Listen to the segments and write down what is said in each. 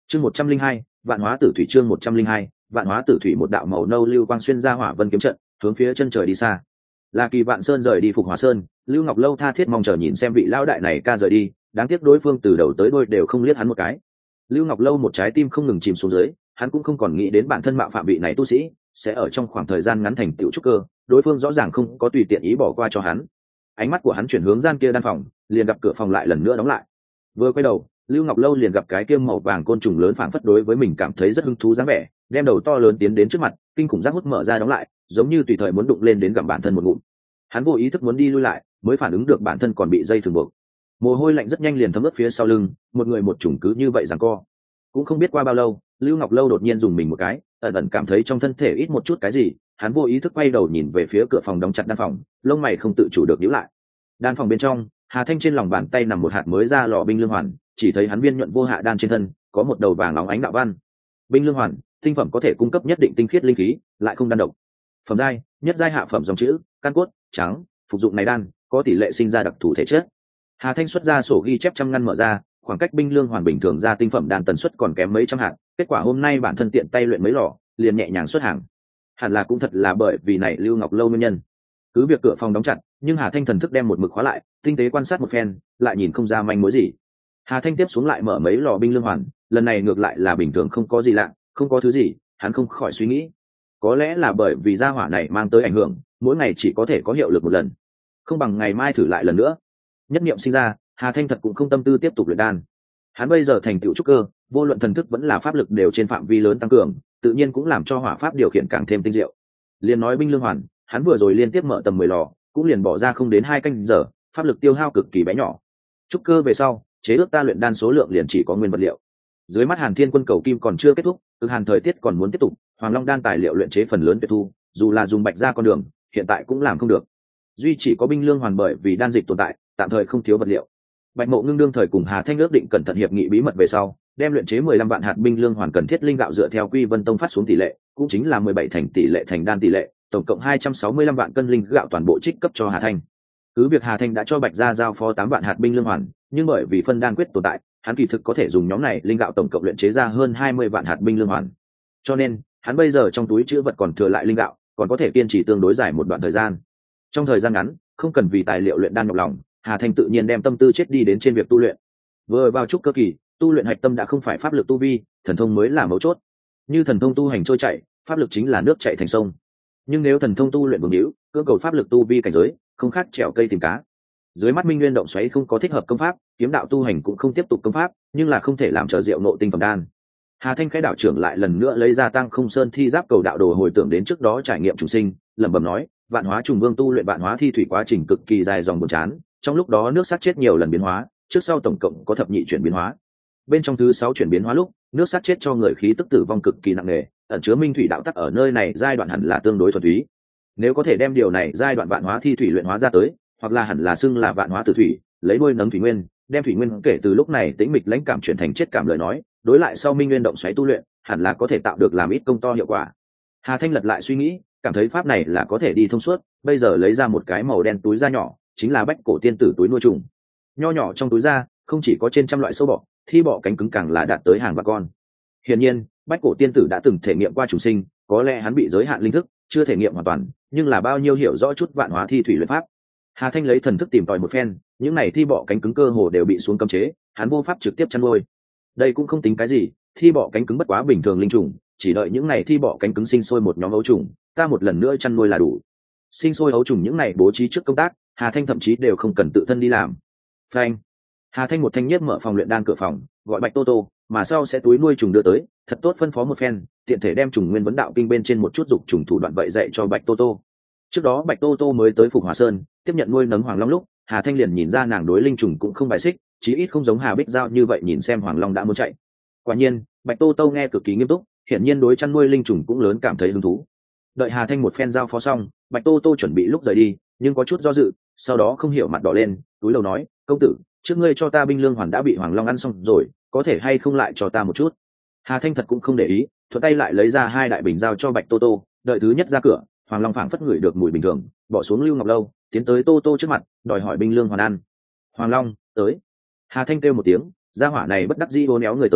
chương 102, vạn hóa tử thủy. chương 102, vạn hóa tử thủy. Một đạo màu nâu lưu quang xuyên ra hỏa vân kiếm trận, hướng phía chân trời đi xa. Là Kỳ Vạn Sơn rời đi Phục Hỏa Sơn, Lưu Ngọc Lâu tha thiết mong chờ nhìn xem vị lão đại này ca rời đi, đáng tiếc đối phương từ đầu tới đuôi đều không liếc hắn một cái. Lưu Ngọc Lâu một trái tim không ngừng chìm xuống dưới, hắn cũng không còn nghĩ đến bản thân mạo phạm vị này tu sĩ sẽ ở trong khoảng thời gian ngắn thành tựu trúc cơ, đối phương rõ ràng không có tùy tiện ý bỏ qua cho hắn. Ánh mắt của hắn chuyển hướng gian kia đan phòng, liền gặp cửa phòng lại lần nữa đóng lại. Vừa quay đầu, Lưu Ngọc Lâu liền gặp cái kia màu vàng côn trùng lớn phảng phất đối với mình cảm thấy rất hứng thú dáng vẻ, đem đầu to lớn tiến đến trước mặt, kinh khủng giác hút mở ra đóng lại, giống như tùy thời muốn đụng lên đến gặm bản thân một ngụm. Hắn vô ý thức muốn đi lui lại, mới phản ứng được bản thân còn bị dây thừng buộc. Mồ hôi lạnh rất nhanh liền thấm ướt phía sau lưng, một người một chủng cứ như vậy giằng co. Cũng không biết qua bao lâu, Lưu Ngọc Lâu đột nhiên dùng mình một cái, ẩn ẩn cảm thấy trong thân thể ít một chút cái gì, hắn vô ý thức quay đầu nhìn về phía cửa phòng đóng chặt đan phòng, lông mày không tự chủ được nhíu lại. Đan phòng bên trong, Hà Thanh trên lòng bàn tay nằm một hạt mới ra lò binh lương hoàn, chỉ thấy hắn viên nhuận vô hạ đan trên thân có một đầu vàng óng ánh đạo văn. Binh lương hoàn, tinh phẩm có thể cung cấp nhất định tinh khiết linh khí, lại không đan độc. Phẩm giai, nhất giai hạ phẩm dòng chữ, căn cốt trắng, phục dụng này đan có tỷ lệ sinh ra đặc thù thể chất. Hà Thanh xuất ra sổ ghi chép trăm ngăn mở ra, khoảng cách binh lương hoàn bình thường ra tinh phẩm đan tần suất còn kém mấy trăm hạt, kết quả hôm nay bản thân tiện tay luyện mấy lò, liền nhẹ nhàng xuất hàng. Hẳn là cũng thật là bởi vì này Lưu Ngọc Lâu nguyên nhân. Cứ việc cửa phòng đóng chặt, nhưng Hà Thanh thần thức đem một mực khóa lại, tinh tế quan sát một phen, lại nhìn không ra manh mối gì. Hà Thanh tiếp xuống lại mở mấy lò binh lương hoàn, lần này ngược lại là bình thường, không có gì lạ, không có thứ gì, hắn không khỏi suy nghĩ, có lẽ là bởi vì gia hỏa này mang tới ảnh hưởng, mỗi ngày chỉ có thể có hiệu lực một lần, không bằng ngày mai thử lại lần nữa. Nhất niệm sinh ra, Hà Thanh thật cũng không tâm tư tiếp tục luyện đan. Hắn bây giờ thành tựu trúc cơ, vô luận thần thức vẫn là pháp lực đều trên phạm vi lớn tăng cường, tự nhiên cũng làm cho hỏa pháp điều khiển càng thêm tinh diệu. Liên nói binh lương hoàn, hắn vừa rồi liên tiếp mở tầm 10 lò, cũng liền bỏ ra không đến 2 canh giờ, pháp lực tiêu hao cực kỳ bé nhỏ. Trúc cơ về sau, chế ước ta luyện đan số lượng liền chỉ có nguyên vật liệu. Dưới mắt Hàn Thiên Quân cầu kim còn chưa kết thúc, Cực Hàn thời tiết còn muốn tiếp tục, Hoàng Long đan tài liệu luyện chế phần lớn tuyệt thu, dù là dùng bạch ra con đường, hiện tại cũng làm không được. Duy chỉ có binh lương hoàn bởi vì đan dịch tồn tại, tạm thời không thiếu vật liệu. Bạch Mộ Ngưng đương thời cùng Hà Thanh ước định cẩn thận hiệp nghị bí mật về sau, đem luyện chế 15 vạn hạt binh lương hoàn cần thiết linh gạo dựa theo Quy Vân Tông phát xuống tỷ lệ, cũng chính là 17 thành tỷ lệ thành đan tỷ lệ, tổng cộng 265 vạn cân linh gạo toàn bộ trích cấp cho Hà Thanh. Cứ việc Hà Thanh đã cho Bạch gia giao phó 8 vạn hạt binh lương hoàn, nhưng bởi vì phân đan quyết tồn tại, hắn kỳ thực có thể dùng nhóm này linh gạo tổng cộng luyện chế ra hơn 20 vạn hạt binh lương hoàn. Cho nên, hắn bây giờ trong túi trữ vật còn thừa lại linh gạo, còn có thể kiên trì tương đối dài một đoạn thời gian. Trong thời gian ngắn, không cần vì tài liệu luyện đan nhọc lòng, Hà Thanh tự nhiên đem tâm tư chết đi đến trên việc tu luyện. Vừa vào trúc cơ kỳ, tu luyện hạch tâm đã không phải pháp lực tu vi, thần thông mới là mấu chốt. Như thần thông tu hành trôi chảy, pháp lực chính là nước chảy thành sông. Nhưng nếu thần thông tu luyện vững hữu, cưỡng cầu pháp lực tu vi cảnh giới, không khác trèo cây tìm cá. Dưới mắt Minh Nguyên động xoáy không có thích hợp công pháp, kiếm đạo tu hành cũng không tiếp tục công pháp, nhưng là không thể làm trở diệu nộ tinh phẩm đan. Hà Thanh khẽ đạo trưởng lại lần nữa lấy ra Tăng Không Sơn thi giáp cầu đạo đồ hồi tưởng đến trước đó trải nghiệm trùng sinh, lẩm bẩm nói, vạn hóa trùng vương tu luyện vạn hóa thi thủy quá trình cực kỳ dài dòng buồn chán, trong lúc đó nước sát chết nhiều lần biến hóa, trước sau tổng cộng có thập nhị chuyển biến hóa. Bên trong thứ 6 chuyển biến hóa lúc, nước sát chết cho người khí tức tử vong cực kỳ nặng nề, ẩn chứa minh thủy đạo tắc ở nơi này giai đoạn hẳn là tương đối thuần túy. Nếu có thể đem điều này giai đoạn vạn hóa thi thủy luyện hóa ra tới, hoặc là hẳn là xưng là vạn hóa tử thủy, lấy đuôi nấng thủy nguyên, đem thủy nguyên kể từ lúc này tĩnh mịch lãnh cảm chuyển thành chết cảm lời nói, đối lại sau Minh Nguyên động xoáy tu luyện, hẳn là có thể tạo được làm ít công to hiệu quả. Hà Thanh lật lại suy nghĩ, cảm thấy pháp này là có thể đi thông suốt, bây giờ lấy ra một cái màu đen túi da nhỏ, chính là Bách Cổ Tiên Tử túi nuôi trùng. Nho nhỏ trong túi da, không chỉ có trên trăm loại sâu bọ, thi bọ cánh cứng càng là đạt tới hàng vạn con. Hiển nhiên, Bách Cổ Tiên Tử đã từng thể nghiệm qua trùng sinh, có lẽ hắn bị giới hạn linh thức, chưa thể nghiệm hoàn toàn, nhưng là bao nhiêu hiểu rõ chút vạn hóa thi thủy luyện pháp. Hà Thanh lấy thần thức tìm tòi một phen, những này thi bọ cánh cứng cơ hồ đều bị xuống cấm chế, hắn vô pháp trực tiếp chăn nuôi. Đây cũng không tính cái gì, thi bọ cánh cứng bất quá bình thường linh trùng, chỉ đợi những này thi bọ cánh cứng sinh sôi một nhóm ấu trùng, ta một lần nữa chăn nuôi là đủ. Sinh sôi ấu trùng những này bố trí trước công tác, Hà Thanh thậm chí đều không cần tự thân đi làm. Phanh. Hà Thanh một thanh nhất mở phòng luyện đan cửa phòng, gọi Bạch Tô Tô, mà sau sẽ túi nuôi trùng đưa tới, thật tốt phân phó một phen, tiện thể đem trùng nguyên vấn đạo kinh bên trên một chút dục trùng thủ đoạn vậy dạy cho Bạch Tô Tô. Trước đó Bạch Tô Tô mới tới Phục Hỏa Sơn, tiếp nhận nuôi nấng Hoàng Long lúc, Hà Thanh liền nhìn ra nàng đối linh trùng cũng không bài xích, chí ít không giống Hà Bích Giao như vậy nhìn xem Hoàng Long đã muốn chạy. Quả nhiên, Bạch Tô Tô nghe cực kỳ nghiêm túc, hiển nhiên đối chăn nuôi linh trùng cũng lớn cảm thấy hứng thú. Đợi Hà Thanh một phen giao phó xong, Bạch Tô Tô chuẩn bị lúc rời đi, nhưng có chút do dự, sau đó không hiểu mặt đỏ lên, túi đầu nói, công tử, trước ngươi cho ta binh lương hoàn đã bị Hoàng Long ăn xong rồi, có thể hay không lại cho ta một chút? Hà Thanh thật cũng không để ý, thuận tay lại lấy ra 2 đại bình giao cho Bạch Tô Tô, đợi thứ nhất ra cửa, Hoàng Long phảng phất ngửi được mùi bình thường, bỏ xuống Lưu Ngọc Lâu, tiến tới Tô Tô trước mặt, đòi hỏi binh lương hoàn ăn. Hoàng Long, tới. Hà Thanh kêu một tiếng, gia hỏa này bất đắc dĩ uốn éo người tới,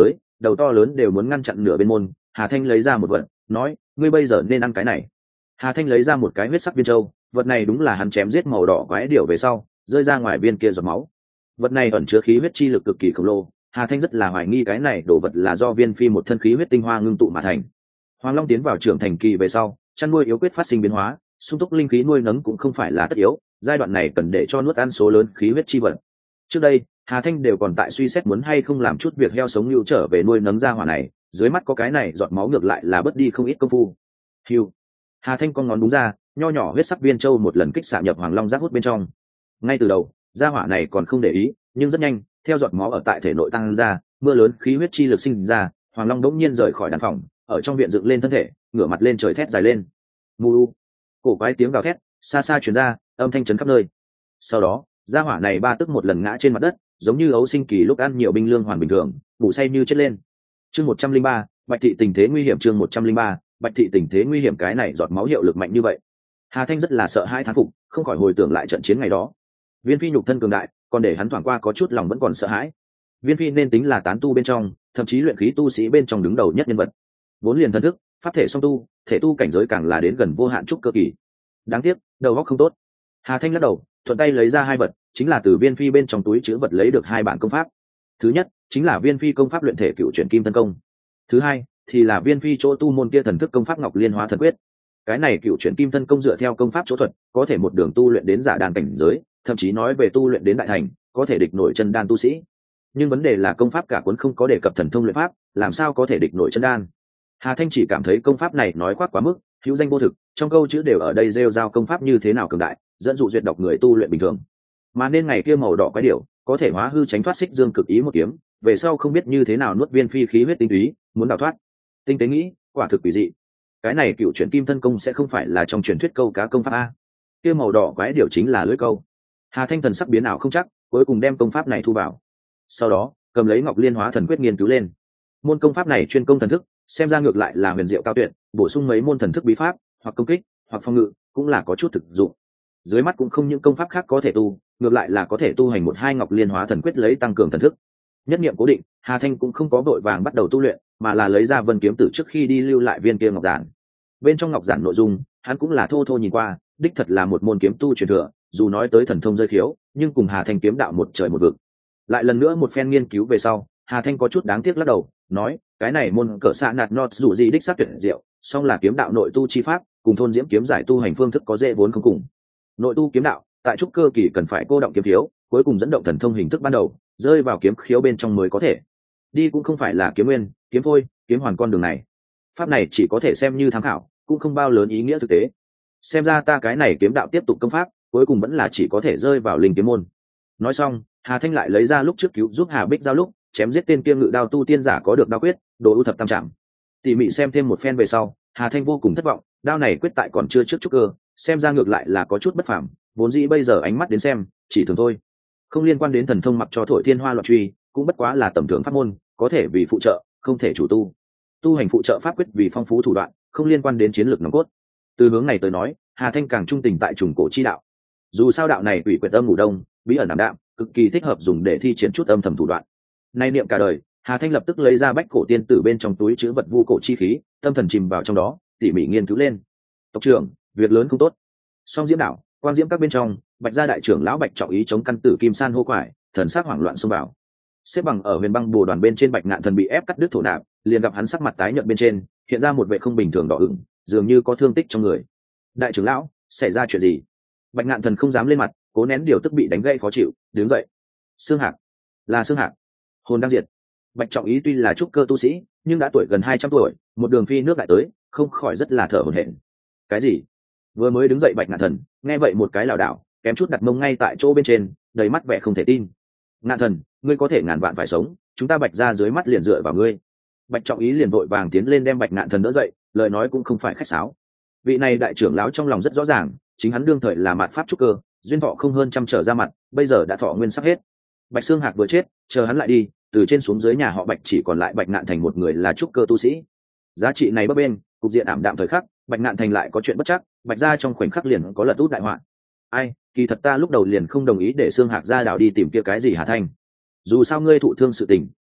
đầu to lớn đều muốn ngăn chặn nửa bên môn. Hà Thanh lấy ra một vật, nói, ngươi bây giờ nên ăn cái này. Hà Thanh lấy ra một cái huyết sắc viên châu, vật này đúng là hắn chém giết màu đỏ quái điểu về sau rơi ra ngoài viên kia giọt máu. Vật này ẩn chứa khí huyết chi lực cực kỳ khổng lồ. Hà Thanh rất là hoài nghi cái này đồ vật là do viên phi một thân khí huyết tinh hoa ngưng tụ mà thành. Hoàng Long tiến vào trưởng thành kỳ về sau, chăn nuôi yếu quyết phát sinh biến hóa, sung túc linh khí nuôi nấng cũng không phải là tất yếu, giai đoạn này cần để cho nuốt ăn số lớn khí huyết chi vật. Trước đây, Hà Thanh đều còn tại suy xét muốn hay không làm chút việc heo sống lưu trở về nuôi nấng gia hỏa này, dưới mắt có cái này giọt máu ngược lại là bớt đi không ít công phu. Hưu. Hà Thanh con ngón đúng ra, nho nhỏ huyết sắc viên châu một lần kích xạ nhập Hoàng Long giác hút bên trong. Ngay từ đầu, gia hỏa này còn không để ý, nhưng rất nhanh, theo giọt máu ở tại thể nội tăng ra, mưa lớn khí huyết chi lực sinh ra, Hoàng Long đống nhiên rời khỏi đàn phòng, ở trong viện dựng lên thân thể, ngửa mặt lên trời thét dài lên. Mu. Cổ quái tiếng gào thét xa xa truyền ra, âm thanh chấn khắp nơi. Sau đó, gia hỏa này ba tức một lần ngã trên mặt đất, giống như ấu sinh kỳ lúc ăn nhiều binh lương hoàn bình thường, ngủ say như chết lên. Chương 103, Bạch thị tình thế nguy hiểm. Chương 103, Bạch thị tình thế nguy hiểm. Cái này giọt máu hiệu lực mạnh như vậy, Hà Thanh rất là sợ hãi thán phục, không khỏi hồi tưởng lại trận chiến ngày đó. Viên phi nhục thân cường đại, còn để hắn thoảng qua có chút lòng vẫn còn sợ hãi. Viên phi nên tính là tán tu bên trong, thậm chí luyện khí tu sĩ bên trong đứng đầu nhất nhân vật. Vốn liền thần thức, pháp thể song tu, thể tu cảnh giới càng là đến gần vô hạn trúc cơ kỳ. Đáng tiếc, đầu óc không tốt. Hà Thanh lắc đầu, thuận tay lấy ra hai vật, chính là từ viên phi bên trong túi chứa vật lấy được hai bản công pháp. Thứ nhất, chính là viên phi công pháp luyện thể cựu chuyển kim thân công. Thứ hai, thì là viên phi chỗ tu môn kia thần thức công pháp Ngọc Liên Hóa Thần Quyết. Cái này cựu chuyển kim thân công dựa theo công pháp chỗ thuật, có thể một đường tu luyện đến giả đan cảnh giới, thậm chí nói về tu luyện đến đại thành, có thể địch nổi chân đan tu sĩ. Nhưng vấn đề là công pháp cả cuốn không có đề cập thần thông luyện pháp, làm sao có thể địch nổi chân đan? Hà Thanh chỉ cảm thấy công pháp này nói khoác quá mức, hữu danh vô thực, trong câu chữ đều ở đây rêu rao công pháp như thế nào cường đại, dẫn dụ duyệt đọc người tu luyện bình thường. Mà nên ngày kia màu đỏ quái điểu, có thể hóa hư tránh thoát xích dương cực ý một kiếm, về sau không biết như thế nào nuốt viên phi khí huyết tinh túy, muốn đào thoát. Tinh tế nghĩ, quả thực quỷ dị. Cái này cựu chuyển kim thân công sẽ không phải là trong truyền thuyết câu cá công pháp a? Kia màu đỏ quái điểu chính là lưỡi câu. Hà Thanh thần sắc biến ảo không chắc, cuối cùng đem công pháp này thu vào. Sau đó, cầm lấy Ngọc Liên Hóa Thần Quyết nghiên cứu lên. Môn công pháp này chuyên công thần thức, xem ra ngược lại là huyền diệu cao tuyệt, bổ sung mấy môn thần thức bí pháp, hoặc công kích, hoặc phòng ngự, cũng là có chút thực dụng. Dưới mắt cũng không những công pháp khác có thể tu, ngược lại là có thể tu hành một hai Ngọc Liên Hóa Thần Quyết lấy tăng cường thần thức. Nhất niệm cố định, Hà Thanh cũng không có vội vàng bắt đầu tu luyện, mà là lấy ra Vân Kiếm Tử trước khi đi lưu lại viên kia ngọc giản. Bên trong ngọc giản nội dung, hắn cũng là thô thô nhìn qua, đích thật là một môn kiếm tu truyền thừa, dù nói tới thần thông rơi khiếu, nhưng cùng Hà Thanh kiếm đạo một trời một vực. Lại lần nữa một phen nghiên cứu về sau, Hà Thanh có chút đáng tiếc lắc đầu, nói, cái này môn cỡ xạ nạt nọt dù gì đích xác tuyệt diệu, song là kiếm đạo nội tu chi pháp, cùng thôn diễm kiếm giải tu hành phương thức có dễ vốn không cùng. Nội tu kiếm đạo, tại trúc cơ kỳ cần phải cô động kiếm khiếu, cuối cùng dẫn động thần thông hình thức ban đầu, rơi vào kiếm khiếu bên trong mới có thể. Đi cũng không phải là kiếm nguyên, kiếm phôi, kiếm hoàn con đường này. Pháp này chỉ có thể xem như tham khảo, cũng không bao lớn ý nghĩa thực tế. Xem ra ta cái này kiếm đạo tiếp tục công pháp, cuối cùng vẫn là chỉ có thể rơi vào linh kiếm môn. Nói xong, Hà Thanh lại lấy ra lúc trước cứu giúp Hà Bích giao lúc chém giết tên kia ngự đao tu tiên giả có được đao quyết, đồ ưu thập tam trảm. Tỉ mỉ xem thêm một phen về sau, Hà Thanh vô cùng thất vọng, đao này quyết tại còn chưa trước trúc cơ, xem ra ngược lại là có chút bất phàm, vốn dĩ bây giờ ánh mắt đến xem, chỉ thường thôi. Không liên quan đến thần thông mặc cho thổi thiên hoa loạn truy, cũng bất quá là tầm thường pháp môn, có thể vì phụ trợ, không thể chủ tu. Tu hành phụ trợ pháp quyết vì phong phú thủ đoạn, không liên quan đến chiến lược nòng cốt. Từ hướng này tới nói, Hà Thanh càng trung tình tại trùng cổ chi đạo. Dù sao đạo này ủy quyệt âm ngủ đông, bí ẩn ảm đạm, cực kỳ thích hợp dùng để thi triển chút âm thầm thủ đoạn. Nay niệm cả đời, Hà Thanh lập tức lấy ra bách cổ tiên tử bên trong túi chứa vật vu cổ chi khí, tâm thần chìm vào trong đó, tỉ mỉ nghiên cứu lên. Tộc trưởng, việc lớn không tốt. Song Diễm đảo, Quan Diễm các bên trong, Bạch gia đại trưởng lão Bạch trọng ý chống căn tử kim san hô quải, thần sắc hoảng loạn xông vào. Xếp bằng ở Huyền Băng Bồ đoàn bên trên Bạch Ngạn Thần bị ép cắt đứt thổ nạp, liền gặp hắn sắc mặt tái nhợt bên trên, hiện ra một vẻ không bình thường đỏ ửng, dường như có thương tích trong người. Đại trưởng lão, xảy ra chuyện gì? Bạch Ngạn Thần không dám lên mặt, cố nén điều tức bị đánh gãy khó chịu, đứng dậy. Xương Hạc, là Xương Hạc, hồn đang diệt. Bạch trọng ý tuy là trúc cơ tu sĩ, nhưng đã tuổi gần 200 tuổi, một đường phi nước lại tới, không khỏi rất là thở hổn hển. Cái gì? Vừa mới đứng dậy Bạch Ngạn Thần, nghe vậy một cái lảo đảo, kém chút đặt mông ngay tại chỗ bên trên, đầy mắt vẻ không thể tin. Ngạn Thần, ngươi có thể ngàn vạn phải sống, chúng ta Bạch gia dưới mắt liền dựa vào ngươi. Bạch trọng ý liền vội vàng tiến lên đem Bạch Ngạn Thần đỡ dậy, lời nói cũng không phải khách sáo. Vị này đại trưởng lão trong lòng rất rõ ràng, chính hắn đương thời là mạt pháp trúc cơ, duyên thọ không hơn trăm trở ra mặt, bây giờ đã thọ nguyên sắp hết. Bạch Xương Hạc vừa chết, chờ hắn lại đi, từ trên xuống dưới nhà họ Bạch chỉ còn lại Bạch Ngạn Thành một người là trúc cơ tu sĩ. Giá trị này bấp bên, cục diện ảm đạm thời khắc, Bạch Ngạn Thành lại có chuyện bất chắc, Bạch gia trong khoảnh khắc liền có lật út đại họa. Ai, kỳ thật ta lúc đầu liền không đồng ý để Xương Hạc ra đảo đi tìm kia cái gì Hà Thanh. Dù sao ngươi thụ thương sự tình,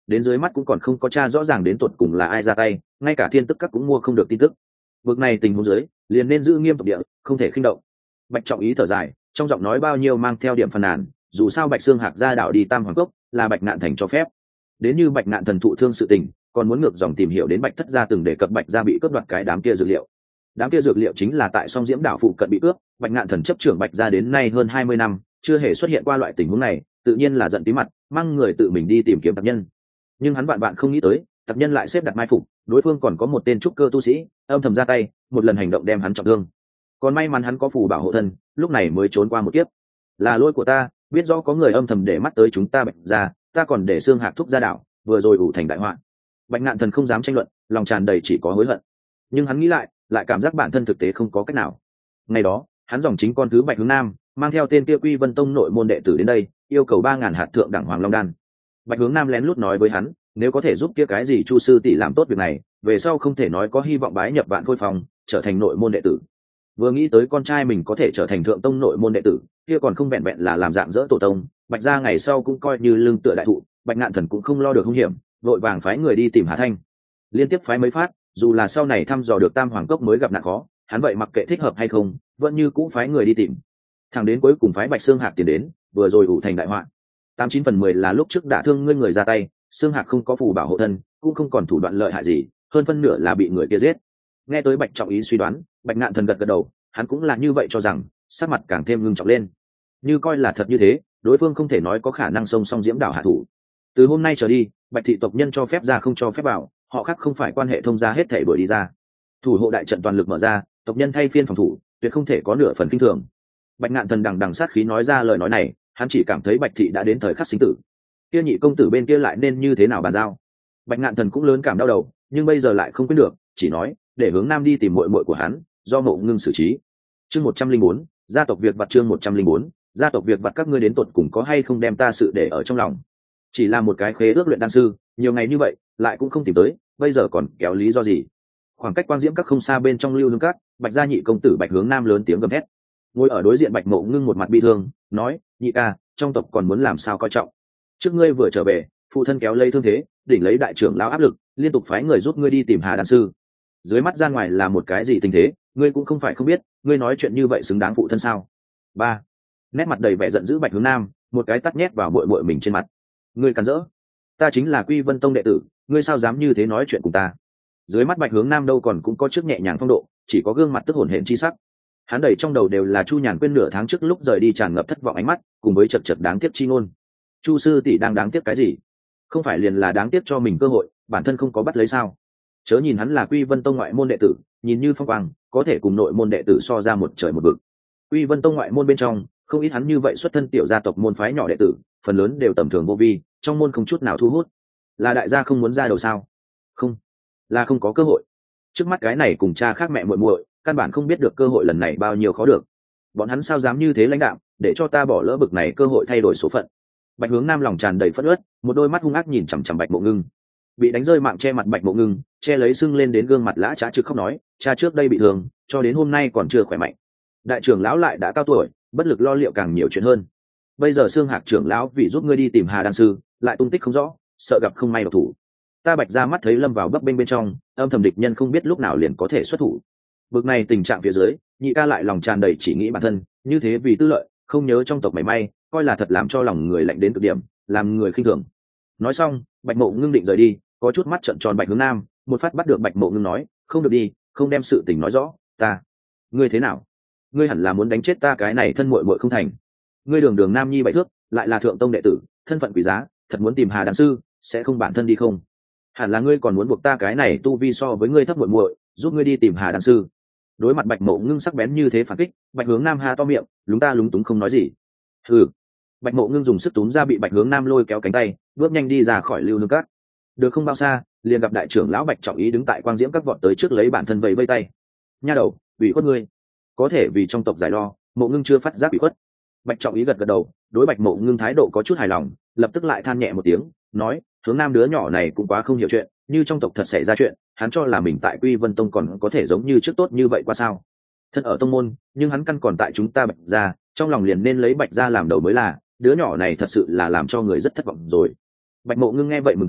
đến dưới mắt cũng còn không có tra rõ ràng đến tột cùng là ai ra tay, ngay cả thiên tức các cũng mua không được tin tức. Vực này tình huống dưới liền nên giữ nghiêm tộc địa, không thể khinh động. Bạch Trọng Ý thở dài, trong giọng nói bao nhiêu mang theo điểm phàn nàn, dù sao Bạch Xương Hạc ra đảo đi Tam Hoàng Cốc là Bạch Ngạn Thành cho phép. Đến như Bạch Ngạn Thần thụ thương sự tình, còn muốn ngược dòng tìm hiểu đến Bạch Thất gia từng đề cập Bạch gia bị cướp đoạt cái đám kia dược liệu. Đám kia dược liệu chính là tại Song Diễm đảo phụ cận bị cướp, Bạch Ngạn Thần chấp trưởng Bạch gia đến nay hơn 20 năm, chưa hề xuất hiện qua loại tình huống này, tự nhiên là giận tí mặt, mang người tự mình đi tìm kiếm tặc nhân. Nhưng hắn vạn không nghĩ tới, tặc nhân lại xếp đặt mai phục, đối phương còn có một tên trúc cơ tu sĩ, âm thầm ra tay, một lần hành động đem hắn trọng thương. Còn may mắn hắn có phù bảo hộ thân, lúc này mới trốn qua một kiếp. Là lỗi của ta, biết rõ có người âm thầm để mắt tới chúng ta Bạch gia, ta còn để Xương Hạc thúc ra đảo, vừa rồi ủ thành đại họa. Bạch Ngạn Thần không dám tranh luận, lòng tràn đầy chỉ có hối hận. Nhưng hắn nghĩ lại cảm giác bản thân thực tế không có cách nào. Ngày đó, hắn dòng chính con thứ Bạch Hướng Nam, mang theo tên kia Quy Vân Tông nội môn đệ tử đến đây, yêu cầu 3000 hạt thượng đẳng Hoàng Long đan. Bạch Hướng Nam lén lút nói với hắn, nếu có thể giúp kia cái gì Chu sư tỷ làm tốt việc này, về sau không thể nói có hy vọng bái nhập Vạn Khôi Phòng, trở thành nội môn đệ tử. Vừa nghĩ tới con trai mình có thể trở thành thượng tông nội môn đệ tử, kia còn không vẹn vẹn là làm dạng dỡ tổ tông, Bạch gia ngày sau cũng coi như lưng tựa đại thụ, Bạch Ngạn Thần cũng không lo được hung hiểm, vội vàng phái người đi tìm Hà Thanh. Liên tiếp phái mấy phát, dù là sau này thăm dò được Tam Hoàng Cốc mới gặp nạn khó, hắn vậy mặc kệ thích hợp hay không, vẫn như cũ phái người đi tìm. Thằng đến cuối cùng phái Bạch Xương Hạc tiền đến, vừa rồi ủ thành đại họa. 89/10 là lúc trước đả thương ngươi người ra tay, Xương Hạc không có phù bảo hộ thân, cũng không còn thủ đoạn lợi hại gì, hơn phân nửa là bị người kia giết. Nghe tới Bạch Trọng Ý suy đoán, Bạch Ngạn Thần gật gật đầu, hắn cũng là như vậy cho rằng, sắc mặt càng thêm ngưng trọng lên. Như coi là thật như thế, đối phương không thể nói có khả năng xông Song Diễm đảo hạ thủ. Từ hôm nay trở đi, Bạch thị tộc nhân cho phép ra không cho phép vào, họ khác không phải quan hệ thông gia hết thảy đuổi đi ra. Thủ hộ đại trận toàn lực mở ra, tộc nhân thay phiên phòng thủ, tuyệt không thể có nửa phần kinh thường. Bạch Ngạn Thần đằng sát khí nói ra lời nói này, hắn chỉ cảm thấy Bạch thị đã đến thời khắc sinh tử. Kia nhị công tử bên kia lại nên như thế nào bàn giao? Bạch Ngạn Thần cũng lớn cảm đau đầu, nhưng bây giờ lại không quyết được, chỉ nói để Hướng Nam đi tìm muội muội của hắn, do Mộ Ngưng xử trí. Chương 104, gia tộc việc vặt. Chương 104, gia tộc việc vặt. Các ngươi đến tuột cùng có hay không đem ta sự để ở trong lòng? Chỉ là một cái khế ước luyện đan sư, nhiều ngày như vậy lại cũng không tìm tới, bây giờ còn kéo lý do gì? Khoảng cách Quang Diễm các không xa, bên trong Lưu Nương các, Bạch gia nhị công tử Bạch Hướng Nam lớn tiếng gầm thét. Ngồi ở đối diện Bạch Mộ Ngưng một mặt bi thương, nói: "Nhị ca, trong tộc còn muốn làm sao coi trọng? Trước ngươi vừa trở về, phụ thân kéo lấy thương thế, đỉnh lấy đại trưởng lão áp lực, liên tục phái người giúp ngươi đi tìm Hà đan sư. Dưới mắt ra ngoài là một cái gì tình thế, ngươi cũng không phải không biết, ngươi nói chuyện như vậy xứng đáng phụ thân sao?" Ba. Nét mặt đầy vẻ giận dữ Bạch Hướng Nam, một cái tát nhét vào muội mình trên mặt. "Ngươi càn rỡ, ta chính là Quy Vân Tông đệ tử, ngươi sao dám như thế nói chuyện cùng ta?" Dưới mắt Bạch Hướng Nam đâu còn cũng có trước nhẹ nhàng phong độ, chỉ có gương mặt tức hổn hển chi sắc. Hắn đầy trong đầu đều là Chu Nhàn quên nửa tháng trước lúc rời đi tràn ngập thất vọng ánh mắt, cùng với chật chật đáng tiếc chi ngôn. Chu sư tỷ đang đáng tiếc cái gì? Không phải liền là đáng tiếc cho mình cơ hội, bản thân không có bắt lấy sao? Chớ nhìn hắn là Quy Vân Tông ngoại môn đệ tử, nhìn như phong quang, có thể cùng nội môn đệ tử so ra một trời một vực. Quy Vân Tông ngoại môn bên trong, không ít hắn như vậy xuất thân tiểu gia tộc môn phái nhỏ đệ tử, phần lớn đều tầm thường vô vi, trong môn không chút nào thu hút. Là đại gia không muốn ra đầu sao? Không, là không có cơ hội. Trước mắt cái này cùng cha khác mẹ muội muội, căn bản không biết được cơ hội lần này bao nhiêu khó được. Bọn hắn sao dám như thế lãnh đạm, để cho ta bỏ lỡ bực này cơ hội thay đổi số phận. Bạch Hướng Nam lòng tràn đầy phẫn uất, một đôi mắt hung ác nhìn chằm chằm Bạch Mộ Ngưng. Bị đánh rơi mạng che mặt Bạch Mộ Ngưng, che lấy sưng lên đến gương mặt lã chã trực khóc nói: "Cha trước đây bị thương, cho đến hôm nay còn chưa khỏe mạnh. Đại trưởng lão lại đã cao tuổi, bất lực lo liệu càng nhiều chuyện hơn. Bây giờ Xương Hạc trưởng lão vì giúp ngươi đi tìm Hà đan sư, lại tung tích không rõ, sợ gặp không may độc thủ. Ta Bạch ra mắt thấy lâm vào bấp bênh bên trong, âm thầm địch nhân không biết lúc nào liền có thể xuất thủ. Bực này tình trạng phía dưới, nhị ca lại lòng tràn đầy chỉ nghĩ bản thân, như thế vì tư lợi, không nhớ trong tộc mảy may, coi là thật làm cho lòng người lạnh đến cực điểm, làm người khinh thường." Nói xong, Bạch Mộ Ngưng định rời đi, có chút mắt trợn tròn Bạch Hướng Nam, một phát bắt được Bạch Mộ Ngưng nói: "Không được đi, không đem sự tình nói rõ, ta." "Ngươi thế nào? Ngươi hẳn là muốn đánh chết ta cái này thân muội muội không thành? Ngươi đường đường nam nhi bảy thước, lại là thượng tông đệ tử, thân phận quý giá, thật muốn tìm Hà đan sư, sẽ không bản thân đi không? Hẳn là ngươi còn muốn buộc ta cái này tu vi so với ngươi thấp muội muội, giúp ngươi đi tìm Hà đan sư." Đối mặt Bạch Mộ Ngưng sắc bén như thế phản kích, Bạch Hướng Nam ha to miệng, lúng túng không nói gì. "Hừ." Bạch Mộ Ngưng dùng sức túm ra bị Bạch Hướng Nam lôi kéo cánh tay, bước nhanh đi ra khỏi Lưu Nương các. Được không bao xa, liền gặp đại trưởng lão Bạch Trọng Ý đứng tại Quang Diễm các vọt tới trước lấy bản thân vẫy vây tay. "Nha đầu, ủy khuất ngươi." Có thể vì trong tộc giải lo, Mộ Ngưng chưa phát giác ủy khuất. Bạch Trọng Ý gật gật đầu, đối Bạch Mộ Ngưng thái độ có chút hài lòng, lập tức lại than nhẹ một tiếng, nói: "Hướng Nam đứa nhỏ này cũng quá không hiểu chuyện, như trong tộc thật xảy ra chuyện, hắn cho là mình tại Quy Vân Tông còn có thể giống như trước tốt như vậy qua sao? Thân ở tông môn, nhưng hắn căn còn tại chúng ta Bạch gia, trong lòng liền nên lấy Bạch gia làm đầu mới là, đứa nhỏ này thật sự là làm cho người rất thất vọng rồi." Bạch Mộ Ngưng nghe vậy mừng thầm,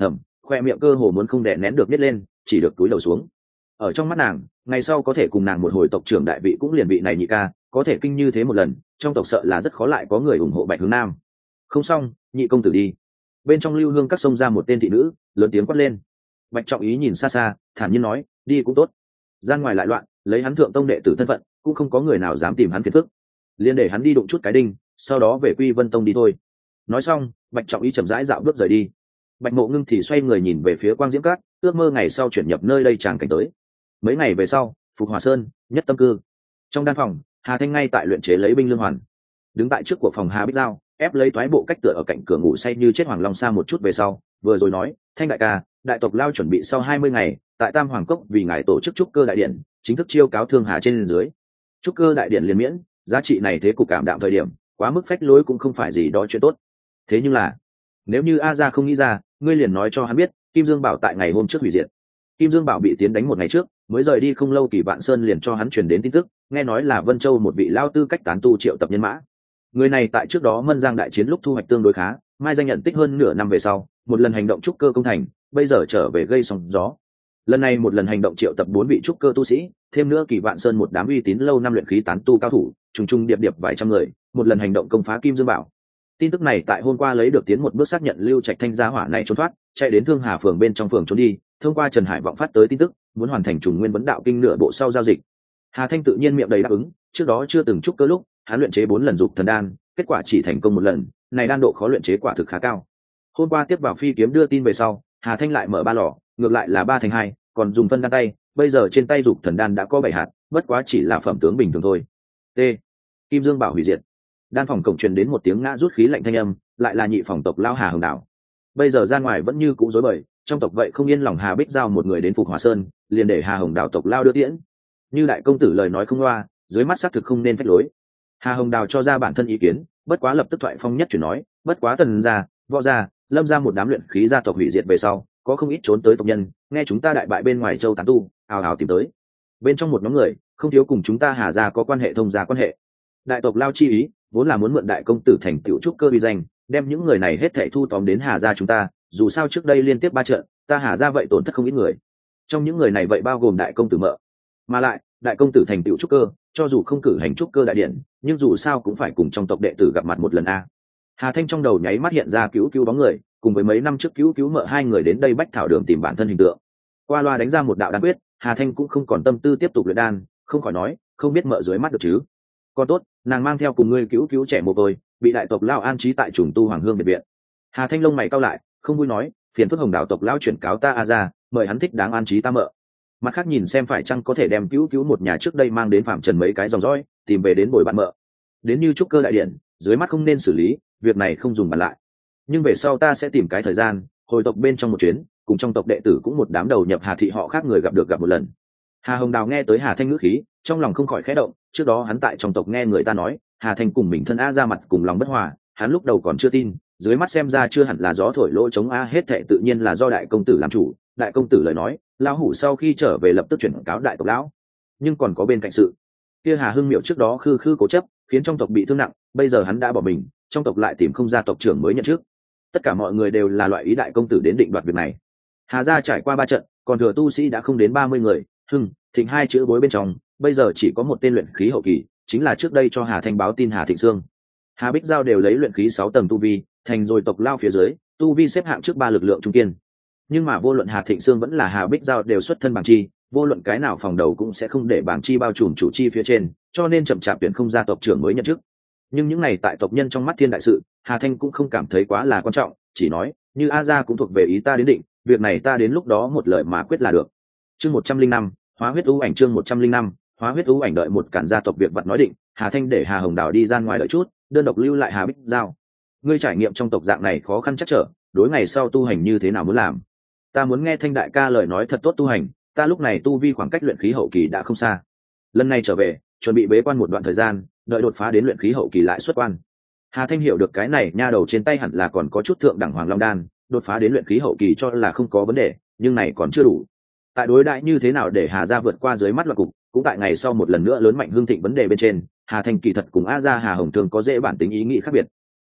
khoe miệng cơ hồ muốn không đè nén được nít lên, chỉ được túi đầu xuống. Ở trong mắt nàng, ngày sau có thể cùng nàng một hồi tộc trưởng đại vị cũng liền vị này nhị ca, có thể kinh như thế một lần, trong tộc sợ là rất khó lại có người ủng hộ Bạch Hướng Nam. Không xong, nhị công tử đi. Bên trong lưu hương các xông ra một tên thị nữ, lớn tiếng quát lên. Bạch Trọng Ý nhìn xa xa, thản nhiên nói, đi cũng tốt. Gian ngoài lại loạn, lấy hắn thượng tông đệ tử thân phận, cũng không có người nào dám tìm hắn phiền phức. Liên để hắn đi đụng chút cái đinh, sau đó về Quy Vân Tông đi thôi. Nói xong, Bạch Trọng Ý chậm rãi dạo bước rời đi. Bạch Mộ Ngưng thì xoay người nhìn về phía Quang Diễm Cát, ước mơ ngày sau chuyển nhập nơi đây chàng cảnh tới. Mấy ngày về sau, Phục Hòa Sơn, nhất tâm cư. Trong đan phòng, Hà Thanh ngay tại luyện chế lấy binh lương hoàn. Đứng tại trước của phòng Hà Bích Giao, ép lấy toái bộ cách tựa ở cạnh cửa ngủ say như chết Hoàng Long Sa một chút về sau, vừa rồi nói, Thanh đại ca, đại tộc lao chuẩn bị sau 20 ngày, tại Tam Hoàng Cốc vì ngài tổ chức trúc cơ đại điện, chính thức chiêu cáo thương hà trên dưới. Trúc cơ đại điện liền miễn, giá trị này thế cục cảm đạm thời điểm, quá mức phách lối cũng không phải gì đó chuyện tốt. Thế nhưng là, nếu như A gia không nghĩ ra, ngươi liền nói cho hắn biết, Kim Dương Bảo tại ngày hôm trước hủy diệt. Kim Dương Bảo bị tiến đánh một ngày trước, mới rời đi không lâu, Kỳ Vạn Sơn liền cho hắn truyền đến tin tức, nghe nói là Vân Châu một vị lao tư cách tán tu triệu tập nhân mã. Người này tại trước đó Mân Giang đại chiến lúc thu hoạch tương đối khá, mai danh nhận tích hơn nửa năm về sau, một lần hành động trúc cơ công thành, bây giờ trở về gây sóng gió. Lần này một lần hành động triệu tập 4 vị trúc cơ tu sĩ, thêm nữa Kỳ Vạn Sơn một đám uy tín lâu năm luyện khí tán tu cao thủ, trùng trùng điệp điệp vài trăm người, một lần hành động công phá Kim Dương Bảo. Tin tức này tại hôm qua lấy được tiến một bước xác nhận Lưu Trạch Thanh gia hỏa này trốn thoát, chạy đến Thương Hà phường bên trong phường trốn đi, thông qua Trần Hải vọng phát tới tin tức, muốn hoàn thành trùng nguyên vấn đạo kinh nửa bộ sau giao dịch. Hà Thanh tự nhiên miệng đầy đáp ứng, trước đó chưa từng trúc cơ lúc, hắn luyện chế 4 lần dục thần đan, kết quả chỉ thành công một lần, này đan độ khó luyện chế quả thực khá cao. Hôm qua tiếp vào Phi Kiếm đưa tin về sau, Hà Thanh lại mở 3 lò, ngược lại là 3 thành 2, còn dùng phân đan tay, bây giờ trên tay dục thần đan đã có 7 hạt, bất quá chỉ là phẩm tướng bình thường thôi. T. Kim Dương Bảo hủy diệt. Đan phòng cổng truyền đến một tiếng ngã rút khí lạnh thanh âm, lại là nhị phòng tộc lao Hà Hồng Đảo. Bây giờ ra ngoài vẫn như cũ rối bời, trong tộc vậy không yên lòng Hà Bích Giao một người đến Phục Hòa Sơn, liền để Hà Hồng Đảo tộc lao đưa tiễn. Như đại công tử lời nói không loa, dưới mắt xác thực không nên phách lối. Hà Hồng Đào cho ra bản thân ý kiến, bất quá lập tức thoại phong nhất chuyển nói, bất quá Tần gia, Võ gia, Lâm gia một đám luyện khí gia tộc hủy diệt về sau, có không ít trốn tới tộc nhân, nghe chúng ta đại bại bên ngoài châu tán tu, ào ào tìm tới. Bên trong một nhóm người, không thiếu cùng chúng ta Hà gia có quan hệ thông gia quan hệ. Đại tộc lao chi ý, vốn là muốn mượn đại công tử thành tựu trúc cơ uy danh, đem những người này hết thảy thu tóm đến Hà gia chúng ta, dù sao trước đây liên tiếp 3 trận, ta Hà gia vậy tổn thất không ít người. Trong những người này vậy bao gồm đại công tử mợ. Mà lại, đại công tử thành tựu trúc cơ, cho dù không cử hành trúc cơ đại điện, nhưng dù sao cũng phải cùng trong tộc đệ tử gặp mặt một lần a. Hà Thanh trong đầu nháy mắt hiện ra Cứu Cứu bóng người, cùng với mấy năm trước Cứu Cứu mợ hai người đến đây Bách Thảo Đường tìm bản thân hình tượng. Qua loa đánh ra một đạo đan quyết, Hà Thanh cũng không còn tâm tư tiếp tục luyện đan, không khỏi nói, không biết mợ dưới mắt được chứ? Còn tốt, nàng mang theo cùng ngươi Cứu Cứu trẻ mồ côi, bị đại tộc lao an trí tại trùng tu Hoàng Hương biệt viện. Hà Thanh lông mày cau lại, không vui nói, phiền phức Hồng Đảo tộc lao chuyển cáo ta a ra, mời hắn thích đáng an trí ta mợ. Mặt khác nhìn xem phải chăng có thể đem Cứu Cứu một nhà trước đây mang đến Phạm Trần mấy cái dòng dõi, tìm về đến bồi bạn mợ. Đến như trúc cơ đại điện, dưới mắt không nên xử lý, việc này không dùng bàn lại. Nhưng về sau ta sẽ tìm cái thời gian, hồi tộc bên trong một chuyến, cùng trong tộc đệ tử cũng một đám đầu nhập Hà thị họ khác người gặp một lần. Hà Hồng Đào nghe tới Hà Thanh ngữ khí, trong lòng không khỏi khẽ động, trước đó hắn tại trong tộc nghe người ta nói, Hà Thanh cùng mình thân a ra mặt cùng lòng bất hòa, hắn lúc đầu còn chưa tin, dưới mắt xem ra chưa hẳn là gió thổi lỗ chống a, hết thệ tự nhiên là do đại công tử làm chủ. Đại công tử lời nói, lão hủ sau khi trở về lập tức chuyển cáo đại tộc lão. Nhưng còn có bên cạnh sự kia Hà Hưng Miệu trước đó khư cố chấp, khiến trong tộc bị thương nặng, bây giờ hắn đã bỏ mình, trong tộc lại tìm không ra tộc trưởng mới nhận trước. Tất cả mọi người đều là loại ý đại công tử đến định đoạt việc này. Hà gia trải qua 3 trận, còn thừa tu sĩ đã không đến 30 người, Hưng, Thịnh hai chữ bối bên trong, bây giờ chỉ có một tên luyện khí hậu kỳ, chính là trước đây cho Hà Thanh báo tin Hà Thịnh Sương. Hà Bích Giao đều lấy luyện khí 6 tầng tu vi, thành rồi tộc lao phía dưới, tu vi xếp hạng trước 3 lực lượng trung kiên. Nhưng mà vô luận Hà Thịnh Sương vẫn là Hà Bích Giao đều xuất thân bằng chi, vô luận cái nào phòng đầu cũng sẽ không để bảng chi bao trùm chủ chi phía trên, cho nên chậm chạp tuyển không ra tộc trưởng mới nhận chức. Nhưng những này tại tộc nhân trong mắt thiên đại sự, Hà Thanh cũng không cảm thấy quá là quan trọng, chỉ nói, như A gia cũng thuộc về ý ta đến định, việc này ta đến lúc đó một lời mà quyết là được. Chương 105, Hóa huyết ưu ảnh. Chương 105, Hóa huyết ưu ảnh. Đợi một cản gia tộc việc vật nói định, Hà Thanh để Hà Hồng Đào đi ra ngoài đợi chút, đơn độc lưu lại Hà Bích Giao. Ngươi trải nghiệm trong tộc dạng này khó khăn chắc trở, đối ngày sau tu hành như thế nào muốn làm? Ta muốn nghe Thanh đại ca lời nói thật tốt tu hành, ta lúc này tu vi khoảng cách luyện khí hậu kỳ đã không xa. Lần này trở về, chuẩn bị bế quan một đoạn thời gian, đợi đột phá đến luyện khí hậu kỳ lại xuất quan. Hà Thanh hiểu được cái này nha đầu trên tay hẳn là còn có chút thượng đẳng Hoàng Long đan, đột phá đến luyện khí hậu kỳ cho là không có vấn đề, nhưng này còn chưa đủ. Tại đối đại như thế nào để Hà gia vượt qua dưới mắt loạn cục, cũng tại ngày sau một lần nữa lớn mạnh hương thịnh vấn đề bên trên, Hà Thanh kỳ thật cùng A gia Hà Hồng Thương có dễ bản tính ý nghĩ khác biệt.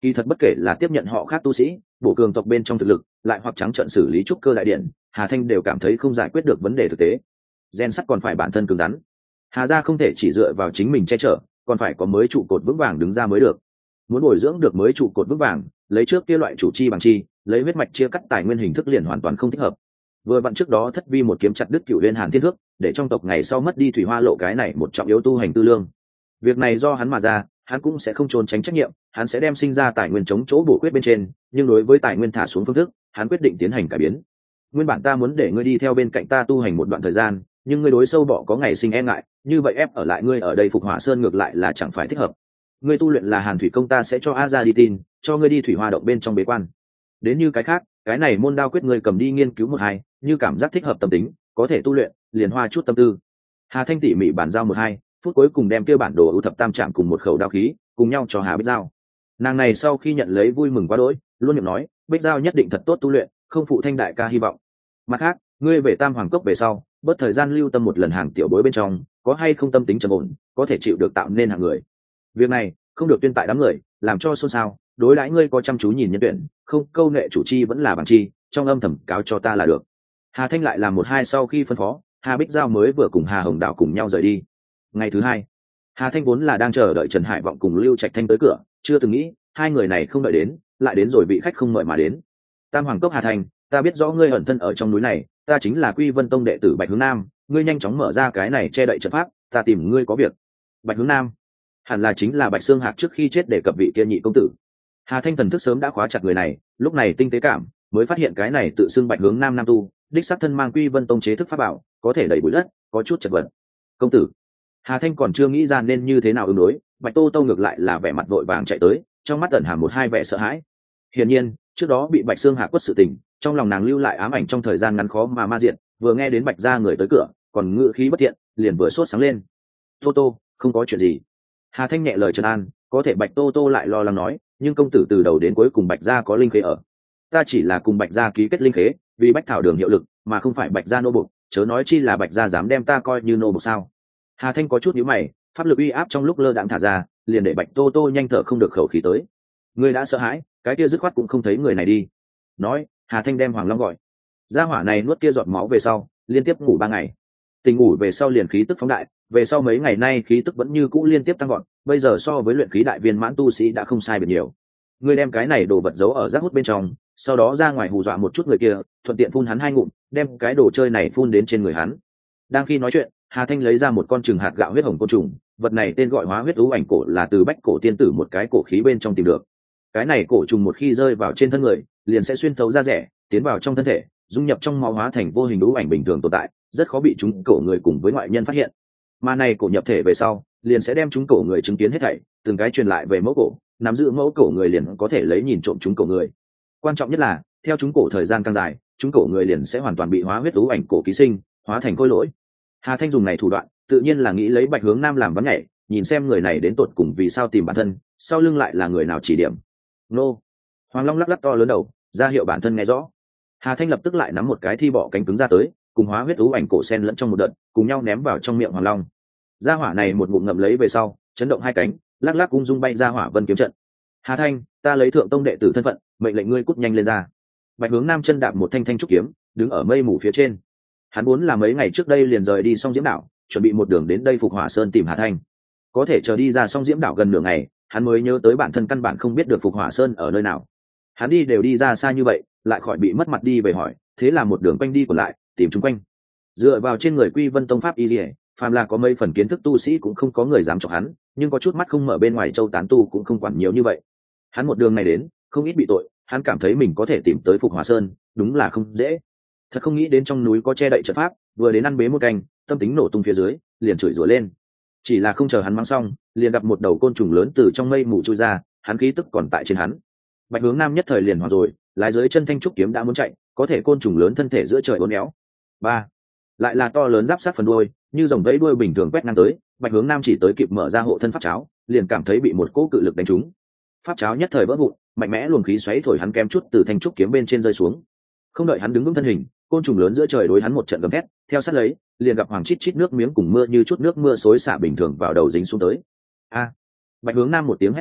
Kỳ thật bất kể là tiếp nhận họ khác tu sĩ, bổ cường tộc bên trong thực lực, lại hoặc trắng trợn xử lý trúc cơ đại điện, Hà Thanh đều cảm thấy không giải quyết được vấn đề thực tế. Gen sắt còn phải bản thân cứng rắn. Hà gia không thể chỉ dựa vào chính mình che chở, còn phải có mới trụ cột vững vàng đứng ra mới được. Muốn bồi dưỡng được mới trụ cột vững vàng, lấy trước kia loại chủ chi bằng chi, lấy huyết mạch chia cắt tài nguyên hình thức liền hoàn toàn không thích hợp. Vừa vặn trước đó Thất Vi một kiếm chặt đứt Cửu Uyên Hàn Thiên Thước, để trong tộc ngày sau mất đi thủy hoa lộ cái này một trọng yếu tu hành tư lương. Việc này do hắn mà ra, hắn cũng sẽ không trốn tránh trách nhiệm, hắn sẽ đem sinh ra tài nguyên chống chỗ bổ quyết bên trên, nhưng đối với tài nguyên thả xuống phương thức, hắn quyết định tiến hành cải biến. Nguyên bản ta muốn để ngươi đi theo bên cạnh ta tu hành một đoạn thời gian, nhưng ngươi đối sâu bọ có ngày sinh e ngại, như vậy ép ở lại ngươi ở đây Phục Hỏa Sơn ngược lại là chẳng phải thích hợp. Ngươi tu luyện là Hàn Thủy công, ta sẽ cho A Gia đi tin, cho ngươi đi thủy hoa động bên trong bế quan. Đến như cái khác, cái này môn đao quyết ngươi cầm đi nghiên cứu một hai, như cảm giác thích hợp tâm tính, có thể tu luyện, liền hoa chút tâm tư. Hà Thanh tỉ mỉ bản giao một hai phút, cuối cùng đem kia bản đồ ưu thập tam trạm cùng một khẩu đao khí cùng nhau cho Hà Bích Giao. Nàng này sau khi nhận lấy vui mừng quá đỗi, luôn miệng nói Bích Giao nhất định thật tốt tu luyện, không phụ Thanh đại ca hy vọng. Mặt khác, ngươi về Tam Hoàng Cốc về sau, bớt thời gian lưu tâm một lần hàng tiểu bối bên trong, có hay không tâm tính trầm ổn, có thể chịu được tạo nên hàng người. Việc này không được tuyên tại đám người, làm cho xôn xao. Đối đãi ngươi có chăm chú nhìn nhân tuyển, không câu nệ chủ chi vẫn là bằng chi, trong âm thầm cáo cho ta là được. Hà Thanh lại làm một hai sau khi phân phó, Hà Bích Giao mới vừa cùng Hà Hồng Đạo cùng nhau rời đi. Ngày thứ hai, Hà Thanh vốn là đang chờ đợi Trần Hải Vọng cùng Lưu Trạch Thanh tới cửa, chưa từng nghĩ hai người này không đợi đến, lại đến rồi vị khách không mời mà đến. Tam Hoàng Cốc Hà Thanh, ta biết rõ ngươi ẩn thân ở trong núi này, ta chính là Quy Vân Tông đệ tử Bạch Hướng Nam, ngươi nhanh chóng mở ra cái này che đậy trận pháp, ta tìm ngươi có việc. Bạch Hướng Nam, hẳn là chính là Bạch Xương Hạc trước khi chết để cập vị kia nhị công tử. Hà Thanh thần thức sớm đã khóa chặt người này, lúc này tinh tế cảm mới phát hiện cái này tự xưng Bạch Hướng Nam nam tu, đích xác thân mang Quy Vân Tông chế thức pháp bảo, có thể đẩy bụi đất, có chút chật vật. Công tử. Hà Thanh còn chưa nghĩ ra nên như thế nào ứng đối, Bạch Tô Tô ngược lại là vẻ mặt vội vàng chạy tới, trong mắt ẩn hàm một hai vẻ sợ hãi. Hiển nhiên, trước đó bị Bạch Xương Hạc quất sự tình, trong lòng nàng lưu lại ám ảnh trong thời gian ngắn khó mà ma diệt, vừa nghe đến Bạch gia người tới cửa, còn ngự khí bất thiện, liền vừa sốt sáng lên. Tô Tô, không có chuyện gì. Hà Thanh nhẹ lời trấn an, có thể Bạch Tô Tô lại lo lắng nói, nhưng công tử từ đầu đến cuối cùng Bạch gia có linh khế ở. Ta chỉ là cùng Bạch gia ký kết linh khế, vì Bách Thảo Đường hiệu lực, mà không phải Bạch gia nô bộc, chớ nói chi là Bạch gia dám đem ta coi như nô bộc sao? Hà Thanh có chút nhíu mày, pháp lực uy áp trong lúc lơ đãng thả ra, liền để Bạch Tô Tô nhanh thở không được khẩu khí tới. Ngươi đã sợ hãi, cái kia dứt khoát cũng không thấy người này đi. Nói, Hà Thanh đem Hoàng Long gọi. Gia hỏa này nuốt kia giọt máu về sau, liên tiếp ngủ 3 ngày. Tình ngủ về sau liền khí tức phóng đại, về sau mấy ngày nay khí tức vẫn như cũ liên tiếp tăng gọn, bây giờ so với luyện khí đại viên mãn tu sĩ đã không sai biệt nhiều. Ngươi đem cái này đồ vật giấu ở rác hút bên trong, sau đó ra ngoài hù dọa một chút người kia, thuận tiện phun hắn 2 ngụm, đem cái đồ chơi này phun đến trên người hắn. Đang khi nói chuyện, Hà Thanh lấy ra một con trừng hạt gạo huyết hồng côn trùng, vật này tên gọi Hóa Huyết Ú Ảnh Cổ, là từ Bách Cổ tiên tử một cái cổ khí bên trong tìm được. Cái này cổ trùng một khi rơi vào trên thân người, liền sẽ xuyên thấu ra rẻ, tiến vào trong thân thể, dung nhập trong máu hóa thành vô hình ú ảnh bình thường tồn tại, rất khó bị chúng cổ người cùng với ngoại nhân phát hiện. Mà này cổ nhập thể về sau, liền sẽ đem chúng cổ người chứng kiến hết thảy, từng cái truyền lại về mẫu cổ, nắm giữ mẫu cổ người liền có thể lấy nhìn trộm chúng cổ người. Quan trọng nhất là, theo chúng cổ thời gian càng dài, chúng cổ người liền sẽ hoàn toàn bị Hóa Huyết Ú Ảnh Cổ ký sinh, hóa thành khôi lỗi. Hà Thanh dùng này thủ đoạn, tự nhiên là nghĩ lấy Bạch Hướng Nam làm vắn nhảy, nhìn xem người này đến tột cùng vì sao tìm bản thân, sau lưng lại là người nào chỉ điểm. Nô. Hoàng Long lắc lắc to lớn đầu, ra hiệu bản thân nghe rõ. Hà Thanh lập tức lại nắm một cái thi bọ cánh cứng ra tới, cùng Hóa Huyết Ú Ảnh Cổ sen lẫn trong một đợt, cùng nhau ném vào trong miệng Hoàng Long. Gia hỏa này một ngụm ngậm lấy về sau, chấn động 2 cánh, lắc lắc ung dung bay ra Hỏa Vân kiếm trận. Hà Thanh, ta lấy Thượng Tông đệ tử thân phận, mệnh lệnh ngươi cút nhanh lên ra. Bạch Hướng Nam chân đạp một thanh thanh trúc kiếm, đứng ở mây mù phía trên. Hắn muốn là mấy ngày trước đây liền rời đi Song Diễm đảo, chuẩn bị một đường đến đây Phục Hỏa Sơn tìm Hà Thanh. Có thể chờ đi ra Song Diễm đảo gần nửa ngày, hắn mới nhớ tới bản thân căn bản không biết được Phục Hỏa Sơn ở nơi nào. Hắn đi đều đi ra xa như vậy, lại khỏi bị mất mặt đi về hỏi, thế là một đường quanh đi còn lại, tìm chung quanh. Dựa vào trên người Quy Vân Tông pháp y liễu, phàm là có mấy phần kiến thức tu sĩ cũng không có người dám chọc hắn, nhưng có chút mắt không mở bên ngoài châu tán tu cũng không quản nhiều như vậy. Hắn một đường này đến, không ít bị tội, hắn cảm thấy mình có thể tìm tới Phục Hỏa Sơn, đúng là không dễ. Thật không nghĩ đến trong núi có che đậy trận pháp, vừa đến ăn bế một canh, tâm tính nổ tung phía dưới, liền chửi rủa lên. Chỉ là không chờ hắn mắng xong, liền gặp một đầu côn trùng lớn từ trong mây mù chui ra, hắn khí tức còn tại trên hắn. Bạch Hướng Nam nhất thời liền hoảng rồi, lái dưới chân thanh trúc kiếm đã muốn chạy, có thể côn trùng lớn thân thể giữa trời uốn éo. Ba, lại là to lớn giáp sát phần đuôi, như dòng vẫy đuôi bình thường quét ngang tới, Bạch Hướng Nam chỉ tới kịp mở ra hộ thân pháp cháo, liền cảm thấy bị một cỗ cự lực đánh trúng. Pháp cháo nhất thời vỡ vụn, mạnh mẽ luồng khí xoáy thổi hắn kém chút từ thanh trúc kiếm bên trên rơi xuống. Không đợi hắn đứng vững thân hình, côn trùng lớn giữa trời đối hắn một trận gầm thét, theo sát lấy, liền gặp hoàng chít chít nước miếng cùng mưa như chút nước mưa xối xả bình thường vào đầu dính xuống tới. A! Bạch Hướng Nam một tiếng hét thảm,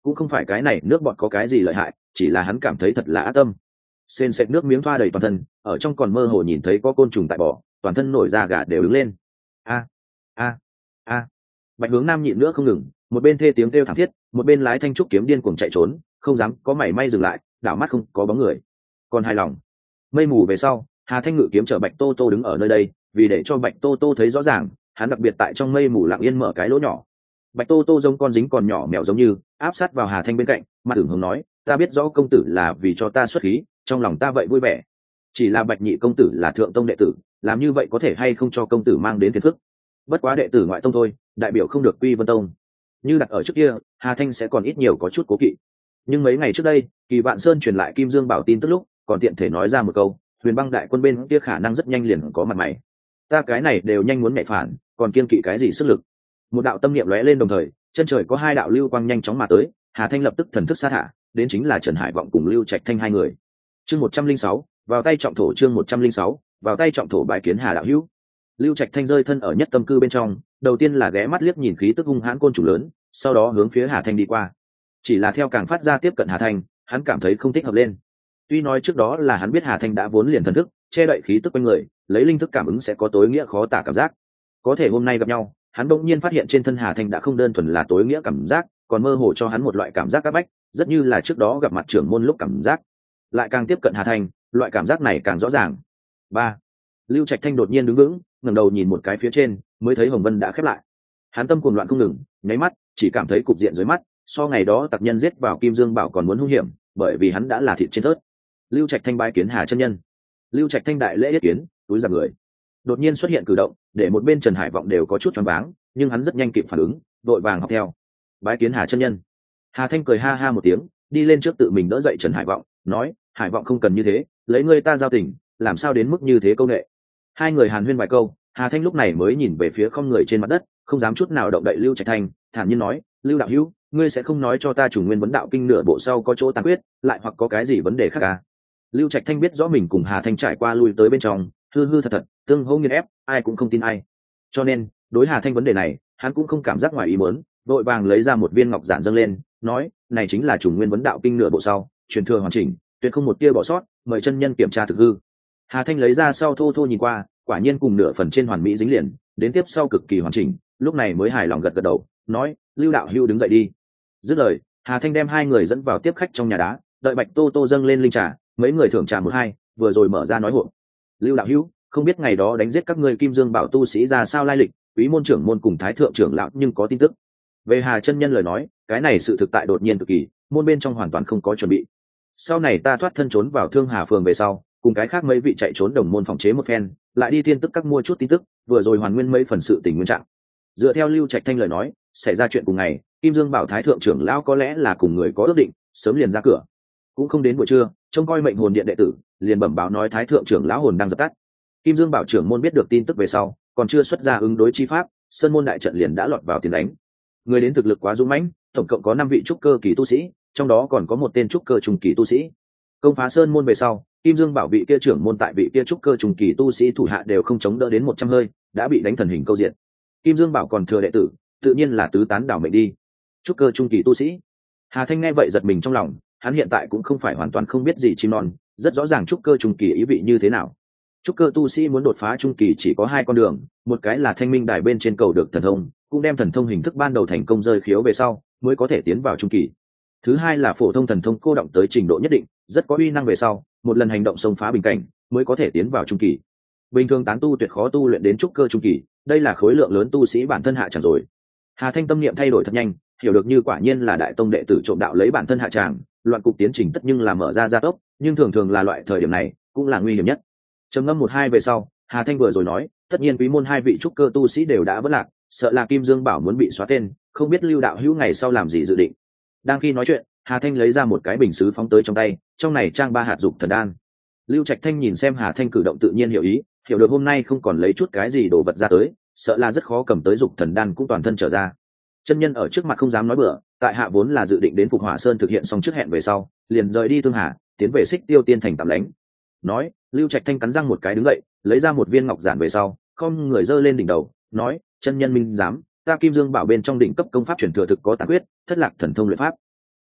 cũng không phải cái này nước bọt có cái gì lợi hại, chỉ là hắn cảm thấy thật là ác tâm. Sền sệt nước miếng thoa đầy toàn thân, ở trong còn mơ hồ nhìn thấy có côn trùng tại bò, toàn thân nổi da gà đều đứng lên. A a a. Bạch Hướng Nam nhịn nữa không ngừng, một bên thê tiếng kêu thảm thiết, một bên lái thanh trúc kiếm điên cuồng chạy trốn, không dám có mảy may dừng lại, đảo mắt không có bóng người. Còn hài lòng. Mây mù về sau, Hà Thanh ngự kiếm chở Bạch Tô Tô đứng ở nơi đây, vì để cho Bạch Tô Tô thấy rõ ràng, hắn đặc biệt tại trong mây mù lặng yên mở cái lỗ nhỏ. Bạch Tô Tô giống con dính còn nhỏ mèo giống như, áp sát vào Hà Thanh bên cạnh, mặt ửng hồng nói, ta biết rõ công tử là vì cho ta xuất khí, trong lòng ta vậy vui vẻ. Chỉ là Bạch nhị công tử là thượng tông đệ tử, làm như vậy có thể hay không cho công tử mang đến phiền phức. Bất quá đệ tử ngoại tông thôi, đại biểu không được quy vân tông. Như đặt ở trước kia, Hà Thanh sẽ còn ít nhiều có chút cố kỵ. Nhưng mấy ngày trước đây, Kỳ Vạn Sơn truyền lại Kim Dương Bảo tin tức lúc, còn tiện thể nói ra một câu, Huyền Băng đại quân bên kia khả năng rất nhanh liền có mặt mày. Ta cái này đều nhanh muốn mẹ phản, còn kiên kỵ cái gì sức lực. Một đạo tâm niệm lóe lên đồng thời, chân trời có hai đạo lưu quang nhanh chóng mà tới, Hà Thanh lập tức thần thức sát hạ, đến chính là Trần Hải Vọng cùng Lưu Trạch Thanh hai người. Chương 106, vào tay trọng thổ. Chương 106, vào tay trọng thổ, bái kiến Hà đạo hữu. Lưu Trạch Thanh rơi thân ở nhất tâm cư bên trong, đầu tiên là ghé mắt liếc nhìn khí tức hung hãn côn trùng lớn, sau đó hướng phía Hà Thanh đi qua. Chỉ là theo càng phát ra tiếp cận Hà Thanh, hắn cảm thấy không thích hợp lên. Tuy nói trước đó là hắn biết Hà Thanh đã vốn liền thần thức, che đậy khí tức quanh người, lấy linh thức cảm ứng sẽ có tối nghĩa khó tả cảm giác. Có thể hôm nay gặp nhau, hắn bỗng nhiên phát hiện trên thân Hà Thanh đã không đơn thuần là tối nghĩa cảm giác, còn mơ hồ cho hắn một loại cảm giác áp bách, rất như là trước đó gặp mặt trưởng môn lúc cảm giác. Lại càng tiếp cận Hà Thanh, loại cảm giác này càng rõ ràng. Ba. Lưu Trạch Thanh đột nhiên đứng vững, ngẩng đầu nhìn một cái phía trên, mới thấy Hồng Vân đã khép lại. Hắn tâm cuồng loạn không ngừng, nháy mắt, chỉ cảm thấy cục diện dưới mắt, so ngày đó tặc nhân giết vào Kim Dương Bảo còn muốn hung hiểm, bởi vì hắn đã là thịt trên thớt. Lưu Trạch Thanh bái kiến Hà chân nhân. Lưu Trạch Thanh đại lễ yết kiến, túi giặc người. Đột nhiên xuất hiện cử động, để một bên Trần Hải Vọng đều có chút choáng váng, nhưng hắn rất nhanh kịp phản ứng, vội vàng học theo. Bái kiến Hà chân nhân. Hà Thanh cười ha ha một tiếng, đi lên trước tự mình đỡ dậy Trần Hải Vọng, nói, Hải Vọng không cần như thế, lấy ngươi ta giao tình, làm sao đến mức như thế câu nệ. Hai người hàn huyên vài câu, Hà Thanh lúc này mới nhìn về phía không người trên mặt đất, không dám chút nào động đậy Lưu Trạch Thanh, thản nhiên nói, Lưu đạo hữu, ngươi sẽ không nói cho ta chủ nguyên vấn đạo kinh nửa bộ sau có chỗ tàn quyết, lại hoặc có cái gì vấn đề khác à? Lưu Trạch Thanh biết rõ mình cùng Hà Thanh trải qua lui tới bên trong, hư hư thật thật, tương hỗ nghiền ép, ai cũng không tin ai. Cho nên, đối Hà Thanh vấn đề này, hắn cũng không cảm giác ngoài ý muốn, vội vàng lấy ra một viên ngọc giản dâng lên, nói, này chính là chủ nguyên vấn đạo kinh nửa bộ sau, truyền thừa hoàn chỉnh, tuyệt không một tia bỏ sót, mời chân nhân kiểm tra thực hư. Hà Thanh lấy ra sau thô thô nhìn qua, quả nhiên cùng nửa phần trên hoàn mỹ dính liền, đến tiếp sau cực kỳ hoàn chỉnh, lúc này mới hài lòng gật gật đầu, nói, Lưu đạo hữu đứng dậy đi. Dứt lời, Hà Thanh đem hai người dẫn vào tiếp khách trong nhà đá, đợi Bạch Tô Tô dâng lên linh trà, mấy người thưởng trà một hai, vừa rồi mở ra nói hộp. Lưu đạo hữu, không biết ngày đó đánh giết các ngươi Kim Dương Bảo tu sĩ ra sao lai lịch, quý môn trưởng môn cùng thái thượng trưởng lão nhưng có tin tức. Về Hà chân nhân lời nói, cái này sự thực tại đột nhiên cực kỳ, môn bên trong hoàn toàn không có chuẩn bị. Sau này ta thoát thân trốn vào Thương Hà phường về sau, cùng cái khác mấy vị chạy trốn đồng môn phòng chế một phen, lại đi thiên tức các mua chút tin tức, vừa rồi hoàn nguyên mấy phần sự tình nguyên trạng. Dựa theo Lưu Trạch Thanh lời nói, xảy ra chuyện cùng ngày, Kim Dương Bảo thái thượng trưởng lão có lẽ là cùng người có ước định, sớm liền ra cửa. Cũng không đến buổi trưa, trông coi mệnh hồn điện đệ tử, liền bẩm báo nói thái thượng trưởng lão hồn đang dập tắt. Kim Dương Bảo trưởng môn biết được tin tức về sau, còn chưa xuất ra ứng đối chi pháp, sơn môn đại trận liền đã lọt vào tiền đánh. Người đến thực lực quá dũng mãnh, tổng cộng có 5 vị trúc cơ kỳ tu sĩ, trong đó còn có một tên trúc cơ trung kỳ tu sĩ. Công phá sơn môn về sau, Kim Dương Bảo vị kia trưởng môn tại vị kia trúc cơ trung kỳ tu sĩ thủ hạ đều không chống đỡ đến 100 hơi, đã bị đánh thần hình câu diện. Kim Dương Bảo còn thừa đệ tử, tự nhiên là tứ tán đảo mệnh đi. Trúc cơ trung kỳ tu sĩ. Hà Thanh nghe vậy giật mình trong lòng, hắn hiện tại cũng không phải hoàn toàn không biết gì chim non, rất rõ ràng trúc cơ trung kỳ ý vị như thế nào. Trúc cơ tu sĩ muốn đột phá trung kỳ chỉ có 2 con đường, một cái là thanh minh đài bên trên cầu được thần thông, cũng đem thần thông hình thức ban đầu thành công rơi khiếu về sau, mới có thể tiến vào trung kỳ. Thứ hai là phổ thông thần thông cô động tới trình độ nhất định, rất có uy năng về sau, một lần hành động xông phá bình cảnh, mới có thể tiến vào trung kỳ. Bình thường tán tu tuyệt khó tu luyện đến trúc cơ trung kỳ, đây là khối lượng lớn tu sĩ bản thân hạ chẳng rồi. Hà Thanh tâm niệm thay đổi thật nhanh, hiểu được như quả nhiên là đại tông đệ tử trộm đạo lấy bản thân hạ tràng, loạn cục tiến trình tất nhưng là mở ra gia tốc, nhưng thường thường là loại thời điểm này cũng là nguy hiểm nhất. Trầm ngâm 1-2 về sau, Hà Thanh vừa rồi nói, tất nhiên quý môn 2 vị trúc cơ tu sĩ đều đã vỡ lạc, sợ là Kim Dương Bảo muốn bị xóa tên, không biết Lưu đạo hữu ngày sau làm gì dự định. Đang khi nói chuyện, Hà Thanh lấy ra một cái bình sứ phóng tới trong tay, trong này trang 3 hạt dục thần đan. Lưu Trạch Thanh nhìn xem Hà Thanh cử động tự nhiên hiểu ý, hiểu được hôm nay không còn lấy chút cái gì đồ vật ra tới, sợ là rất khó cầm tới dục thần đan cũng toàn thân trở ra. Chân nhân ở trước mặt không dám nói bừa, tại hạ vốn là dự định đến Phục Hỏa Sơn thực hiện xong trước hẹn về sau, liền rời đi Thương Hà, tiến về Xích Tiêu Tiên thành tạm lánh. Nói, Lưu Trạch Thanh cắn răng một cái đứng dậy, lấy ra một viên ngọc giản về sau, không người giơ lên đỉnh đầu, nói, chân nhân minh dám, ta Kim Dương Bảo bên trong đỉnh cấp công pháp truyền thừa thực có tàn quyết, thất lạc thần thông luyện pháp.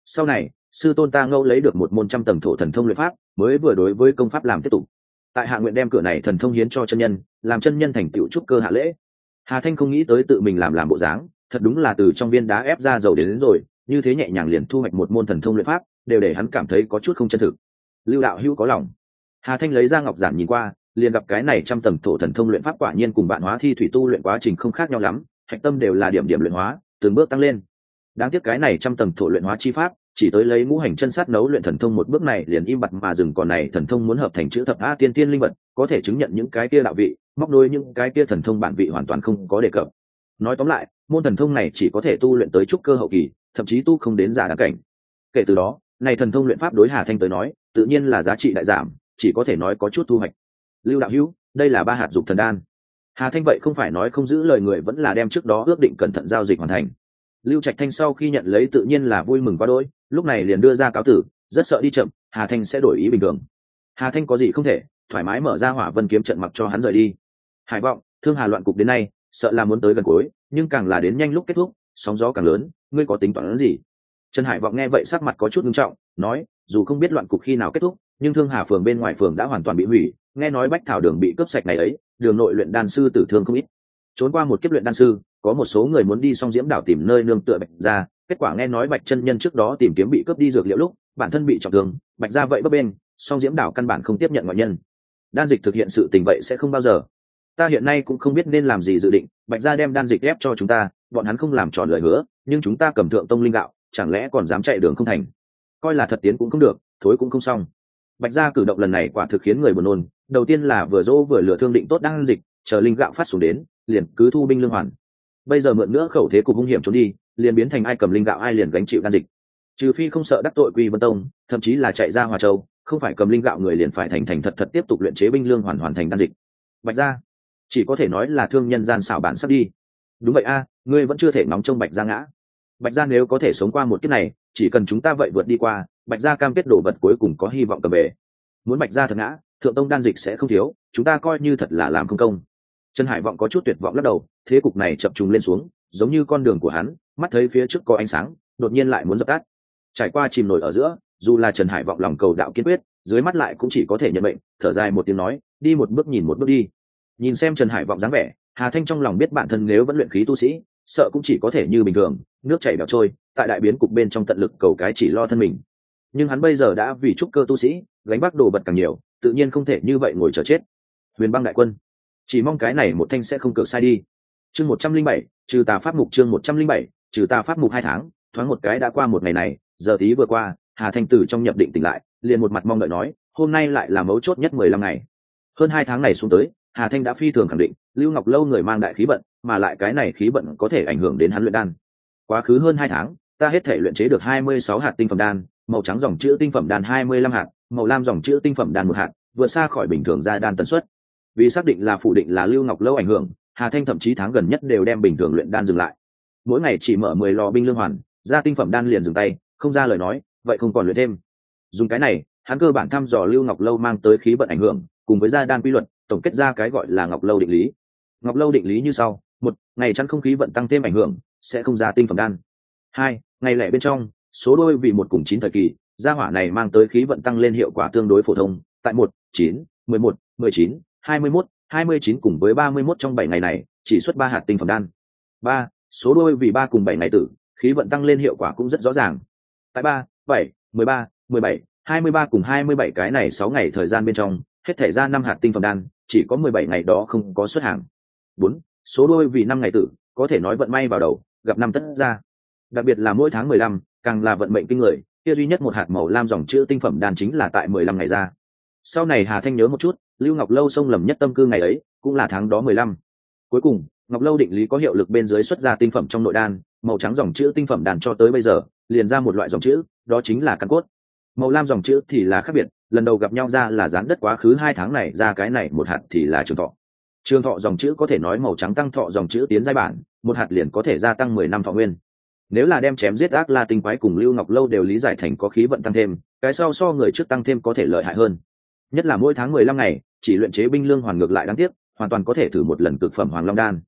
Sau này sư tôn ta ngẫu lấy được một môn trăm tầng thổ thần thông luyện pháp, mới vừa đối với công pháp làm tiếp tục. Tại hạ nguyện đem cửa này thần thông hiến cho chân nhân, làm chân nhân thành tựu trúc cơ hạ lễ. Hà Thanh không nghĩ tới tự mình làm bộ dáng, thật đúng là từ trong viên đá ép ra dầu đến rồi, như thế nhẹ nhàng liền thu hoạch một môn thần thông luyện pháp, đều để hắn cảm thấy có chút không chân thực. Lưu đạo hữu có lòng. Hà Thanh lấy ra ngọc giản nhìn qua, liền gặp cái này trăm tầng thổ thần thông luyện pháp quả nhiên cùng Vạn Hóa Thi Thủy tu luyện quá trình không khác nhau lắm, hạch tâm đều là điểm điểm luyện hóa, từng bước tăng lên. Đáng tiếc cái này trăm tầng thổ luyện hóa chi pháp, chỉ tới lấy ngũ hành chân sát nấu luyện thần thông một bước này liền im bặt mà dừng, còn này thần thông muốn hợp thành chữ thập a tiên tiên linh vật, có thể chứng nhận những cái kia đạo vị, móc nối những cái kia thần thông bản vị hoàn toàn không có đề cập. Nói tóm lại, môn thần thông này chỉ có thể tu luyện tới trúc cơ hậu kỳ, thậm chí tu không đến giả đẳng cảnh. Kể từ đó, này thần thông luyện pháp đối Hà Thanh tới nói, tự nhiên là giá trị đại giảm, chỉ có thể nói có chút thu hoạch. Lưu đạo hữu, đây là 3 hạt dục thần đan. Hà Thanh vậy không phải nói không giữ lời người, vẫn là đem trước đó ước định cẩn thận giao dịch hoàn thành. Lưu Trạch Thanh sau khi nhận lấy tự nhiên là vui mừng quá đỗi, lúc này liền đưa ra cáo tử, rất sợ đi chậm Hà Thanh sẽ đổi ý bình thường. Hà Thanh có gì không thể, thoải mái mở ra Hỏa Vân kiếm trận mặc cho hắn rời đi. Hải vọng, Thương Hà loạn cục đến nay, sợ là muốn tới gần cuối, nhưng càng là đến nhanh lúc kết thúc, sóng gió càng lớn, ngươi có tính toán gì? Trần Hải vọng nghe vậy sắc mặt có chút nghiêm trọng, nói, dù không biết loạn cục khi nào kết thúc, nhưng Thương Hà phường bên ngoài phường đã hoàn toàn bị hủy, nghe nói Bách Thảo đường bị cướp sạch ngày ấy, đường nội luyện đan sư tử thương không ít. Trốn qua một kiếp luyện đan sư, có một số người muốn đi Song Diễm đảo tìm nơi nương tựa Bạch gia, kết quả nghe nói Bạch chân nhân trước đó tìm kiếm bị cướp đi dược liệu lúc, bản thân bị trọng thương, Bạch gia vậy bấp bên, Song Diễm đảo căn bản không tiếp nhận ngoại nhân. Đan dịch thực hiện sự tình vậy sẽ không bao giờ. Ta hiện nay cũng không biết nên làm gì dự định, Bạch gia đem đan dịch ép cho chúng ta, bọn hắn không làm tròn lời hứa, nhưng chúng ta cầm thượng tông linh gạo, chẳng lẽ còn dám chạy đường không thành? Coi là thật tiến cũng không được, thối cũng không xong. Bạch gia cử động lần này quả thực khiến người buồn nôn, đầu tiên là vừa dỗ vừa lừa thương định tốt đan dịch, chờ linh gạo phát xuống đến, liền cứ thu binh lương hoàn. Bây giờ mượn nữa khẩu thế cục hung hiểm trốn đi, liền biến thành ai cầm linh gạo ai liền gánh chịu đan dịch. Trừ phi không sợ đắc tội Quy Vân Tông, thậm chí là chạy ra Hòa Châu, không phải cầm linh gạo người liền phải thành thật tiếp tục luyện chế binh lương hoàn thành đan dịch. Bạch gia chỉ có thể nói là thương nhân gian xảo bản sắp đi. Đúng vậy a, ngươi vẫn chưa thể nóng trông Bạch gia ngã. Bạch gia nếu có thể sống qua một kiếp này, chỉ cần chúng ta vậy vượt đi qua, Bạch gia cam kết đồ vật cuối cùng có hy vọng cầm về. Muốn Bạch gia thật ngã, thượng tông đan dịch sẽ không thiếu, chúng ta coi như thật là làm không công. Trần Hải vọng có chút tuyệt vọng lắc đầu, thế cục này chập trùng lên xuống, giống như con đường của hắn, mắt thấy phía trước có ánh sáng, đột nhiên lại muốn dập tắt. Trải qua chìm nổi ở giữa, dù là Trần Hải vọng lòng cầu đạo kiên quyết, dưới mắt lại cũng chỉ có thể nhận mệnh, thở dài một tiếng nói, đi một bước nhìn một bước đi. Nhìn xem Trần Hải vọng dáng vẻ, Hà Thanh trong lòng biết bản thân nếu vẫn luyện khí tu sĩ, sợ cũng chỉ có thể như bình thường, nước chảy bèo trôi, tại đại biến cục bên trong tận lực cầu cái chỉ lo thân mình. Nhưng hắn bây giờ đã vì trúc cơ tu sĩ, gánh vác đồ vật càng nhiều, tự nhiên không thể như vậy ngồi chờ chết. Huyền Băng đại quân, chỉ mong cái này một thanh sẽ không cược sai đi. Chương 107, trừ tà pháp mục, chương 107, trừ tà pháp mục 2 tháng, thoáng một cái đã qua một ngày này, giờ tí vừa qua, Hà Thanh từ trong nhập định tỉnh lại, liền một mặt mong đợi nói, hôm nay lại là mấu chốt nhất 15 ngày. Hơn 2 tháng này xuống tới, Hà Thanh đã phi thường khẳng định, Lưu Ngọc Lâu người mang đại khí vận, mà lại cái này khí vận có thể ảnh hưởng đến hắn luyện đan. Quá khứ hơn 2 tháng, ta hết thể luyện chế được 26 hạt tinh phẩm đan, màu trắng dòng chữ tinh phẩm đan 25 hạt, màu lam dòng chữ tinh phẩm đan 1 hạt, vượt xa khỏi bình thường ra đan tần suất. Vì xác định là phủ định là Lưu Ngọc Lâu ảnh hưởng, Hà Thanh thậm chí tháng gần nhất đều đem bình thường luyện đan dừng lại. Mỗi ngày chỉ mở 10 lò binh lương hoàn, ra tinh phẩm đan liền dừng tay, không ra lời nói, vậy không còn luyện thêm. Dùng cái này, hắn cơ bản thăm dò Lưu Ngọc Lâu mang tới khí vận ảnh hưởng, cùng với ra đan quy luật, tổng kết ra cái gọi là Ngọc Lâu định lý. Ngọc Lâu định lý như sau: 1, ngày chắn không khí vận tăng thêm ảnh hưởng, sẽ không ra tinh phẩm đan. 2, ngày lẻ bên trong, số đôi vì 1 cùng 9 thời kỳ, gia hỏa này mang tới khí vận tăng lên hiệu quả tương đối phổ thông, tại 1, 9, 11, 19, 21, 29 cùng với 31 trong 7 ngày này, chỉ xuất 3 hạt tinh phẩm đan. 3, số đôi vì 3 cùng 7 ngày tử, khí vận tăng lên hiệu quả cũng rất rõ ràng. Tại 3, 7, 13, 17, 23 cùng 27 cái này 6 ngày thời gian bên trong, hết thể ra 5 hạt tinh phẩm đan, chỉ có 17 ngày đó không có xuất hàng. 4, số đôi vì 5 ngày tử, có thể nói vận may vào đầu, gặp năm tất ra. Đặc biệt là mỗi tháng 15, càng là vận mệnh kinh người, kia duy nhất một hạt màu lam dòng chữ tinh phẩm đan chính là tại 15 ngày ra. Sau này Hà Thanh nhớ một chút, Lưu Ngọc Lâu sông lầm nhất tâm cư ngày ấy, cũng là tháng đó 15. Cuối cùng, Ngọc Lâu định lý có hiệu lực bên dưới xuất ra tinh phẩm trong nội đan, màu trắng dòng chữ tinh phẩm đan cho tới bây giờ, liền ra một loại dòng chữ, đó chính là căn cốt. Màu lam dòng chữ thì là khác biệt, lần đầu gặp nhau ra là gián đất quá khứ 2 tháng này ra cái này một hạt thì là trường thọ. Trường thọ dòng chữ có thể nói màu trắng tăng thọ dòng chữ tiến giai bản, một hạt liền có thể gia tăng 10 năm thọ nguyên. Nếu là đem chém giết ác la tinh quái cùng Lưu Ngọc Lâu đều lý giải thành có khí vận tăng thêm, cái sau so người trước tăng thêm có thể lợi hại hơn. Nhất là mỗi tháng 15 ngày, chỉ luyện chế binh lương hoàn ngược lại đáng tiếc, hoàn toàn có thể thử một lần cực phẩm Hoàng Long đan.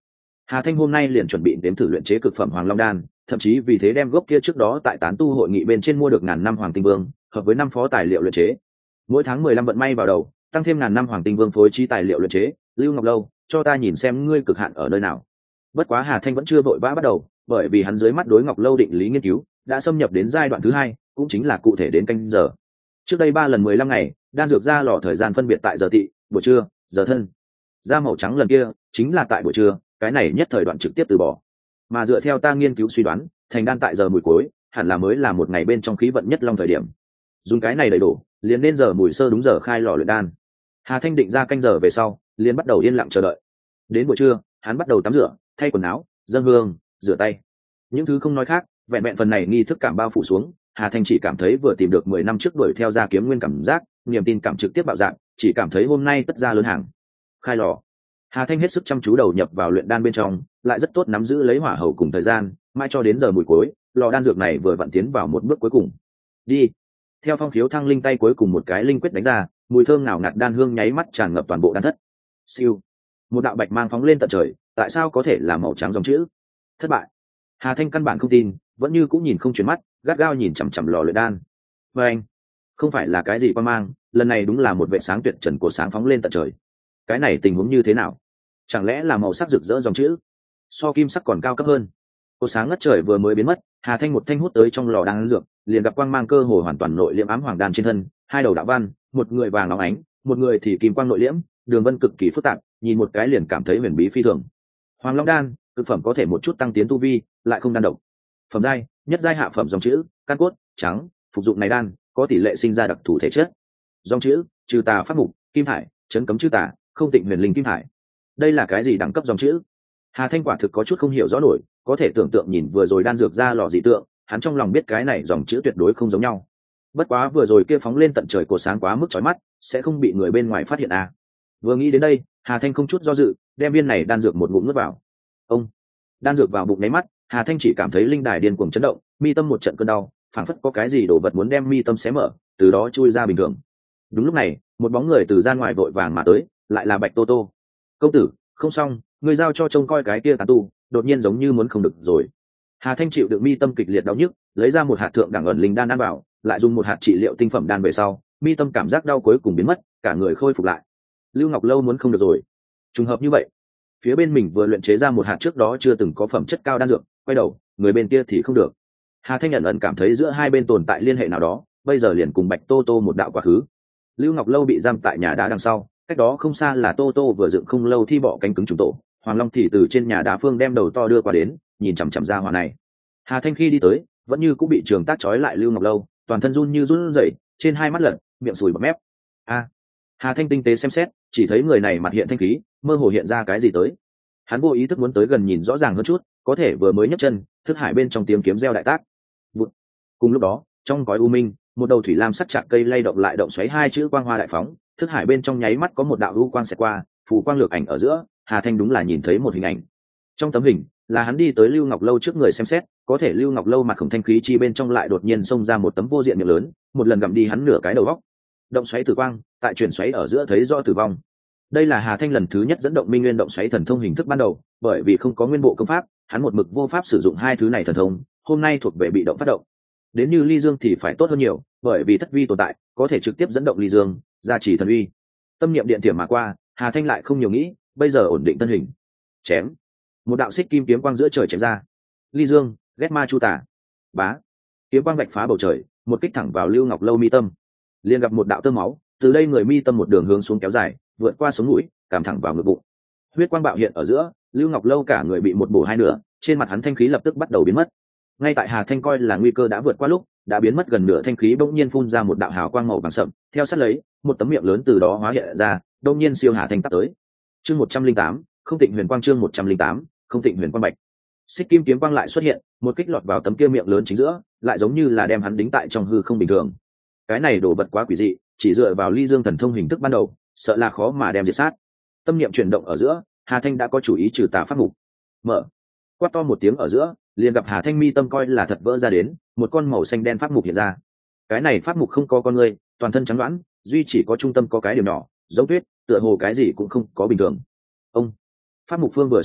Hà Thanh hôm nay liền chuẩn bị đếm thử luyện chế cực phẩm Hoàng Long đan, thậm chí vì thế đem gốc kia trước đó tại tán tu hội nghị bên trên mua được ngàn năm Hoàng Tinh Vương, hợp với 5 phó tài liệu luyện chế. Mỗi tháng 15 vận may vào đầu, tăng thêm ngàn năm Hoàng Tinh Vương phối trí tài liệu luyện chế. Lưu Ngọc Lâu, cho ta nhìn xem ngươi cực hạn ở nơi nào. Bất quá Hà Thanh vẫn chưa vội vã bắt đầu, bởi vì hắn dưới mắt đối Ngọc Lâu định lý nghiên cứu đã xâm nhập đến giai đoạn thứ 2, cũng chính là cụ thể đến canh giờ. Trước đây 3 lần 15 ngày, đan dược ra lò thời gian phân biệt tại giờ tỵ, buổi trưa, giờ thân. Da màu trắng lần kia chính là tại buổi trưa, cái này nhất thời đoạn trực tiếp từ bỏ. Mà dựa theo ta nghiên cứu suy đoán, thành đan tại giờ mùi cuối, hẳn là mới là một ngày bên trong khí vận nhất long thời điểm. Dùng cái này đầy đủ, liền nên giờ mùi sơ đúng giờ khai lò luyện đan. Hà Thanh định ra canh giờ về sau, liền bắt đầu yên lặng chờ đợi. Đến buổi trưa, hắn bắt đầu tắm rửa, thay quần áo, dâng hương, rửa tay. Những thứ không nói khác, vẹn vẹn phần này nghi thức cảm bao phủ xuống, Hà Thanh chỉ cảm thấy vừa tìm được 10 năm trước đuổi theo ra kiếm nguyên cảm giác, niềm tin cảm trực tiếp bạo dạng, chỉ cảm thấy hôm nay tất ra lớn hàng. Khai lò. Hà Thanh hết sức chăm chú đầu nhập vào luyện đan bên trong, lại rất tốt nắm giữ lấy hỏa hầu cùng thời gian, mãi cho đến giờ mùi cuối, lò đan dược này vừa vặn tiến vào một bước cuối cùng. Đi. Theo phong khiếu thăng linh tay cuối cùng một cái linh quyết đánh ra, mùi thơm nào ngạt đan hương nháy mắt tràn ngập toàn bộ đan thất. Siêu. Một đạo bạch mang phóng lên tận trời, tại sao có thể là màu trắng dòng chữ? Thất bại. Hà Thanh căn bản không tin, vẫn như cũng nhìn không chuyển mắt, gắt gao nhìn chằm chằm lò luyện đan. Và anh, không phải là cái gì quan mang, lần này đúng là một vệ sáng tuyệt trần của sáng phóng lên tận trời. Cái này tình huống như thế nào? Chẳng lẽ là màu sắc rực rỡ dòng chữ, so kim sắc còn cao cấp hơn? Cô sáng ngất trời vừa mới biến mất, Hà Thanh một thanh hút tới trong lò đan dược, liền gặp quang mang cơ hồ hoàn toàn nội liễm ám hoàng đan trên thân, hai đầu đạo văn, một người vàng óng ánh, một người thì kim quang nội liễm, đường vân cực kỳ phức tạp, nhìn một cái liền cảm thấy huyền bí phi thường. Hoàng Long đan, cực phẩm có thể một chút tăng tiến tu vi, lại không đan độc. Phẩm giai, nhất giai hạ phẩm dòng chữ, căn cốt trắng, phục dụng này đan có tỷ lệ sinh ra đặc thù thể chất. Dòng chữ, trừ tà pháp mục, kim thải, chấn cấm chư tà, không tịnh huyền linh kim thải. Đây là cái gì đẳng cấp dòng chữ? Hà Thanh quả thực có chút không hiểu rõ nổi, có thể tưởng tượng nhìn vừa rồi đan dược ra lò dị tượng, hắn trong lòng biết cái này dòng chữ tuyệt đối không giống nhau. Bất quá vừa rồi kia phóng lên tận trời của sáng quá mức chói mắt, sẽ không bị người bên ngoài phát hiện à? Vừa nghĩ đến đây, Hà Thanh không chút do dự, đem viên này đan dược một ngụm nuốt vào. Ông, đan dược vào bụng nháy mắt, Hà Thanh chỉ cảm thấy linh đài điên cuồng chấn động, mi tâm một trận cơn đau, phảng phất có cái gì đổ vật muốn đem mi tâm xé mở, từ đó chui ra bình thường. Đúng lúc này, một bóng người từ ra ngoài vội vàng mà tới, lại là Bạch Tô Tô. Công tử, không xong, người giao cho trông coi cái kia tán tu, đột nhiên giống như muốn không được rồi. Hà Thanh chịu đựng mi tâm kịch liệt đau nhức, lấy ra một hạt thượng đẳng ẩn linh đan ăn vào, lại dùng một hạt trị liệu tinh phẩm đan về sau, mi tâm cảm giác đau cuối cùng biến mất, cả người khôi phục lại. Lưu Ngọc Lâu muốn không được rồi. Trùng hợp như vậy, phía bên mình vừa luyện chế ra một hạt trước đó chưa từng có phẩm chất cao đan dược, quay đầu, người bên kia thì không được. Hà Thanh ẩn cảm thấy giữa hai bên tồn tại liên hệ nào đó, bây giờ liền cùng Bạch Tô Tô một đạo quá khứ. Lưu Ngọc Lâu bị giam tại nhà đá đằng sau, cách đó không xa là Tô Tô vừa dựng không lâu thi bỏ cánh cứng trùng tổ, Hoàng Long thì từ trên nhà đá phương đem đầu to đưa qua đến, nhìn chằm chằm ra hỏa này. Hà Thanh khi đi tới, vẫn như cũng bị trường tác trói lại Lưu Ngọc Lâu, toàn thân run như run rẩy, trên hai mắt lật, miệng sùi bọt mép. A. Hà Thanh tinh tế xem xét, chỉ thấy người này mặt hiện thanh khí, mơ hồ hiện ra cái gì tới. Hắn vô ý thức muốn tới gần nhìn rõ ràng hơn chút, có thể vừa mới nhấc chân, thức hải bên trong tiếng kiếm reo đại tác. Vụt. Cùng lúc đó, trong cõi u minh, một đầu thủy lam sắc chạc cây lay động lại động xoáy hai chữ quang hoa đại phóng, thức hải bên trong nháy mắt có một đạo u quang xẹt qua, phủ quang lược ảnh ở giữa, Hà Thanh đúng là nhìn thấy một hình ảnh. Trong tấm hình, là hắn đi tới Lưu Ngọc Lâu trước người xem xét, có thể Lưu Ngọc Lâu mặt khổng thanh khí chi bên trong lại đột nhiên xông ra một tấm vô diện miệng lớn, một lần gặm đi hắn nửa cái đầu góc. Động xoáy tử quang, tại chuyển xoáy ở giữa thấy rõ tử vong. Đây là Hà Thanh lần thứ nhất dẫn động Minh Nguyên động xoáy thần thông hình thức ban đầu, bởi vì không có nguyên bộ công pháp, hắn một mực vô pháp sử dụng hai thứ này thần thông, hôm nay thuộc về bị động phát động. Đến như Ly Dương thì phải tốt hơn nhiều, bởi vì thất vi tồn tại, có thể trực tiếp dẫn động Ly Dương, gia trì thần uy. Tâm niệm điện tiềm mà qua, Hà Thanh lại không nhiều nghĩ, bây giờ ổn định thân hình. Chém. Một đạo xích kim kiếm quang giữa trời chém ra. Ly Dương, ghét ma chu tả. Bá. Kiếm quang vạch phá bầu trời, một kích thẳng vào Lưu Ngọc Lâu mi tâm. Liền gặp một đạo tơ máu, từ đây người mi tâm một đường hướng xuống kéo dài, vượt qua sống mũi, cảm thẳng vào ngực bụng. Huyết quang bạo hiện ở giữa, Lưu Ngọc Lâu cả người bị một bổ hai nửa, trên mặt hắn thanh khí lập tức bắt đầu biến mất. Ngay tại Hà Thanh coi là nguy cơ đã vượt qua lúc, đã biến mất gần nửa thanh khí bỗng nhiên phun ra một đạo hào quang màu vàng sậm, theo sát lấy, một tấm miệng lớn từ đó hóa hiện ra, đột nhiên siêu Hà Thanh tắt tới. Chương 108, không tịnh huyền quang chương 108, không tịnh huyền quang bạch. Xích kim kiếm quang lại xuất hiện, một kích lọt vào tấm kia miệng lớn chính giữa, lại giống như là đem hắn đính tại trong hư không bình thường. Cái này đồ vật quá quỷ dị, chỉ dựa vào Ly Dương thần thông hình thức ban đầu, sợ là khó mà đem diệt sát. Tâm niệm chuyển động ở giữa, Hà Thanh đã có chủ ý trừ tà pháp mục. Mở. Quát to một tiếng ở giữa, liền gặp Hà Thanh mi tâm coi là thật vỡ ra đến, một con màu xanh đen pháp mục hiện ra. Cái này pháp mục không có con người, toàn thân trắng đoán, duy chỉ có trung tâm có cái điểm nhỏ, giống tuyết, tựa hồ cái gì cũng không có bình thường. Ông. Pháp mục phương vừa xuất hiện,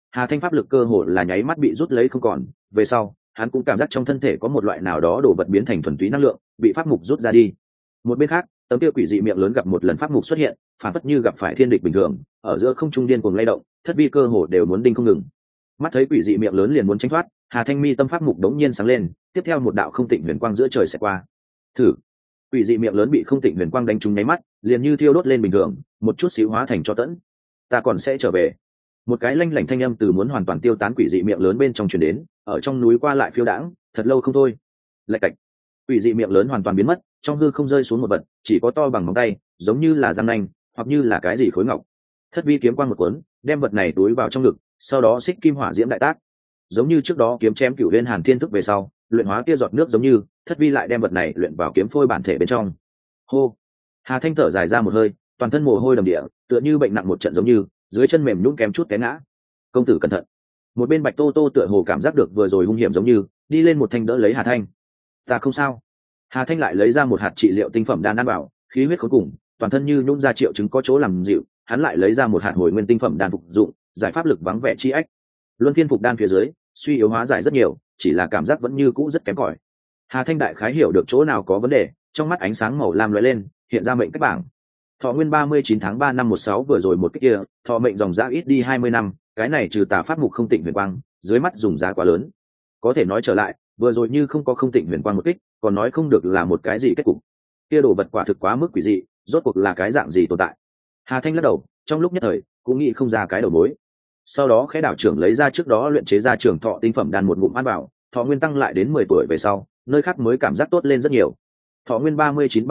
Hà Thanh pháp lực cơ hồ là nháy mắt bị rút lấy không còn, về sau hắn cũng cảm giác trong thân thể có một loại nào đó đổ vật biến thành thuần túy năng lượng bị pháp mục rút ra đi. Một bên khác, tấm kia quỷ dị miệng lớn gặp một lần pháp mục xuất hiện, phản phất như gặp phải thiên địch bình thường, ở giữa không trung điên cuồng lay động, thất vi cơ hồ đều muốn đinh không ngừng. Mắt thấy quỷ dị miệng lớn liền muốn tránh thoát, Hà Thanh mi tâm pháp mục đống nhiên sáng lên, tiếp theo một đạo không tịnh huyền quang giữa trời sẽ qua. Thử. Quỷ dị miệng lớn bị không tịnh huyền quang đánh trúng nháy mắt, liền như thiêu đốt lên bình thường, một chút xíu hóa thành tro tẫn. Ta còn sẽ trở về. Một cái lanh lảnh thanh âm từ muốn hoàn toàn tiêu tán quỷ dị miệng lớn bên trong truyền đến, ở trong núi qua lại phiêu đãng, thật lâu không thôi. Lạch cạch. Quỷ dị miệng lớn hoàn toàn biến mất, trong hư không rơi xuống một vật, chỉ có to bằng móng tay, giống như là răng nanh, hoặc như là cái gì khối ngọc. Thất vi kiếm quang một cuốn, đem vật này túi vào trong ngực, sau đó xích kim hỏa diễm đại tác, giống như trước đó kiếm chém cửu liên hàn thiên thức về sau, luyện hóa kia giọt nước giống như, thất vi lại đem vật này luyện vào kiếm phôi bản thể bên trong. Hô. Hà Thanh thở dài ra một hơi, toàn thân mồ hôi đầm địa, tựa như bệnh nặng một trận giống như, dưới chân mềm nhũn kém chút té ngã. Công tử cẩn thận. Một bên Bạch Tô Tô tựa hồ cảm giác được vừa rồi hung hiểm giống như, đi lên một thanh đỡ lấy Hà Thanh. Ta không sao. Hà Thanh lại lấy ra một hạt trị liệu tinh phẩm đan ăn vào, khí huyết khốn cùng, toàn thân như nhũn ra triệu chứng có chỗ làm dịu, hắn lại lấy ra một hạt hồi nguyên tinh phẩm đan phục dụng, giải pháp lực vắng vẻ chi ách. Luân phiên phục đan phía dưới, suy yếu hóa giải rất nhiều, chỉ là cảm giác vẫn như cũ rất kém cỏi. Hà Thanh đại khái hiểu được chỗ nào có vấn đề, trong mắt ánh sáng màu lam lóe lên, hiện ra mệnh cách bảng. Thọ nguyên 39 tháng 3 năm 16 vừa rồi một cái kia, thọ mệnh dòng giá ít đi 20 năm, cái này trừ tà pháp mục không tịnh huyền quang, dưới mắt dùng giá quá lớn. Có thể nói trở lại, vừa rồi như không có không tịnh huyền quang một kích, còn nói không được là một cái gì kết cục. Kia đồ vật quả thực quá mức quỷ dị, rốt cuộc là cái dạng gì tồn tại. Hà Thanh lắc đầu, trong lúc nhất thời, cũng nghĩ không ra cái đầu mối. Sau đó khẽ đảo trưởng lấy ra trước đó luyện chế ra trường thọ tinh phẩm đan một ngụm ăn vào, thọ nguyên tăng lại đến 10 tuổi về sau, nơi khác mới cảm giác tốt lên rất nhiều. Thọ nguyên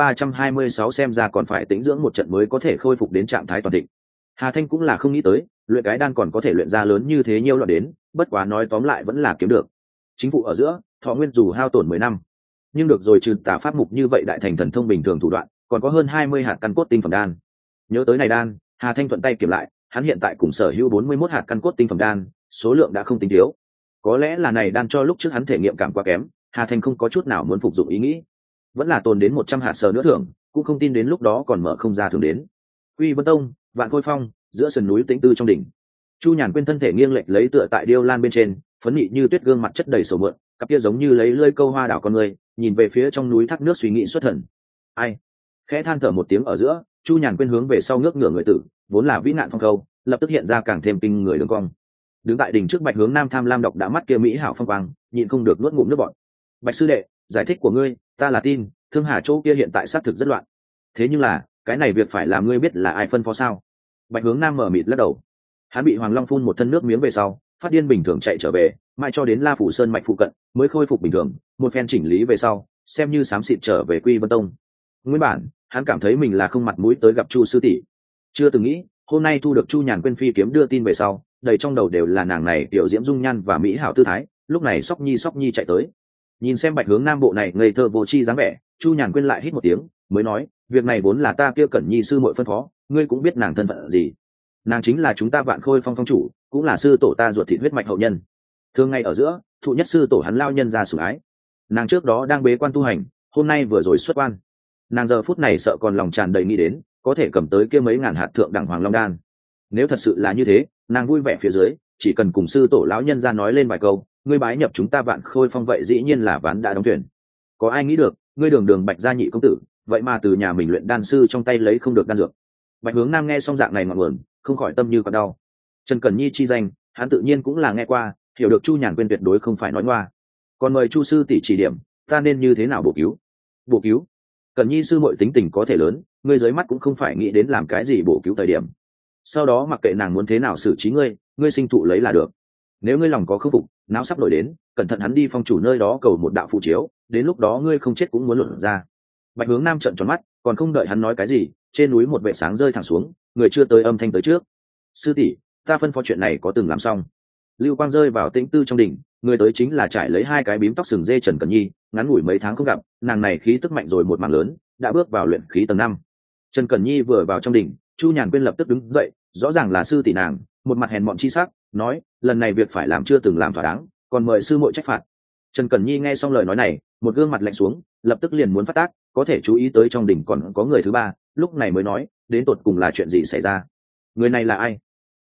39-326 xem ra còn phải tĩnh dưỡng một trận mới có thể khôi phục đến trạng thái toàn thịnh. Hà Thanh cũng là không nghĩ tới, luyện cái đan còn có thể luyện ra lớn như thế nhiều loại đến, bất quá nói tóm lại vẫn là kiếm được. Chính phủ ở giữa, thọ nguyên dù hao tổn 10 năm, nhưng được rồi trừ tà pháp mục như vậy đại thành thần thông bình thường thủ đoạn, còn có hơn 20 hạt căn cốt tinh phẩm đan. Nhớ tới này đan, Hà Thanh thuận tay kiểm lại, hắn hiện tại cùng sở hữu 41 hạt căn cốt tinh phẩm đan, số lượng đã không tính thiếu. Có lẽ là này đan cho lúc trước hắn thể nghiệm cảm quá kém, Hà Thanh không có chút nào muốn phục dụng ý nghĩ. Vẫn là tồn đến 100 hạt sờ nữa thưởng, cũng không tin đến lúc đó còn mở không ra thường đến. Quy Vân Tông, Vạn Khôi Phong, giữa sườn núi tĩnh tư trong đỉnh. Chu Nhàn Quyên thân thể nghiêng lệch lấy tựa tại điêu lan bên trên, phấn nị như tuyết gương mặt chất đầy sầu mượn, cặp kia giống như lấy lưỡi câu hoa đảo con người, nhìn về phía trong núi thác nước suy nghĩ xuất thần. Ai? Khẽ than thở một tiếng ở giữa, Chu Nhàn Quyên hướng về sau ngước ngửa người tử, vốn là vĩ nạn phong câu, lập tức hiện ra càng thêm kinh người đường cong. Đứng tại đỉnh trước Bạch Hướng Nam tham lam độc đã mắt kia mỹ hảo phong quang, nhịn không được nuốt ngụm nước bọt. Bạch sư đệ, giải thích của ngươi, ta là tin, Thương Hà chỗ kia hiện tại xác thực rất loạn. Thế nhưng là, cái này việc phải làm ngươi biết là ai phân phó sao? Bạch Hướng Nam mở mịt lắc đầu. Hắn bị Hoàng Long phun một thân nước miếng về sau, phát điên bình thường chạy trở về, mãi cho đến La Phủ Sơn mạch phụ cận mới khôi phục bình thường, một phen chỉnh lý về sau, xem như xám xịt trở về Quy Vân Tông. Nguyên bản, hắn cảm thấy mình là không mặt mũi tới gặp Chu sư tỷ, chưa từng nghĩ, hôm nay thu được Chu Nhàn Quyên phi kiếm đưa tin về sau, đầy trong đầu đều là nàng này tiểu diễm dung nhan và mỹ hảo tư thái, lúc này sóc nhi chạy tới. Nhìn xem Bạch Hướng Nam bộ này ngây thơ vô tri dáng vẻ, Chu Nhàn Quyên lại hít một tiếng, mới nói, việc này vốn là ta kia Cẩn Nhi sư muội phân phó, ngươi cũng biết nàng thân phận gì. Nàng chính là chúng ta Vạn Khôi Phong phong chủ, cũng là sư tổ ta ruột thịt huyết mạch hậu nhân. Thường ngày ở giữa, thụ nhất sư tổ hắn lao nhân ra sủng ái. Nàng trước đó đang bế quan tu hành, hôm nay vừa rồi xuất quan. Nàng giờ phút này sợ còn lòng tràn đầy nghĩ đến, có thể cầm tới kia mấy ngàn hạt thượng đẳng hoàng long đan. Nếu thật sự là như thế, nàng vui vẻ phía dưới, chỉ cần cùng sư tổ lão nhân ra nói lên vài câu, ngươi bái nhập chúng ta Vạn Khôi Phong vậy dĩ nhiên là ván đã đóng thuyền. Có ai nghĩ được, ngươi đường đường Bạch gia nhị công tử, vậy mà từ nhà mình luyện đan sư trong tay lấy không được đan dược. Bạch Hướng Nam nghe xong dạng này ngọn nguồn, không khỏi tâm như con đau. Trần Cẩn Nhi chi danh, hắn tự nhiên cũng là nghe qua, hiểu được Chu Nhàn Quyên tuyệt đối không phải nói ngoa. Còn mời Chu sư tỷ chỉ điểm, ta nên như thế nào bổ cứu? Bổ cứu? Cẩn Nhi sư muội tính tình có thể lớn, ngươi dưới mắt cũng không phải nghĩ đến làm cái gì bổ cứu thời điểm. Sau đó mặc kệ nàng muốn thế nào xử trí ngươi sinh thụ lấy là được. Nếu ngươi lòng có khâm phục, não sắp nổi đến, cẩn thận hắn đi phong chủ nơi đó cầu một đạo phụ chiếu, đến lúc đó ngươi không chết cũng muốn luận ra. Bạch Hướng Nam trợn tròn mắt, còn không đợi hắn nói cái gì, trên núi một vệ sáng rơi thẳng xuống, người chưa tới âm thanh tới trước. Sư tỷ, ta phân phó chuyện này có từng làm xong. Lưu quang rơi vào tĩnh tư trong đỉnh, người tới chính là trải lấy hai cái bím tóc sừng dê Trần Cẩn Nhi, ngắn ngủi mấy tháng không gặp, nàng này khí tức mạnh rồi một mảng lớn, đã bước vào luyện khí tầng 5. Trần Cẩn Nhi vừa vào trong đỉnh, Chu Nhàn Quyên lập tức đứng dậy, rõ ràng là sư tỷ nàng, một mặt hèn mọn chi sắc, nói, lần này việc phải làm chưa từng làm thỏa đáng, còn mời sư muội trách phạt. Trần Cẩn Nhi nghe xong lời nói này, một gương mặt lạnh xuống, lập tức liền muốn phát tác, có thể chú ý tới trong đỉnh còn có người thứ ba, lúc này mới nói, đến tột cùng là chuyện gì xảy ra? Người này là ai?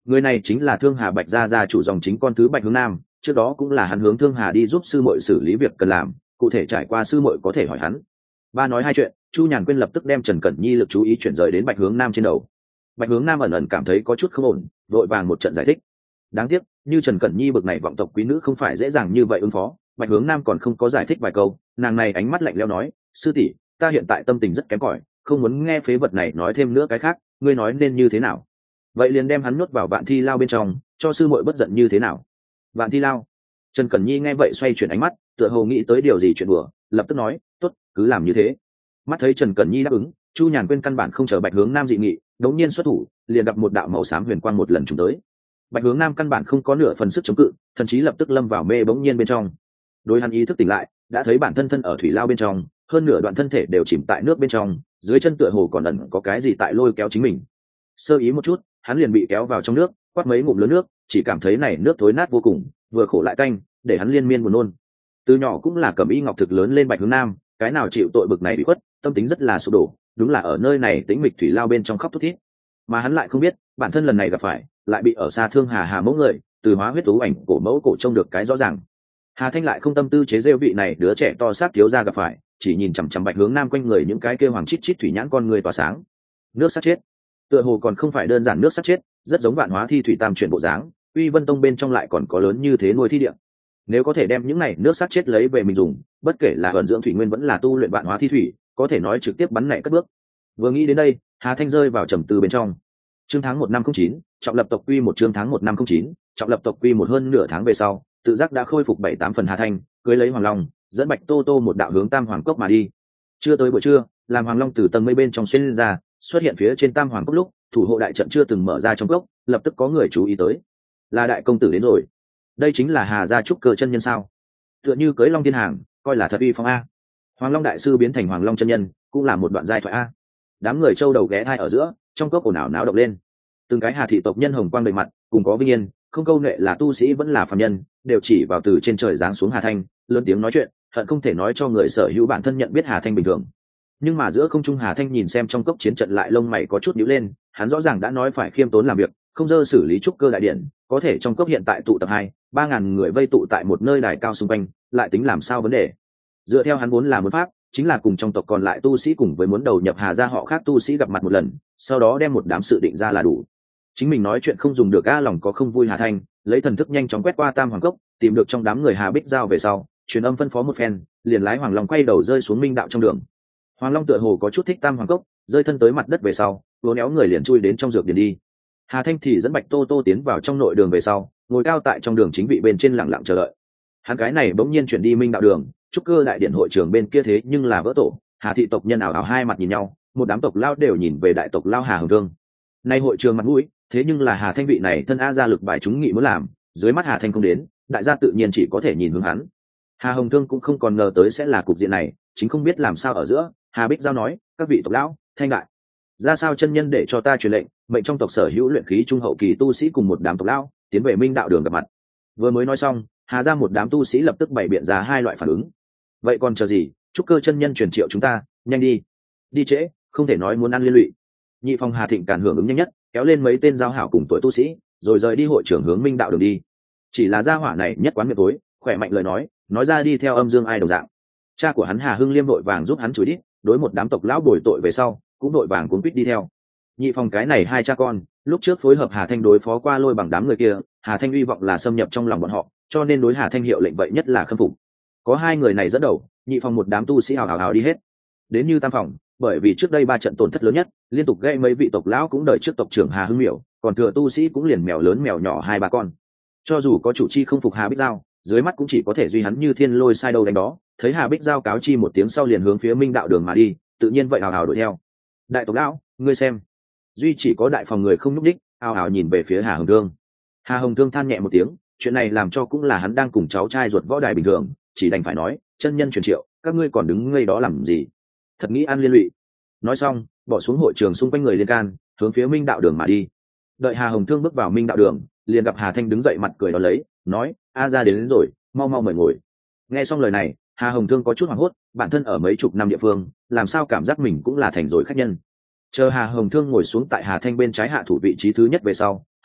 Người này chính là Thương Hà Bạch gia chủ dòng chính con thứ Bạch Hướng Nam, trước đó cũng là hắn hướng Thương Hà đi giúp sư muội xử lý việc cần làm, cụ thể trải qua sư muội có thể hỏi hắn. Ba nói hai chuyện, Chu Nhàn Quyên lập tức đem Trần Cẩn Nhi lực chú ý chuyển rời đến Bạch Hướng Nam trên đầu. Bạch Hướng Nam ẩn ẩn cảm thấy có chút không ổn, vội vàng một trận giải thích. Đáng tiếc, như Trần Cẩn Nhi bực này vọng tộc quý nữ không phải dễ dàng như vậy ứng phó. Bạch Hướng Nam còn không có giải thích vài câu, nàng này ánh mắt lạnh lẽo nói: sư tỷ, ta hiện tại tâm tình rất kém cỏi, không muốn nghe phế vật này nói thêm nữa cái khác, ngươi nói nên như thế nào? Vậy liền đem hắn nuốt vào Vạn Thi Lao bên trong, cho sư muội bất giận như thế nào? Vạn Thi Lao. Trần Cẩn Nhi nghe vậy xoay chuyển ánh mắt, tựa hồ nghĩ tới điều gì chuyện đùa, lập tức nói: tốt, cứ làm như thế. Mắt thấy Trần Cẩn Nhi đáp ứng, Chu Nhàn Quyên căn bản không chờ Bạch Hướng Nam dị nghị, đống nhiên xuất thủ, liền gặp một đạo màu xám huyền quang một lần trùng tới. Bạch Hướng Nam căn bản không có nửa phần sức chống cự, thậm chí lập tức lâm vào mê bỗng nhiên bên trong. Đối hắn ý thức tỉnh lại, đã thấy bản thân thân ở thủy lao bên trong, hơn nửa đoạn thân thể đều chìm tại nước bên trong, dưới chân tựa hồ còn ẩn có cái gì tại lôi kéo chính mình. Sơ ý một chút, hắn liền bị kéo vào trong nước, quát mấy ngụm lớn nước, chỉ cảm thấy này nước thối nát vô cùng, vừa khổ lại tanh, để hắn liên miên buồn nôn. Từ nhỏ cũng là cầm y ngọc thực lớn lên Bạch Hướng Nam, cái nào chịu tội bực này bị khuất, tâm tính rất là sụp đổ, đúng là ở nơi này tĩnh mịch thủy lao bên trong khóc thút thít. Mà hắn lại không biết, bản thân lần này gặp phải, lại bị ở xa Thương Hà mẫu người, từ hóa huyết tú ảnh cổ mẫu cổ trông được cái rõ ràng. Hà Thanh lại không tâm tư chế rêu vị này đứa trẻ to xác thiếu ra gặp phải, chỉ nhìn chằm chằm Bạch Hướng Nam quanh người những cái kêu hoàng chít chít thủy nhãn con người tỏa sáng. Nước sát chết, tựa hồ còn không phải đơn giản nước sát chết, rất giống vạn hóa thi thủy tam chuyển bộ dáng. Uy Vân Tông bên trong lại còn có lớn như thế nuôi thi địa. Nếu có thể đem những này nước sát chết lấy về mình dùng, bất kể là ẩn dưỡng thủy nguyên vẫn là tu luyện vạn hóa thi thủy, có thể nói trực tiếp bắn nảy cất bước. Vừa nghĩ đến đây, Hà Thanh rơi vào trầm tư bên trong. Chương tháng 1 năm 09, trọng lập tộc quy một chương tháng 1 năm 09, trọng lập tộc quy một hơn nửa tháng về sau, tự giác đã khôi phục 7-8 phần. Hà Thanh cưới lấy Hoàng Long, dẫn Bạch Tô Tô một đạo hướng Tam Hoàng Cốc mà đi. Chưa tới buổi trưa, làm Hoàng Long từ tầng mây bên trong xuyên lên ra, xuất hiện phía trên Tam Hoàng Cốc lúc, thủ hộ đại trận chưa từng mở ra trong cốc, lập tức có người chú ý tới. Là đại công tử đến rồi. Đây chính là Hà gia trúc cơ chân nhân sao? Tựa như cưới Long Thiên Hàng, coi là thật uy phong a. Hoàng Long đại sư biến thành Hoàng Long chân nhân, cũng là một đoạn giai thoại a. Đám người châu đầu ghé thai ở giữa, trong cốc ồn ào náo động lên. Từng cái Hà thị tộc nhân hồng quang đầy mặt, cùng có vinh yên, không câu nệ là tu sĩ vẫn là phàm nhân, đều chỉ vào từ trên trời giáng xuống Hà Thanh, lớn tiếng nói chuyện, hận không thể nói cho người sở hữu bản thân nhận biết Hà Thanh bình thường. Nhưng mà giữa không trung Hà Thanh nhìn xem trong cốc chiến trận lại lông mày có chút nhíu lên, hắn rõ ràng đã nói phải khiêm tốn làm việc, không dơ xử lý trúc cơ đại điện, có thể trong cốc hiện tại tụ tập 2-3 ngàn người vây tụ tại một nơi đài cao xung quanh, lại tính làm sao vấn đề. Dựa theo hắn vốn là muốn pháp, chính là cùng trong tộc còn lại tu sĩ cùng với muốn đầu nhập Hà gia họ khác tu sĩ gặp mặt một lần, sau đó đem một đám sự định ra là đủ. Chính mình nói chuyện không dùng được a, lòng có không vui. Hà Thanh lấy thần thức nhanh chóng quét qua Tam Hoàng Cốc, tìm được trong đám người Hà Bích Giao về sau, truyền âm phân phó một phen, liền lái Hoàng Long quay đầu rơi xuống minh đạo trong đường. Hoàng Long tựa hồ có chút thích Tam Hoàng Cốc, rơi thân tới mặt đất về sau, vỗ néo người liền chui đến trong dược điền đi. Hà Thanh thì dẫn Bạch Tô Tô tiến vào trong nội đường về sau, ngồi cao tại trong đường chính vị bên trên lặng lặng chờ đợi. Hắn cái này bỗng nhiên chuyển đi minh đạo đường, trúc cơ đại điện hội trường bên kia thế nhưng là vỡ tổ. Hà thị tộc nhân ảo ảo hai mặt nhìn nhau, một đám tộc lao đều nhìn về đại tộc lao Hà Hồng Thương. Nay hội trường mặt mũi, thế nhưng là Hà Thanh vị này thân a gia lực bài chúng nghị muốn làm, dưới mắt Hà Thanh không đến, đại gia tự nhiên chỉ có thể nhìn hướng hắn. Hà Hồng Thương cũng không còn ngờ tới sẽ là cục diện này, chính không biết làm sao ở giữa. Hà Bích Giao nói: các vị tộc lão, Thanh đại ra sao chân nhân để cho ta truyền lệnh, mệnh trong tộc sở hữu luyện khí trung hậu kỳ tu sĩ cùng một đám tộc lão tiến về minh đạo đường gặp mặt. Vừa mới nói xong, Hà ra một đám tu sĩ lập tức bày biện ra hai loại phản ứng. Vậy còn chờ gì, trúc cơ chân nhân truyền triệu chúng ta, nhanh đi. Đi trễ, không thể nói muốn ăn liên lụy. Nhị phòng Hà Thịnh càn hưởng ứng nhanh nhất, kéo lên mấy tên giao hảo cùng tuổi tu sĩ, rồi rời đi hội trưởng hướng minh đạo đường đi. Chỉ là gia hỏa này nhất quán miệng tối, khỏe mạnh lời nói ra đi theo âm dương ai đồng dạng. Cha của hắn Hà Hưng Liêm vội vàng giúp hắn chửi đít, đối một đám tộc lão bồi tội về sau, cũng vội vàng cuốn quýt đi theo. Nhị phòng cái này hai cha con, lúc trước phối hợp Hà Thanh đối phó qua lôi bằng đám người kia, Hà Thanh uy vọng là xâm nhập trong lòng bọn họ, cho nên đối Hà Thanh hiệu lệnh vậy nhất là khâm phục. Có hai người này dẫn đầu, nhị phòng một đám tu sĩ hào hào đi hết. Đến như tam phòng, bởi vì trước đây 3 trận tổn thất lớn nhất, liên tục gây mấy vị tộc lão cũng đợi trước tộc trưởng Hà Hưng Miểu, còn thừa tu sĩ cũng liền mèo lớn mèo nhỏ 2-3 con. Cho dù có chủ chi không phục Hà Bích Giao, dưới mắt cũng chỉ có thể duy hắn như thiên lôi sai đâu đánh đó. Thấy Hà Bích Giao cáo chi một tiếng sau liền hướng phía minh đạo đường mà đi, tự nhiên vậy hào hào đuổi theo. Đại tộc lão, ngươi xem. Duy chỉ có đại phòng người không nhúc đích, hào hào nhìn về phía Hà Hồng Thương. Hà Hồng Thương than nhẹ một tiếng, chuyện này làm cho cũng là hắn đang cùng cháu trai ruột võ đài bình thường, chỉ đành phải nói, chân nhân truyền triệu, các ngươi còn đứng ngây đó làm gì? Thật nghĩ ăn liên lụy. Nói xong, bỏ xuống hội trường xung quanh người liên can, hướng phía minh đạo đường mà đi. Đợi Hà Hồng Thương bước vào minh đạo đường, liền gặp Hà Thanh đứng dậy mặt cười đón lấy, nói: a ra đến rồi, mau mau mời ngồi. Nghe xong lời này, Hà Hồng Thương có chút hoảng hốt, bản thân ở mấy chục năm địa phương, làm sao cảm giác mình cũng là thành rồi khách nhân. Chờ Hà Hồng Thương ngồi xuống tại Hà Thanh bên trái hạ thủ vị trí thứ nhất về sau,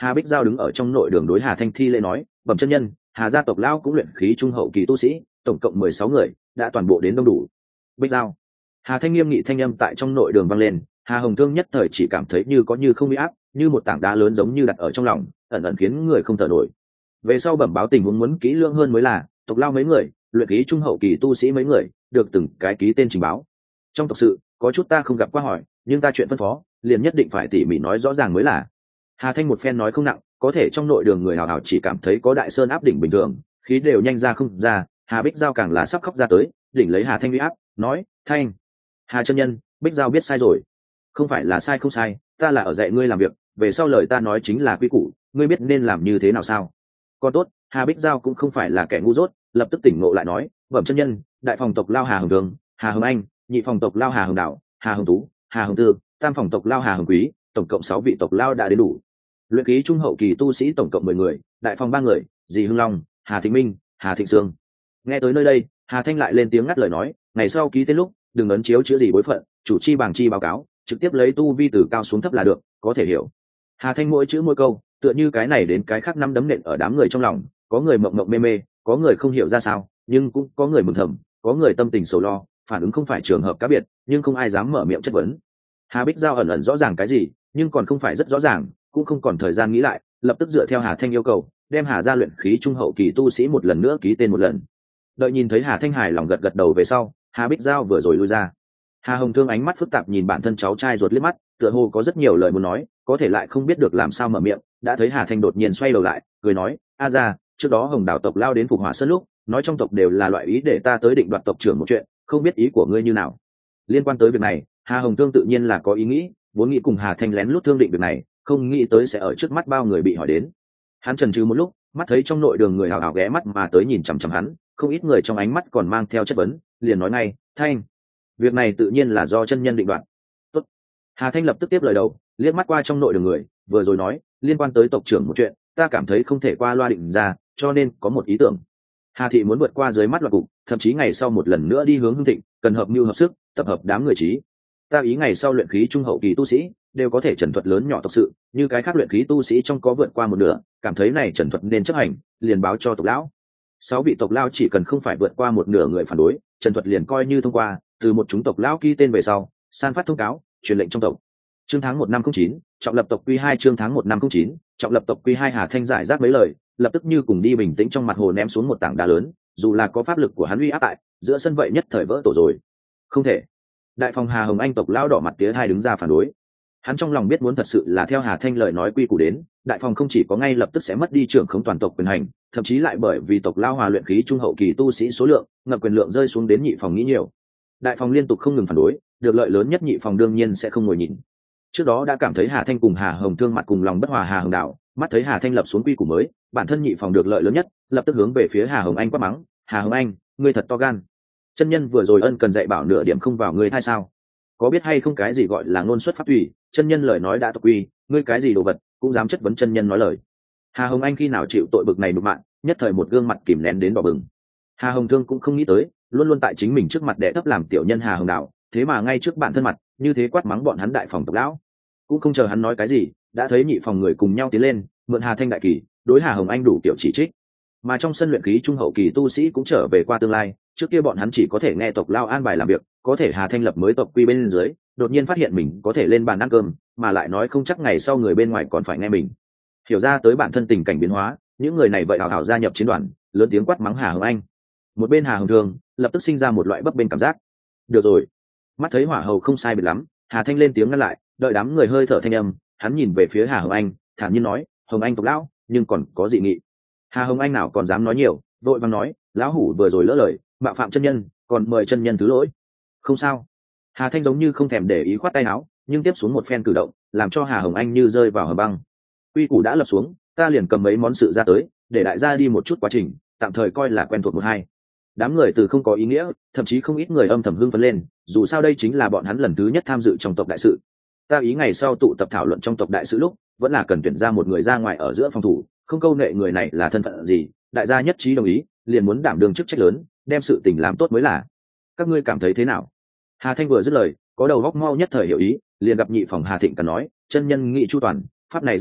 Hà Bích Giao đứng ở trong nội đường đối Hà Thanh thi lễ nói, bẩm chân nhân, Hà gia tộc lão cũng luyện khí trung hậu kỳ tu sĩ, tổng cộng 16 người, đã toàn bộ đến đông đủ. Bích Giao. Hà Thanh nghiêm nghị thanh âm tại trong nội đường vang lên, Hà Hồng Thương nhất thời chỉ cảm thấy như có như không bị áp, như một tảng đá lớn giống như đặt ở trong lòng, ẩn ẩn khiến người không thở nổi. Về sau bẩm báo tình huống muốn kỹ lưỡng hơn mới là, tộc lao mấy người, luyện khí trung hậu kỳ tu sĩ mấy người, được từng cái ký tên trình báo. Trong tộc sự, có chút ta không gặp qua hỏi, nhưng ta chuyện phân phó, liền nhất định phải tỉ mỉ nói rõ ràng mới là. Hà Thanh một phen nói không nặng, có thể trong nội đường người hào hào chỉ cảm thấy có đại sơn áp đỉnh bình thường, khí đều nhanh ra không ra. Hà Bích Giao càng là sắp khóc ra tới, đỉnh lấy Hà Thanh uy áp, nói, Thanh, Hà chân nhân, Bích Giao biết sai rồi. Không phải là sai không sai, ta là ở dạy ngươi làm việc, về sau lời ta nói chính là quy củ, ngươi biết nên làm như thế nào sao? Còn tốt, Hà Bích Giao cũng không phải là kẻ ngu dốt, lập tức tỉnh ngộ lại nói, bẩm chân nhân, đại phòng tộc lao Hà Hồng Đường, Hà Hồng Anh, nhị phòng tộc lao Hà Hồng Đạo, Hà Hồng Tú, Hà Hồng Tư, tam phòng tộc lao Hà Hồng Quý, tổng cộng 6 vị tộc lao đã đến đủ. Luyện khí trung hậu kỳ tu sĩ tổng cộng 10 người, đại phòng 3 người, dì Hưng Long, Hà Thịnh Minh, Hà Thịnh Sương. Nghe tới nơi đây, Hà Thanh lại lên tiếng ngắt lời nói, ngày sau ký tên lúc, đừng ấn chiếu chữ gì bối phận, chủ chi bằng chi báo cáo, trực tiếp lấy tu vi từ cao xuống thấp là được, có thể hiểu. Hà Thanh mỗi chữ mỗi câu, tựa như cái này đến cái khác năm đấm nện ở đám người trong lòng, có người mộng mộng mê mê, có người không hiểu ra sao, nhưng cũng có người mừng thầm, có người tâm tình sầu lo, phản ứng không phải trường hợp cá biệt, nhưng không ai dám mở miệng chất vấn. Hà Bích Giao ẩn ẩn rõ ràng cái gì, nhưng còn không phải rất rõ ràng, cũng không còn thời gian nghĩ lại, lập tức dựa theo Hà Thanh yêu cầu, đem Hà gia luyện khí trung hậu kỳ tu sĩ một lần nữa ký tên một lần. Đợi nhìn thấy Hà Thanh hài lòng gật gật đầu về sau, Hà Bích Giao vừa rồi lui ra. Hà Hồng Thương ánh mắt phức tạp nhìn bản thân cháu trai ruột liếc mắt, tựa hồ có rất nhiều lời muốn nói, có thể lại không biết được làm sao mở miệng. Đã thấy Hà Thanh đột nhiên xoay đầu lại, cười nói, a ra, trước đó Hồng Đảo tộc lao đến Phục Hỏa Sơn lúc, nói trong tộc đều là loại ý để ta tới định đoạt tộc trưởng một chuyện, không biết ý của ngươi như nào. Liên quan tới việc này, Hà Hồng Thương tự nhiên là có ý nghĩ, vốn nghĩ cùng Hà Thanh lén lút thương định việc này, không nghĩ tới sẽ ở trước mắt bao người bị hỏi đến. Hắn chần chừ một lúc, mắt thấy trong nội đường người hào hào ghé mắt mà tới nhìn chằm chằm hắn, không ít người trong ánh mắt còn mang theo chất vấn, liền nói ngay, Thanh, việc này tự nhiên là do chân nhân định đoạt. Tốt. Hà Thanh lập tức tiếp lời đầu, liếc mắt qua trong nội đường người, vừa rồi nói, liên quan tới tộc trưởng một chuyện, ta cảm thấy không thể qua loa định ra, cho nên có một ý tưởng. Hà thị muốn vượt qua dưới mắt loạt cục, thậm chí ngày sau một lần nữa đi hướng hưng thịnh, cần hợp mưu hợp sức, tập hợp đám người trí. Ta ý ngày sau luyện khí trung hậu kỳ tu sĩ đều có thể trần thuật lớn nhỏ tộc sự, như cái khác luyện khí tu sĩ trong có vượt qua một nửa, cảm thấy này trần thuật nên chấp hành, liền báo cho tộc lão. 6 vị tộc lão chỉ cần không phải vượt qua một nửa người phản đối, trần thuật liền coi như thông qua, từ một chúng tộc lão ký tên về sau, san phát thông cáo, truyền lệnh trong tộc. Chương tháng 1 năm 09, trọng lập tộc quy 2 chương tháng 1 năm 09, trọng lập tộc quy 2 Hà Thanh giải rác mấy lời, lập tức như cùng đi bình tĩnh trong mặt hồ ném xuống một tảng đá lớn, dù là có pháp lực của hắn uy áp tại, giữa sân vậy nhất thời vỡ tổ rồi. Không thể. Đại phòng Hà Hồng Anh tộc lão đỏ mặt tía hai đứng ra phản đối. Hắn trong lòng biết muốn thật sự là theo Hà Thanh lời nói quy củ đến, đại phòng không chỉ có ngay lập tức sẽ mất đi trưởng khống toàn tộc quyền hành, thậm chí lại bởi vì tộc lao hòa luyện khí trung hậu kỳ tu sĩ số lượng, ngập quyền lượng rơi xuống đến nhị phòng nghĩ nhiều. Đại phòng liên tục không ngừng phản đối, được lợi lớn nhất nhị phòng đương nhiên sẽ không ngồi nhìn. Trước đó đã cảm thấy Hà Thanh cùng Hà Hồng Thương mặt cùng lòng bất hòa Hà Hồng Đạo, mắt thấy Hà Thanh lập xuống quy củ mới, bản thân nhị phòng được lợi lớn nhất, lập tức hướng về phía Hà Hồng Anh quát mắng, Hà Hồng Anh, ngươi thật to gan. Chân nhân vừa rồi ân cần dạy bảo nửa điểm không vào ngươi thay sao? Có biết hay không cái gì gọi là ngôn xuất pháp tùy, chân nhân lời nói đã tộc quy, ngươi cái gì đồ vật cũng dám chất vấn chân nhân nói lời. Hà Hồng Anh khi nào chịu tội bực này đục mạng, nhất thời một gương mặt kìm nén đến đỏ bừng. Hà Hồng Thương cũng không nghĩ tới, luôn luôn tại chính mình trước mặt đệ thấp làm tiểu nhân Hà Hồng Đạo, thế mà ngay trước bản thân mặt, như thế quát mắng bọn hắn đại phòng tộc lão. Cũng không chờ hắn nói cái gì, đã thấy nhị phòng người cùng nhau tiến lên, mượn Hà Thanh đại kỳ, đối Hà Hồng Anh đủ kiểu chỉ trích. Mà trong sân luyện khí trung hậu kỳ tu sĩ cũng trở về qua tương lai, trước kia bọn hắn chỉ có thể nghe tộc lao an bài làm việc, có thể Hà Thanh lập mới tộc quy bên dưới, đột nhiên phát hiện mình có thể lên bàn ăn cơm, mà lại nói không chắc ngày sau người bên ngoài còn phải nghe mình. Hiểu ra tới bản thân tình cảnh biến hóa, những người này vậy hào hào gia nhập chiến đoàn, lớn tiếng quát mắng Hà Hồng Anh. Một bên Hà Hồng Thương lập tức sinh ra một loại bấp bênh cảm giác. Được rồi, mắt thấy hỏa hầu không sai biệt lắm, Hà Thanh lên tiếng ngăn lại, đợi đám người hơi thở thanh âm, hắn nhìn về phía Hà Hồng Anh, thản nhiên nói, Hồng Anh tộc lão, nhưng còn có dị nghị. Hà Hồng Anh nào còn dám nói nhiều, vội vàng nói, lão hủ vừa rồi lỡ lời, mạo phạm chân nhân, còn mời chân nhân thứ lỗi. Không sao. Hà Thanh giống như không thèm để ý khoát tay áo, nhưng tiếp xuống một phen cử động, làm cho Hà Hồng Anh như rơi vào hầm băng. Quy củ đã lập xuống, ta liền cầm mấy món sự ra tới, để đại gia đi một chút quá trình, tạm thời coi là quen thuộc một hai. Đám người từ không có ý nghĩa, thậm chí không ít người âm thầm hưng phấn lên, dù sao đây chính là bọn hắn lần thứ nhất tham dự trong tộc đại sự. Ta ý ngày sau tụ tập thảo luận trong tộc đại sự lúc, vẫn là cần tuyển ra một người ra ngoài ở giữa phòng thủ, không câu nệ người này là thân phận gì, đại gia nhất trí đồng ý, liền muốn đảm đương chức trách lớn, đem sự tình làm tốt mới là. Các ngươi cảm thấy thế nào? Hà Thanh vừa dứt lời, có đầu góc mau nhất thời hiểu ý, liền gặp nhị phòng Hà Thịnh cần nói, chân nhân nghị chu toàn, pháp này rất tốt,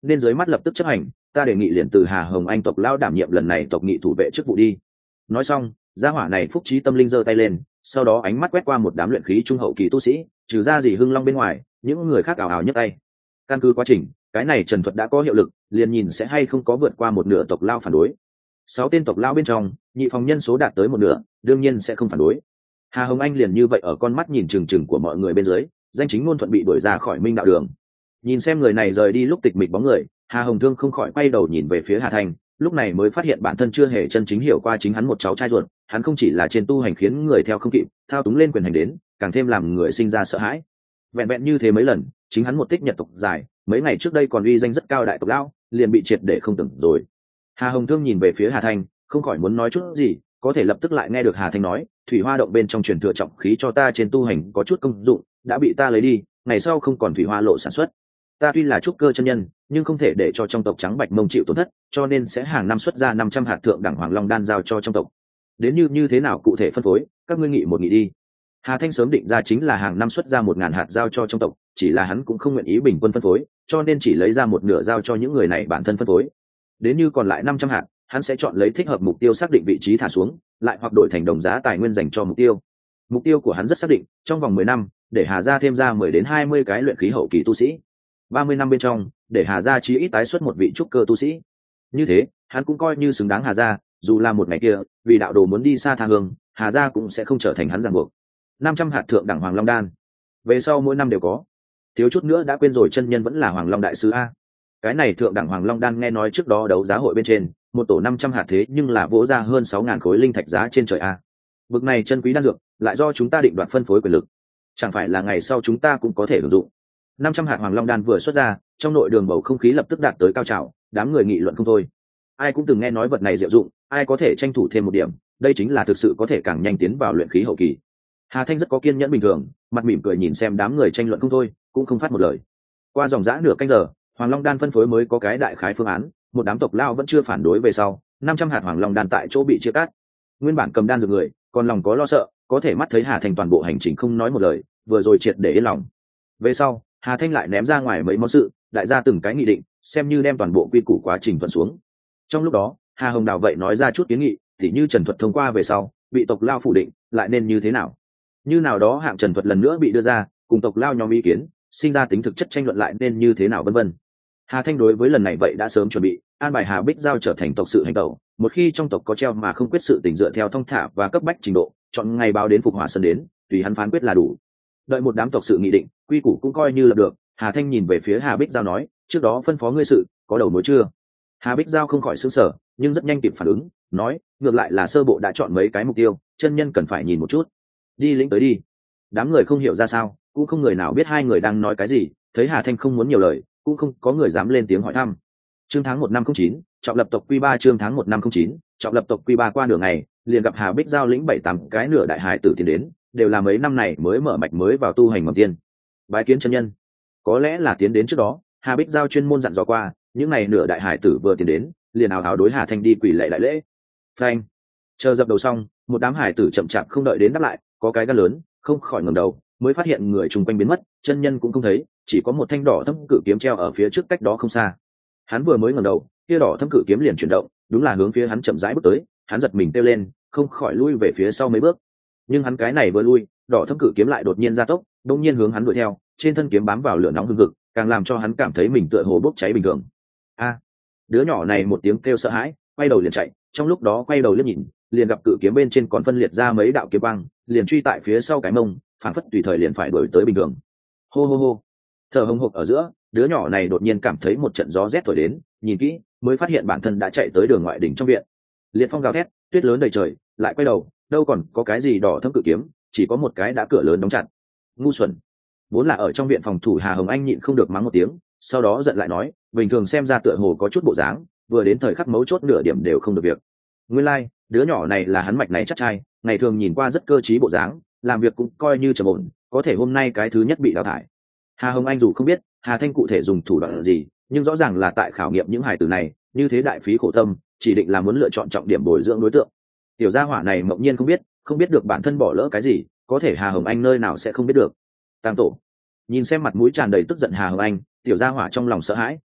nên dưới mắt lập tức chấp hành, ta đề nghị liền từ Hà Hồng Anh tộc lao đảm nhiệm lần này tộc nghị thủ vệ chức vụ đi. Nói xong, gia hỏa này phúc trí tâm linh giơ tay lên, sau đó ánh mắt quét qua một đám luyện khí trung hậu kỳ tu sĩ, trừ ra gì Hưng Long bên ngoài, những người khác ảo ảo nhấc tay. Căn cứ quá trình, cái này trần thuật đã có hiệu lực, liền nhìn sẽ hay không có vượt qua một nửa tộc lao phản đối. 6 tên tộc lao bên trong, nhị phòng nhân số đạt tới một nửa, đương nhiên sẽ không phản đối. Hà Hồng Anh liền như vậy ở con mắt nhìn chừng chừng của mọi người bên dưới, danh chính ngôn thuận bị đuổi ra khỏi Minh đạo đường. Nhìn xem người này rời đi lúc tịch mịch bóng người, Hà Hồng Thương không khỏi quay đầu nhìn về phía Hà Thanh, lúc này mới phát hiện bản thân chưa hề chân chính hiểu qua chính hắn một cháu trai ruột, hắn không chỉ là trên tu hành khiến người theo không kịp, thao túng lên quyền hành đến, càng thêm làm người sinh ra sợ hãi. Vẹn vẹn như thế mấy lần, chính hắn một tích nhật tộc dài, mấy ngày trước đây còn uy danh rất cao đại tộc lão, liền bị triệt để không tưởng rồi. Hà Hồng Thương nhìn về phía Hà Thanh, không khỏi muốn nói chút gì, có thể lập tức lại nghe được Hà Thanh nói, thủy hoa động bên trong truyền thừa trọng khí cho ta trên tu hành có chút công dụng, đã bị ta lấy đi, ngày sau không còn thủy hoa lộ sản xuất. Ta tuy là trúc cơ chân nhân, nhưng không thể để cho trong tộc trắng bạch mông chịu tổn thất, cho nên sẽ hàng năm xuất ra 500 hạt thượng đẳng hoàng long đan giao cho trong tộc. Đến như thế nào cụ thể phân phối, các ngươi nghị một nghị đi. Hà Thanh sớm định ra chính là hàng năm xuất ra 1000 hạt giao cho trong tộc, chỉ là hắn cũng không nguyện ý bình quân phân phối, cho nên chỉ lấy ra một nửa giao cho những người này bản thân phân phối. Đến như còn lại 500 hạt, hắn sẽ chọn lấy thích hợp mục tiêu xác định vị trí thả xuống, lại hoặc đổi thành đồng giá tài nguyên dành cho mục tiêu. Mục tiêu của hắn rất xác định, trong vòng 10 năm, để Hà gia thêm ra 10 đến 20 cái luyện khí hậu kỳ tu sĩ. 30 năm bên trong, để Hà gia chí ít tái xuất một vị trúc cơ tu sĩ. Như thế, hắn cũng coi như xứng đáng Hà gia, dù là một ngày kia, vì đạo đồ muốn đi xa tha hương, Hà gia cũng sẽ không trở thành hắn ràng buộc. 500 hạt thượng đẳng hoàng long đan, về sau mỗi năm đều có. Thiếu chút nữa đã quên rồi, chân nhân vẫn là Hoàng Long đại sứ a. Cái này thượng đẳng hoàng long đan nghe nói trước đó đấu giá hội bên trên, một tổ 500 hạt thế nhưng là vỗ ra hơn 6000 khối linh thạch giá trên trời a. Bực này chân quý đan dược, lại do chúng ta định đoạt phân phối quyền lực, chẳng phải là ngày sau chúng ta cũng có thể sử dụng. 500 hạt hoàng long đan vừa xuất ra, trong nội đường bầu không khí lập tức đạt tới cao trào, đám người nghị luận không thôi. Ai cũng từng nghe nói vật này diệu dụng, ai có thể tranh thủ thêm một điểm, đây chính là thực sự có thể càng nhanh tiến vào luyện khí hậu kỳ. Hà Thanh rất có kiên nhẫn bình thường, mặt mỉm cười nhìn xem đám người tranh luận không thôi, cũng không phát một lời. Qua dòng dã nửa canh giờ, hoàng long đan phân phối mới có cái đại khái phương án, một đám tộc lao vẫn chưa phản đối về sau, 500 hạt hoàng long đan tại chỗ bị chia cắt. Nguyên bản cầm đan dược người, còn lòng có lo sợ, có thể mắt thấy Hà Thanh toàn bộ hành trình không nói một lời, vừa rồi triệt để yên lòng. Về sau, Hà Thanh lại ném ra ngoài mấy món sự, đại gia từng cái nghị định, xem như đem toàn bộ quy củ quá trình thuận xuống. Trong lúc đó, Hà Hồng Đào vậy nói ra chút kiến nghị, tỉ như trần thuật thông qua về sau, bị tộc lao phủ định, lại nên như thế nào? Như nào đó hạng trần thuật lần nữa bị đưa ra, cùng tộc lao nhóm ý kiến, sinh ra tính thực chất tranh luận lại nên như thế nào vân vân. Hà Thanh đối với lần này vậy đã sớm chuẩn bị, an bài Hà Bích giao trở thành tộc sự hành tẩu, một khi trong tộc có treo mà không quyết sự tình dựa theo thông thả và cấp bách trình độ, chọn ngày báo đến Phục Hỏa Sơn đến, tùy hắn phán quyết là đủ. Đợi một đám tộc sự nghị định, quy củ cũng coi như là được, Hà Thanh nhìn về phía Hà Bích giao nói, trước đó phân phó ngươi sự, có đầu mối chưa? Hà Bích giao không khỏi sửng sở, nhưng rất nhanh kịp phản ứng, nói, ngược lại là sơ bộ đã chọn mấy cái mục tiêu, chân nhân cần phải nhìn một chút. Đi lĩnh tới đi. Đám người không hiểu ra sao, cũng không người nào biết hai người đang nói cái gì, thấy Hà Thanh không muốn nhiều lời, cũng không có người dám lên tiếng hỏi thăm. Chương tháng 1 năm 09, trọng lập tộc quy 3 chương tháng 1 năm 09, trọng lập tộc quy 3 qua nửa ngày, liền gặp Hà Bích giao lĩnh 7-8 cái nửa đại hải tử tiến đến, đều là mấy năm này mới mở mạch mới vào tu hành mầm tiên. Bái kiến chân nhân. Có lẽ là tiến đến trước đó, Hà Bích giao chuyên môn dặn dò qua, những này nửa đại hải tử vừa tiến đến, liền ào ào đối Hà Thanh đi quỳ lạy đại lễ. Phanh. Chờ dập đầu xong, một đám hải tử chậm chạp không đợi đến đáp lại, có cái gan lớn, không khỏi ngẩng đầu, mới phát hiện người chung quanh biến mất, chân nhân cũng không thấy, chỉ có một thanh đỏ thâm cự kiếm treo ở phía trước cách đó không xa. Hắn vừa mới ngẩng đầu, kia đỏ thâm cự kiếm liền chuyển động, đúng là hướng phía hắn chậm rãi bước tới, hắn giật mình kêu lên, không khỏi lui về phía sau mấy bước. Nhưng hắn cái này vừa lui, đỏ thâm cự kiếm lại đột nhiên gia tốc, đột nhiên hướng hắn đuổi theo, trên thân kiếm bám vào lửa nóng hừng hực, càng làm cho hắn cảm thấy mình tựa hồ bốc cháy bình thường. A! Đứa nhỏ này một tiếng kêu sợ hãi, quay đầu liền chạy, trong lúc đó quay đầu liếc nhìn, liền gặp cự kiếm bên trên còn phân liệt ra mấy đạo kiếm quang, liền truy tại phía sau cái mông, phản phất tùy thời liền phải đuổi tới bình thường. Hô hô hô. Thở hồng hộc ở giữa, đứa nhỏ này đột nhiên cảm thấy một trận gió rét thổi đến, nhìn kỹ, mới phát hiện bản thân đã chạy tới đường ngoại đỉnh trong viện. Liệt phong gào thét, tuyết lớn đầy trời, lại quay đầu, đâu còn có cái gì đỏ thâm cự kiếm, chỉ có một cái đã cửa lớn đóng chặt. Ngu xuẩn. Vốn là ở trong viện phòng thủ Hà Hồng Anh nhịn không được mắng một tiếng, sau đó giận lại nói, bình thường xem ra tựa hồ có chút bộ dáng, vừa đến thời khắc mấu chốt nửa điểm đều không được việc. Nguyên lai, đứa nhỏ này là hắn mạch này chắc trai, ngày thường nhìn qua rất cơ trí bộ dáng, làm việc cũng coi như trầm ổn, có thể hôm nay cái thứ nhất bị đào thải. Hà Hồng Anh dù không biết Hà Thanh cụ thể dùng thủ đoạn gì, nhưng rõ ràng là tại khảo nghiệm những hài tử này, như thế đại phí khổ tâm, chỉ định là muốn lựa chọn trọng điểm bồi dưỡng đối tượng. Tiểu gia hỏa này mộng nhiên không biết được bản thân bỏ lỡ cái gì, có thể Hà Hồng Anh nơi nào sẽ không biết được. Tam tổ nhìn xem mặt mũi tràn đầy tức giận Hà Hồng Anh, tiểu gia hỏa trong lòng sợ hãi,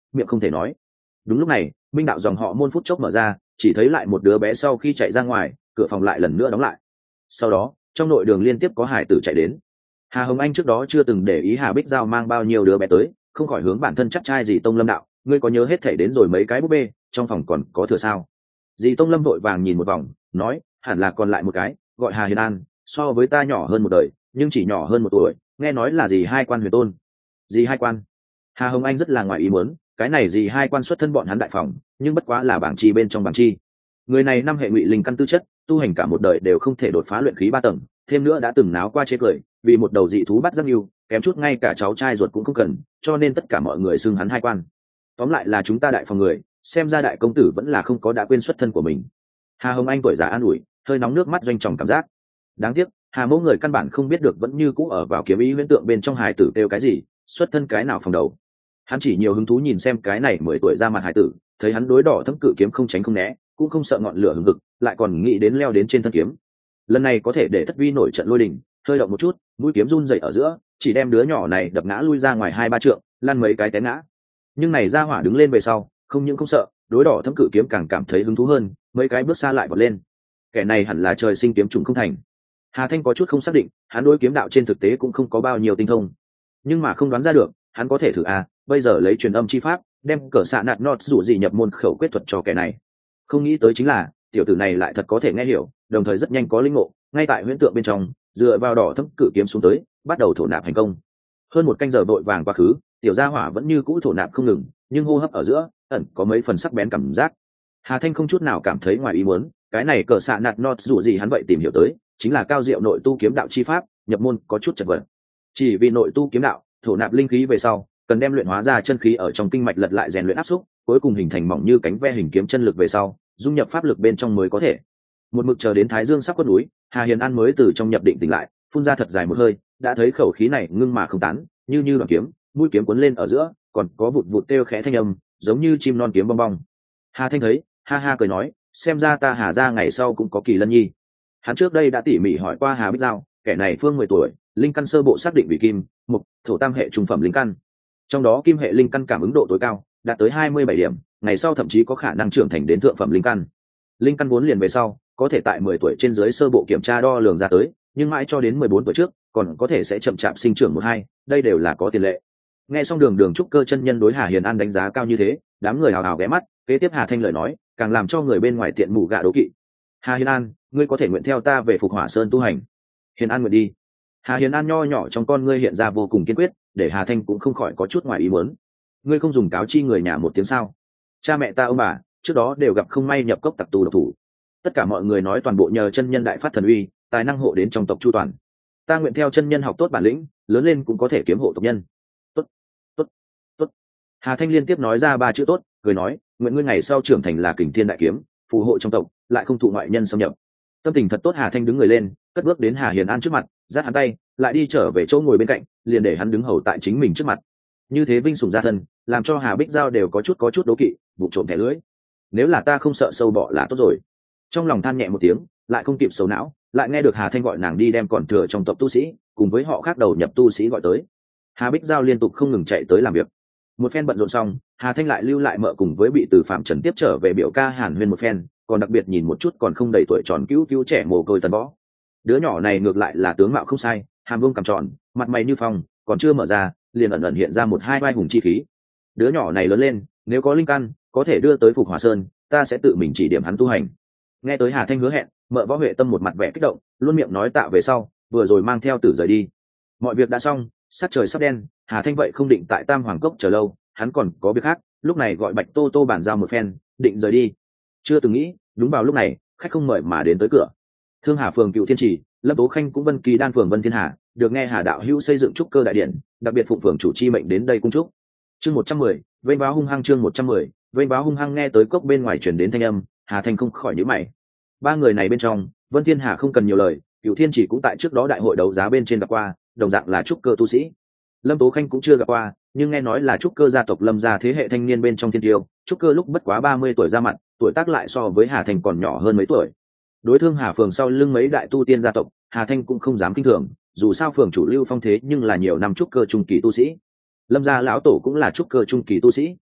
miệng không thể nói. Đúng lúc này minh đạo dòng họ môn phút chốc mở ra, chỉ thấy lại một đứa bé sau khi chạy ra ngoài, cửa phòng lại lần nữa đóng lại. Sau đó trong nội đường liên tiếp có hải tử chạy đến. Hà Hồng Anh trước đó chưa từng để ý Hà Bích Giao mang bao nhiêu đứa bé tới, không khỏi hướng bản thân chắc trai dì Tông Lâm đạo, ngươi có nhớ hết thảy đến rồi mấy cái búp bê, trong phòng còn có thừa sao? Dì Tông Lâm vội vàng nhìn một vòng, nói, hẳn là còn lại một cái, gọi Hà Hiền An, so với ta nhỏ hơn một đời, nhưng chỉ nhỏ hơn một tuổi, nghe nói là dì hai quan huyền tôn. Dì hai quan? Hà Hồng Anh rất là ngoài ý muốn, cái này dì hai quan xuất thân bọn hắn đại phòng, nhưng bất quá là bảng chi bên trong bảng chi. Người này năm hệ ngụy linh căn tư chất, tu hành cả một đời đều không thể đột phá luyện khí 3 tầng, thêm nữa đã từng náo qua chế cười, vì một đầu dị thú bắt giác yêu, kém chút ngay cả cháu trai ruột cũng không cần, cho nên tất cả mọi người xưng hắn hai quan. Tóm lại là chúng ta đại phòng người, xem ra đại công tử vẫn là không có đã quên xuất thân của mình. Hà Hồng Anh tuổi già an ủi, hơi nóng nước mắt doanh tròng cảm giác. Đáng tiếc Hà mẫu người căn bản không biết được vẫn như cũ ở vào kiếm ý huyễn tượng bên trong hài tử kêu cái gì, xuất thân cái nào phòng đầu. Hắn chỉ nhiều hứng thú nhìn xem cái này 10 tuổi ra mặt hài tử, thấy hắn đối đỏ thâm cự kiếm không tránh không né, cũng không sợ ngọn lửa hừng hực, lại còn nghĩ đến leo đến trên thân kiếm. Lần này có thể để Thất Vi nổi trận lôi đình, hơi động một chút, mũi kiếm run dậy ở giữa, chỉ đem đứa nhỏ này đập ngã lui ra ngoài 2-3 trượng, lăn mấy cái té ngã. Nhưng này ra hỏa đứng lên về sau, không những không sợ, đối đỏ thâm cự kiếm càng cảm thấy hứng thú hơn, mấy cái bước xa lại vọt lên. Kẻ này hẳn là trời sinh kiếm trùng không thành. Hà Thanh có chút không xác định, hắn đối kiếm đạo trên thực tế cũng không có bao nhiêu tinh thông, nhưng mà không đoán ra được, hắn có thể thử bây giờ lấy truyền âm chi pháp, đem cỡ xạ nạt nọt dụ gì nhập môn khẩu quyết thuật cho kẻ này. Không nghĩ tới chính là tiểu tử này lại thật có thể nghe hiểu, đồng thời rất nhanh có linh ngộ, ngay tại huyễn tượng bên trong dựa vào đỏ thâm cự kiếm xuống tới, bắt đầu thổ nạp thành công. Hơn một canh giờ vội vàng quá khứ, tiểu gia hỏa vẫn như cũ thổ nạp không ngừng, nhưng hô hấp ở giữa ẩn có mấy phần sắc bén cảm giác. Hà Thanh không chút nào cảm thấy ngoài ý muốn, cái này cỡ xạ nạt nọt dụ gì hắn vậy tìm hiểu tới, chính là cao diệu nội tu kiếm đạo chi pháp, nhập môn có chút chật vật. Chỉ vì nội tu kiếm đạo, thổ nạp linh khí về sau, cần đem luyện hóa ra chân khí ở trong kinh mạch lật lại rèn luyện áp xúc, cuối cùng hình thành mỏng như cánh ve hình kiếm chân lực về sau, dung nhập pháp lực bên trong mới có thể. Một mực chờ đến Thái Dương sắp quất núi, Hà Hiền An mới từ trong nhập định tỉnh lại, phun ra thật dài một hơi, đã thấy khẩu khí này ngưng mà không tán, như đoạn kiếm, mũi kiếm cuốn lên ở giữa, còn có vụt vụt kêu khẽ thanh âm, giống như chim non kiếm bong bong. Hà Thanh thấy, ha ha cười nói, xem ra ta Hà gia ngày sau cũng có kỳ lân nhi. Hắn trước đây đã tỉ mỉ hỏi qua Hà Bích Giao, kẻ này phương 10 tuổi, linh căn sơ bộ xác định vì kim, mộc, thổ tam hệ trung phẩm linh căn. Trong đó kim hệ linh căn cảm ứng độ tối cao, đạt tới 27 điểm, ngày sau thậm chí có khả năng trưởng thành đến thượng phẩm linh căn. Linh căn vốn liền về sau, có thể tại 10 tuổi trên dưới sơ bộ kiểm tra đo lường ra tới, nhưng mãi cho đến 14 tuổi trước, còn có thể sẽ chậm chạp sinh trưởng 1-2, đây đều là có tiền lệ. Nghe xong Đường trúc cơ chân nhân đối Hà Hiền An đánh giá cao như thế, đám người hào hào ghé mắt, kế tiếp Hà Thanh lời nói, càng làm cho người bên ngoài tiện mù gạ đố kỵ. Hà Hiền An, ngươi có thể nguyện theo ta về Phục Hỏa Sơn tu hành. Hiền An nguyện đi. Hà Hiền An nho nhỏ trong con ngươi hiện ra vô cùng kiên quyết, để Hà Thanh cũng không khỏi có chút ngoài ý muốn. Ngươi không dùng cáo chi người nhà một tiếng sao? Cha mẹ ta ông bà trước đó đều gặp không may nhập cốc tặc tù độc thủ, tất cả mọi người nói toàn bộ nhờ chân nhân đại phát thần uy, tài năng hộ đến trong tộc chu toàn. Ta nguyện theo chân nhân học tốt bản lĩnh, lớn lên cũng có thể kiếm hộ tộc nhân. Tốt, tốt, tốt. Hà Thanh liên tiếp nói ra 3 chữ tốt, cười nói, nguyện ngươi ngày sau trưởng thành là kình thiên đại kiếm, phù hộ trong tộc, lại không thụ ngoại nhân xâm nhập. Tâm tình thật tốt, Hà Thanh đứng người lên, cất bước đến Hà Hiền An trước mặt, giắt hắn tay, lại đi trở về chỗ ngồi bên cạnh, liền để hắn đứng hầu tại chính mình trước mặt. Như thế vinh sủng gia thân, làm cho Hà Bích Giao đều có chút đố kỵ, bụng trộm thẻ lưỡi. Nếu là ta không sợ sâu bọ là tốt rồi. Trong lòng than nhẹ một tiếng, lại không kịp sầu não, lại nghe được Hà Thanh gọi nàng đi đem còn thừa trong tộc tu sĩ cùng với họ khác đầu nhập tu sĩ gọi tới. Hà Bích Giao liên tục không ngừng chạy tới làm việc. Một phen bận rộn xong, Hà Thanh lại lưu lại mợ cùng với bị từ Phạm Trần tiếp trở về biểu ca Hàn Huyên một phen, còn đặc biệt nhìn một chút còn không đầy tuổi tròn cứu trẻ mồ côi Tần Võ. Đứa nhỏ này ngược lại là tướng mạo không sai, hàm vương cằm tròn, mặt mày như phong, còn chưa mở ra, liền ẩn ẩn hiện ra một hai vai hùng chi khí. Đứa nhỏ này lớn lên, nếu có linh căn, có thể đưa tới Phục Hỏa Sơn, ta sẽ tự mình chỉ điểm hắn tu hành. Nghe tới Hà Thanh hứa hẹn, mợ Võ Huệ Tâm một mặt vẻ kích động, luôn miệng nói tạ về sau, vừa rồi mang theo Tử rời đi. Mọi việc đã xong, sắc trời sắp đen, Hà Thanh vậy không định tại Tam Hoàng Cốc chờ lâu, hắn còn có việc khác, lúc này gọi Bạch Tô Tô bàn giao một phen, định rời đi. Chưa từng nghĩ, đúng vào lúc này, khách không mời mà đến tới cửa. Thương Hà phường Cựu Thiên Trì, Lâm Tố Khanh cũng Vân Kỳ Đan phường Vân Thiên Hà, được nghe Hà đạo hữu xây dựng trúc cơ đại điện, đặc biệt phụng phường chủ chi mệnh đến đây cung trúc. Chương 110, vênh báo hung hăng. Chương 110, vênh báo hung hăng. Nghe tới cốc bên ngoài truyền đến thanh âm, Hà Thanh không khỏi nhíu mày. 3 người này bên trong, Vân Thiên Hà không cần nhiều lời, Cựu Thiên Trì cũng tại trước đó đại hội đấu giá bên trên gặp qua, đồng dạng là trúc cơ tu sĩ. Lâm Tố Khanh cũng chưa gặp qua, nhưng nghe nói là trúc cơ gia tộc Lâm gia thế hệ thanh niên bên trong thiên tiêu, trúc cơ lúc bất quá 30 tuổi ra mặt, tuổi tác lại so với Hà Thanh còn nhỏ hơn mấy tuổi. Đối thương Hà phường sau lưng mấy đại tu tiên gia tộc, Hà Thanh cũng không dám kinh thường, dù sao phường chủ Lưu Phong thế nhưng là nhiều năm trúc cơ trung kỳ tu sĩ. Lâm gia lão tổ cũng là trúc cơ trung kỳ tu sĩ.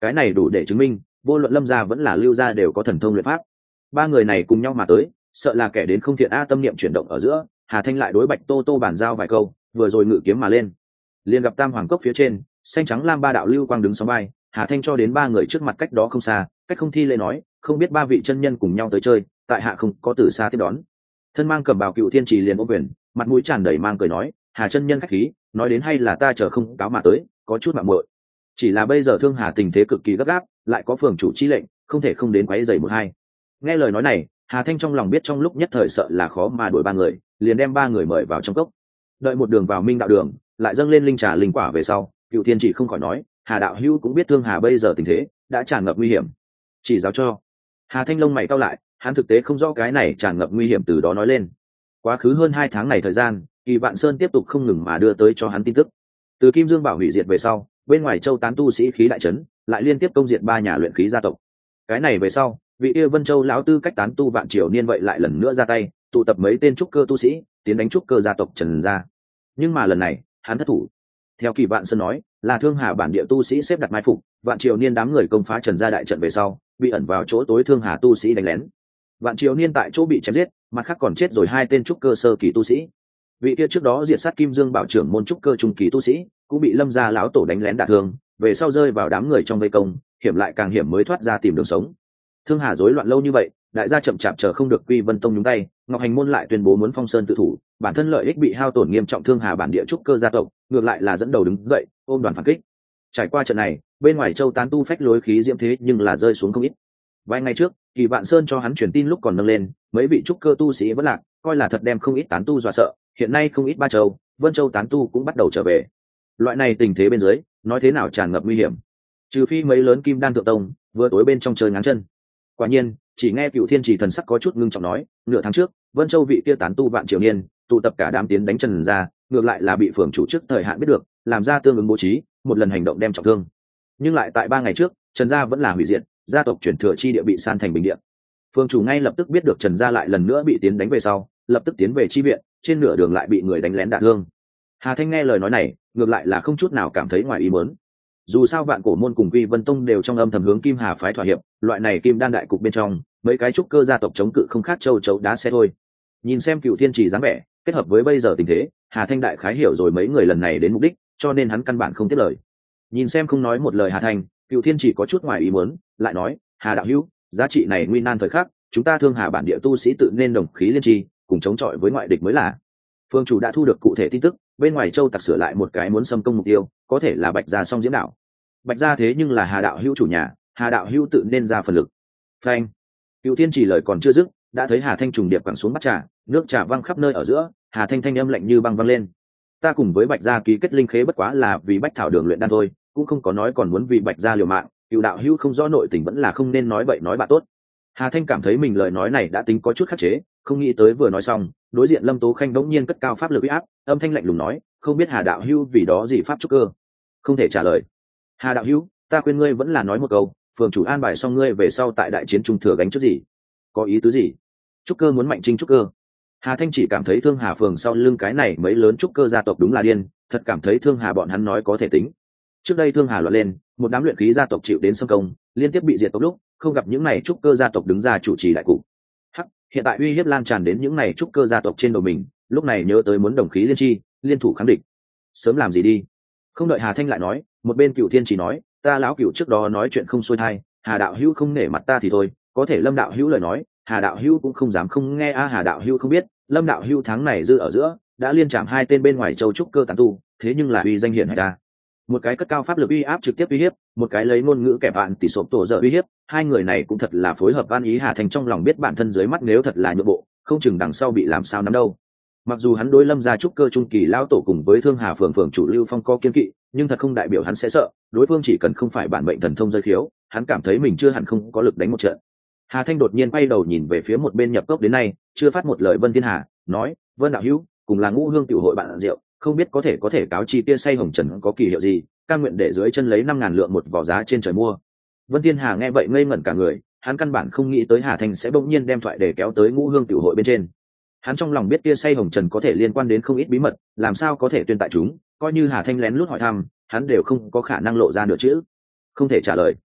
cái này đủ để chứng minh vô luận Lâm gia vẫn là Lưu gia đều có thần thông luyện pháp. Ba người này cùng nhau mà tới, sợ là kẻ đến không thiện a. Tâm niệm chuyển động ở giữa, Hà Thanh lại đối Bạch Tô Tô bàn giao vài câu, vừa rồi ngự kiếm mà lên, liền gặp Tam Hoàng cốc phía trên xanh trắng lam ba đạo lưu quang đứng sóng vai. Hà Thanh cho đến ba người trước mặt cách đó không xa, cách không thi lễ nói, không biết ba vị chân nhân cùng nhau tới chơi, tại hạ không có từ xa tiếp đón. Thân mang cầm bào Cựu Thiên Trì liền ôm quyền, mặt mũi tràn đầy mang cười nói, Hà chân nhân khách khí, nói đến hay là ta chờ không cáo mà tới, có chút mạo muội. Chỉ là bây giờ Thương Hà tình thế cực kỳ gấp gáp, lại có phường chủ chi lệnh, không thể không đến quấy rầy một hai. Nghe lời nói này, Hà Thanh trong lòng biết trong lúc nhất thời sợ là khó mà đuổi ba người, liền đem ba người mời vào trong cốc. Đợi một đường vào Minh đạo đường, lại dâng lên linh trà linh quả về sau, Cựu Thiên Chỉ không khỏi nói, Hà đạo hữu cũng biết Thương Hà bây giờ tình thế đã tràn ngập nguy hiểm, chỉ giáo cho. Hà Thanh lông mày cau lại, hắn thực tế không rõ cái này tràn ngập nguy hiểm từ đó nói lên. Quá khứ hơn 2 tháng này thời gian, Kỳ Vạn Sơn tiếp tục không ngừng mà đưa tới cho hắn tin tức. Từ Kim Dương Bảo hủy diệt về sau, bên ngoài châu tán tu sĩ khí đại trấn, lại liên tiếp công diệt 3 nhà luyện khí gia tộc. Cái này về sau, vị yêu Vân Châu lão tư cách tán tu Vạn Triều Niên vậy lại lần nữa ra tay, tụ tập mấy tên trúc cơ tu sĩ, tiến đánh trúc cơ gia tộc Trần gia. Nhưng mà lần này, hắn thất thủ. Theo Kỳ Vạn Sơn nói, là Thương Hà bản địa tu sĩ xếp đặt mai phục, Vạn Triều Niên đám người công phá Trần gia đại trận về sau, bị ẩn vào chỗ tối Thương Hà tu sĩ đánh lén. Vạn Triều Niên tại chỗ bị chém giết, mặt khác còn chết rồi 2 tên trúc cơ sơ kỳ tu sĩ. Vị kia trước đó diệt sát Kim Dương Bảo trưởng môn trúc cơ trung kỳ tu sĩ, cũng bị Lâm gia lão tổ đánh lén đả thương, về sau rơi vào đám người trong vây công, hiểm lại càng hiểm mới thoát ra tìm đường sống. Thương Hà rối loạn lâu như vậy, đại gia chậm chạp chờ không được Quy Vân Tông nhúng tay, Ngọc Hành môn lại tuyên bố muốn phong sơn tự thủ, bản thân lợi ích bị hao tổn nghiêm trọng. Thương Hà bản địa trúc cơ gia tộc ngược lại là dẫn đầu đứng dậy, ôm đoàn phản kích. Trải qua trận này, bên ngoài châu tán tu phách lối khí diễm thế nhưng là rơi xuống không ít. Vài ngày trước, Kỳ Vạn Sơn cho hắn truyền tin lúc còn nâng lên, mấy vị trúc cơ tu sĩ vẫn lạc, coi là thật đem không ít tán tu dọa sợ. Hiện nay không ít Ba Châu, Vân Châu tán tu cũng bắt đầu trở về. Loại này tình thế bên dưới, nói thế nào tràn ngập nguy hiểm. Trừ phi mấy lớn Kim Đan thượng tông vừa tối bên trong chơi ngáng chân. Quả nhiên, chỉ nghe Cựu Thiên Chỉ thần sắc có chút ngưng trọng nói, nửa tháng trước, Vân Châu vị kia tán tu Vạn Triều Niên, tụ tập cả đám tiến đánh Trần gia, ngược lại là bị phường chủ trước thời hạn biết được, làm ra tương ứng bố trí, một lần hành động đem trọng thương. Nhưng lại tại 3 ngày trước, Trần gia vẫn là hủy diệt, gia tộc chuyển thừa chi địa bị san thành bình địa. Phường chủ ngay lập tức biết được Trần gia lại lần nữa bị tiến đánh về sau, lập tức tiến về chi viện, trên nửa đường lại bị người đánh lén đả thương. Hà Thanh nghe lời nói này, ngược lại là không chút nào cảm thấy ngoài ý muốn. Dù sao Vạn Cổ môn cùng Quy Vân Tông đều trong âm thầm hướng Kim Hà phái thỏa hiệp, loại này Kim Đan đại cục bên trong, mấy cái trúc cơ gia tộc chống cự không khác châu chấu đá xe thôi. Nhìn xem Cựu Thiên Chỉ dáng vẻ, kết hợp với bây giờ tình thế, Hà Thanh đại khái hiểu rồi mấy người lần này đến mục đích, cho nên hắn căn bản không tiếp lời. Nhìn xem không nói một lời Hà Thanh, Cựu Thiên Chỉ có chút ngoài ý muốn, lại nói, Hà đạo hữu, giá trị này nguy nan thời khắc, chúng ta Thương Hà bản địa tu sĩ tự nên đồng khí liên tri, cùng chống chọi với ngoại địch mới là. Phương chủ đã thu được cụ thể tin tức, bên ngoài châu tặc sửa lại một cái muốn xâm công mục tiêu, có thể là Bạch gia Song Diễm Đạo. Bạch gia thế nhưng là Hà đạo hữu chủ nhà, Hà đạo hữu tự nên ra phần lực. Phanh. Cựu Thiên Chỉ lời còn chưa dứt, đã thấy Hà Thanh trùng điệp quẳng xuống bát trà, nước trà văng khắp nơi ở giữa, Hà Thanh thanh âm lạnh như băng văng lên. Ta cùng với Bạch gia ký kết linh khế bất quá là vì Bách Thảo Đường luyện đan thôi, cũng không có nói còn muốn vì Bạch gia liều mạng. Cựu đạo hữu không rõ nội tình vẫn là không nên nói bậy nói bạ tốt. Hà Thanh cảm thấy mình lời nói này đã tính có chút khắc chế, không nghĩ tới vừa nói xong, đối diện Lâm Tố Khanh đống nhiên cất cao pháp lực uy áp, âm thanh lạnh lùng nói, không biết Hà đạo hữu vì đó gì pháp trúc cơ. Không thể trả lời. Hà đạo hữu, ta khuyên ngươi vẫn là nói một câu, phường chủ an bài xong ngươi về sau tại đại chiến trung thừa gánh trước gì? Có ý tứ gì? Trúc cơ muốn mạnh trinh trúc cơ. Hà Thanh chỉ cảm thấy Thương Hà phường sau lưng cái này mấy lớn trúc cơ gia tộc đúng là điên, thật cảm thấy Thương Hà bọn hắn nói có thể tính. Trước đây Thương Hà loạn lên, một đám luyện khí gia tộc chịu đến xâm công, liên tiếp bị diệt tộc lúc, không gặp những này trúc cơ gia tộc đứng ra chủ trì đại cục. Hắc, hiện tại uy hiếp lan tràn đến những này trúc cơ gia tộc trên đầu mình, lúc này nhớ tới muốn đồng khí liên chi, liên thủ kháng địch. Sớm làm gì đi. Không đợi Hà Thanh lại nói, một bên Cựu Thiên chỉ nói, ta lão Cựu trước đó nói chuyện không xuôi thai, Hà đạo hữu không nể mặt ta thì thôi, có thể Lâm đạo hữu lời nói, Hà đạo hữu cũng không dám không nghe a. Hà đạo hữu không biết, Lâm đạo hữu tháng này dư ở giữa, đã liên chạm 2 tên bên ngoài châu trúc cơ tán tu, thế nhưng là uy danh hiển hay ta. Một cái cất cao pháp lực uy áp trực tiếp uy hiếp, một cái lấy ngôn ngữ kẻ bạn tỷ sộp tổ giờ uy hiếp, hai người này cũng thật là phối hợp van ý. Hà Thành trong lòng biết bản thân dưới mắt nếu thật là nhượng bộ, không chừng đằng sau bị làm sao nắm đâu. Mặc dù hắn đối Lâm gia trúc cơ trung kỳ lão tổ cùng với Thương Hà phường chủ Lưu Phong có kiên kỵ, nhưng thật không đại biểu hắn sẽ sợ, đối phương chỉ cần không phải bản mệnh thần thông rơi khiếu, hắn cảm thấy mình chưa hẳn không có lực đánh một trận. Hà Thanh đột nhiên quay đầu nhìn về phía một bên nhập cốc đến nay chưa phát một lời Vân Thiên Hà, nói, Vân đạo hữu, cùng là Ngũ Hương tiểu hội bạn rượu, không biết có thể cáo chi tia say hồng trần có kỳ hiệu gì, cam nguyện để dưới chân lấy 5.000 lượng một vỏ giá trên trời mua. Vân Thiên Hà nghe vậy ngây ngẩn cả người, hắn căn bản không nghĩ tới Hà Thanh sẽ bỗng nhiên đem thoại để kéo tới Ngũ Hương tiểu hội bên trên. Hắn trong lòng biết tia say hồng trần có thể liên quan đến không ít bí mật, làm sao có thể tuyên tại chúng, coi như Hà Thanh lén lút hỏi thăm, hắn đều không có khả năng lộ ra nửa chữ. Không thể trả lời.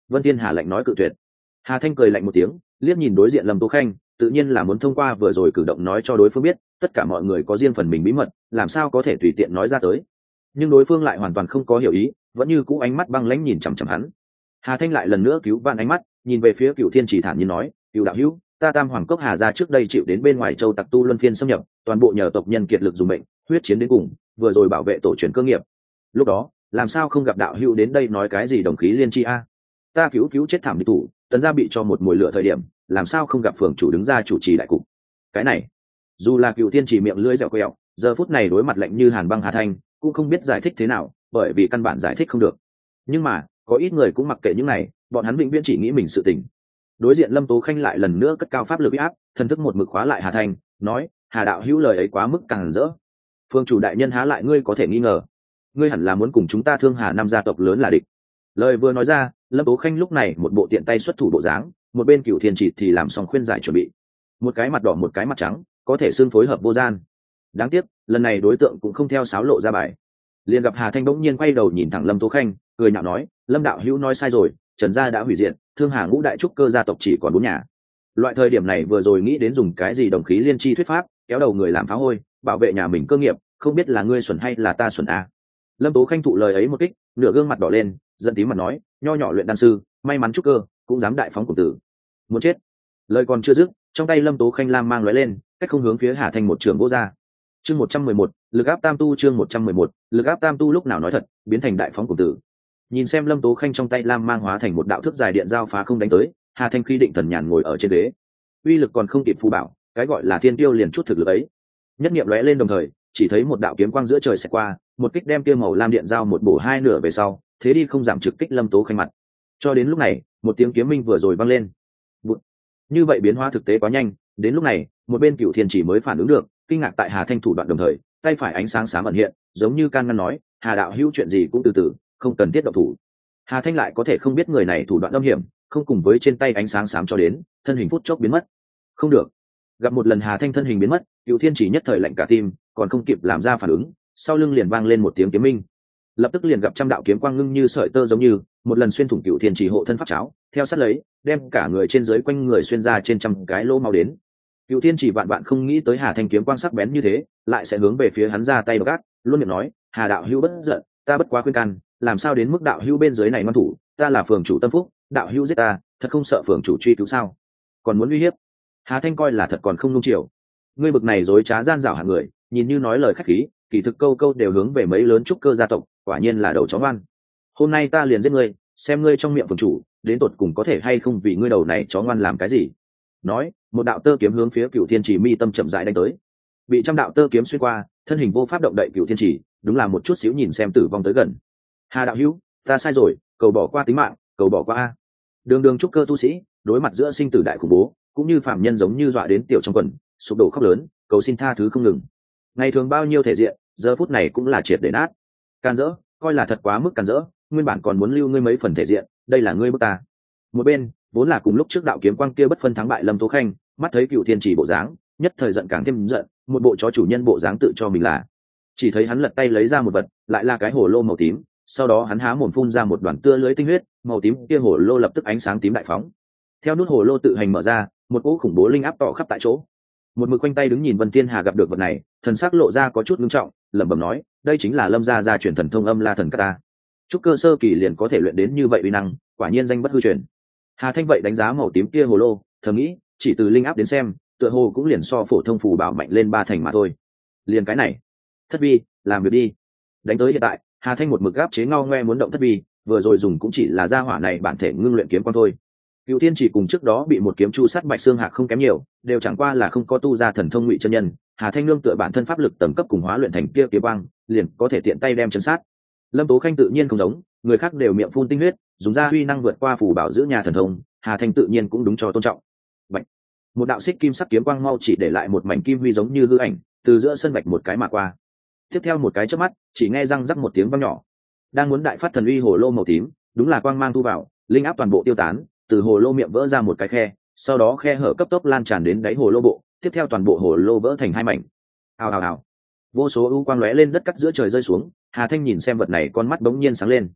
Vân Thiên Hà lạnh nói cự tuyệt. Hà Thanh cười lạnh một tiếng, liếc nhìn đối diện Lâm Tố Khanh, tự nhiên là muốn thông qua vừa rồi cử động nói cho đối phương biết tất cả mọi người có riêng phần mình bí mật, làm sao có thể tùy tiện nói ra tới. Nhưng đối phương lại hoàn toàn không có hiểu ý, vẫn như cũ ánh mắt băng lãnh nhìn chằm chằm hắn. Hà Thanh lại lần nữa cứu vãn ánh mắt, nhìn về phía Cửu Thiên Chỉ thản nhiên nói, "Cửu đạo hữu, ta Tam Hoàng cốc Hà gia trước đây chịu đến bên ngoài châu tặc tu luân phiên xâm nhập, toàn bộ nhờ tộc nhân kiệt lực dùng mệnh, huyết chiến đến cùng, vừa rồi bảo vệ tổ truyền cơ nghiệp. Lúc đó, làm sao không gặp đạo hữu đến đây nói cái gì đồng khí liên chi a? Ta cứu chết thảm địch thủ, tấn gia bị cho một mùi lửa thời điểm, làm sao không gặp phường chủ đứng ra chủ trì đại cục?" Cái này, dù là Cửu Thiên Chỉ miệng lưỡi dẻo quẹo, giờ phút này đối mặt lạnh như hàn băng Hà Thanh, cũng không biết giải thích thế nào, bởi vì căn bản giải thích không được. Nhưng mà, có ít người cũng mặc kệ những này, bọn hắn vĩnh viễn chỉ nghĩ mình sự tình. Đối diện Lâm Tố Khanh lại lần nữa cất cao pháp lực uy áp, thần thức một mực khóa lại Hà Thanh, nói, "Hà đạo hữu lời ấy quá mức càng rỡ. Phương chủ đại nhân há lại ngươi có thể nghi ngờ, ngươi hẳn là muốn cùng chúng ta Thương Hà năm gia tộc lớn là địch." Lời vừa nói ra, Lâm Tố Khanh lúc này một bộ tiện tay xuất thủ bộ dáng, một bên Cửu Thiên Chỉ thì làm xong khuyên giải chuẩn bị. Một cái mặt đỏ một cái mặt trắng, có thể xương phối hợp vô gian. Đáng tiếc, lần này đối tượng cũng không theo sáo lộ ra bài. Liền gặp Hà Thanh bỗng nhiên quay đầu nhìn thẳng Lâm Tố Khanh, cười nhạo nói, "Lâm đạo hữu nói sai rồi, Trần gia đã hủy diệt, Thương Hà ngũ đại trúc cơ gia tộc chỉ còn 4 nhà." Loại thời điểm này vừa rồi nghĩ đến dùng cái gì đồng khí liên chi thuyết pháp, kéo đầu người làm phá hôi, bảo vệ nhà mình cơ nghiệp, không biết là ngươi xuẩn hay là ta xuẩn a. Lâm Tố Khanh thụ lời ấy một kích, nửa gương mặt đỏ lên, giận tím mặt nói, "Nho nhỏ luyện đan sư, may mắn trúc cơ, cũng dám đại phóng cùng tử. Muốn chết." Lời còn chưa dứt, trong tay Lâm Tố Khanh lam mang lóe lên, cách không hướng phía Hà Thanh một trường vỗ ra. Chương 111, lực áp tam tu. Chương 111, lực áp tam tu lúc nào nói thật, biến thành đại phóng cùng tử. Nhìn xem Lâm Tố Khanh trong tay lam mang hóa thành một đạo thước dài điện giao phá không đánh tới, Hà Thanh khí định thần nhàn ngồi ở trên ghế. Uy lực còn không kịp phù bảo, cái gọi là thiên tiêu liền chút thực lực ấy. Nhất niệm lóe lên đồng thời, chỉ thấy một đạo kiếm quang giữa trời xẹt qua, một kích đem kia màu lam điện giao một bổ hai nửa về sau, thế đi không giảm trực kích Lâm Tố Khanh mặt. Cho đến lúc này, một tiếng kiếm minh vừa rồi vang lên. Bụt. Như vậy biến hóa thực tế quá nhanh, đến lúc này, một bên Cửu Thiên Chỉ mới phản ứng được, kinh ngạc tại Hà Thanh thủ đoạn đồng thời, tay phải ánh sáng xám ẩn hiện, giống như can ngăn nói, "Hà đạo hữu chuyện gì cũng từ từ, không cần thiết động thủ." Hà Thanh lại có thể không biết người này thủ đoạn âm hiểm, không cùng với trên tay ánh sáng xám cho đến, thân hình phút chốc biến mất. Không được. Gặp một lần Hà Thanh thân hình biến mất, Cửu Thiên Chỉ nhất thời lạnh cả tim, còn không kịp làm ra phản ứng, sau lưng liền vang lên một tiếng kiếm minh. Lập tức liền gặp trăm đạo kiếm quang ngưng như sợi tơ giống như, một lần xuyên thủng Cửu Thiên Chỉ hộ thân pháp cháo, theo sát lấy, đem cả người trên dưới quanh người xuyên ra trên trăm cái lỗ máu đến. Cửu Thiên Chỉ vạn vạn không nghĩ tới Hà Thanh kiếm quang sắc bén như thế, lại sẽ hướng về phía hắn ra tay gắt, luôn miệng nói, "Hà đạo hữu bất giận, ta bất quá khuyên can, làm sao đến mức đạo hữu bên dưới này ngoan thủ, ta là phường chủ tâm phúc, đạo hữu giết ta, thật không sợ phường chủ truy cứu sao? Còn muốn uy hiếp?" Hà Thanh coi là thật còn không nung chiều. Ngươi bực này dối trá gian dảo hạng người, nhìn như nói lời khách khí, kỳ thực câu câu đều hướng về mấy lớn trúc cơ gia tộc, quả nhiên là đầu chó ngoan. Hôm nay ta liền giết ngươi, xem ngươi trong miệng phường chủ, đến tột cùng có thể hay không vì ngươi đầu này chó ngoan làm cái gì. Nói, một đạo tơ kiếm hướng phía Cửu Thiên Chỉ mi tâm chậm rãi đánh tới. Bị trăm đạo tơ kiếm xuyên qua, thân hình vô pháp động đậy Cửu Thiên Chỉ, đúng là một chút xíu nhìn xem tử vong tới gần. "Hà đạo hữu, ta sai rồi, cầu bỏ qua tính mạng, cầu bỏ qua a." Đường đường trúc cơ tu sĩ, đối mặt giữa sinh tử đại khủng bố, cũng như phạm nhân giống như dọa đến tiểu trong quần, sụp đổ khóc lớn, cầu xin tha thứ không ngừng. Ngày thường bao nhiêu thể diện, giờ phút này cũng là triệt để nát. Can dỡ, coi là thật quá mức can dỡ, nguyên bản còn muốn lưu ngươi mấy phần thể diện, đây là ngươi bức ta. Một bên, vốn là cùng lúc trước đạo kiếm quang kia bất phân thắng bại Lâm Tố Khanh, mắt thấy Cửu Thiên Chỉ bộ dáng, nhất thời giận càng thêm giận, một bộ chó chủ nhân bộ dáng tự cho mình là. Chỉ thấy hắn lật tay lấy ra một vật, lại là cái hồ lô màu tím, sau đó hắn há mồm phun ra một đoàn tưa lưới tinh huyết, màu tím kia hồ lô lập tức ánh sáng tím đại phóng. Theo nút hồ lô tự hành mở ra, một cỗ khủng bố linh áp tỏ khắp tại chỗ. Một mực quanh tay đứng nhìn Vân Thiên Hà gặp được vật này, thần sắc lộ ra có chút ngưng trọng, lẩm bẩm nói, đây chính là Lâm gia gia truyền thần thông âm la thần kata. Trúc cơ sơ kỳ liền có thể luyện đến như vậy uy năng, quả nhiên danh bất hư truyền. Hà Thanh vậy đánh giá màu tím kia hồ lô, thầm nghĩ, chỉ từ linh áp đến xem, tựa hồ cũng liền so phổ thông phù bảo mạnh lên 3 thành mà thôi. Liền cái này, thất vi, làm việc đi. Đánh tới hiện tại, Hà Thanh một mực gáp chế ngao ngoe muốn động thất vi, vừa rồi dùng cũng chỉ là gia hỏa này bản thể ngưng luyện kiếm quan thôi. Cửu Thiên Chỉ cùng trước đó bị một kiếm chu sát Bạch Xương Hạc không kém nhiều, đều chẳng qua là không có tu ra thần thông ngụy chân nhân. Hà Thanh nương tựa bản thân pháp lực tầng cấp cùng hóa luyện thành kia kiếm quang, liền có thể tiện tay đem chân sát. Lâm Tố Khanh tự nhiên không giống, người khác đều miệng phun tinh huyết, dùng ra huy năng vượt qua phù bảo giữ nhà thần thông, Hà Thanh tự nhiên cũng đúng cho tôn trọng. Bạch. Một đạo xích kim sắc kiếm quang mau chỉ để lại một mảnh kim huy giống như hư ảnh, từ giữa sân bạch một cái mà qua. Tiếp theo một cái chớp mắt, chỉ nghe răng rắc một tiếng vang nhỏ. Đang muốn đại phát thần uy hồ lô màu tím, đúng là quang mang thu vào, linh áp toàn bộ tiêu tán, từ hồ lô miệng vỡ ra một cái khe, sau đó khe hở cấp tốc lan tràn đến đáy hồ lô bộ, tiếp theo toàn bộ hồ lô vỡ thành 2 mảnh. Ào ào ào. Vô số u quang lóe lên đất cắt giữa trời rơi xuống, Hà Thanh nhìn xem vật này con mắt bỗng nhiên sáng lên.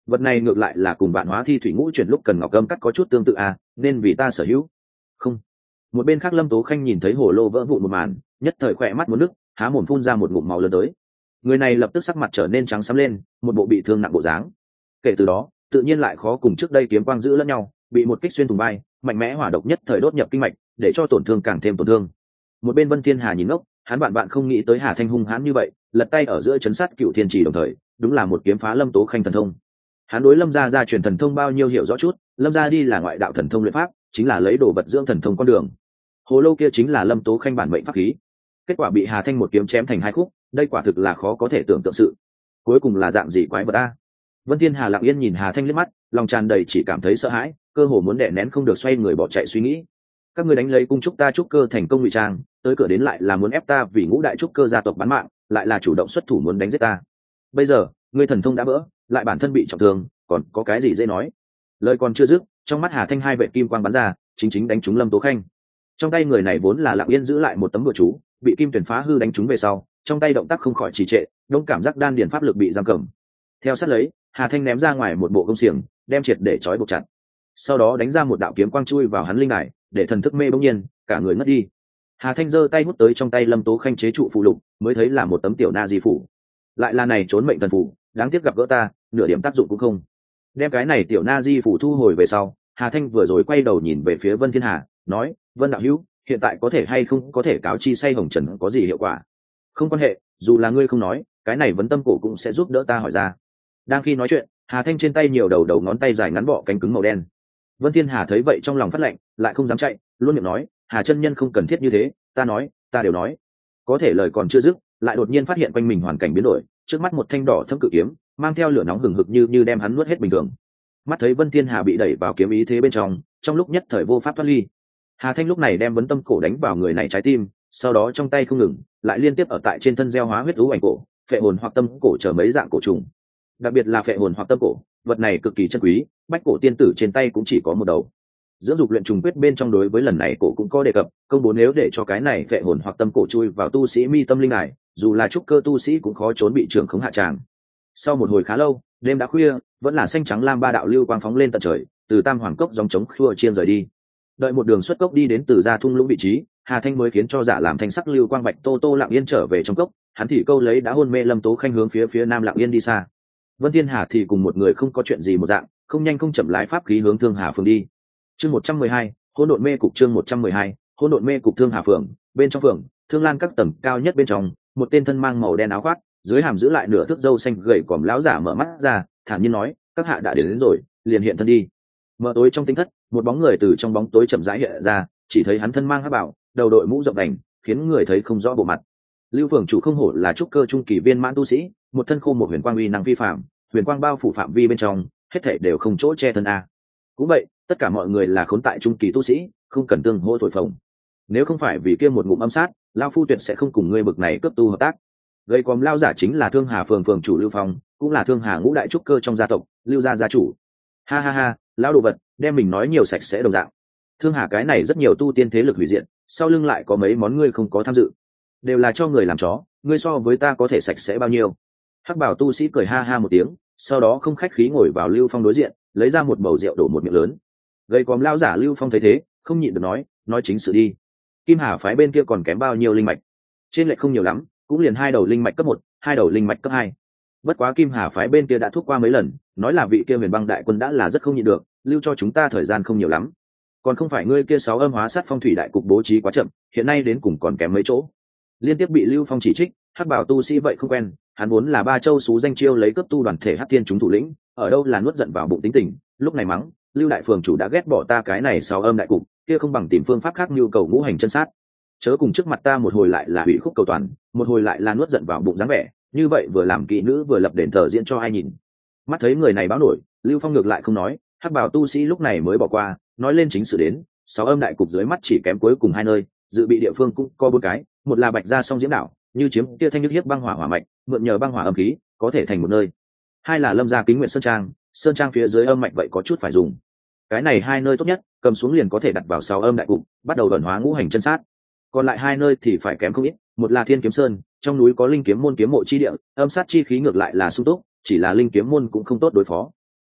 vật này ngược lại là cùng vạn hóa thi thủy ngũ chuyển lúc cần ngọc âm cắt có chút tương tự à, nên vì ta sở hữu. Không. Một bên khác Lâm Tố Khanh nhìn thấy hồ lô vỡ vụn một màn, nhất thời khỏe mắt muốn nức, há mồm phun ra một ngụm máu lớn tới. Người này lập tức sắc mặt trở nên trắng xám lên, một bộ bị thương nặng bộ dáng. Kể từ đó, tự nhiên lại khó cùng trước đây kiếm quang giữ lẫn nhau, bị một kích xuyên thủng vai, mạnh mẽ hỏa độc nhất thời đốt nhập kinh mạch, để cho tổn thương càng thêm tổn thương. Một bên Vân Thiên Hà nhìn ngốc, hắn bạn không nghĩ tới Hà Thanh hung hãn như vậy, lật tay ở giữa chấn sát Cựu Thiên Chỉ đồng thời, đúng là một kiếm phá Lâm Tố Khanh thần thông. Hắn đối Lâm gia truyền thần thông bao nhiêu hiểu rõ chút, Lâm gia đi là ngoại đạo thần thông luyện pháp, chính là lấy đồ vật dưỡng thần thông con đường. Hồ lô kia chính là Lâm Tố Khanh bản mệnh pháp khí. Kết quả bị Hà Thanh một kiếm chém thành hai khúc, đây quả thực là khó có thể tưởng tượng sự. Cuối cùng là dạng gì quái vật a? Vân Thiên Hà lặng yên nhìn Hà Thanh liếc mắt, lòng tràn đầy chỉ cảm thấy sợ hãi, cơ hồ muốn đè nén không được xoay người bỏ chạy suy nghĩ. Các ngươi đánh lấy cung trúc ta trúc cơ thành công ngụy trang, tới cửa đến lại là muốn ép ta vì ngũ đại trúc cơ gia tộc bán mạng, lại là chủ động xuất thủ muốn đánh giết ta. Bây giờ, ngươi thần thông đã vỡ, lại bản thân bị trọng thương, còn có cái gì dễ nói? Lời còn chưa dứt, trong mắt Hà Thanh hai vệ kim quang bắn ra, chính đánh trúng Lâm Tố Khanh. Trong tay người này vốn là lặng yên giữ lại một tấm bùa chú, bị kim tuyển phá hư đánh trúng về sau, trong tay động tác không khỏi trì trệ, đông cảm giác đan điền pháp lực bị giam cầm. Theo sát lấy, Hà Thanh ném ra ngoài một bộ công xiềng, đem triệt để trói buộc chặt. Sau đó đánh ra một đạo kiếm quang chui vào hắn linh đài, để thần thức mê bỗng nhiên, cả người ngất đi. Hà Thanh giơ tay hút tới trong tay Lâm Tố Khanh chế trụ phụ lục, mới thấy là một tấm tiểu na di phủ. Lại là này trốn mệnh thần phủ, đáng tiếc gặp gỡ ta, nửa điểm tác dụng cũng không. Đem cái này tiểu na di phủ thu hồi về sau, Hà Thanh vừa rồi quay đầu nhìn về phía Vân Thiên Hà, nói: Vân đạo hữu, hiện tại có thể hay không có thể cáo chi say hồng trần có gì hiệu quả? Không quan hệ, dù là ngươi không nói, cái này vấn tâm cổ cũng sẽ giúp đỡ ta hỏi ra. Đang khi nói chuyện, Hà Thanh trên tay nhiều đầu ngón tay dài ngắn bọ cánh cứng màu đen. Vân Thiên Hà thấy vậy trong lòng phát lạnh, lại không dám chạy, luôn miệng nói: Hà chân nhân không cần thiết như thế, ta nói, ta đều nói. Có thể lời còn chưa dứt, lại đột nhiên phát hiện quanh mình hoàn cảnh biến đổi, trước mắt một thanh đỏ thâm cự kiếm, mang theo lửa nóng hừng hực như đem hắn nuốt hết bình thường. Mắt thấy Vân Thiên Hà bị đẩy vào kiếm ý thế bên trong lúc nhất thời vô pháp thoát ly. Hà Thanh lúc này đem vấn tâm cổ đánh vào người này trái tim, sau đó trong tay không ngừng, lại liên tiếp ở tại trên thân gieo hóa huyết ú ảnh cổ, phệ hồn hoặc tâm cổ chờ mấy dạng cổ trùng. Đặc biệt là phệ hồn hoặc tâm cổ, vật này cực kỳ chân quý, bách cổ tiên tử trên tay cũng chỉ có một đầu. Dưỡng dục luyện trùng quyết bên trong đối với lần này cổ cũng có đề cập, công bố nếu để cho cái này phệ hồn hoặc tâm cổ chui vào tu sĩ mi tâm linh này, dù là trúc cơ tu sĩ cũng khó trốn bị trưởng khống hạ tràng. Sau một hồi khá lâu, đêm đã khuya, vẫn là xanh trắng lam ba đạo lưu quang phóng lên tận trời, từ Tam Hoàng cốc dòng trống khua chiên rời đi. Đợi một đường xuất cốc đi đến từ gia thung lũng vị trí, Hà Thanh mới khiến cho giả làm thanh sắc lưu quang bạch tô lặng yên trở về trong cốc, hắn thì câu lấy đã hôn mê Lâm Tố Khanh hướng phía nam lặng yên đi xa. Vân Thiên Hà thì cùng một người không có chuyện gì một dạng, không nhanh không chậm lái pháp khí hướng Thương Hà phường đi. Chương 112, hỗn độn mê cục. Chương 112, hỗn độn mê cục. Thương Hà phường, bên trong phường, Thương Lan các tầng cao nhất bên trong, một tên thân mang màu đen áo khoác, dưới hàm giữ lại nửa thước râu xanh gầy còm lão giả mở mắt ra, thản nhiên nói: các hạ đã đến rồi, liền hiện thân đi. Mở tối trong tinh thất, một bóng người từ trong bóng tối chậm rãi hiện ra, chỉ thấy hắn thân mang hắc bào, đầu đội mũ rộng đành, khiến người thấy không rõ bộ mặt. Lưu phường chủ không hổ là trúc cơ trung kỳ viên mãn tu sĩ, một thân khô một huyền quang uy năng vi phạm, huyền quang bao phủ phạm vi bên trong, hết thảy đều không chỗ che thân a. Cũng vậy, tất cả mọi người là khốn tại trung kỳ tu sĩ, không cần tương hỗ thổi phồng. Nếu không phải vì kia một ngụm âm sát, lão phu tuyệt sẽ không cùng ngươi bực này cướp tu hợp tác. Gây còm lao giả chính là Thương Hà phường phường chủ Lưu Phong, cũng là Thương Hà ngũ đại trúc cơ trong gia tộc, Lưu gia gia chủ. Ha ha ha, lão đồ vật, đem mình nói nhiều sạch sẽ đồng dạng. Thương Hà cái này rất nhiều tu tiên thế lực hủy diệt, sau lưng lại có mấy món ngươi không có tham dự, đều là cho người làm chó, ngươi so với ta có thể sạch sẽ bao nhiêu? Hắc bảo tu sĩ cười ha ha một tiếng, sau đó không khách khí ngồi vào Lưu Phong đối diện, lấy ra một bầu rượu đổ một miệng lớn. Gây còm lao giả Lưu Phong thấy thế, không nhịn được nói chính sự đi. Kim Hà phái bên kia còn kém bao nhiêu linh mạch? Trên lệch không nhiều lắm, cũng liền 2 đầu linh mạch cấp 1, 2 đầu linh mạch cấp 2. Bất quá Kim Hà phái bên kia đã thúc qua mấy lần, nói là vị kia Huyền Băng đại quân đã là rất không nhịn được, lưu cho chúng ta thời gian không nhiều lắm. Còn không phải ngươi kia 6 âm hóa sát phong thủy đại cục bố trí quá chậm, hiện nay đến cùng còn kém mấy chỗ. Liên tiếp bị Lưu Phong chỉ trích, Hắc bảo tu sĩ vậy không quen, hắn vốn là Ba Châu xú danh chiêu lấy cấp tu đoàn thể Hắc Thiên chúng thủ lĩnh, ở đâu là nuốt giận vào bụng tính tình, lúc này mắng, Lưu đại phường chủ đã ghét bỏ ta cái này 6 âm đại cục, kia không bằng tìm phương pháp khác nhu cầu ngũ hành chân sát. Chớ cùng trước mặt ta một hồi lại là hủy khúc cầu toàn, một hồi lại là nuốt giận vào bụng dáng vẻ, như vậy vừa làm kỹ nữ vừa lập đền thờ diễn cho ai nhìn. Mắt thấy người này báo nổi, Lưu Phong ngược lại không nói, Hắc bảo tu sĩ lúc này mới bỏ qua, nói lên chính sự đến. 6 âm đại cục dưới mắt chỉ kém cuối cùng 2 nơi, dự bị địa phương cũng có 4 cái, một là Bạch Gia Song Diễm đảo, như chiếm kia thanh nước hiếp băng hỏa hỏa mạch, mượn nhờ băng hỏa âm khí, có thể thành một nơi. Hai là Lâm Gia Kính Nguyện sơn trang phía dưới âm mạch vậy có chút phải dùng. Cái này 2 nơi tốt nhất, cầm xuống liền có thể đặt vào 6 âm đại cục, bắt đầu thuần hóa ngũ hành chân sát. Còn lại 2 nơi thì phải kém không ít, một là Thiên Kiếm Sơn, trong núi có linh kiếm môn kiếm mộ chi địa, âm sát chi khí ngược lại là sung túc, chỉ là linh kiếm môn cũng không tốt đối phó.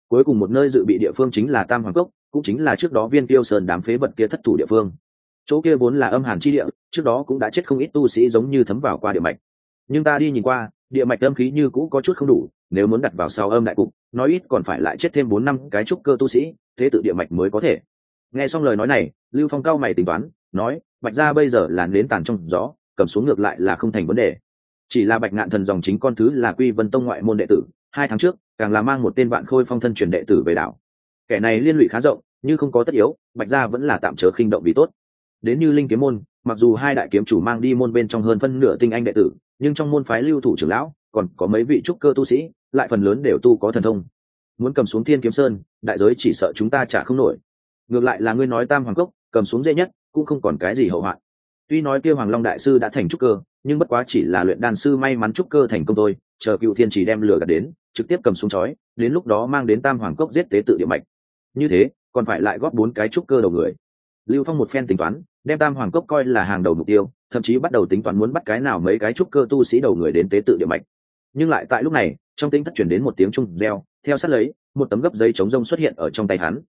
Cuối cùng một nơi dự bị địa phương chính là Tam Hoàng Cốc, cũng chính là trước đó Viên Tiêu Sơn đám phế vật kia thất thủ địa phương. Chỗ kia vốn là âm hàn chi địa, trước đó cũng đã chết không ít tu sĩ giống như thấm vào qua địa mạch. Nhưng ta đi nhìn qua, địa mạch âm khí như cũ có chút không đủ, nếu muốn đặt vào sau âm đại cục, nói ít còn phải lại chết thêm 4-5 cái trúc cơ tu sĩ, thế tự địa mạch mới có thể. Nghe xong lời nói này, Lưu Phong cao mày tính toán, nói, Bạch gia bây giờ là nến tàn trong gió, cầm xuống ngược lại là không thành vấn đề. Chỉ là Bạch Ngạn Thần dòng chính con thứ là Quy Vân Tông ngoại môn đệ tử, 2 tháng trước, càng là mang một tên Vạn Khôi Phong thân truyền đệ tử về đảo. Kẻ này liên lụy khá rộng, nhưng không có tất yếu, Bạch gia vẫn là tạm chớ khinh động vì tốt. Đến như Linh Kiếm môn, mặc dù 2 đại kiếm chủ mang đi môn bên trong hơn phân nửa tinh anh đệ tử, nhưng trong môn phái lưu thủ trưởng lão, còn có mấy vị trúc cơ tu sĩ, lại phần lớn đều tu có thần thông. Muốn cầm xuống Thiên Kiếm Sơn, đại giới chỉ sợ chúng ta trả không nổi. Ngược lại là ngươi nói Tam Hoàng Cốc, cầm xuống dễ nhất, cũng không còn cái gì hậu hoạn. Tuy nói kia Hoàng Long đại sư đã thành trúc cơ, nhưng bất quá chỉ là luyện đan sư may mắn trúc cơ thành công thôi, chờ Cựu Thiên chỉ đem lửa gạt đến, trực tiếp cầm xuống chói, đến lúc đó mang đến Tam Hoàng Cốc giết tế tự địa mạch. Như thế, còn phải lại góp 4 cái trúc cơ đầu người. Lưu Phong một phen tính toán, đem Tam Hoàng Cốc coi là hàng đầu mục tiêu, thậm chí bắt đầu tính toán muốn bắt cái nào mấy cái trúc cơ tu sĩ đầu người đến tế tự địa mạch. Nhưng lại tại lúc này, trong tính thất chuyển đến một tiếng trung reo, theo sát lấy, một tấm gấp giấy chống rông xuất hiện ở trong tay hắn.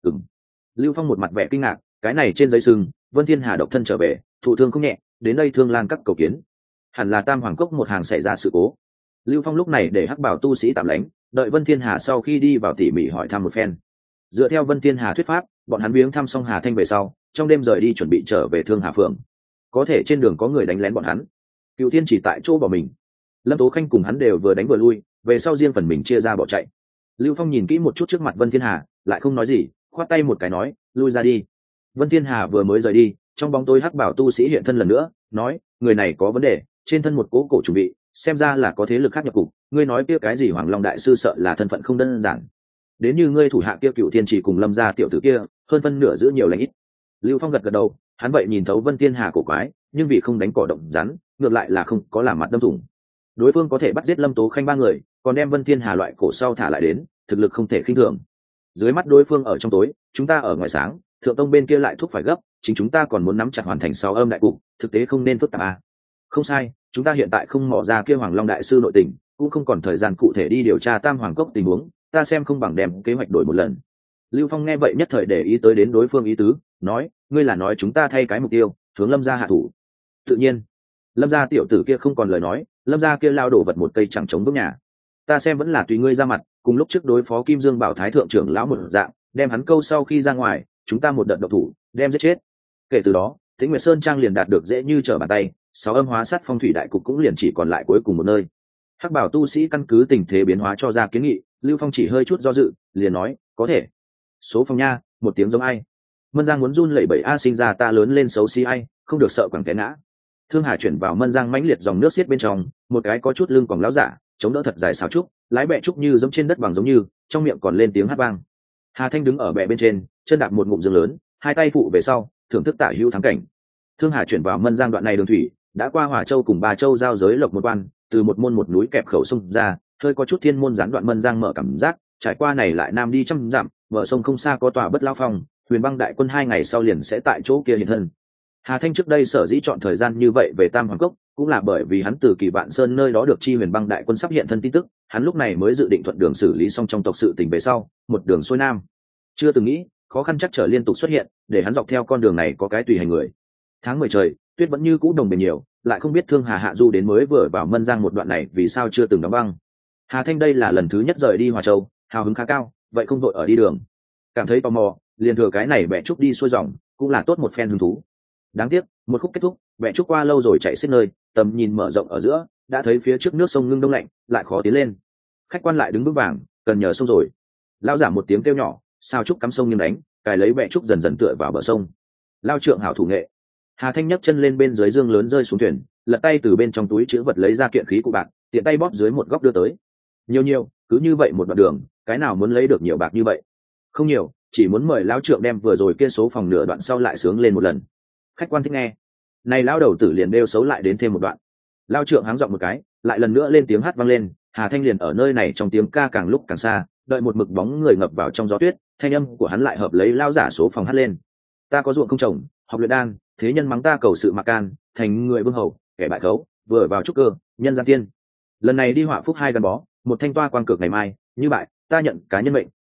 Lưu Phong một mặt vẻ kinh ngạc, cái này trên giấy sừng, Vân Thiên Hà độc thân trở về, thụ thương không nhẹ, đến đây thương lan các cầu kiến. Hẳn là Tam Hoàng Cốc một hàng xảy ra sự cố. Lưu Phong lúc này để hắc bảo tu sĩ tạm lánh, đợi Vân Thiên Hà sau khi đi vào tỉ mỉ hỏi thăm một phen. Dựa theo Vân Thiên Hà thuyết pháp, bọn hắn viếng thăm xong Hà Thanh về sau, trong đêm rời đi chuẩn bị trở về Thương Hà Phường. Có thể trên đường có người đánh lén bọn hắn. Cựu Thiên chỉ tại chỗ bỏ mình. Lâm Tố Khanh cùng hắn đều vừa đánh vừa lui, về sau riêng phần mình chia ra bỏ chạy. Lưu Phong nhìn kỹ một chút trước mặt Vân Thiên Hà, lại không nói gì, khoát tay một cái nói, lui ra đi. Vân Thiên Hà vừa mới rời đi, trong bóng tối hắc bảo tu sĩ hiện thân lần nữa, nói, người này có vấn đề, trên thân một cố cổ chuẩn bị, xem ra là có thế lực khác nhập cục. Ngươi nói kia cái gì Hoàng Long đại sư sợ là thân phận không đơn giản. Đến như ngươi thủ hạ kia Cựu Thiên chỉ cùng Lâm gia tiểu tử kia, hơn phân nửa giữ nhiều lãnh ít. Lưu Phong gật gật đầu, hắn vậy nhìn thấu Vân Thiên Hà cổ quái, nhưng vì không đánh cỏ động rắn, ngược lại là không có làm mặt đâm thủng. Đối phương có thể bắt giết Lâm Tố Khanh 3 người, còn đem Vân Thiên Hà loại cổ sau thả lại đến, thực lực không thể khinh thường. Dưới mắt đối phương ở trong tối, chúng ta ở ngoài sáng, Thượng Tông bên kia lại thúc phải gấp, chính chúng ta còn muốn nắm chặt hoàn thành 6 âm đại cục, thực tế không nên phức tạp à. Không sai, chúng ta hiện tại không mò ra kia Hoàng Long đại sư nội tình, cũng không còn thời gian cụ thể đi điều tra Tam Hoàng Cốc tình huống, ta xem không bằng đem kế hoạch đổi một lần. Lưu Phong nghe vậy nhất thời để ý tới đến đối phương ý tứ, nói, ngươi là nói chúng ta thay cái mục tiêu, hướng Lâm gia hạ thủ. Tự nhiên, Lâm gia tiểu tử kia không còn lời nói, Lâm gia kia lao đổ vật một cây chẳng chống bước nhà. Ta xem vẫn là tùy ngươi ra mặt, cùng lúc trước đối phó Kim Dương Bảo Thái thượng trưởng lão một dạng, đem hắn câu sau khi ra ngoài, chúng ta một đợt độc thủ, đem giết chết. Kể từ đó, Tĩnh Nguyệt Sơn trang liền đạt được dễ như trở bàn tay, 6 âm hóa sát phong thủy đại cục cũng liền chỉ còn lại cuối cùng một nơi. Hắc Bảo tu sĩ căn cứ tình thế biến hóa cho ra kiến nghị, Lưu Phong chỉ hơi chút do dự, liền nói, có thể. Số phong nha, một tiếng giống ai. Mân Giang muốn run lẩy bẩy a, sinh ra ta lớn lên xấu xí ai, không được sợ quẳng té ngã. Thương Hà chuyển vào Mân Giang mãnh liệt dòng nước xiết bên trong, một cái có chút lưng quòng lão giả, chống đỡ thật dài xào trúc, lái bẹ trúc như giống trên đất bằng giống như, trong miệng còn lên tiếng hát vang. Hà Thanh đứng ở bẹ bên trên, chân đạp một ngụm dương lớn, hai tay phụ về sau, thưởng thức tả hữu thắng cảnh. Thương Hà chuyển vào Mân Giang đoạn này đường thủy, đã qua Hỏa Châu cùng Ba Châu giao giới lộc một quan, từ một môn một núi kẹp khẩu sông ra, hơi có chút thiên môn gián đoạn Mân Giang mở cảm giác, trải qua này lại nam đi trăm dặm, bờ sông không xa có tòa Bất Lao Phong, Huyền Băng đại quân 2 ngày sau liền sẽ tại chỗ kia hiện thân. Hà Thanh trước đây sở dĩ chọn thời gian như vậy về Tam Hoàng Cốc, cũng là bởi vì hắn từ Kỳ Vạn Sơn nơi đó được chi Huyền Băng đại quân sắp hiện thân tin tức, hắn lúc này mới dự định thuận đường xử lý xong trong tộc sự tình về sau, một đường xuôi nam. Chưa từng nghĩ, khó khăn chắc trở liên tục xuất hiện, để hắn dọc theo con đường này có cái tùy hành người. Tháng 10 trời, tuyết vẫn như cũ đồng bền nhiều, lại không biết Thương Hà hạ du đến mới vừa vào Mân Giang một đoạn này vì sao chưa từng đóng băng. Hà Thanh đây là lần thứ nhất rời đi Hòa Châu, hào hứng khá cao, vậy không vội ở đi đường. Cảm thấy tò mò, liền thừa cái này bẹ trúc đi xuôi dòng, cũng là tốt một phen hứng thú. Đáng tiếc, một khúc kết thúc, bẹ trúc qua lâu rồi chạy xiết nơi, tầm nhìn mở rộng ở giữa, đã thấy phía trước nước sông ngưng đông lạnh, lại khó tiến lên. Khách quan lại đứng bước vàng, cần nhờ sông rồi. Lao giả một tiếng kêu nhỏ, sao trúc cắm sông nghiêng đánh, cài lấy bẹ trúc dần dần tựa vào bờ sông. Lao trượng hảo thủ nghệ. Hà Thanh nhấc chân lên bên dưới dương lớn rơi xuống thuyền, lật tay từ bên trong túi chứa vật lấy ra kiện khí cụ bạc, tiện tay bóp dưới một góc đưa tới. Nhiều, cứ như vậy một đoạn đường, cái nào muốn lấy được nhiều bạc như vậy? Không nhiều, chỉ muốn mời lão trượng đem vừa rồi kia số phòng nửa đoạn sau lại sướng lên một lần. Khách quan thích nghe. Này lão đầu tử liền đeo xấu lại đến thêm một đoạn. Lão trượng háng giọng một cái, lại lần nữa lên tiếng hát vang lên. Hà Thanh liền ở nơi này trong tiếng ca càng lúc càng xa, đợi một mực bóng người ngập vào trong gió tuyết, thanh âm của hắn lại hợp lấy lão giả số phòng hát lên. Ta có ruộng không trồng, học luyện đan, thế nhân mắng ta cầu sự mặc can, thành người vương hầu, kẻ bại khấu, vừa vào trúc cơ, nhân gian tiên. Lần này đi họa phúc 2 gắn bó, một thanh toa quang cực ngày mai, như bại, ta nhận cá nhân mệnh,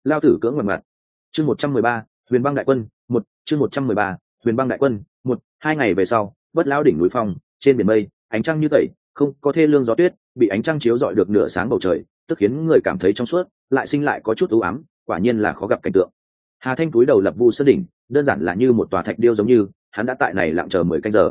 lao tử cưỡng ngoặt mặt. Chương 113, Huyền Băng Đại Quân, chương 113, Huyền Băng Đại Quân, 2 ngày về sau, Bất Lão đỉnh núi phong, trên biển mây, ánh trăng như tẩy, không có thê lương gió tuyết, bị ánh trăng chiếu rọi được nửa sáng bầu trời, tức khiến người cảm thấy trong suốt, lại sinh lại có chút u ám, quả nhiên là khó gặp cảnh tượng. Hà Thanh túi đầu lập Vu Sơn đỉnh, đơn giản là như một tòa thạch điêu giống như, hắn đã tại này lặng chờ 10 canh giờ.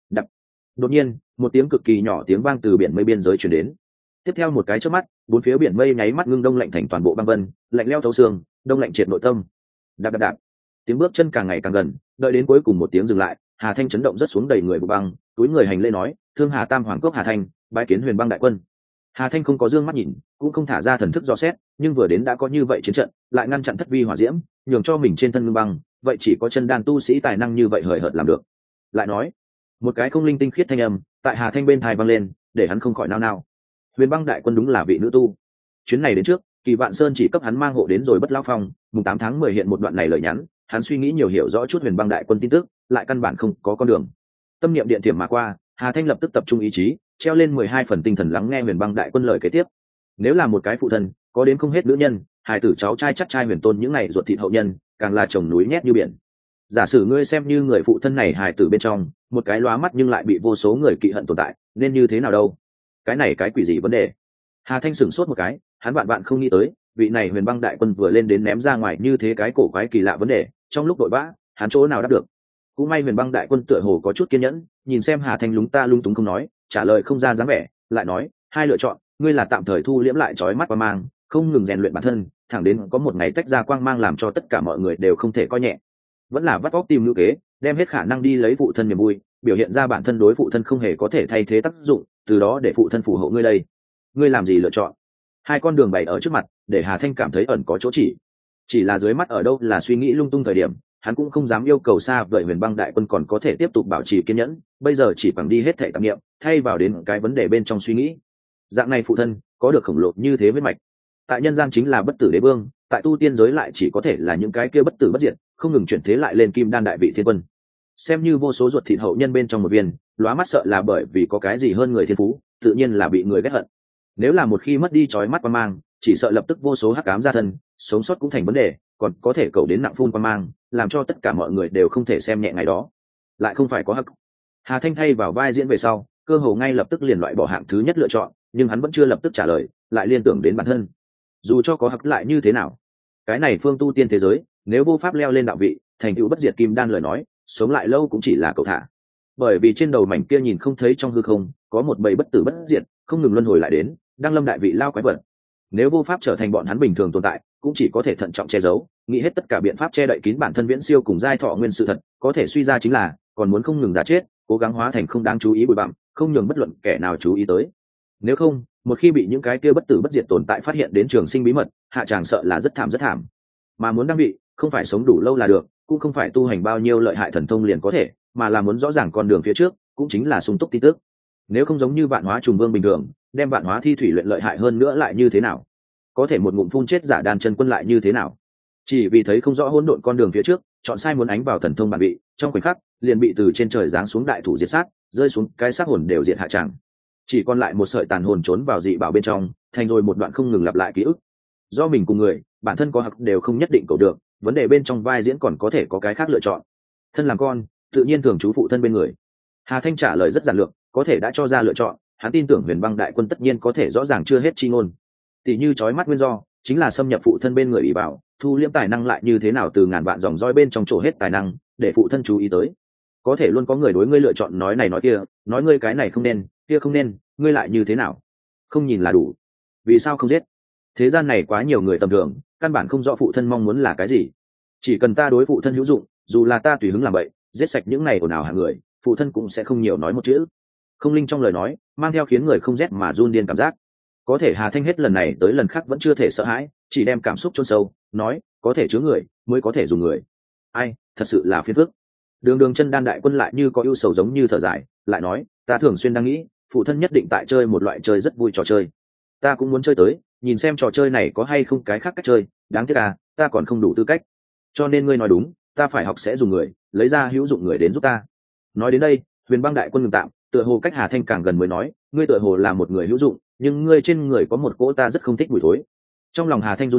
Đột nhiên, một tiếng cực kỳ nhỏ tiếng vang từ biển mây biên giới truyền đến. Tiếp theo một cái chớp mắt, bốn phía biển mây nháy mắt ngưng đông lạnh thành toàn bộ băng vân, lạnh lẽo thấu xương, đông lạnh triệt nội tâm. Đạp đạp đạp. Tiếng bước chân càng ngày càng gần, đợi đến cuối cùng một tiếng dừng lại, Hà Thanh chấn động rất xuống đầy người vụ băng, túi người hành lễ nói, "Thương Hà Tam Hoàng Cốc Hà Thanh, bái kiến Huyền Băng Đại Quân." Hà Thanh không có dương mắt nhìn, cũng không thả ra thần thức dò xét, nhưng vừa đến đã có như vậy chiến trận, lại ngăn chặn thất vi hỏa diễm, nhường cho mình trên thân ngưng băng, vậy chỉ có chân đan tu sĩ tài năng như vậy hời hợt làm được. Lại nói, một cái không linh tinh khiết thanh âm tại Hà Thanh bên tai vang lên, để hắn không khỏi nao nao. Huyền Băng Đại Quân đúng là vị nữ tu. Chuyến này đến trước, Kỳ Vạn Sơn chỉ cấp hắn mang hộ đến rồi Bất Lão Phong, mùng 8 tháng 10 hiện một đoạn này lời nhắn, hắn suy nghĩ nhiều hiểu rõ chút Huyền Băng Đại Quân tin tức, lại căn bản không có con đường. Tâm niệm điện thiểm mà qua, Hà Thanh lập tức tập trung ý chí, treo lên 12 phần tinh thần lắng nghe Huyền Băng Đại Quân lời kế tiếp. Nếu là một cái phụ thân, có đến không hết nữ nhân, hài tử cháu trai chắc trai Huyền Tôn những này ruột thịt hậu nhân, càng là chồng núi nhét như biển. Giả sử ngươi xem như người phụ thân này hài tử bên trong, một cái lóa mắt nhưng lại bị vô số người kỵ hận tồn tại, nên như thế nào đâu? Cái này cái quỷ gì vấn đề? Hà Thanh sửng sốt một cái, hắn vạn vạn không nghĩ tới, vị này Huyền Băng Đại Quân vừa lên đến ném ra ngoài như thế cái cổ quái kỳ lạ vấn đề, trong lúc đội vã, hắn chỗ nào đáp được. Cũng may Huyền Băng Đại Quân tựa hồ có chút kiên nhẫn, nhìn xem Hà Thanh lúng ta lung túng không nói, trả lời không ra dáng vẻ, lại nói, hai lựa chọn, ngươi là tạm thời thu liễm lại trói mắt quang mang, không ngừng rèn luyện bản thân, thẳng đến có một ngày tách ra quang mang làm cho tất cả mọi người đều không thể coi nhẹ. Vẫn là vắt óc tìm lưu kế, đem hết khả năng đi lấy phụ thân niềm vui, biểu hiện ra bản thân đối phụ thân không hề có thể thay thế tác dụng, từ đó để phụ thân phù hộ ngươi đây. Ngươi làm gì lựa chọn? Hai con đường bày ở trước mặt, để Hà Thanh cảm thấy ẩn có chỗ chỉ là dưới mắt ở đâu là suy nghĩ lung tung thời điểm, hắn cũng không dám yêu cầu xa vậy. Huyền Băng Đại Quân còn có thể tiếp tục bảo trì kiên nhẫn, bây giờ chỉ bằng đi hết thảy tạp niệm, thay vào đến cái vấn đề bên trong suy nghĩ. Dạng này phụ thân có được khổng lồ như thế huyết mạch, tại nhân gian chính là bất tử đế vương, tại tu tiên giới lại chỉ có thể là những cái kia bất tử bất diệt, không ngừng chuyển thế lại lên kim đan đại vị thiên quân. Xem như vô số ruột thịt hậu nhân bên trong một viên, lóa mắt sợ là bởi vì có cái gì hơn người thiên phú, tự nhiên là bị người ghét hận. Nếu là một khi mất đi chói mắt quang mang, chỉ sợ lập tức vô số hắc ám ra thân, sống sót cũng thành vấn đề, còn có thể cầu đến nặng phun quang mang, làm cho tất cả mọi người đều không thể xem nhẹ ngày đó. Lại không phải có hắc. Hà Thanh thay vào vai diễn về sau, cơ hồ ngay lập tức liền loại bỏ hạng thứ nhất lựa chọn, nhưng hắn vẫn chưa lập tức trả lời, lại liên tưởng đến bản thân. Dù cho có hắc lại như thế nào, cái này phương tu tiên thế giới, nếu vô pháp leo lên đạo vị, thành tựu bất diệt kim đan lời nói, sống lại lâu cũng chỉ là cầu thả. Bởi vì trên đầu mảnh kia nhìn không thấy trong hư không, có một bầy bất tử bất diệt, không ngừng luân hồi lại đến, đang lâm đại vị lao quái vật. Nếu vô pháp trở thành bọn hắn bình thường tồn tại, cũng chỉ có thể thận trọng che giấu, nghĩ hết tất cả biện pháp che đậy kín bản thân viễn siêu cùng giai thọ nguyên sự thật, có thể suy ra chính là còn muốn không ngừng giả chết, cố gắng hóa thành không đáng chú ý bụi bặm, không nhường bất luận kẻ nào chú ý tới. Nếu không, một khi bị những cái kia bất tử bất diệt tồn tại phát hiện đến trường sinh bí mật, hạ tràng sợ là rất thảm rất thảm. Mà muốn đăng vị, không phải sống đủ lâu là được, cũng không phải tu hành bao nhiêu lợi hại thần thông liền có thể, mà là muốn rõ ràng con đường phía trước, cũng chính là sung túc tin tức. Nếu không giống như Vạn Hóa Trùng Vương bình thường, đem Vạn Hóa thi thủy luyện lợi hại hơn nữa lại như thế nào? Có thể một ngụm phun chết giả đan chân quân lại như thế nào? Chỉ vì thấy không rõ hỗn độn con đường phía trước, chọn sai muốn ánh vào thần thông bản vị, trong khoảnh khắc liền bị từ trên trời giáng xuống đại thủ diệt sát, rơi xuống cái xác hồn đều diệt hạ tràng. Chỉ còn lại một sợi tàn hồn trốn vào dị bảo bên trong, thành rồi một đoạn không ngừng lặp lại ký ức. Do mình cùng người, bản thân có hặc đều không nhất định cầu được, vấn đề bên trong vai diễn còn có thể có cái khác lựa chọn. Thân làm con, tự nhiên thường trú phụ thân bên người. Hà Thanh trả lời rất giản lược, có thể đã cho ra lựa chọn, hắn tin tưởng Huyền Băng Đại Quân tất nhiên có thể rõ ràng chưa hết chi ngôn. Tỷ như chói mắt nguyên do, chính là xâm nhập phụ thân bên người ủy bảo, thu liễm tài năng lại như thế nào từ ngàn vạn dòng roi bên trong chỗ hết tài năng, để phụ thân chú ý tới. Có thể luôn có người đối ngươi lựa chọn nói này nói kia, nói ngươi cái này không nên, kia không nên, ngươi lại như thế nào? Không nhìn là đủ. Vì sao không giết? Thế gian này quá nhiều người tầm thường, căn bản không rõ phụ thân mong muốn là cái gì. Chỉ cần ta đối phụ thân hữu dụng, dù là ta tùy hứng làm vậy, giết sạch những này ồn ào hạng người, phụ thân cũng sẽ không nhiều nói một chữ. Không linh trong lời nói, mang theo khiến người không rét mà run điên cảm giác. Có thể Hà Thanh hết lần này tới lần khác vẫn chưa thể sợ hãi, chỉ đem cảm xúc chôn sâu, nói, có thể chứa người, mới có thể dùng người. Ai, thật sự là phiền phức. Đường Chân Đan Đại Quân lại như có ưu sầu giống như thở dài, lại nói, ta thường xuyên đang nghĩ, phụ thân nhất định tại chơi một loại chơi rất vui trò chơi. Ta cũng muốn chơi tới, nhìn xem trò chơi này có hay không cái khác cách chơi, đáng tiếc à, ta còn không đủ tư cách. Cho nên ngươi nói đúng, ta phải học sẽ dùng người, lấy ra hữu dụng người đến giúp ta. Nói đến đây, Huyền Băng Đại Quân ngừng tạm, tựa hồ cách Hà Thanh càng gần mới nói, ngươi tựa hồ là một người hữu dụng, nhưng ngươi trên người có một cỗ ta rất không thích mùi thối. Trong lòng Hà Thanh run lên,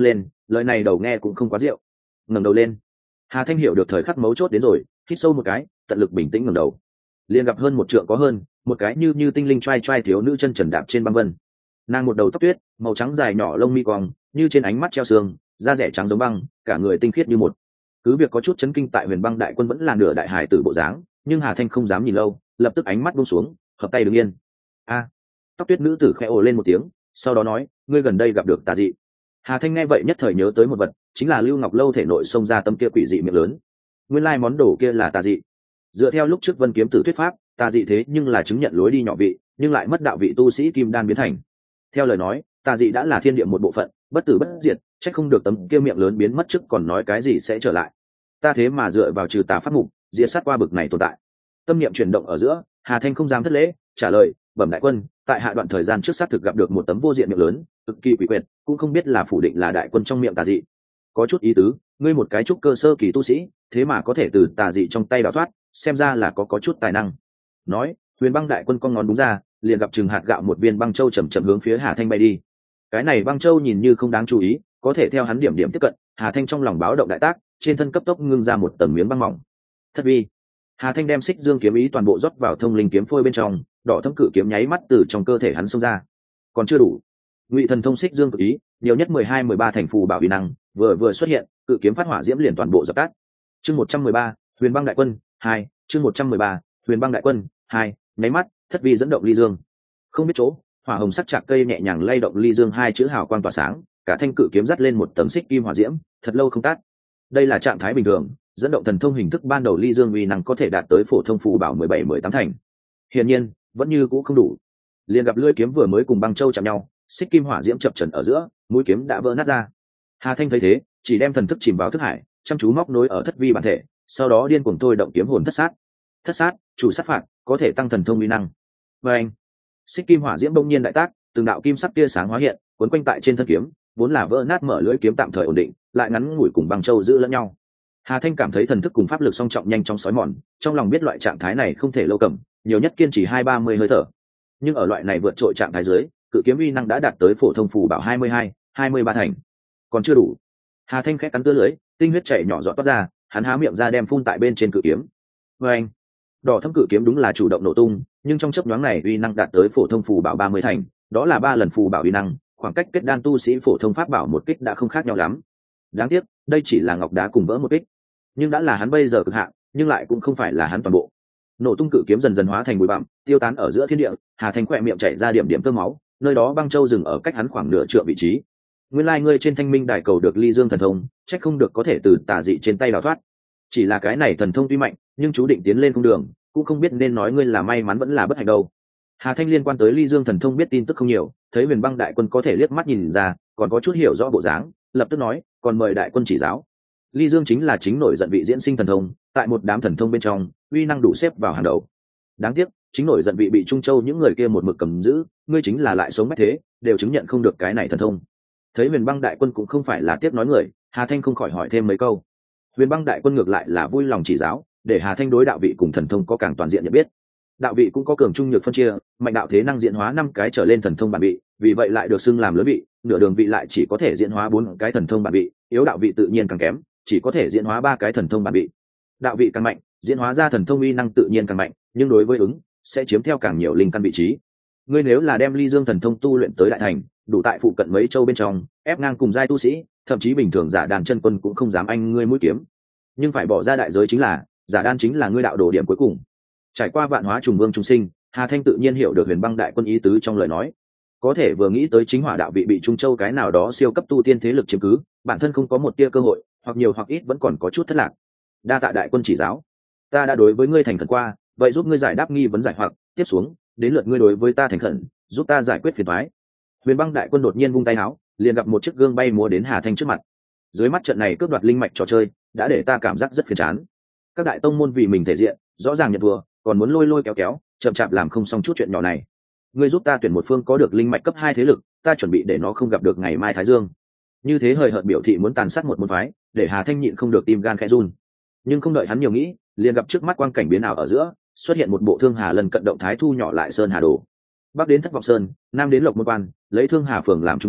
lời này đầu nghe cũng không quá rượu. Ngẩng đầu lên, Hà Thanh hiểu được thời khắc mấu chốt đến rồi, hít sâu một cái, tận lực bình tĩnh ngẩng đầu. Liền gặp hơn một trượng có hơn, một cái như tinh linh trai trai thiếu nữ chân trần đạp trên băng vân. Nàng một đầu tóc tuyết, màu trắng dài nhỏ lông mi cong, như trên ánh mắt treo sương, da rẻ trắng giống băng, cả người tinh khiết như một. Cứ việc có chút chấn kinh tại Huyền Băng đại quân vẫn là nửa đại hải tử bộ dáng, nhưng Hà Thanh không dám nhìn lâu, lập tức ánh mắt buông xuống, hợp tay đứng yên. A, tóc tuyết nữ tử khẽ ồ lên một tiếng, sau đó nói, ngươi gần đây gặp được tà dị. Hà Thanh nghe vậy nhất thời nhớ tới một vật, chính là Lưu Ngọc Lâu thể nội xông ra tâm kia quỷ dị miệng lớn. Nguyên lai món đồ kia là tà dị. Dựa theo lúc trước Vân Kiếm Tử thuyết pháp, tà dị thế nhưng là chứng nhận lối đi nhỏ vị, nhưng lại mất đạo vị tu sĩ kim đan biến thành. Theo lời nói, tà dị đã là thiên địa một bộ phận, bất tử bất diệt, chắc không được tấm kia miệng lớn biến mất trước còn nói cái gì sẽ trở lại. Ta thế mà dựa vào trừ tà pháp mục, diệt sát qua bực này tồn tại. Tâm niệm chuyển động ở giữa, Hà Thanh không dám thất lễ, trả lời, bẩm đại quân, tại hạ đoạn thời gian trước xác thực gặp được một tấm vô diện miệng lớn, cực kỳ quỷ quyệt, cũng không biết là phủ định là đại quân trong miệng tà dị. Có chút ý tứ, ngươi một cái trúc cơ sơ kỳ tu sĩ, thế mà có thể từ tà dị trong tay đào thoát, xem ra là có chút tài năng. Nói, Huyền Băng đại quân cong ngón đúng ra, liền gặp chừng hạt gạo một viên băng châu chậm chậm hướng phía Hà Thanh bay đi. Cái này băng châu nhìn như không đáng chú ý, có thể theo hắn điểm điểm tiếp cận, Hà Thanh trong lòng báo động đại tác, trên thân cấp tốc ngưng ra một tầng miếng băng mỏng. Thất vi, Hà Thanh đem xích dương kiếm ý toàn bộ rót vào thông linh kiếm phôi bên trong, đỏ thâm cự kiếm nháy mắt từ trong cơ thể hắn xông ra. Còn chưa đủ, Ngụy Thần thông xích dương cực ý, nhiều nhất 12-13 thành phù bảo uy năng, vừa xuất hiện, cự kiếm phát hỏa diễm liền toàn bộ dập tắt. Chương 113, Huyền Băng đại quân 2, chương 113, Huyền Băng đại quân 2, nháy mắt, thất vi dẫn động ly dương. Không biết chỗ, hỏa hồng sắc chạc cây nhẹ nhàng lay động ly dương hai chữ hào quang tỏa sáng, cả thanh cự kiếm dắt lên một tấm xích kim hỏa diễm, thật lâu không tắt. Đây là trạng thái bình thường, dẫn động thần thông hình thức ban đầu ly dương uy năng có thể đạt tới phổ thông phù bảo 17-18 thành. Hiển nhiên, vẫn như cũ không đủ. Liền gặp lưỡi kiếm vừa mới cùng băng châu chạm nhau, xích kim hỏa diễm chập chờn ở giữa, mũi kiếm đã vỡ nát ra. Hà Thanh thấy thế, chỉ đem thần thức chìm vào thức hải, chăm chú móc nối ở thất vi bản thể, sau đó điên cuồng thôi động kiếm hồn thất sát. Thất sát, chủ sát phạt, có thể tăng thần thông uy năng. Và anh, xích kim hỏa diễm bỗng nhiên đại tác, từng đạo kim sắc tia sáng hóa hiện, cuốn quanh tại trên thân kiếm, vốn là vỡ nát mở lưỡi kiếm tạm thời ổn định, lại ngắn ngủi cùng băng châu giữ lẫn nhau. Hà Thanh cảm thấy thần thức cùng pháp lực song trọng nhanh chóng sói mòn, trong lòng biết loại trạng thái này không thể lâu cầm, nhiều nhất kiên trì 20-30 hơi thở. Nhưng ở loại này vượt trội trạng thái dưới, cự kiếm uy năng đã đạt tới phổ thông phù bảo 22-23 thành, còn chưa đủ. Hà Thanh khẽ cắn tưa lưỡi, tinh huyết chảy nhỏ giọt toát ra, hắn há miệng ra đem phun tại bên trên cự kiếm. Và anh, đỏ thâm cự kiếm đúng là chủ động nổ tung, nhưng trong chớp nhoáng này uy năng đạt tới phổ thông phù bảo 30 thành, đó là 3 lần phù bảo uy năng, khoảng cách kết đan tu sĩ phổ thông pháp bảo một kích đã không khác nhau lắm. Đáng tiếc, đây chỉ là ngọc đá cùng vỡ một kích, nhưng đã là hắn bây giờ cực hạn, nhưng lại cũng không phải là hắn toàn bộ. Nổ tung cự kiếm dần dần hóa thành bụi bặm, tiêu tán ở giữa thiên địa. Hà Thanh khỏe miệng chảy ra điểm điểm tơ máu, nơi đó băng châu dừng ở cách hắn khoảng nửa trượng vị trí. Nguyên lai ngươi trên Thanh Minh đài cầu được ly dương thần thông, trách không được có thể từ tà dị trên tay đào thoát. Chỉ là cái này thần thông tuy mạnh, nhưng chú định tiến lên không đường, cũng không biết nên nói ngươi là may mắn vẫn là bất hạnh đâu. Hà Thanh liên quan tới ly dương thần thông biết tin tức không nhiều, thấy Huyền Băng đại quân có thể liếc mắt nhìn ra, còn có chút hiểu rõ bộ dáng, lập tức nói, còn mời đại quân chỉ giáo. Ly dương chính là chính nổi giận vị diễn sinh thần thông, tại một đám thần thông bên trong, uy năng đủ xếp vào hàng đầu. Đáng tiếc, chính nổi giận vị bị Trung Châu những người kia một mực cầm giữ, ngươi chính là lại sống mách thế, đều chứng nhận không được cái này thần thông. Thấy Huyền Băng đại quân cũng không phải là tiếp nói người, Hà Thanh không khỏi hỏi thêm mấy câu. Huyền Băng đại quân ngược lại là vui lòng chỉ giáo, để Hà Thanh đối đạo vị cùng thần thông có càng toàn diện nhận biết. Đạo vị cũng có cường trung nhược phân chia, mạnh đạo thế năng diễn hóa 5 cái trở lên thần thông bản vị, vì vậy lại được xưng làm lớn vị, nửa đường vị lại chỉ có thể diễn hóa 4 cái thần thông bản vị, yếu đạo vị tự nhiên càng kém, chỉ có thể diễn hóa 3 cái thần thông bản vị. Đạo vị càng mạnh, diễn hóa ra thần thông uy năng tự nhiên càng mạnh, nhưng đối với ứng sẽ chiếm theo càng nhiều linh căn vị trí. Ngươi nếu là đem ly dương thần thông tu luyện tới đại thành, đủ tại phụ cận mấy châu bên trong ép ngang cùng giai tu sĩ, thậm chí bình thường giả đàn chân quân cũng không dám anh ngươi mũi kiếm. Nhưng phải bỏ ra đại giới chính là giả đan chính là ngươi đạo đồ điểm cuối cùng. Trải qua vạn hóa trùng vương trùng sinh, Hà Thanh tự nhiên hiểu được Huyền Băng đại quân ý tứ trong lời nói. Có thể vừa nghĩ tới chính hỏa đạo vị bị Trung Châu cái nào đó siêu cấp tu tiên thế lực chiếm cứ, bản thân không có một tia cơ hội, hoặc nhiều hoặc ít vẫn còn có chút thất lạc. Đa tạ đại quân chỉ giáo, ta đã đối với ngươi thành khẩn qua, vậy giúp ngươi giải đáp nghi vấn giải hoặc, tiếp xuống đến lượt ngươi đối với ta thành khẩn, giúp ta giải quyết phiền toái. Huyền Băng đại quân đột nhiên vung tay áo, liền gặp một chiếc gương bay múa đến Hà Thanh trước mặt. Dưới mắt trận này cướp đoạt linh mạch trò chơi đã để ta cảm giác rất phiền chán. Các đại tông môn vì mình thể diện rõ ràng nhận thua, còn muốn lôi lôi kéo kéo, chậm chạp làm không xong chút chuyện nhỏ này. Ngươi giúp ta tuyển một phương có được linh mạch cấp 2 thế lực, ta chuẩn bị để nó không gặp được ngày mai thái dương. Như thế hời hợt biểu thị muốn tàn sát một môn phái, để Hà Thanh nhịn không được tim gan khẽ run. Nhưng không đợi hắn nhiều nghĩ, liền gặp trước mắt quang cảnh biến ảo ở giữa, xuất hiện một bộ Thương Hà lần cận động thái thu nhỏ lại sơn hà đồ. Bắc đến Thất Vọng Sơn, nam đến Lộc Môn Quan, lấy Thương Hà phường làm trung tâm,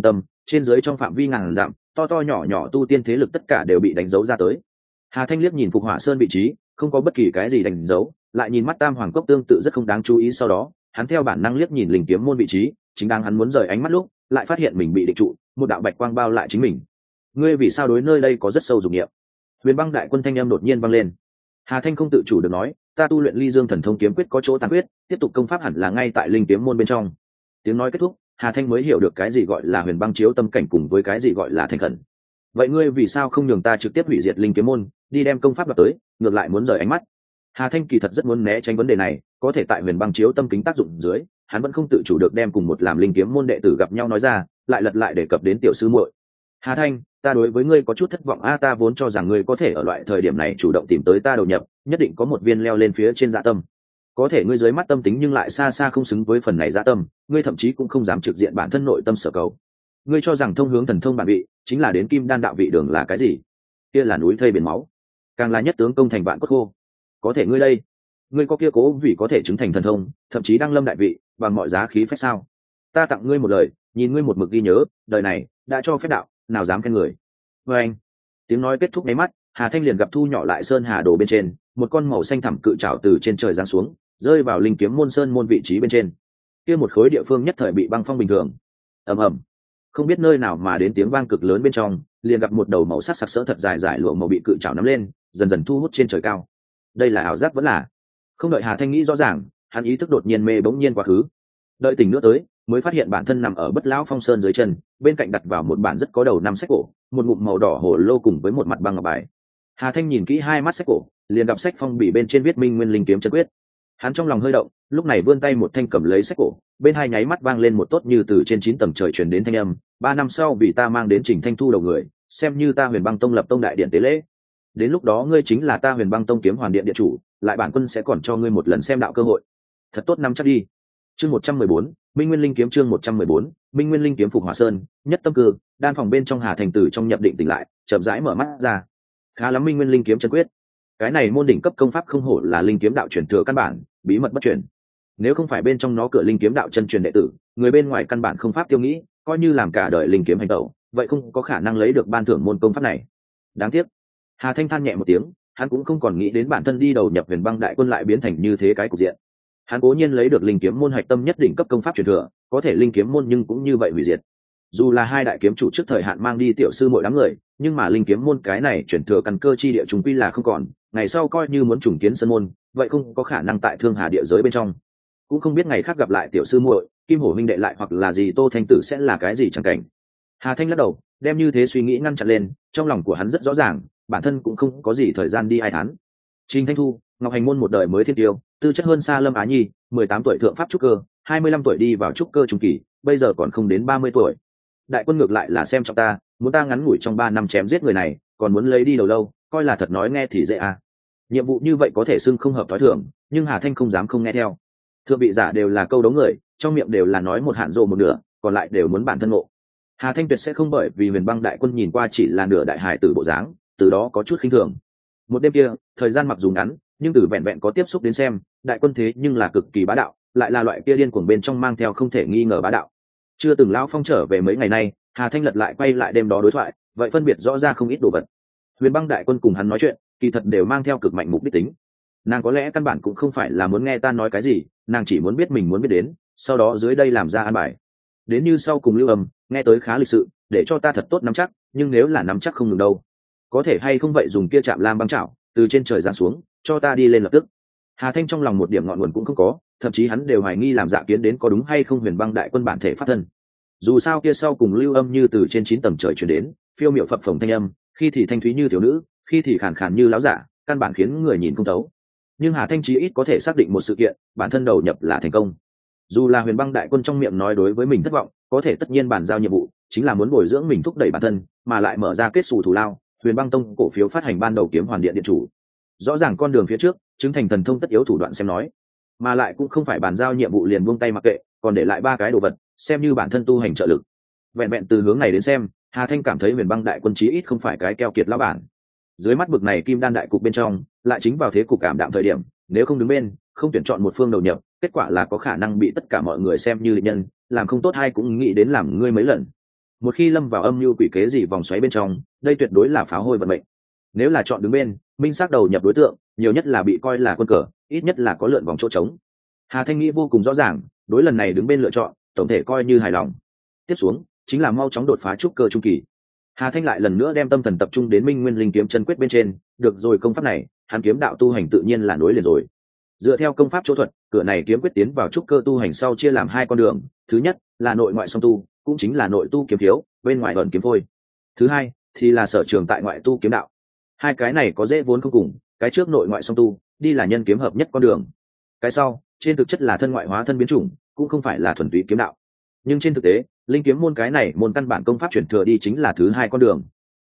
trên dưới trong phạm vi ngàn dặm, to to nhỏ nhỏ tu tiên thế lực tất cả đều bị đánh dấu ra tới. Hà Thanh liếc nhìn Phục Hỏa Sơn vị trí, không có bất kỳ cái gì đánh dấu, lại nhìn mắt Tam Hoàng Cốc tương tự rất không đáng chú ý, sau đó hắn theo bản năng liếc nhìn Linh Kiếm môn vị trí, chính đang hắn muốn rời ánh mắt lúc lại phát hiện mình bị định trụ, một đạo bạch quang bao lại chính mình. Ngươi vì sao đối nơi đây có rất sâu dục niệm? Huyền Băng đại quân thanh âm đột nhiên vang lên. Hà Thanh không tự chủ được nói, ta tu luyện Ly Dương Thần Thông kiếm quyết có chỗ tàn quyết, tiếp tục công pháp hẳn là ngay tại Linh Kiếm môn bên trong. Tiếng nói kết thúc, Hà Thanh mới hiểu được cái gì gọi là Huyền Băng chiếu tâm cảnh cùng với cái gì gọi là thành khẩn. Vậy ngươi vì sao không nhường ta trực tiếp hủy diệt Linh Kiếm môn, đi đem công pháp đoạt tới, ngược lại muốn rời ánh mắt? Hà Thanh kỳ thật rất muốn né tránh vấn đề này, có thể tại Huyền Băng chiếu tâm kính tác dụng dưới, hắn vẫn không tự chủ được đem cùng một làm Linh Kiếm môn đệ tử gặp nhau nói ra, lại lật lại đề cập đến tiểu sư muội. Hà Thanh, ta đối với ngươi có chút thất vọng a, ta vốn cho rằng ngươi có thể ở loại thời điểm này chủ động tìm tới ta đầu nhập, nhất định có một viên leo lên phía trên dạ tâm. Có thể ngươi dưới mắt tâm tính nhưng lại xa xa không xứng với phần này dạ tâm, ngươi thậm chí cũng không dám trực diện bản thân nội tâm sở cầu. Ngươi cho rằng thông hướng thần thông bản vị chính là đến kim đan đạo vị đường là cái gì? Kia là núi thây biển máu, càng là nhất tướng công thành vạn cốt khô. Có thể ngươi đây, ngươi có kia cố vì có thể chứng thành thần thông, thậm chí đăng lâm đại vị, bằng mọi giá khí phách sao? Ta tặng ngươi một lời, nhìn ngươi một mực ghi nhớ, đời này đã cho phép đạo, nào dám khen người. Và anh, tiếng nói kết thúc nháy mắt, Hà Thanh liền gặp thu nhỏ lại sơn hà đồ bên trên, một con màu xanh thẳm cự trảo từ trên trời giáng xuống, rơi vào Linh Kiếm môn sơn môn vị trí bên trên. Kia một khối địa phương nhất thời bị băng phong bình thường. Ầm ầm, không biết nơi nào mà đến tiếng vang cực lớn bên trong, liền gặp một đầu màu sắc sặc sỡ thật dài dài lụa màu bị cự trảo nắm lên, dần dần thu hút trên trời cao. Đây là ảo giác vẫn là? Không đợi Hà Thanh nghĩ rõ ràng, hắn ý thức đột nhiên mê bỗng nhiên quá khứ. Đợi tỉnh nữa tới, mới phát hiện bản thân nằm ở Bất Lão Phong Sơn dưới chân, bên cạnh đặt vào một bản rất có đầu năm sách cổ, một ngụm màu đỏ hồ lô cùng với một mặt băng ngọc bài. Hà Thanh nhìn kỹ hai mắt sách cổ, liền gặp sách phong bì bên trên viết Minh Nguyên Linh Kiếm chân quyết. Hắn trong lòng hơi động, lúc này vươn tay một thanh cầm lấy sách cổ, bên hai nháy mắt vang lên một tốt như từ trên 9 tầng trời truyền đến thanh âm, 3 năm sau vì ta mang đến Trình Thanh Thu đầu người, xem như ta Huyền Băng Tông lập tông đại điện tế lễ. Đến lúc đó ngươi chính là ta Huyền Băng Tông kiếm hoàn điện điện chủ, lại bản quân sẽ còn cho ngươi một lần xem đạo cơ hội. Thật tốt nắm chắc đi. Chương 114, Minh Nguyên Linh Kiếm chương 114, Minh Nguyên Linh Kiếm Phục Hỏa Sơn, nhất tâm cư, đan phòng bên trong Hà Thành Tử trong nhập định tỉnh lại, chậm rãi mở mắt ra. Khá lắm, Minh Nguyên Linh Kiếm chân quyết. Cái này môn đỉnh cấp công pháp không hổ là linh kiếm đạo truyền thừa căn bản, bí mật bất truyền. Nếu không phải bên trong nó cửa linh kiếm đạo chân truyền đệ tử, người bên ngoài căn bản không pháp tiêu nghĩ, coi như làm cả đời linh kiếm hành tẩu, vậy không có khả năng lấy được ban thưởng môn công pháp này. Đáng tiếc. Hà Thanh than nhẹ một tiếng, hắn cũng không còn nghĩ đến bản thân đi đầu nhập Huyền Băng đại quân lại biến thành như thế cái cục diện. Hắn cố nhiên lấy được linh kiếm môn hạch tâm nhất định cấp công pháp truyền thừa, có thể linh kiếm môn nhưng cũng như vậy hủy diệt. Dù là hai đại kiếm chủ trước thời hạn mang đi tiểu sư mỗi đám người, nhưng mà linh kiếm môn cái này truyền thừa căn cơ chi địa chúng quy là không còn, ngày sau coi như muốn trùng kiến sơn môn, vậy không có khả năng tại Thương Hà địa giới bên trong. Cũng không biết ngày khác gặp lại tiểu sư muội, Kim Hổ huynh đệ lại hoặc là gì Tô Thanh Tử sẽ là cái gì chẳng cảnh. Hà Thanh lắc đầu, đem như thế suy nghĩ ngăn chặn lên, trong lòng của hắn rất rõ ràng, bản thân cũng không có gì thời gian đi ai thán. Trình Thanh Thu, Ngọc Hành môn một đời mới thiên tiêu, tư chất hơn xa Lâm Á Nhi, 18 tuổi thượng pháp trúc cơ, 25 tuổi đi vào trúc cơ trung kỳ, bây giờ còn không đến 30 tuổi. Đại quân ngược lại là xem trọng ta, muốn ta ngắn ngủi trong 3 năm chém giết người này, còn muốn lấy đi đầu lâu, coi là thật nói nghe thì dễ à. Nhiệm vụ như vậy có thể xưng không hợp tối thượng, nhưng Hà Thanh không dám không nghe theo. Thượng vị giả đều là câu đấu người, trong miệng đều là nói một hạn rồ một nửa, còn lại đều muốn bản thân ngộ. Hà Thanh tuyệt sẽ không bởi vì Huyền Băng đại quân nhìn qua chỉ là nửa đại hải tử bộ dáng, từ đó có chút khinh thường. Một đêm kia, thời gian mặc dù ngắn, nhưng từ vẹn vẹn có tiếp xúc đến xem, đại quân thế nhưng là cực kỳ bá đạo, lại là loại kia điên cuồng bên trong mang theo không thể nghi ngờ bá đạo. Chưa từng lão phong trở về mấy ngày nay, Hà Thanh lật lại quay lại đêm đó đối thoại, vậy phân biệt rõ ra không ít đồ vật. Huyền Băng đại quân cùng hắn nói chuyện, kỳ thật đều mang theo cực mạnh mục đích tính. Nàng có lẽ căn bản cũng không phải là muốn nghe ta nói cái gì, nàng chỉ muốn biết mình muốn biết đến, sau đó dưới đây làm ra an bài. Đến như sau cùng lưu âm, nghe tới khá lịch sự, để cho ta thật tốt nắm chắc, nhưng nếu là nắm chắc không ngừng đâu, có thể hay không vậy dùng kia chạm lam băng chảo, từ trên trời giáng xuống, cho ta đi lên lập tức. Hà Thanh trong lòng một điểm ngọn nguồn cũng không có, thậm chí hắn đều hoài nghi làm dạ kiến đến có đúng hay không Huyền Băng đại quân bản thể pháp thân. Dù sao kia sau cùng lưu âm như từ trên 9 tầng trời truyền đến, phiêu miệu phập phồng thanh âm, khi thì thanh thúy như thiếu nữ, khi thì khàn khàn như lão giả, căn bản khiến người nhìn không thấu. Nhưng Hà Thanh chí ít có thể xác định một sự kiện, bản thân đầu nhập là thành công. Dù là Huyền Băng đại quân trong miệng nói đối với mình thất vọng, có thể tất nhiên bản giao nhiệm vụ chính là muốn bồi dưỡng mình, thúc đẩy bản thân, mà lại mở ra kết xù thù lao. Huyền Băng tông cổ phiếu phát hành ban đầu kiếm hoàn điện điện chủ, rõ ràng con đường phía trước chứng thành thần thông tất yếu thủ đoạn xem nói, mà lại cũng không phải bàn giao nhiệm vụ liền buông tay mặc kệ, còn để lại 3 cái đồ vật xem như bản thân tu hành trợ lực. Vẹn vẹn từ hướng này đến xem, Hà Thanh cảm thấy Huyền Băng đại quân chí ít không phải cái keo kiệt lão bản. Dưới mắt bực này kim đan đại cục bên trong, lại chính vào thế cục cảm đạm thời điểm, nếu không đứng bên, không tuyển chọn một phương đầu nhập, kết quả là có khả năng bị tất cả mọi người xem như địch nhân, làm không tốt hay cũng nghĩ đến làm ngươi mấy lần. một khi lâm vào âm mưu quỷ kế gì vòng xoáy bên trong, đây tuyệt đối là phá hôi vận mệnh. Nếu là chọn đứng bên, minh xác đầu nhập đối tượng, nhiều nhất là bị coi là quân cờ, ít nhất là có lượn vòng chỗ trống. Hà Thanh nghĩ vô cùng rõ ràng, đối lần này đứng bên lựa chọn, tổng thể coi như hài lòng. Tiếp xuống chính là mau chóng đột phá trúc cơ trung kỳ. Hà Thanh lại lần nữa đem tâm thần tập trung đến Minh Nguyên Linh kiếm chân quyết bên trên, được rồi, công pháp này, hắn kiếm đạo tu hành tự nhiên là nối liền rồi. Dựa theo công pháp chỗ thuật, cửa này kiếm quyết tiến vào trúc cơ tu hành sau chia làm hai con đường, thứ nhất là nội ngoại song tu, cũng chính là nội tu kiếm thiếu, bên ngoài ẩn kiếm phôi. Thứ hai thì là sở trường tại ngoại tu kiếm đạo. Hai cái này có dễ vốn không cùng, cái trước nội ngoại song tu, đi là nhân kiếm hợp nhất con đường. Cái sau, trên thực chất là thân ngoại hóa thân biến chủng, cũng không phải là thuần túy kiếm đạo. Nhưng trên thực tế, linh kiếm môn cái này môn căn bản công pháp chuyển thừa đi chính là thứ hai con đường.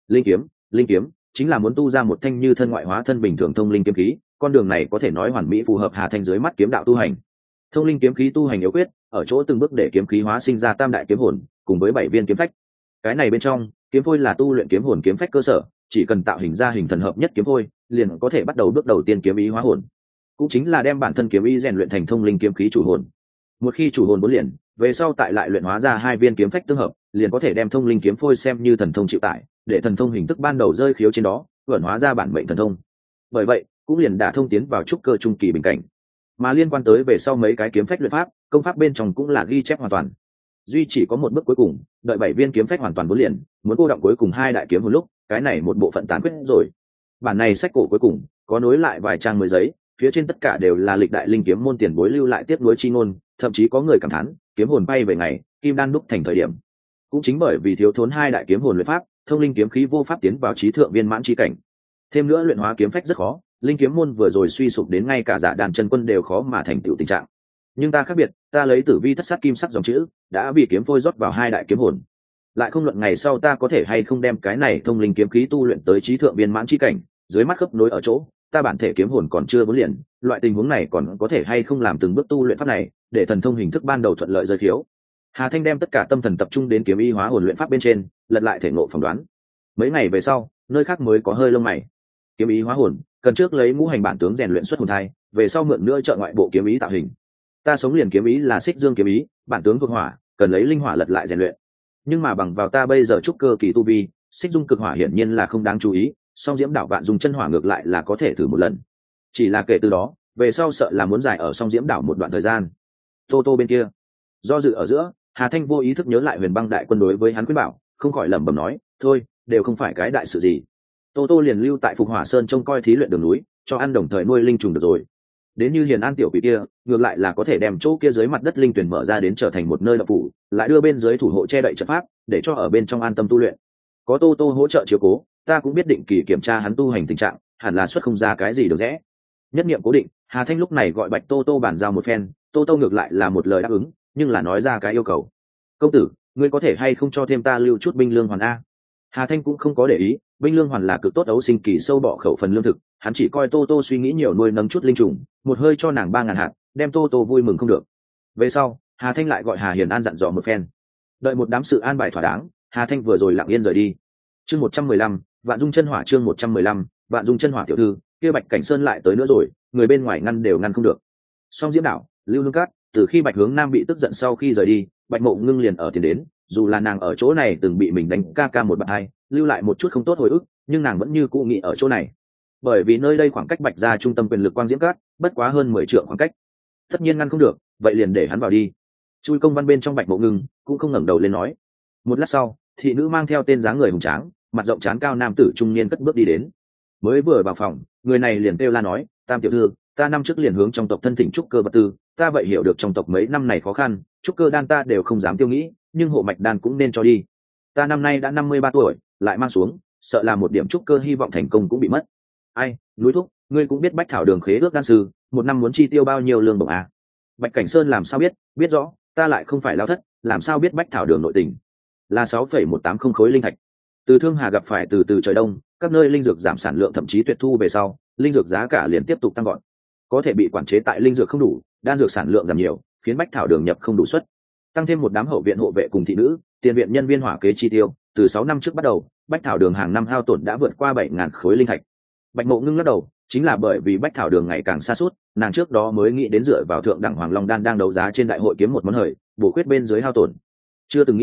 Linh kiếm chính là muốn tu ra một thanh như thân ngoại hóa thân bình thường thông linh kiếm khí, con đường này có thể nói hoàn mỹ phù hợp Hà Thanh dưới mắt kiếm đạo tu hành. Thông linh kiếm khí tu hành yếu quyết, ở chỗ từng bước để kiếm khí hóa sinh ra tam đại kiếm hồn, cùng với 7 viên kiếm phách. Cái này bên trong, kiếm phôi là tu luyện kiếm hồn kiếm phách cơ sở, chỉ cần tạo hình ra hình thần hợp nhất kiếm phôi, liền có thể bắt đầu bước đầu tiên kiếm ý hóa hồn, cũng chính là đem bản thân kiếm ý rèn luyện thành thông linh kiếm khí chủ hồn. Một khi chủ hồn bốn liền, về sau tại lại luyện hóa ra 2 viên kiếm phách tương hợp, liền có thể đem thông linh kiếm phôi xem như thần thông chịu tải, để thần thông hình thức ban đầu rơi khiếu trên đó, vận hóa ra bản mệnh thần thông. Bởi vậy, cũng liền đả thông tiến vào trúc cơ trung kỳ bình cảnh. Mà liên quan tới về sau mấy cái kiếm phách luyện pháp, công pháp bên trong cũng là ghi chép hoàn toàn. Duy chỉ có một bước cuối cùng, đợi 7 viên kiếm phách hoàn toàn bốn liền, muốn cô động cuối cùng 2 đại kiếm một lúc, cái này một bộ phận tán quyết rồi. Bản này sách cổ cuối cùng có nối lại vài trang mới giấy, phía trên tất cả đều là lịch đại linh kiếm môn tiền bối lưu lại tiếp nối chi ngôn, thậm chí có người cảm thán, kiếm hồn bay về ngày, kim đan đúc thành thời điểm. Cũng chính bởi vì thiếu thốn 2 đại kiếm hồn luyện pháp, thông linh kiếm khí vô pháp tiến vào trí thượng viên mãn chi cảnh. Thêm nữa luyện hóa kiếm phách rất khó, linh kiếm môn vừa rồi suy sụp đến ngay cả giả đàn chân quân đều khó mà thành tựu tình trạng. Nhưng ta khác biệt, ta lấy tử vi thất sát kim sắc dòng chữ, đã bị kiếm phôi rót vào 2 đại kiếm hồn. Lại không luận ngày sau ta có thể hay không đem cái này thông linh kiếm khí tu luyện tới trí thượng viên mãn chi cảnh, dưới mắt khớp nối ở chỗ, ta bản thể kiếm hồn còn chưa bốn liền, loại tình huống này còn có thể hay không làm từng bước tu luyện pháp này, để thần thông hình thức ban đầu thuận lợi rơi thiếu. Hà Thanh đem tất cả tâm thần tập trung đến kiếm y hóa hồn luyện pháp bên trên, lật lại thể ngộ phỏng đoán. Mấy ngày về sau, nơi khác mới có hơi lông mày. Kiếm ý hóa hồn, cần trước lấy ngũ hành bản tướng rèn luyện xuất hồn thai, về sau mượn nữa trợ ngoại bộ kiếm ý tạo hình. Ta sống liền kiếm ý là xích dương kiếm ý, bản tướng thuộc hỏa, cần lấy linh hỏa lật lại rèn luyện. Nhưng mà bằng vào ta bây giờ trúc cơ kỳ tu vi, xích dung cực hỏa hiển nhiên là không đáng chú ý, song diễm đảo vạn dùng chân hỏa ngược lại là có thể thử một lần. Chỉ là kể từ đó, về sau sợ là muốn giải ở song diễm đảo một đoạn thời gian. Tô Tô bên kia, do dự ở giữa, Hà Thanh vô ý thức nhớ lại Huyền Băng đại quân đối với hắn khuyên bảo, không khỏi lẩm bẩm nói, thôi, đều không phải cái đại sự gì. Tô Tô liền lưu tại Phục Hỏa Sơn trông coi thí luyện đường núi, cho ăn đồng thời nuôi linh trùng được rồi. Đến như Hiền An tiểu quỷ kia, ngược lại là có thể đem chỗ kia dưới mặt đất linh tuyển mở ra đến trở thành một nơi đậu phủ, lại đưa bên dưới thủ hộ che đậy trận pháp, để cho ở bên trong an tâm tu luyện. Có Tô Tô hỗ trợ chiếu cố, ta cũng biết định kỳ kiểm tra hắn tu hành tình trạng, hẳn là xuất không ra cái gì được rẽ. Nhất niệm cố định, Hà Thanh lúc này gọi Bạch Tô Tô bàn giao một phen, Tô Tô ngược lại là một lời đáp ứng, nhưng là nói ra cái yêu cầu. Công tử, ngươi có thể hay không cho thêm ta lưu chút binh lương hoàn a? Hà Thanh cũng không có để ý, binh lương hoàn là cực tốt ấu sinh kỳ sâu bọ khẩu phần lương thực, hắn chỉ coi Tô Tô suy nghĩ nhiều nuôi nấng chút linh trùng, một hơi cho nàng 3.000 hạt, đem Tô Tô vui mừng không được. Về sau, Hà Thanh lại gọi Hà Hiền An dặn dò một phen. Đợi một đám sự an bài thỏa đáng, Hà Thanh vừa rồi lặng yên rời đi. Chương 115, Vạn Dung chân hỏa. Chương 115, Vạn Dung chân hỏa. Tiểu thư, kia Bạch Cảnh Sơn lại tới nữa rồi, người bên ngoài ngăn đều ngăn không được. Song Diễm đảo, Lưu Hương Cát, từ khi Bạch Hướng Nam bị tức giận sau khi rời đi, Bạch Mộ Ngưng liền ở tiền đến, dù là nàng ở chỗ này từng bị mình đánh ca một bạn hai, lưu lại một chút không tốt hồi ức, nhưng nàng vẫn như cũ nghĩ ở chỗ này, bởi vì nơi đây khoảng cách Bạch gia trung tâm quyền lực Quang Diễm Cát bất quá hơn 10 trượng khoảng cách. Tất nhiên ngăn không được, vậy liền để hắn vào đi. Chui công văn bên trong Bạch Mộ Ngưng cũng không ngẩng đầu lên nói. Một lát sau, thị nữ mang theo tên dáng người hùng tráng, mặt rộng trán cao nam tử trung niên cất bước đi đến. Mới vừa vào phòng, người này liền kêu la nói, Tam tiểu thư, ta năm trước liền hướng trong tộc thân thỉnh trúc cơ vật tư, ta vậy hiểu được trong tộc mấy năm này khó khăn, trúc cơ đan ta đều không dám tiêu nghĩ, nhưng hộ mạch đan cũng nên cho đi. Ta năm nay đã 53 tuổi, lại mang xuống, sợ là một điểm trúc cơ hy vọng thành công cũng bị mất. Ai, núi thúc, ngươi cũng biết Bách Thảo Đường khế ước đan sư, một năm muốn chi tiêu bao nhiêu lương bổng à? Bạch Cảnh Sơn làm sao biết, biết rõ, ta lại không phải lao thất, làm sao biết Bách Thảo Đường nội tình? Là 6,180 khối linh thạch. Từ Thương Hà gặp phải từ trời đông, các nơi linh dược giảm sản lượng thậm chí tuyệt thu về sau, linh dược giá cả liền tiếp tục tăng gọn. Có thể bị quản chế tại linh dược không đủ, đan dược sản lượng giảm nhiều, khiến Bách Thảo Đường nhập không đủ suất. Tăng thêm một đám hậu viện hộ vệ cùng thị nữ, tiền viện nhân viên hỏa kế chi tiêu, từ 6 năm trước bắt đầu, Bách Thảo Đường hàng năm hao tổn đã vượt qua 7.000 khối linh thạch. Bạch Mộ Ngưng lắc đầu, chính là bởi vì Bách Thảo Đường ngày càng xa suốt, nàng trước đó mới nghĩ đến dựa vào thượng đẳng Hoàng Long đan đang đấu giá trên đại hội kiếm một món hời, bổ khuyết bên dưới hao tổn. Chưa từng nghĩ,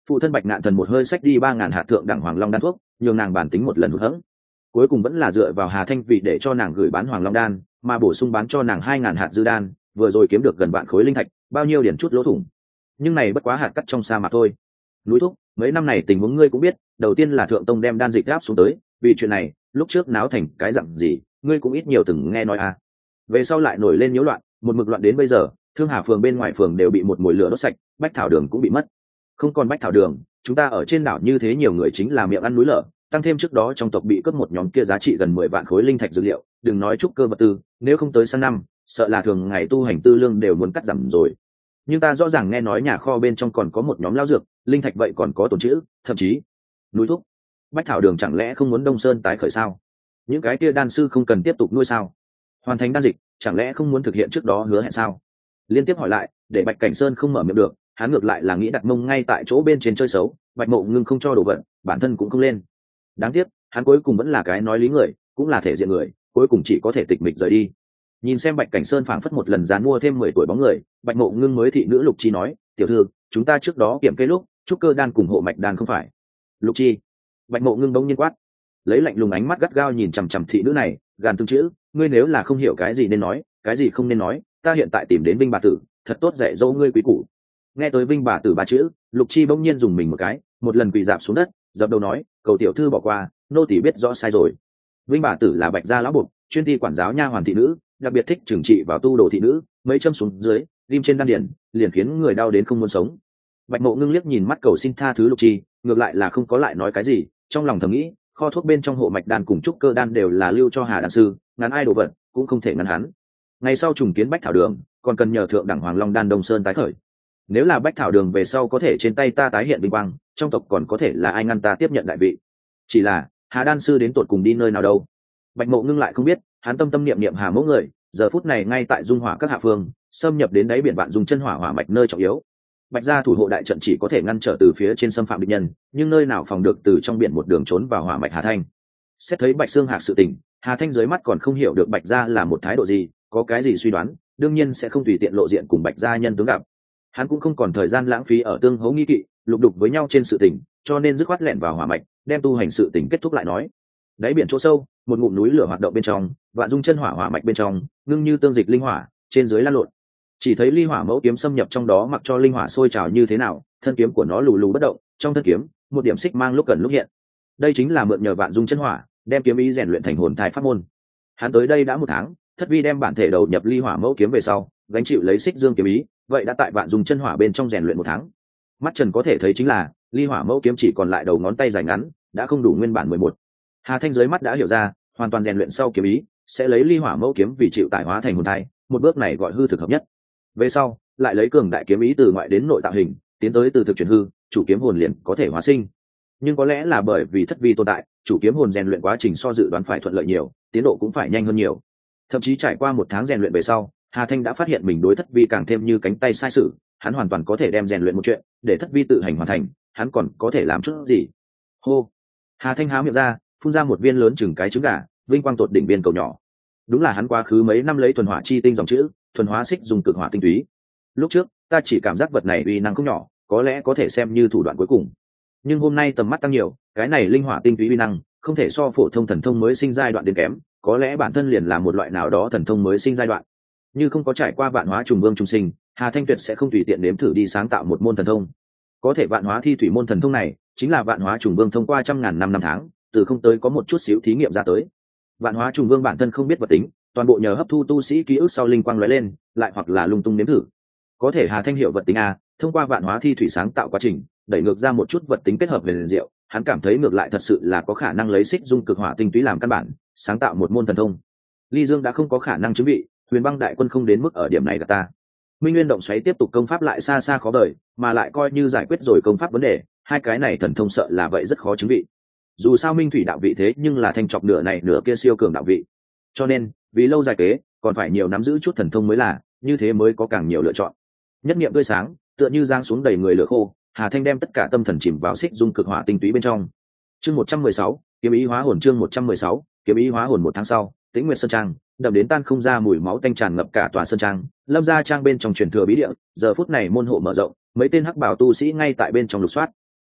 Phụ thân Bạch Ngạn Thần một hơi xách đi 3.000 hạt thượng đẳng hoàng long đan thuốc, nhường nàng bản tính một lần hụt hẫng. Cuối cùng vẫn là dựa vào Hà Thanh vì để cho nàng gửi bán hoàng long đan, mà bổ sung bán cho nàng 2.000 hạt dư đan, vừa rồi kiếm được gần vạn khối linh thạch, bao nhiêu điển chút lỗ thủng. Nhưng này bất quá hạt cắt trong sa mạc thôi. Núi Thúc, mấy năm này tình huống ngươi cũng biết, đầu tiên là thượng tông đem đan dịch áp xuống tới, vì chuyện này, lúc trước náo thành cái dặn gì, ngươi cũng ít nhiều từng nghe nói à. Về sau lại nổi lên nhiễu loạn, một mực loạn đến bây giờ, Thương Hà phường bên ngoài phường đều bị một mùi lửa đốt sạch, Bách Thảo Đường cũng bị mất. Không còn Bách Thảo Đường, chúng ta ở trên đảo như thế nhiều người chính là miệng ăn núi lở, tăng thêm trước đó trong tộc bị cướp một nhóm kia giá trị gần 10 vạn khối linh thạch dược liệu, đừng nói trúc cơ vật tư, nếu không tới sang năm, sợ là thường ngày tu hành tư lương đều muốn cắt giảm rồi. Nhưng ta rõ ràng nghe nói nhà kho bên trong còn có một nhóm lao dược, linh thạch vậy còn có tồn trữ, thậm chí Núi Thúc, Bách Thảo Đường chẳng lẽ không muốn Đông Sơn tái khởi sao? Những cái kia đan sư không cần tiếp tục nuôi sao? Hoàn thành đan dịch, chẳng lẽ không muốn thực hiện trước đó hứa hẹn sao? Liên tiếp hỏi lại, để Bạch Cảnh Sơn không mở miệng được, hắn ngược lại là nghĩ đặt mông ngay tại chỗ bên trên chơi xấu, Bạch Mộ Ngưng không cho đồ vật, bản thân cũng không lên. Đáng tiếc, hắn cuối cùng vẫn là cái nói lý người, cũng là thể diện người, cuối cùng chỉ có thể tịch mịch rời đi. Nhìn xem Bạch Cảnh Sơn phảng phất một lần dán mua thêm 10 tuổi bóng người, Bạch Mộ Ngưng mới thị nữ Lục Chi nói, "Tiểu thư, chúng ta trước đó kiểm kê lúc, trúc cơ đan cùng hộ mạch đan không phải." Lục Chi. Bạch Mộ Ngưng bỗng nhiên quát, lấy lạnh lùng ánh mắt gắt gao nhìn chằm chằm thị nữ này, gàn từng chữ, "Ngươi nếu là không hiểu cái gì nên nói, cái gì không nên nói, ta hiện tại tìm đến Vinh bà tử, thật tốt dạy dỗ ngươi quý củ." Nghe tới Vinh bà tử ba chữ, Lục Chi bỗng nhiên dùng mình một cái, một lần quỳ dạp xuống đất, dập đầu nói, "Cầu tiểu thư bỏ qua, nô tỳ biết rõ sai rồi." Vinh bà tử là Bạch gia lão buộc, chuyên ty quản giáo nha hoàn thị nữ, đặc biệt thích trừng trị vào tu đồ thị nữ, mấy châm xuống dưới, rim trên đan điển, liền khiến người đau đến không muốn sống. Bạch Mộ Ngưng liếc nhìn mắt cầu xin tha thứ Lục Chi, ngược lại là không có lại nói cái gì, trong lòng thầm nghĩ, kho thuốc bên trong hộ mạch đan cùng trúc cơ đan đều là lưu cho Hà đan sư, ngắn ai đồ vật cũng không thể ngăn hắn. Ngày sau trùng kiến Bách Thảo Đường, còn cần nhờ thượng đẳng Hoàng Long đan Đông Sơn tái khởi. Nếu là Bách Thảo Đường về sau có thể trên tay ta tái hiện vinh quang, trong tộc còn có thể là ai ngăn ta tiếp nhận đại vị. Chỉ là Hà đan sư đến tột cùng đi nơi nào đâu? Bạch Mộ Ngưng lại không biết, hắn tâm tâm niệm niệm Hà mẫu người, giờ phút này ngay tại dung hỏa các hạ phương, xâm nhập đến đáy biển vạn dung chân hỏa hỏa mạch nơi trọng yếu. Bạch gia thủ hộ đại trận chỉ có thể ngăn trở từ phía trên xâm phạm địch nhân, nhưng nơi nào phòng được từ trong biển một đường trốn vào hỏa mạch Hà Thanh. Xét thấy Bạch Xương Hạc sự tình, Hà Thanh dưới mắt còn không hiểu được Bạch gia là một thái độ gì, có cái gì suy đoán, đương nhiên sẽ không tùy tiện lộ diện cùng Bạch gia nhân tướng gặp. Hắn cũng không còn thời gian lãng phí ở tương hấu nghi kỵ, lục đục với nhau trên sự tình, cho nên dứt khoát lẻn vào hỏa mạch, đem tu hành sự tình kết thúc lại nói. Đáy biển chỗ sâu, một ngụm núi lửa hoạt động bên trong, vạn dung chân hỏa hỏa mạch bên trong, ngưng như tương dịch linh hỏa, trên dưới lan lộn. Chỉ thấy ly hỏa mẫu kiếm xâm nhập trong đó, mặc cho linh hỏa sôi trào như thế nào, thân kiếm của nó lù lù bất động, trong thân kiếm, một điểm xích mang lúc gần lúc hiện. Đây chính là mượn nhờ vạn dung chân hỏa, đem kiếm ý rèn luyện thành hồn thai pháp môn. Hắn tới đây đã 1 tháng, Thất Vi đem bản thể đầu nhập ly hỏa mẫu kiếm về sau, gánh chịu lấy xích dương kiếm ý, vậy đã tại vạn dung chân hỏa bên trong rèn luyện 1 tháng. Mắt trần có thể thấy chính là, ly hỏa mẫu kiếm chỉ còn lại đầu ngón tay dài ngắn, đã không đủ nguyên bản 11. Hà Thanh dưới mắt đã hiểu ra, hoàn toàn rèn luyện sau kiếm ý, sẽ lấy ly hỏa mẫu kiếm vì chịu tải hóa thành hồn thai, một bước này gọi hư thực hợp nhất. Về sau, lại lấy cường đại kiếm ý từ ngoại đến nội tạo hình, tiến tới từ thực chuyển hư, chủ kiếm hồn liền có thể hóa sinh. Nhưng có lẽ là bởi vì Thất Vi tồn tại, chủ kiếm hồn rèn luyện quá trình so dự đoán phải thuận lợi nhiều, tiến độ cũng phải nhanh hơn nhiều. Thậm chí trải qua 1 tháng rèn luyện về sau, Hà Thanh đã phát hiện mình đối Thất Vi càng thêm như cánh tay sai sử, hắn hoàn toàn có thể đem rèn luyện một chuyện, để Thất Vi tự hành hoàn thành, hắn còn có thể làm chút gì? Hô. Hà Thanh há miệng ra, phun ra một viên lớn chừng cái trứng gà, vinh quang tột đỉnh viên cầu nhỏ. Đúng là hắn quá khứ mấy năm lấy thuần hỏa chi tinh dòng chữ, thuần hóa xích dùng cực hỏa tinh túy. Lúc trước, ta chỉ cảm giác vật này uy năng không nhỏ, có lẽ có thể xem như thủ đoạn cuối cùng. Nhưng hôm nay tầm mắt tăng nhiều, cái này linh hỏa tinh túy uy năng, không thể so phổ thông thần thông mới sinh giai đoạn đến kém, có lẽ bản thân liền là một loại nào đó thần thông mới sinh giai đoạn. Như không có trải qua vạn hóa trùng vương trùng sinh, Hà Thanh tuyệt sẽ không tùy tiện nếm thử đi sáng tạo một môn thần thông. Có thể vạn hóa thi thủy môn thần thông này, chính là vạn hóa trùng vương thông qua trăm ngàn năm tháng, từ không tới có một chút xíu thí nghiệm ra tới. Vạn hóa trùng vương bản thân không biết vật tính, toàn bộ nhờ hấp thu tu sĩ ký ức sau linh quang lóe lên, lại hoặc là lung tung nếm thử. Có thể Hà Thanh hiểu vật tính a, thông qua vạn hóa thi thủy sáng tạo quá trình, đẩy ngược ra một chút vật tính kết hợp về liền diệu, hắn cảm thấy ngược lại thật sự là có khả năng lấy xích dung cực hỏa tinh túy làm căn bản, sáng tạo một môn thần thông. Ly Dương đã không có khả năng chứng bị, Huyền Băng đại quân không đến mức ở điểm này cả ta. Minh Nguyên động xoáy tiếp tục công pháp lại xa xa khó đợi, mà lại coi như giải quyết rồi công pháp vấn đề, hai cái này thần thông sợ là vậy rất khó chứng bị. Dù sao Minh Thủy đạo vị thế nhưng là thanh trọc nửa này nửa kia siêu cường đạo vị, cho nên vì lâu dài kế còn phải nhiều nắm giữ chút thần thông mới là, như thế mới có càng nhiều lựa chọn. Nhất niệm tươi sáng, tựa như giang xuống đầy người lửa khô, Hà Thanh đem tất cả tâm thần chìm vào xích dung cực hỏa tinh túy bên trong. Chương 116, kiếm ý hóa hồn. Chương 116, kiếm ý hóa hồn. 1 tháng sau, Tĩnh Nguyệt Sơn Trang, đậm đến tan không ra mùi máu tanh tràn ngập cả tòa sơn trang. Lâm gia trang bên trong truyền thừa bí địa, giờ phút này môn hộ mở rộng, mấy tên hắc bảo tu sĩ ngay tại bên trong lục soát.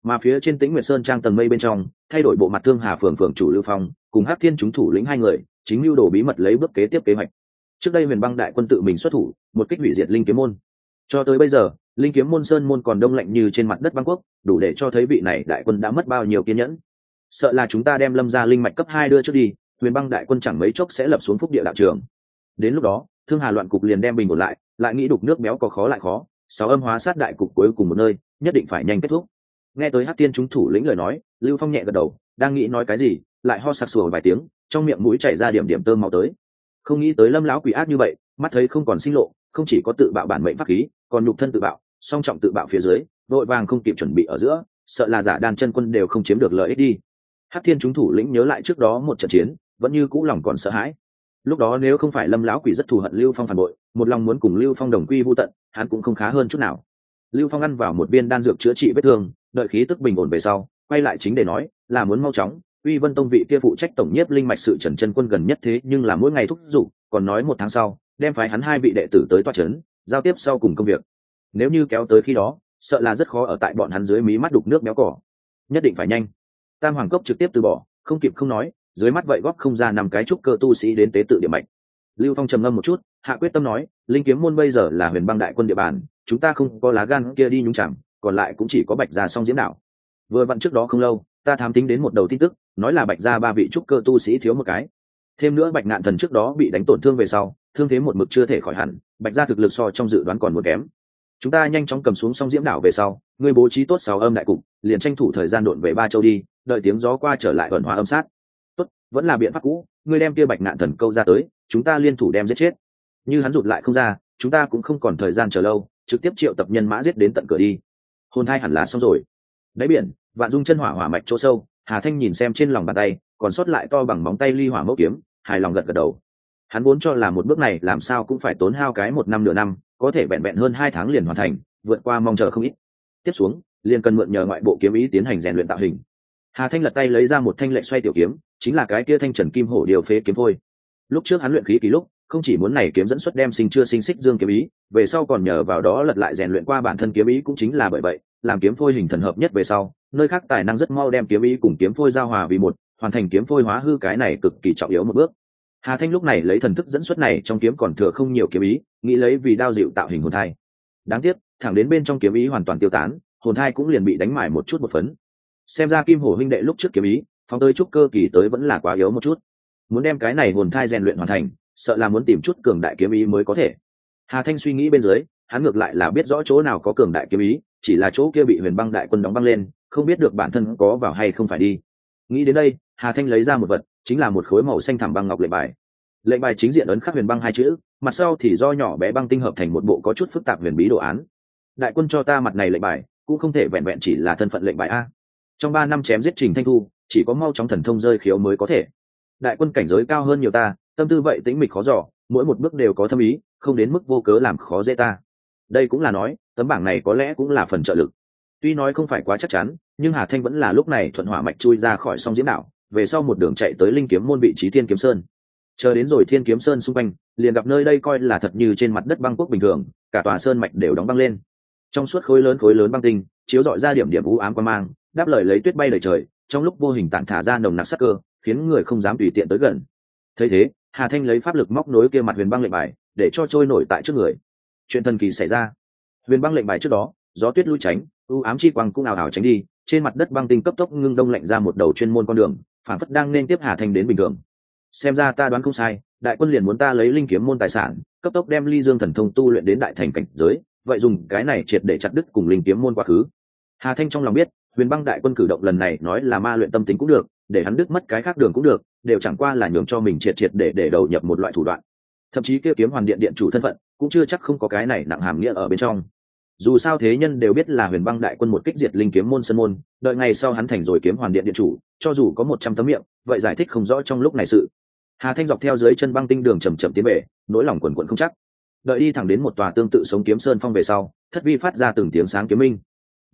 Mà phía trên Tĩnh Nguyệt Sơn trang tầng mây bên trong, thay đổi bộ mặt Thương Hà phường phường chủ Lưu Phong cùng Hắc Thiên chúng thủ lĩnh hai người chính lưu đồ bí mật lấy bước kế tiếp kế hoạch. Trước đây Huyền Băng đại quân tự mình xuất thủ, một kích hủy diệt Linh Kiếm môn. Cho tới bây giờ, Linh Kiếm môn sơn môn còn đông lạnh như trên mặt đất băng quốc, đủ để cho thấy vị này đại quân đã mất bao nhiêu kiên nhẫn. Sợ là chúng ta đem Lâm gia linh mạch cấp 2 đưa trước đi, Huyền Băng đại quân chẳng mấy chốc sẽ lập xuống phúc địa đạo trường. Đến lúc đó, Thương Hà loạn cục liền đem bình ổn lại nghĩ đục nước béo có khó lại khó, sáu âm hóa sát đại cục cuối cùng một nơi, nhất định phải nhanh kết thúc. Nghe tới Hắc Tiên chúng thủ lĩnh lời nói, Lưu Phong nhẹ gật đầu, đang nghĩ nói cái gì, lại ho sặc sủa vài tiếng, trong miệng mũi chảy ra điểm điểm tơ máu tới. Không nghĩ tới Lâm lão quỷ ác như vậy, mắt thấy không còn sinh lộ, không chỉ có tự bạo bản mệnh pháp khí, còn nhục thân tự bạo, song trọng tự bạo phía dưới, vội vàng không kịp chuẩn bị ở giữa, sợ là giả đan chân quân đều không chiếm được lợi ích đi. Hắc Thiên chúng thủ lĩnh nhớ lại trước đó một trận chiến, vẫn như cũ lòng còn sợ hãi. Lúc đó nếu không phải Lâm lão quỷ rất thù hận Lưu Phong phản bội, một lòng muốn cùng Lưu Phong đồng quy vu tận, hắn cũng không khá hơn chút nào. Lưu Phong ăn vào một viên đan dược chữa trị vết thương, đợi khí tức bình ổn về sau, quay lại chính để nói, là muốn mau chóng. Uy Vân Tông vị kia phụ trách tổng nhiếp linh mạch sự Trần Chân Quân gần nhất thế nhưng là mỗi ngày thúc giục, còn nói 1 tháng sau, đem phái hắn 2 vị đệ tử tới tọa trấn, giao tiếp sau cùng công việc. Nếu như kéo tới khi đó, sợ là rất khó ở tại bọn hắn dưới mí mắt đục nước béo cỏ. Nhất định phải nhanh. Tam Hoàng Cốc trực tiếp từ bỏ, không kịp không nói, dưới mắt vậy góp không ra 5 cái trúc cơ tu sĩ đến tế tự địa mạch. Lưu Phong trầm ngâm một chút, hạ quyết tâm nói, Linh Kiếm môn bây giờ là Huyền Băng đại quân địa bàn, chúng ta không có lá gan kia đi nhúng chạm, còn lại cũng chỉ có Bạch Gia Song Diễm Đạo. Vừa vặn trước đó không lâu, ta thám tính đến một đầu tin tức, nói là Bạch Gia 3 vị trúc cơ tu sĩ thiếu một cái. Thêm nữa Bạch Ngạn Thần trước đó bị đánh tổn thương về sau, thương thế một mực chưa thể khỏi hẳn, Bạch Gia thực lực so trong dự đoán còn muốn kém. Chúng ta nhanh chóng cầm xuống Song Diễm Đảo về sau, ngươi bố trí tốt 6 âm đại cục, liền tranh thủ thời gian độn về Ba Châu đi, đợi tiếng gió qua trở lại ẩn hóa âm sát. Tốt, vẫn là biện pháp cũ, ngươi đem kia Bạch Ngạn Thần câu ra tới, chúng ta liên thủ đem giết chết. Như hắn rụt lại không ra, chúng ta cũng không còn thời gian chờ lâu, trực tiếp triệu tập nhân mã giết đến tận cửa đi. Hồn thai hẳn là xong rồi. Đáy biển, Vạn Dung chân hỏa hỏa mạch chỗ sâu, Hà Thanh nhìn xem trên lòng bàn tay, còn sót lại to bằng móng tay ly hỏa mẫu kiếm, hài lòng gật gật đầu. Hắn vốn cho là một bước này làm sao cũng phải tốn hao cái 1 năm nửa năm, có thể vẹn vẹn hơn 2 tháng liền hoàn thành, vượt qua mong chờ không ít. Tiếp xuống, liền cần mượn nhờ ngoại bộ kiếm ý tiến hành rèn luyện tạo hình. Hà Thanh lật tay lấy ra một thanh lệnh xoay tiểu kiếm, chính là cái kia thanh trần kim hổ điều phế kiếm phôi. Lúc trước hắn luyện khí kỳ lúc, không chỉ muốn này kiếm dẫn xuất đem sinh chưa sinh xích dương kiếm ý, về sau còn nhờ vào đó lật lại rèn luyện qua bản thân kiếm ý cũng chính là bởi vậy, làm kiếm phôi hình thần hợp nhất về sau, nơi khác tài năng rất mau đem kiếm ý cùng kiếm phôi giao hòa vì một, hoàn thành kiếm phôi hóa hư, cái này cực kỳ trọng yếu một bước. Hà Thanh lúc này lấy thần thức dẫn xuất này trong kiếm còn thừa không nhiều kiếm ý, nghĩ lấy vì đao dịu tạo hình hồn thai. Đáng tiếc, thẳng đến bên trong kiếm ý hoàn toàn tiêu tán, hồn thai cũng liền bị đánh mải một chút một phấn. Xem ra Kim Hổ huynh đệ lúc trước kiếm ý, phóng tới trúc cơ kỳ tới vẫn là quá yếu một chút. Muốn đem cái này hồn thai rèn luyện hoàn thành, sợ là muốn tìm chút cường đại kiếm ý mới có thể. Hà Thanh suy nghĩ bên dưới, hắn ngược lại là biết rõ chỗ nào có cường đại kiếm ý, chỉ là chỗ kia bị Huyền Băng đại quân đóng băng lên, không biết được bản thân có vào hay không phải đi. Nghĩ đến đây, Hà Thanh lấy ra một vật, chính là một khối màu xanh thẳm băng ngọc lệnh bài. Lệnh bài chính diện ấn khắc Huyền Băng 2 chữ, mặt sau thì do nhỏ bé băng tinh hợp thành một bộ có chút phức tạp huyền bí đồ án. Đại quân cho ta mặt này lệnh bài, cũng không thể vẹn vẹn chỉ là thân phận lệnh bài a. Trong 3 năm chém giết Trình Thanh Thu, chỉ có mau chóng thần thông rơi khiếu mới có thể. Đại quân cảnh giới cao hơn nhiều ta, tâm tư vậy tĩnh mịch khó dò, mỗi một bước đều có thâm ý, không đến mức vô cớ làm khó dễ ta. Đây cũng là nói, tấm bảng này có lẽ cũng là phần trợ lực. Tuy nói không phải quá chắc chắn, nhưng Hà Thanh vẫn là lúc này thuận hỏa mạch chui ra khỏi Song Diễm Đảo, về sau một đường chạy tới Linh Kiếm môn vị trí Thiên Kiếm Sơn. Chờ đến rồi Thiên Kiếm Sơn xung quanh, liền gặp nơi đây coi là thật như trên mặt đất băng quốc bình thường, cả tòa sơn mạch đều đóng băng lên. Trong suốt khối lớn băng tinh, chiếu rọi ra điểm điểm u ám quang mang, đáp lời lấy tuyết bay đầy trời, trong lúc vô hình tản thả ra nồng nặc sắc cơ, khiến người không dám tùy tiện tới gần. Thấy thế, Hà Thanh lấy pháp lực móc nối kia mặt huyền băng lệnh bài, để cho trôi nổi tại trước người. Chuyện thần kỳ xảy ra. Huyền băng lệnh bài trước đó, gió tuyết lui tránh, u ám chi quang cũng ảo ảo tránh đi, trên mặt đất băng tinh cấp tốc ngưng đông lạnh ra một đầu chuyên môn con đường, phản phất đang nên tiếp Hà Thanh đến bình thường. Xem ra ta đoán không sai, đại quân liền muốn ta lấy Linh Kiếm môn tài sản, cấp tốc đem Ly Dương thần thông tu luyện đến đại thành cảnh giới, vậy dùng cái này triệt để chặt đứt cùng Linh Kiếm môn quá khứ. Hà Thanh trong lòng biết, Huyền Băng đại quân cử động lần này nói là ma luyện tâm tính cũng được, để hắn đứt mất cái khác đường cũng được, đều chẳng qua là nhường cho mình triệt để đầu nhập một loại thủ đoạn. Thậm chí kia Kiếm Hoàn Điện điện chủ thân phận, cũng chưa chắc không có cái này nặng hàm nghĩa ở bên trong. Dù sao thế nhân đều biết là Huyền Băng đại quân một kích diệt Linh Kiếm môn sân môn, đợi ngày sau hắn thành rồi Kiếm Hoàn Điện điện chủ, cho dù có 100 tấm miệng, vậy giải thích không rõ trong lúc này sự. Hà Thanh dọc theo dưới chân băng tinh đường chậm chậm tiến về, nỗi lòng quần quần không chắc. Đợi đi thẳng đến một tòa tương tự sống kiếm sơn phong về sau, thất vi phát ra từng tiếng sáng kiếm minh.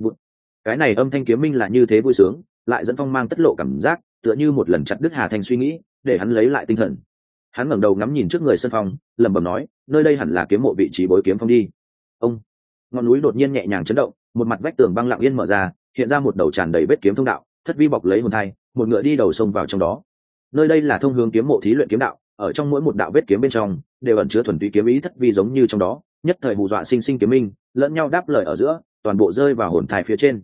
Cái này âm thanh kiếm minh là như thế vui sướng, lại dẫn phong mang tất lộ cảm giác, tựa như một lần chặt đứt Hà Thanh suy nghĩ, để hắn lấy lại tinh thần. Hắn ngẩng đầu ngắm nhìn trước người sân phong, lẩm bẩm nói, nơi đây hẳn là kiếm mộ vị trí bối kiếm phong đi. Ông, ngọn núi đột nhiên nhẹ nhàng chấn động, một mặt vách tường băng lặng yên mở ra, hiện ra một đầu tràn đầy vết kiếm thông đạo. Thất vi bọc lấy hồn thai, một ngựa đi đầu sông vào trong đó. Nơi đây là thông hướng kiếm mộ thí luyện kiếm đạo, ở trong mỗi một đạo vết kiếm bên trong đều ẩn chứa thuần túy kiếm ý. Thất vi giống như trong đó nhất thời hù dọa sinh sinh kiếm minh, lẫn nhau đáp lời ở giữa, toàn bộ rơi vào hồn thai phía trên.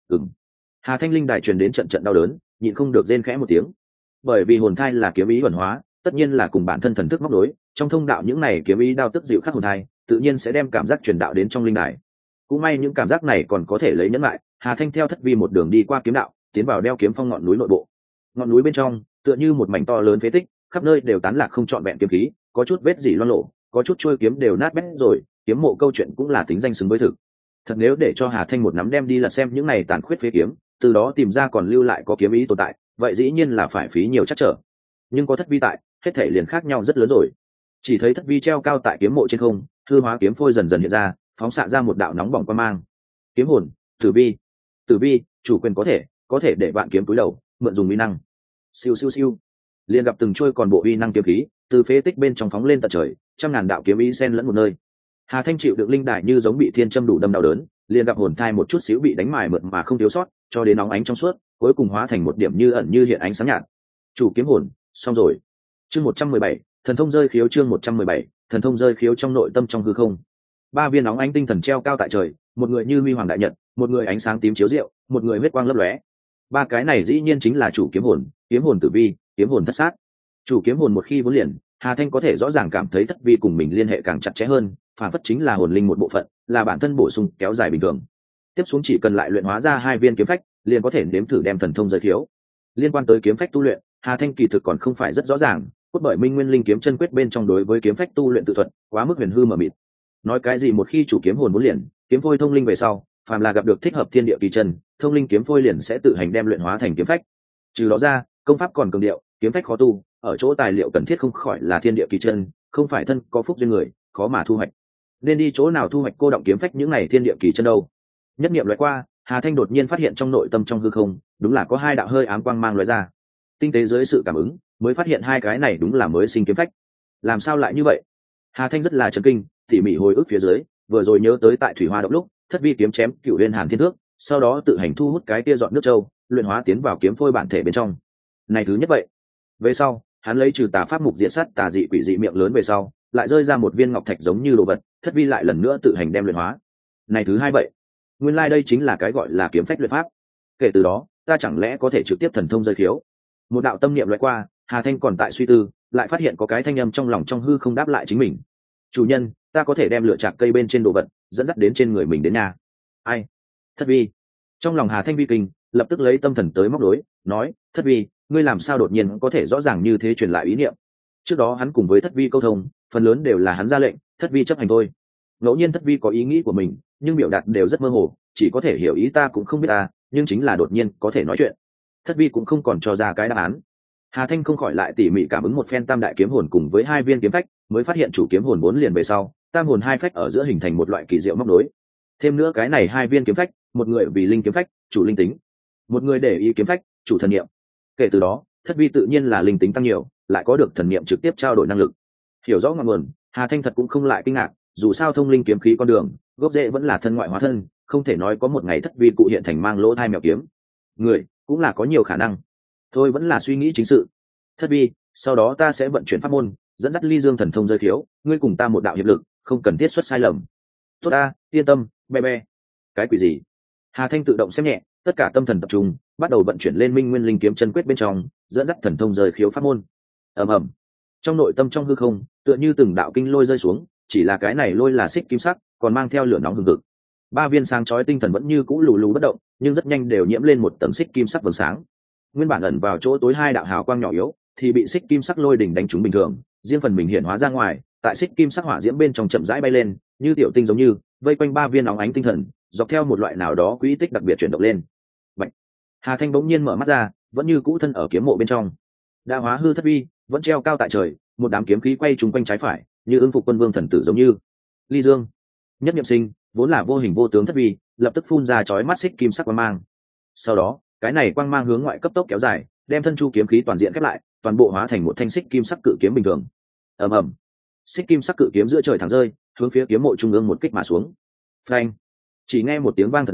Hà Thanh linh đài truyền đến trận trận đau đớn, nhịn không được rên khẽ một tiếng. Bởi vì hồn thai là kiếm ý thuần hóa, tất nhiên là cùng bản thân thần thức móc nối, trong thông đạo những này kiếm ý đao tức dịu khắc hồn thai, tự nhiên sẽ đem cảm giác truyền đạo đến trong linh đài. Cũng may những cảm giác này còn có thể lấy nhẫn lại, Hà Thanh theo Thất vi một đường đi qua kiếm đạo, tiến vào đeo kiếm phong ngọn núi nội bộ. Ngọn núi bên trong tựa như một mảnh to lớn phế tích, khắp nơi đều tán lạc không trọn vẹn kiếm khí, có chút vết dỉ loang lổ, có chút trôi kiếm đều nát bét rồi, kiếm mộ câu chuyện cũng là tính danh xứng với thực. Thật nếu để cho Hà Thanh một nắm đem đi lật xem những này tàn khuyết phế kiếm, từ đó tìm ra còn lưu lại có kiếm ý tồn tại, vậy dĩ nhiên là phải phí nhiều chắc trở. Nhưng có Thất vi tại, hết thể liền khác nhau rất lớn rồi. Chỉ thấy Thất vi treo cao tại kiếm mộ trên không, hư hóa kiếm phôi dần dần hiện ra, phóng xạ ra một đạo nóng bỏng quang mang. Kiếm hồn, tử vi, chủ quyền có thể để bạn kiếm túi đầu, mượn dùng uy năng. Siêu siêu siêu, liền gặp từng trôi còn bộ uy năng kiếm khí từ phế tích bên trong phóng lên tận trời, trăm ngàn đạo kiếm ý xen lẫn một nơi. Hà Thanh chịu được linh đài như giống bị thiên châm đủ đâm đau đớn, liền gặp hồn thai một chút xíu bị đánh mài mượt mà không thiếu sót, cho đến nóng ánh trong suốt, cuối cùng hóa thành một điểm như ẩn như hiện ánh sáng nhạt. Chủ kiếm hồn, xong rồi. Chương 117, thần thông rơi khiếu. Chương 117, thần thông rơi khiếu. Trong nội tâm trong hư không, ba viên nóng ánh tinh thần treo cao tại trời, một người như huy hoàng đại nhật, một người ánh sáng tím chiếu rượu, một người huyết quang lấp lóe. Ba cái này dĩ nhiên chính là chủ kiếm hồn, kiếm hồn tử vi, kiếm hồn thất sát. Chủ kiếm hồn một khi vốn liền, Hà Thanh có thể rõ ràng cảm thấy Thất vi cùng mình liên hệ càng chặt chẽ hơn, phản phất chính là hồn linh một bộ phận, là bản thân bổ sung kéo dài bình thường. Tiếp xuống chỉ cần lại luyện hóa ra hai viên kiếm phách, liền có thể nếm thử đem thần thông giới thiếu. Liên quan tới kiếm phách tu luyện, Hà Thanh kỳ thực còn không phải rất rõ ràng, cốt bởi Minh Nguyên Linh kiếm chân quyết bên trong đối với kiếm phách tu luyện tự thuật quá mức huyền hư mờ mịt. Nói cái gì một khi chủ kiếm hồn vốn liền, kiếm phôi thông linh về sau, phàm là gặp được thích hợp thiên địa kỳ chân, thông linh kiếm phôi liền sẽ tự hành đem luyện hóa thành kiếm phách. Trừ đó ra, công pháp còn cường điệu, kiếm phách khó tu, ở chỗ tài liệu cần thiết không khỏi là thiên địa kỳ chân, không phải thân có phúc duyên người, khó mà thu hoạch. Nên đi chỗ nào thu hoạch cô động kiếm phách những này thiên địa kỳ chân đâu? Nhất niệm loại qua, Hà Thanh đột nhiên phát hiện trong nội tâm trong hư không, đúng là có hai đạo hơi ám quang mang lóe ra. Tinh tế dưới sự cảm ứng, mới phát hiện hai cái này đúng là mới sinh kiếm phách. Làm sao lại như vậy? Hà Thanh rất là chấn kinh, tỉ mỉ hồi ức phía dưới, vừa rồi nhớ tới tại Thủy Hoa động lúc, Thất vi kiếm chém Cửu Uyên Hàn Thiên Thước, sau đó tự hành thu hút cái tia dọn nước châu, luyện hóa tiến vào kiếm phôi bản thể bên trong. Này thứ nhất vậy. Về sau, hắn lấy trừ tà pháp mục diện sắt tà dị quỷ dị miệng lớn về sau, lại rơi ra một viên ngọc thạch giống như đồ vật, Thất vi lại lần nữa tự hành đem luyện hóa. Này thứ hai vậy. Nguyên lai đây chính là cái gọi là kiếm phách luyện pháp. Kể từ đó, ta chẳng lẽ có thể trực tiếp thần thông rơi khiếu? Một đạo tâm niệm lướt qua, Hà Thanh còn tại suy tư, lại phát hiện có cái thanh âm trong lòng trong hư không đáp lại chính mình. Chủ nhân, ta có thể đem lựa chạc cây bên trên đồ vật dẫn dắt đến trên người mình đến nhà. Ai? Thất vi. Trong lòng Hà Thanh vi kinh, lập tức lấy tâm thần tới móc đối, nói: Thất vi, ngươi làm sao đột nhiên có thể rõ ràng như thế truyền lại ý niệm? Trước đó hắn cùng với Thất vi câu thông, phần lớn đều là hắn ra lệnh, Thất vi chấp hành thôi. Ngẫu nhiên Thất vi có ý nghĩ của mình, nhưng biểu đạt đều rất mơ hồ, chỉ có thể hiểu ý ta cũng không biết ta, nhưng chính là đột nhiên có thể nói chuyện. Thất vi cũng không còn cho ra cái đáp án. Hà Thanh không khỏi lại tỉ mỉ cảm ứng một phen tam đại kiếm hồn cùng với hai viên kiếm phách, mới phát hiện chủ kiếm hồn 4 liền về sau, tam hồn hai phách ở giữa hình thành một loại kỳ diệu móc nối. Thêm nữa cái này hai viên kiếm phách, một người vì linh kiếm phách, chủ linh tính, một người để ý kiếm phách, chủ thần niệm. Kể từ đó, Thất vi tự nhiên là linh tính tăng nhiều, lại có được thần niệm trực tiếp trao đổi năng lực. Hiểu rõ ngọn nguồn, Hà Thanh thật cũng không lại kinh ngạc, dù sao thông linh kiếm khí con đường, gốc rễ vẫn là thân ngoại hóa thân, không thể nói có một ngày Thất vi cụ hiện thành mang lỗ thai mèo kiếm. Người cũng là có nhiều khả năng. Thôi vẫn là suy nghĩ chính sự. Thất vi, sau đó ta sẽ vận chuyển pháp môn, dẫn dắt Ly Dương thần thông rơi thiếu, ngươi cùng ta một đạo hiệp lực, không cần thiết xuất sai lầm. Tốt ta, yên tâm, be be. Cái quỷ gì? Hà Thanh tự động xem nhẹ, tất cả tâm thần tập trung, bắt đầu vận chuyển lên Minh Nguyên Linh kiếm chân quyết bên trong, dẫn dắt thần thông rơi khiếu pháp môn. Ầm ầm. Trong nội tâm trong hư không, tựa như từng đạo kinh lôi rơi xuống, chỉ là cái này lôi là xích kim sắc, còn mang theo lửa nóng hừng hực. Ba viên sáng chói tinh thần vẫn như cũ lù lù bất động, nhưng rất nhanh đều nhiễm lên một tầng xích kim sắc vầng sáng. Nguyên bản ẩn vào chỗ tối hai đạo hào quang nhỏ yếu, thì bị xích kim sắc lôi đỉnh đánh trúng bình thường, riêng phần mình hiện hóa ra ngoài, tại xích kim sắc hỏa diễm bên trong chậm rãi bay lên, như tiểu tinh giống như, vây quanh ba viên óng ánh tinh thần, dọc theo một loại nào đó quỹ tích đặc biệt chuyển động lên. Bạch. Hà Thanh bỗng nhiên mở mắt ra, vẫn như cũ thân ở kiếm mộ bên trong. Đã hóa hư Thất vi, vẫn treo cao tại trời, một đám kiếm khí quay trúng quanh trái phải, như ứng phục quân vương thần tử giống như. Ly Dương, Nhất Niệm Sinh, vốn là vô hình vô tướng Thất vi, lập tức phun ra chói mắt xích kim sắc quang mang. Sau đó, cái này quang mang hướng ngoại cấp tốc kéo dài, đem thân chu kiếm khí toàn diện khép lại, toàn bộ hóa thành một thanh xích kim sắc cự kiếm bình thường. Ầm ầm, xích kim sắc cự kiếm giữa trời thẳng rơi, hướng phía kiếm mộ trung ương một kích mà xuống. Phanh! Chỉ nghe một tiếng vang thật lớn,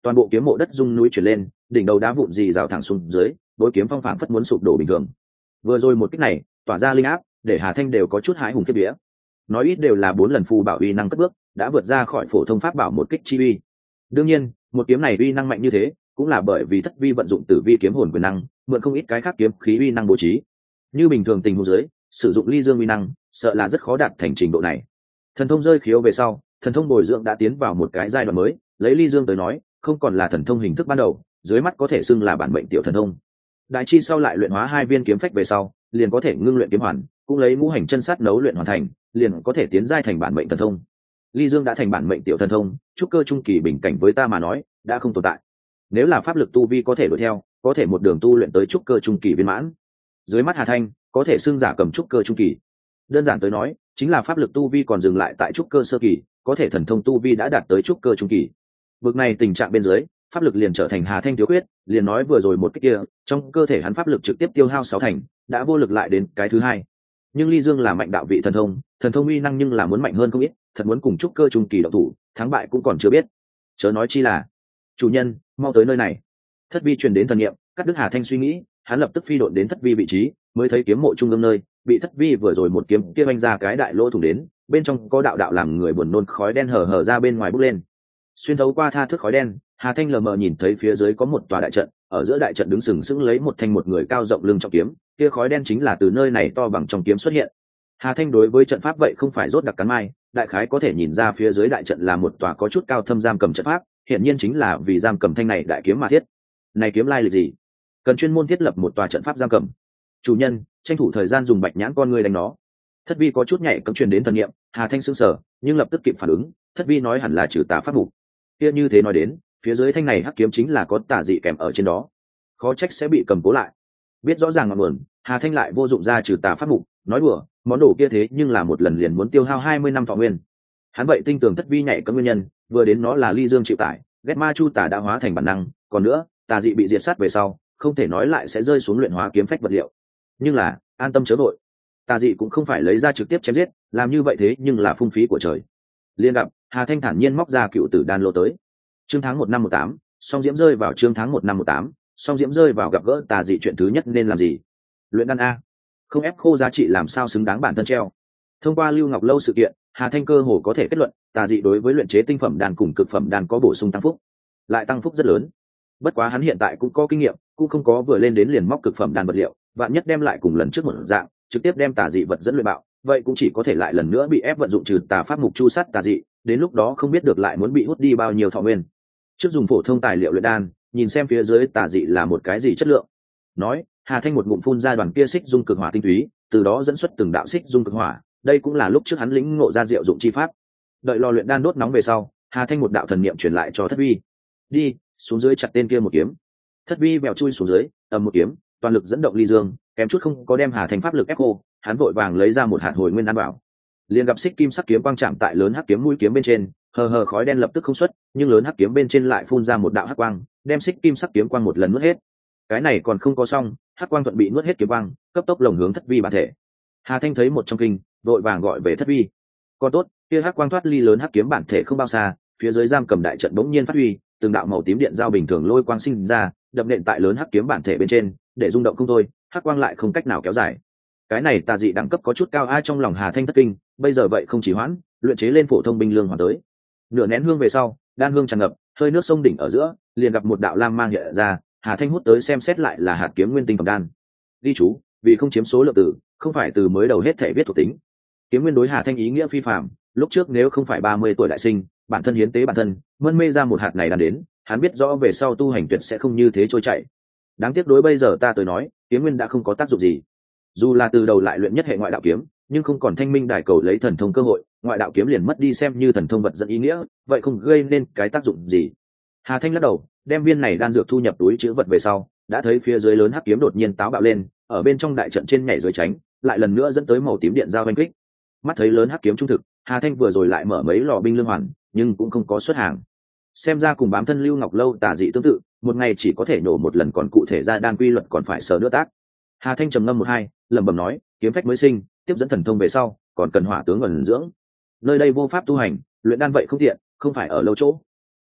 toàn bộ kiếm mộ đất rung núi chuyển lên, đỉnh đầu đá vụn gì rào thẳng xuống dưới, bối kiếm phong phảng phất muốn sụp đổ bình thường. Vừa rồi một kích này tỏa ra linh áp, để Hà Thanh đều có chút hãi hùng kiếp vía. Nói ít đều là 4 lần phù bảo uy năng cất bước, đã vượt ra khỏi phổ thông pháp bảo một kích chi uy. Đương nhiên, một kiếm này uy năng mạnh như thế, cũng là bởi vì Thất Vi vận dụng Tử Vi kiếm hồn quyền năng, mượn không ít cái khác kiếm khí uy năng bố trí. Như bình thường tình huống dưới, sử dụng ly dương uy năng, sợ là rất khó đạt thành trình độ này. Thần thông rơi khiếu về sau, thần thông bồi dưỡng đã tiến vào một cái giai đoạn mới, lấy ly dương tới nói, không còn là thần thông hình thức ban đầu, dưới mắt có thể xưng là bản mệnh tiểu thần thông. Đại chi sau lại luyện hóa 2 viên kiếm phách về sau, liền có thể ngưng luyện kiếm hoàn, cũng lấy ngũ hành chân sát nấu luyện hoàn thành, liền có thể tiến giai thành bản mệnh thần thông. Ly dương đã thành bản mệnh tiểu thần thông, trúc cơ trung kỳ bình cảnh với ta mà nói, đã không tồn tại. Nếu là pháp lực tu vi có thể đuổi theo, có thể một đường tu luyện tới trúc cơ trung kỳ viên mãn. Dưới mắt Hà Thanh, có thể xưng giả cầm trúc cơ trung kỳ. Đơn giản tới nói, chính là pháp lực tu vi còn dừng lại tại trúc cơ sơ kỳ, có thể thần thông tu vi đã đạt tới trúc cơ trung kỳ. Vực này tình trạng bên dưới, pháp lực liền trở thành Hà Thanh thiếu khuyết, liền nói vừa rồi một cái kia, trong cơ thể hắn pháp lực trực tiếp tiêu hao 6 thành, đã vô lực lại đến cái thứ hai. Nhưng ly dương là mạnh đạo vị thần thông uy năng nhưng là muốn mạnh hơn không ít, thật muốn cùng trúc cơ trung kỳ động thủ, thắng bại cũng còn chưa biết. Chớ nói chi là, chủ nhân, mau tới nơi này. Thất Vi truyền đến thần niệm, cắt đứt Hà Thanh suy nghĩ, hắn lập tức phi độn đến Thất Vi vị trí, mới thấy kiếm mộ trung ương nơi, bị Thất Vi vừa rồi một kiếm kia vanh ra cái đại lỗ thủng đến, bên trong có đạo đạo làm người buồn nôn khói đen hở ra bên ngoài bốc lên. Xuyên thấu qua tha thước khói đen, Hà Thanh lờ mờ nhìn thấy phía dưới có một tòa đại trận, ở giữa đại trận đứng sừng sững lấy một thanh một người cao rộng lưng trong kiếm, kia khói đen chính là từ nơi này to bằng trong kiếm xuất hiện. Hà Thanh đối với trận pháp vậy không phải rốt đặc cắn mai, đại khái có thể nhìn ra phía dưới đại trận là một tòa có chút cao thâm giam cầm trận pháp, hiện nhiên chính là vì giam cầm thanh này đại kiếm mà thiết. Này kiếm lai lịch gì? Cần chuyên môn thiết lập một tòa trận pháp giam cầm. Chủ nhân, tranh thủ thời gian dùng bạch nhãn con ngươi đánh nó. Thất Vi có chút nhạy cấm truyền đến thần niệm, Hà Thanh sững sờ, nhưng lập tức kịp phản ứng, Thất Vi nói hẳn là trừ tà pháp mục. Kia như thế nói đến, phía dưới thanh này hắc kiếm chính là có tà dị kèm ở trên đó, khó trách sẽ bị cầm cố lại. Biết rõ ràng ngọn nguồn, Hà Thanh lại vô dụng ra trừ tà pháp mục, nói đùa, món đồ kia thế nhưng là một lần liền muốn tiêu hao 20 năm thọ nguyên. Hắn vậy tinh tường Thất Vi nhạy cấm nguyên nhân, vừa đến nó là ly dương chịu tải, ghét ma chu tà đã hóa thành bản năng, còn nữa, tà dị bị diệt sát về sau, không thể nói lại sẽ rơi xuống luyện hóa kiếm phách vật liệu. Nhưng là, an tâm chớ vội, tà dị cũng không phải lấy ra trực tiếp chém giết, làm như vậy thế nhưng là phung phí của trời. Liên gặp, Hà Thanh thản nhiên móc ra cựu tử đan lô tới. Chương tháng 1 năm 18, song diễm rơi vào chương tháng 1 năm 18, song diễm rơi vào gặp gỡ tà dị chuyện thứ nhất nên làm gì? Luyện đan a. Không ép khô giá trị làm sao xứng đáng bản thân treo. Thông qua Lưu Ngọc Lâu sự kiện, Hà Thanh cơ hồ có thể kết luận, tà dị đối với luyện chế tinh phẩm đan cùng cực phẩm đan có bổ sung tăng phúc, lại tăng phúc rất lớn. Bất quá hắn hiện tại cũng có kinh nghiệm, cũng không có vừa lên đến liền móc cực phẩm đan vật liệu, vạn nhất đem lại cùng lần trước một dạng, trực tiếp đem tà dị vật dẫn luyện bạo, vậy cũng chỉ có thể lại lần nữa bị ép vận dụng trừ tà pháp mục chu sát tà dị, đến lúc đó không biết được lại muốn bị hút đi bao nhiêu thọ nguyên. Trước dùng phổ thông tài liệu luyện đan, nhìn xem phía dưới tà dị là một cái gì chất lượng. Nói, Hà Thanh một ngụm phun ra đoàn kia xích dung cực hỏa tinh túy, từ đó dẫn xuất từng đạo xích dung cực hỏa, đây cũng là lúc trước hắn lĩnh ngộ ra diệu dụng chi pháp. Đợi lò luyện đan đốt nóng về sau, Hà Thanh một đạo thần niệm truyền lại cho Thất Vi. Đi, xuống dưới chặt tên kia một kiếm. Thất Vi bèo chui xuống dưới, ầm một kiếm, toàn lực dẫn động ly dương, kém chút không có đem Hà Thanh pháp lực ép khô, hắn vội vàng lấy ra một hạt hồi nguyên đan bảo. Liền gặp xích kim sắc kiếm quang chạm tại lớn hắc kiếm mũi kiếm bên trên, hờ khói đen lập tức không xuất, nhưng lớn hắc kiếm bên trên lại phun ra một đạo hắc quang, đem xích kim sắc kiếm quang một lần nuốt hết. Cái này còn không có xong, hắc quang thuận bị nuốt hết kiếm quang, cấp tốc lồng hướng Thất Vi bản thể. Hà Thanh thấy một trong kinh, vội vàng gọi về Thất Vi. Còn tốt, kia hắc quang thoát ly lớn hắc kiếm bản thể không bao xa, phía dưới giam cầm đại trận bỗng nhiên phát huy, từng đạo màu tím điện giao bình thường lôi quang sinh ra, đập nện tại lớn hắc kiếm bản thể bên trên, để rung động không thôi, hắc quang lại không cách nào kéo dài. Cái này tà dị đẳng cấp có chút cao ai trong lòng Hà Thanh thất kinh, bây giờ vậy không chỉ hoãn, luyện chế lên phổ thông binh lương hoàn tới. Nửa nén hương về sau, đan hương tràn ngập, hơi nước sông đỉnh ở giữa, liền gặp một đạo lam mang hiện ra, Hà Thanh hút tới xem xét lại là hạt kiếm nguyên tinh phẩm đan. Ghi chú, vì không chiếm số lượng tử, không phải từ mới đầu hết thể viết thuộc tính. Kiếm nguyên đối Hà Thanh ý nghĩa phi phàm, lúc trước nếu không phải 30 tuổi đại sinh, bản thân hiến tế bản thân, mân mê ra một hạt này đan đến, hắn biết rõ về sau tu hành tuyệt sẽ không như thế trôi chảy. Đáng tiếc đối bây giờ ta tới nói, kiếm nguyên đã không có tác dụng gì. Dù là từ đầu lại luyện nhất hệ ngoại đạo kiếm, nhưng không còn thanh minh đài cầu lấy thần thông cơ hội, ngoại đạo kiếm liền mất đi xem như thần thông vật dẫn ý nghĩa, vậy không gây nên cái tác dụng gì. Hà Thanh lắc đầu, đem viên này đan dược thu nhập túi chữ vật về sau, đã thấy phía dưới lớn hắc kiếm đột nhiên táo bạo lên, ở bên trong đại trận trên nhảy dưới tránh, lại lần nữa dẫn tới màu tím điện giao vanh kích. Mắt thấy lớn hắc kiếm trung thực, Hà Thanh vừa rồi lại mở mấy lò binh lương hoàn, nhưng cũng không có xuất hàng. Xem ra cùng bám thân Lưu Ngọc Lâu tà dị tương tự, một ngày chỉ có thể nổ một lần, còn cụ thể ra đan quy luật còn phải sở nữa tác. Hà Thanh trầm ngâm một hai, lẩm bẩm nói, kiếm phách mới sinh, tiếp dẫn thần thông về sau, còn cần hỏa tướng ẩn dưỡng. Nơi đây vô pháp tu hành, luyện đan vậy không tiện, không phải ở lâu chỗ.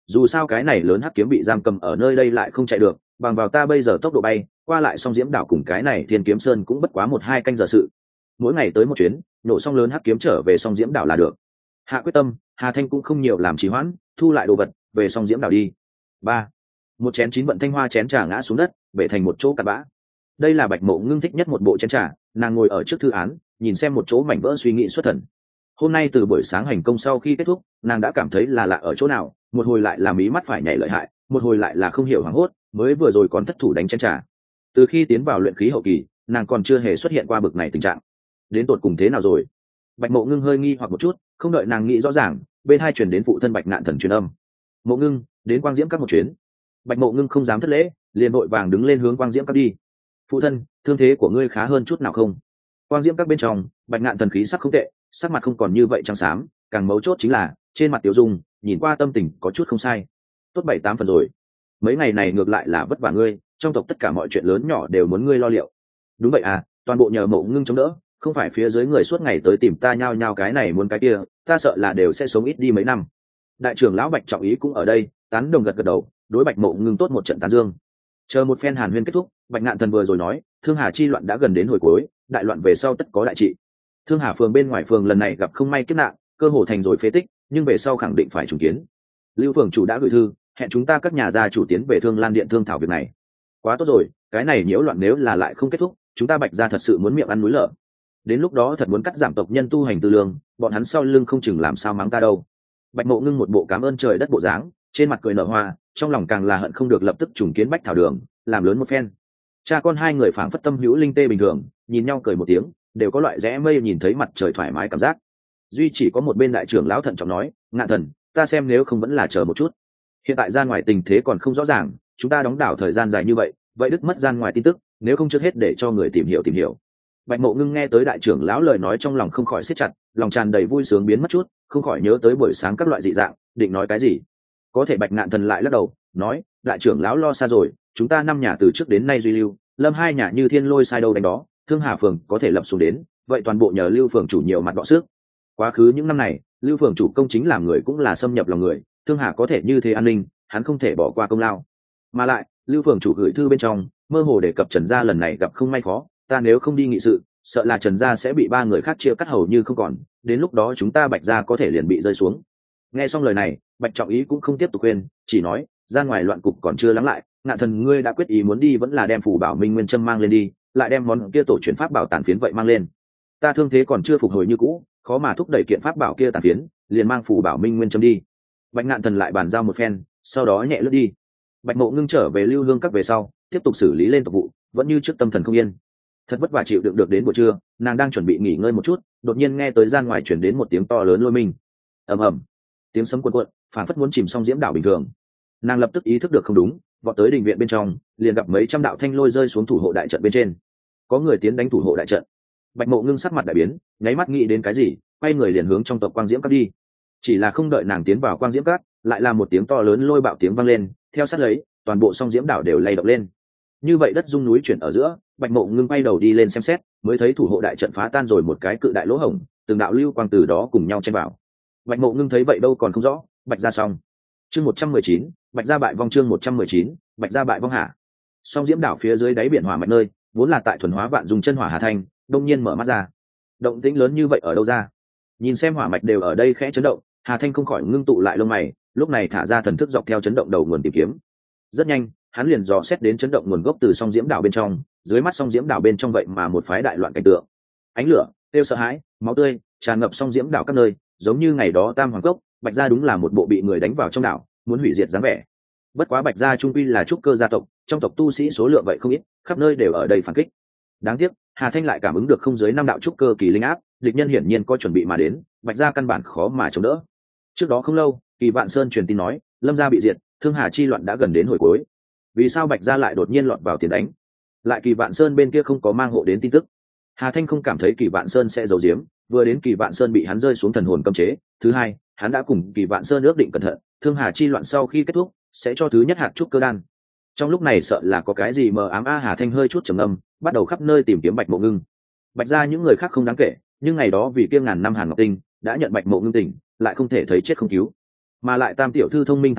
dù sao cái này lớn hắc kiếm bị giam cầm ở nơi đây lại không chạy được, bằng vào ta bây giờ tốc độ bay qua lại song diễm đảo cùng cái này thiên kiếm sơn cũng bất quá 1-2 canh giờ sự. Mỗi ngày tới một chuyến, nổ xong lớn hắc kiếm trở về song diễm đảo là được. Hạ quyết tâm, Hà Thanh cũng không nhiều làm trì hoãn, thu lại đồ vật về song diễm đảo đi. 3. Một chén 9 vận thanh hoa chén trà ngã xuống đất, bể thành một chỗ cặn bã. Đây là Bạch Mộ Ngưng thích nhất một bộ chén trà, nàng ngồi ở trước thư án, nhìn xem một chỗ mảnh vỡ suy nghĩ xuất thần. Hôm nay từ buổi sáng hành công sau khi kết thúc, nàng đã cảm thấy là lạ ở chỗ nào, một hồi lại là mí mắt phải nhảy lợi hại, một hồi lại là không hiểu hoảng hốt, mới vừa rồi còn thất thủ đánh chén trà. Từ khi tiến vào luyện khí hậu kỳ, nàng còn chưa hề xuất hiện qua bực này tình trạng. Đến tột cùng thế nào rồi? Bạch Mộ Ngưng hơi nghi hoặc một chút, không đợi nàng nghĩ rõ ràng, bên hai truyền đến phụ thân Bạch Ngạn Thần truyền âm. Mộ Ngưng, đến Quang Diễm các một chuyến. Bạch Mộ Ngưng không dám thất lễ, liền vội vàng đứng lên hướng Quang Diễm các đi. Phụ thân, thương thế của ngươi khá hơn chút nào không? Quang Diễm các bên trong, Bạch Ngạn Thần khí sắc không tệ, sắc mặt không còn như vậy trắng xám, càng mấu chốt chính là trên mặt tiểu dung, nhìn qua tâm tình có chút không sai. Tốt 7-8 phần rồi. Mấy ngày này ngược lại là vất vả ngươi, trong tộc tất cả mọi chuyện lớn nhỏ đều muốn ngươi lo liệu. Đúng vậy à, toàn bộ nhờ Mộ Ngưng chống đỡ, không phải phía dưới người suốt ngày tới tìm ta nhao nhao cái này muốn cái kia, ta sợ là đều sẽ sống ít đi mấy năm. Đại trưởng lão Bạch Trọng Ý cũng ở đây, tán đồng gật gật đầu, đối Bạch Mộ Ngưng tốt một trận tán dương. Chờ một phen hàn huyên kết thúc, Bạch Ngạn Thần vừa rồi nói, Thương Hà chi loạn đã gần đến hồi cuối, đại loạn về sau tất có đại trị. Thương Hà phường bên ngoài phường lần này gặp không may kiếp nạn, cơ hồ thành rồi phế tích, nhưng về sau khẳng định phải trùng kiến. Lưu phường chủ đã gửi thư, hẹn chúng ta các nhà gia chủ tiến về Thương Lan điện thương thảo việc này. Quá tốt rồi, cái này nhiễu loạn nếu là lại không kết thúc, chúng ta Bạch gia thật sự muốn miệng ăn núi lở. Đến lúc đó thật muốn cắt giảm tộc nhân tu hành tư lương, bọn hắn sau lưng không chừng làm sao mắng ta đâu. Bạch Mộ Ngưng một bộ cảm ơn trời đất bộ dáng, trên mặt cười nở hoa, trong lòng càng là hận không được lập tức trùng kiến Bách Thảo Đường, làm lớn một phen. Cha con hai người phảng phất tâm hữu linh tê bình thường, nhìn nhau cười một tiếng, đều có loại rẽ mây nhìn thấy mặt trời thoải mái cảm giác. Duy chỉ có một bên đại trưởng lão thận trọng nói, Ngạn Thần, ta xem nếu không vẫn là chờ một chút. Hiện tại ra ngoài tình thế còn không rõ ràng, chúng ta đóng đảo thời gian dài như vậy, vậy đứt mất gian ngoài tin tức, nếu không trước hết để cho người tìm hiểu. Bạch Mộ Ngưng nghe tới đại trưởng lão lời nói trong lòng không khỏi siết chặt, lòng tràn đầy vui sướng biến mất chút, không khỏi nhớ tới buổi sáng các loại dị dạng, định nói cái gì. Có thể Bạch Ngạn Thần lại lắc đầu, nói, đại trưởng lão lo xa rồi, chúng ta 5 nhà từ trước đến nay duy lưu, lâm 2 nhà như thiên lôi sai đâu đánh đó, Thương Hà phường có thể lập xuống đến, vậy toàn bộ nhờ Lưu phường chủ nhiều mặt đọ sức. Quá khứ những năm này, Lưu phường chủ công chính làm người cũng là xâm nhập lòng người, Thương Hà có thể như thế an ninh, hắn không thể bỏ qua công lao. Mà lại, Lưu phường chủ gửi thư bên trong, mơ hồ đề cập Trần gia lần này gặp không may khó, ta nếu không đi nghị sự, sợ là Trần gia sẽ bị 3 người khác chia cắt hầu như không còn, đến lúc đó chúng ta Bạch gia có thể liền bị rơi xuống. Nghe xong lời này, Bạch Trọng Ý cũng không tiếp tục khuyên, chỉ nói, ra ngoài loạn cục còn chưa lắng lại, Ngạn Thần ngươi đã quyết ý muốn đi vẫn là đem phù bảo minh nguyên châm mang lên đi, lại đem món kia tổ truyền pháp bảo tàn phiến vậy mang lên. Ta thương thế còn chưa phục hồi như cũ, khó mà thúc đẩy kiện pháp bảo kia tàn phiến, liền mang phù bảo minh nguyên châm đi. Bạch Ngạn Thần lại bàn giao một phen, sau đó nhẹ lướt đi. Bạch Mộ Ngưng trở về Lưu Hương các về sau, tiếp tục xử lý lên tộc vụ, vẫn như trước tâm thần không yên. Thật vất vả chịu đựng được đến buổi trưa, nàng đang chuẩn bị nghỉ ngơi một chút, đột nhiên nghe tới gian ngoài truyền đến một tiếng to lớn lôi minh. Ầm ầm, tiếng sấm cuồn cuộn, phản phất muốn chìm xong diễm đảo bình thường. Nàng lập tức ý thức được không đúng, vọt tới đình viện bên trong, liền gặp mấy trăm đạo thanh lôi rơi xuống thủ hộ đại trận bên trên. Có người tiến đánh thủ hộ đại trận. Bạch Mộ Ngưng sắc mặt đại biến, nháy mắt nghĩ đến cái gì, quay người liền hướng trong tộc Quang Diễm Các đi. Chỉ là không đợi nàng tiến vào Quang Diễm Các, lại là một tiếng to lớn lôi bạo tiếng vang lên, theo sát lấy, toàn bộ song diễm đảo đều lay động lên. Như vậy đất rung núi chuyển ở giữa, Bạch Mộ Ngưng quay đầu đi lên xem xét, mới thấy thủ hộ đại trận phá tan rồi một cái cự đại lỗ hổng, từng đạo lưu quang từ đó cùng nhau chen vào. Bạch Mộ Ngưng thấy vậy đâu còn không rõ, Bạch gia xong. Chương 119, Bạch gia bại vong chương 119, Bạch gia bại vong hạ. Song diễm đảo phía dưới đáy biển hỏa mạch nơi, vốn là tại thuần hóa vạn dùng chân hỏa Hà Thanh, đông nhiên mở mắt ra. Động tĩnh lớn như vậy ở đâu ra? Nhìn xem hỏa mạch đều ở đây khẽ chấn động, Hà Thanh không khỏi ngưng tụ lại lông mày, lúc này thả ra thần thức dọc theo chấn động đầu nguồn tìm kiếm. Rất nhanh, hắn liền dò xét đến chấn động nguồn gốc từ song diễm đảo bên trong, dưới mắt song diễm đảo bên trong vậy mà một phái đại loạn cảnh tượng. Ánh lửa, tiêu sợ hãi, máu tươi tràn ngập song diễm đảo các nơi, giống như ngày đó Tam Hoàng Cốc, Bạch gia đúng là một bộ bị người đánh vào trong đảo, muốn hủy diệt dáng vẻ. Bất quá Bạch gia trung quy là trúc cơ gia tộc, trong tộc tu sĩ số lượng vậy không ít, khắp nơi đều ở đây phản kích. Đáng tiếc, Hà Thanh lại cảm ứng được không dưới 5 đạo trúc cơ kỳ linh áp, địch nhân hiển nhiên có chuẩn bị mà đến, Bạch gia căn bản khó mà chống đỡ. Trước đó không lâu, Kỳ Vạn Sơn truyền tin nói, Lâm gia bị diệt, Thương Hà chi loạn đã gần đến hồi cuối. Vì sao Bạch gia lại đột nhiên lọt vào tiền đánh? Lại Kỳ Vạn Sơn bên kia không có mang hộ đến tin tức. Hà Thanh không cảm thấy Kỳ Vạn Sơn sẽ giấu giếm, vừa đến Kỳ Vạn Sơn bị hắn rơi xuống thần hồn cấm chế, thứ hai, hắn đã cùng Kỳ Vạn Sơn ước định cẩn thận, Thương Hà chi loạn sau khi kết thúc, sẽ cho thứ nhất hạt trúc cơ đan. Trong lúc này sợ là có cái gì mờ ám Hà Thanh hơi chút trầm ngâm, bắt đầu khắp nơi tìm kiếm Bạch Mộ Ngưng. Bạch gia những người khác không đáng kể, nhưng ngày đó vì kiêng ngàn năm Hàn Ngọc Tinh, đã nhận Bạch Mộ Ngưng tỉnh, lại không thể thấy chết không cứu. Mà lại Tam tiểu thư thông minh tháo vát,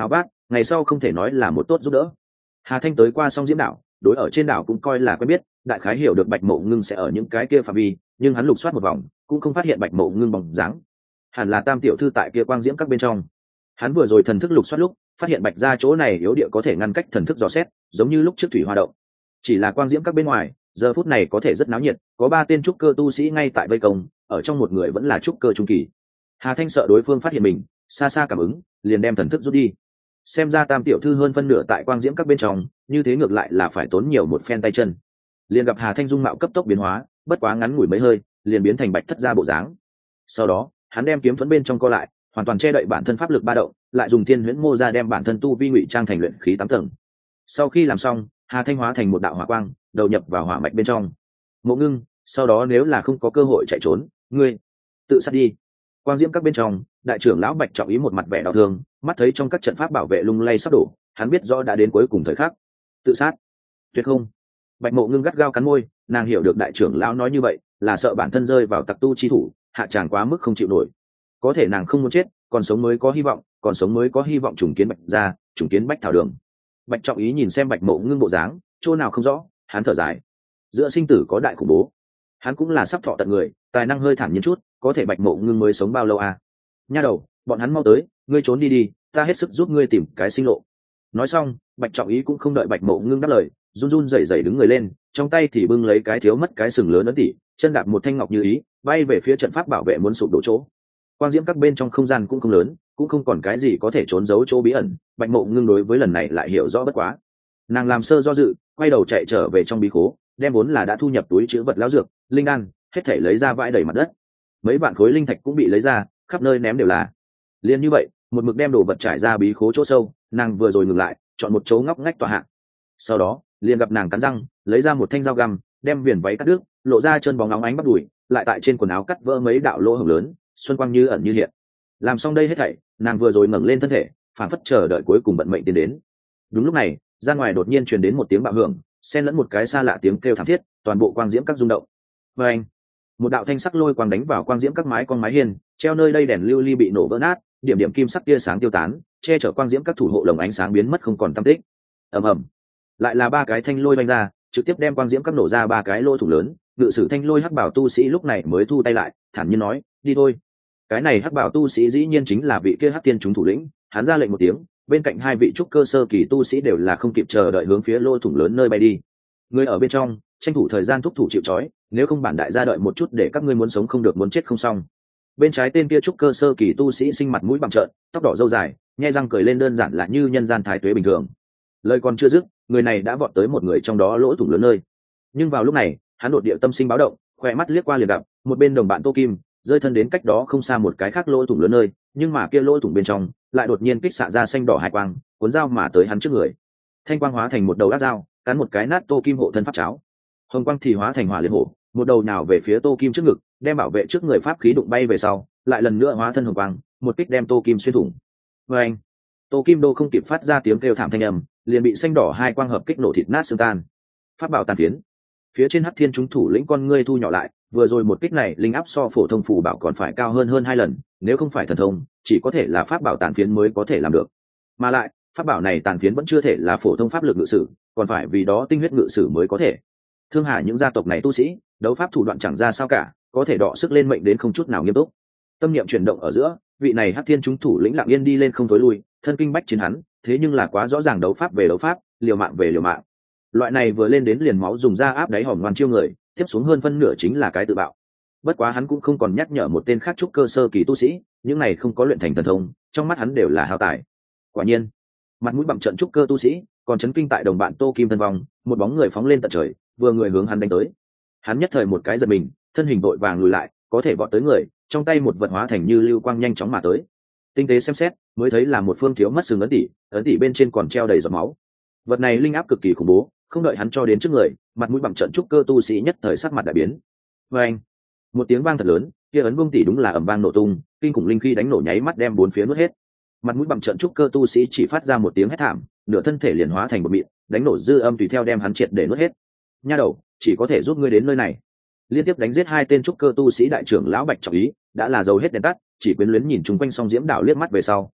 ngày sau không thể nói là một tốt giúp đỡ. Hà Thanh tới qua song diễm đảo, đối ở trên đảo cũng coi là quen biết, đại khái hiểu được Bạch Mộ Ngưng sẽ ở những cái kia phạm vi, nhưng hắn lục soát một vòng cũng không phát hiện Bạch Mộ Ngưng bóng dáng. Hẳn là Tam tiểu thư tại kia quang diễm các bên trong. Hắn vừa rồi thần thức lục soát lúc phát hiện Bạch gia chỗ này yếu địa có thể ngăn cách thần thức dò xét, giống như lúc trước thủy hoa động. Chỉ là quang diễm các bên ngoài giờ phút này có thể rất náo nhiệt, có 3 tên trúc cơ tu sĩ ngay tại vây công, ở trong một người vẫn là trúc cơ trung kỳ. Hà Thanh sợ đối phương phát hiện mình, xa xa cảm ứng, liền đem thần thức rút đi. Xem ra Tam tiểu thư hơn phân nửa tại quang diễm các bên trong, như thế ngược lại là phải tốn nhiều một phen tay chân. Liền gặp Hà Thanh dung mạo cấp tốc biến hóa, bất quá ngắn ngủi mấy hơi liền biến thành Bạch thất gia bộ dáng. Sau đó hắn đem kiếm thuẫn bên trong co lại, hoàn toàn che đậy bản thân pháp lực ba động, lại dùng thiên huyễn mô ra đem bản thân tu vi ngụy trang thành luyện khí 8 tầng. Sau khi làm xong, Hà Thanh hóa thành một đạo hỏa quang, đầu nhập vào hỏa mạch bên trong. Mộ Ngưng, sau đó nếu là không có cơ hội chạy trốn, ngươi tự sát đi. Quang diễm các bên trong, đại trưởng lão Bạch Trọng Ý một mặt vẻ đau thương, mắt thấy trong các trận pháp bảo vệ lung lay sắp đổ, hắn biết rõ đã đến cuối cùng thời khắc. Tự sát? Tuyệt không. Bạch Mộ Ngưng gắt gao cắn môi, nàng hiểu được đại trưởng lão nói như vậy là sợ bản thân rơi vào tặc tu chi thủ, hạ tràng quá mức không chịu nổi. Có thể nàng không muốn chết, còn sống mới có hy vọng, còn sống mới có hy vọng trùng kiến Bạch gia, trùng kiến Bách Thảo Đường. Bạch Trọng Ý nhìn xem Bạch Mộ Ngưng bộ dáng, chỗ nào không rõ, hắn thở dài. Giữa sinh tử có đại khủng bố, hắn cũng là sắp thọ tận người, tài năng hơi thản nhiên chút, có thể Bạch Mộ Ngưng mới sống bao lâu à? Nha đầu, bọn hắn mau tới, ngươi trốn đi đi, ta hết sức giúp ngươi tìm cái sinh lộ. Nói xong, Bạch Trọng Ý cũng không đợi Bạch Mộ Ngưng đáp lời, run run rẩy rẩy đứng người lên, trong tay thì bưng lấy cái thiếu mất cái sừng lớn ấn tỷ, chân đạp một thanh ngọc như ý, bay về phía trận pháp bảo vệ muốn sụp đổ chỗ. Quang diễm các bên trong không gian cũng không lớn, cũng không còn cái gì có thể trốn giấu chỗ bí ẩn. Bạch Mộ Ngưng đối với lần này lại hiểu rõ bất quá, nàng làm sơ do dự, quay đầu chạy trở về trong bí khố, đem vốn là đã thu nhập túi chứa vật lão dược, linh đan, hết thảy lấy ra vãi đầy mặt đất. Mấy vạn khối linh thạch cũng bị lấy ra, khắp nơi ném đều là. Liên như vậy, một mực đem đồ vật trải ra bí khố chỗ sâu, nàng vừa rồi ngừng lại, chọn một chỗ ngóc ngách tọa hạ. Sau đó, liền gặp nàng cắn răng, lấy ra một thanh dao găm, đem viền váy cắt đứt, lộ ra chân bóng óng ánh bắp đùi, lại tại trên quần áo cắt vỡ mấy đạo lỗ hổng lớn, xuân quang như ẩn như hiện. Làm xong đây hết thảy, nàng vừa rồi ngẩng lên thân thể, phản phất chờ đợi cuối cùng vận mệnh tiến đến. Đúng lúc này, ra ngoài đột nhiên truyền đến một tiếng bạo hưởng, xen lẫn một cái xa lạ tiếng kêu thảm thiết, toàn bộ quang diễm các rung động. Và anh, một đạo thanh sắc lôi quang đánh vào quang diễm các mái con mái hiên, treo nơi đây đèn lưu ly bị nổ vỡ nát, điểm điểm kim sắc tia sáng tiêu tán, che chở quang diễm các thủ hộ lồng ánh sáng biến mất không còn tăm tích. ầm ầm, lại là 3 cái thanh lôi vanh ra, trực tiếp đem quang diễm các nổ ra 3 cái lỗ thủng lớn. Ngự sử thanh lôi hắc bảo tu sĩ lúc này mới thu tay lại, thản nhiên nói, đi thôi. Cái này hắc bảo tu sĩ dĩ nhiên chính là vị kia hắc tiên chúng thủ lĩnh, hắn ra lệnh một tiếng, bên cạnh 2 vị trúc cơ sơ kỳ tu sĩ đều là không kịp chờ đợi hướng phía lỗ thủng lớn nơi bay đi. Người ở bên trong tranh thủ thời gian thúc thủ chịu trói, nếu không bản đại gia đợi một chút để các ngươi muốn sống không được muốn chết không xong. Bên trái tên kia trúc cơ sơ kỳ tu sĩ sinh mặt mũi bằng trợn, tóc đỏ râu dài, nhe răng cười lên đơn giản là như nhân gian thái tuế bình thường. Lời còn chưa dứt, người này đã vọt tới một người trong đó lỗ thủng lớn nơi. Nhưng vào lúc này, hắn đột địa tâm sinh báo động, khoe mắt liếc qua liền gặp một bên đồng bạn Tô Kim rơi thân đến cách đó không xa một cái khác lỗ thủng lớn nơi, nhưng mà kia lỗ thủng bên trong lại đột nhiên kích xạ ra xanh đỏ hai quang, cuốn dao mà tới hắn trước người. Thanh quang hóa thành một đầu ác dao, cắn một cái nát Tô Kim hộ thân pháp cháo. Hồng quang thì hóa thành hỏa liên hổ, một đầu nào về phía Tô Kim trước ngực, đem bảo vệ trước người pháp khí đụng bay về sau, lại lần nữa hóa thân hồng quang, một kích đem Tô Kim xuyên thủng. Và anh, Tô Kim đô không kịp phát ra tiếng kêu thảm thanh âm, liền bị xanh đỏ hai quang hợp kích nổ thịt nát xương tan. Pháp bảo tàn phiến. Phía trên Hắc Thiên chúng thủ lĩnh con ngươi thu nhỏ lại, vừa rồi một kích này linh áp so phổ thông phù bảo còn phải cao hơn 2 lần, nếu không phải thần thông, chỉ có thể là pháp bảo tàn phiến mới có thể làm được. Mà lại, pháp bảo này tàn phiến vẫn chưa thể là phổ thông pháp lực ngự sử, còn phải vì đó tinh huyết ngự sử mới có thể. Thương Hà những gia tộc này tu sĩ, đấu pháp thủ đoạn chẳng ra sao cả, có thể đọ sức lên mệnh đến không chút nào nghiêm túc. Tâm niệm chuyển động ở giữa, vị này Hắc Thiên chúng thủ lĩnh lặng yên đi lên không tối lui, thân kinh bách chiến hắn, thế nhưng là quá rõ ràng đấu pháp về đấu pháp, liều mạng về liều mạng. Loại này vừa lên đến liền máu dùng ra áp đáy hòm ngoan chiêu người, tiếp xuống hơn phân nửa chính là cái tự bạo. Bất quá hắn cũng không còn nhắc nhở một tên khác trúc cơ sơ kỳ tu sĩ, những này không có luyện thành thần thông, trong mắt hắn đều là hao tài. Quả nhiên, mặt mũi bặm trận trúc cơ tu sĩ, còn chấn kinh tại đồng bạn Tô Kim thân vong, một bóng người phóng lên tận trời, vừa người hướng hắn đánh tới. Hắn nhất thời một cái giật mình, thân hình vội vàng lùi lại, có thể vọt tới người, trong tay một vật hóa thành như lưu quang nhanh chóng mà tới. Tinh tế xem xét, mới thấy là một phương thiếu mất sừng ấn tỷ bên trên còn treo đầy giọt máu. Vật này linh áp cực kỳ khủng bố, không đợi hắn cho đến trước người, mặt mũi bặm trận trúc cơ tu sĩ nhất thời sắc mặt đại biến. Và anh, một tiếng vang thật lớn, kia ấn vương tỷ đúng là ầm vang nổ tung, kinh khủng linh khí đánh nổ nháy mắt đem 4 phía nuốt hết. Mặt mũi bặm trận trúc cơ tu sĩ chỉ phát ra một tiếng hét thảm, nửa thân thể liền hóa thành một mịn, đánh nổ dư âm tùy theo đem hắn triệt để nuốt hết. Nha đầu, chỉ có thể giúp ngươi đến nơi này. Liên tiếp đánh giết 2 tên trúc cơ tu sĩ đại trưởng lão Bạch Trọng Ý, đã là dầu hết đèn tắt, chỉ quyến luyến nhìn chung quanh song diễm đảo liếc mắt về sau,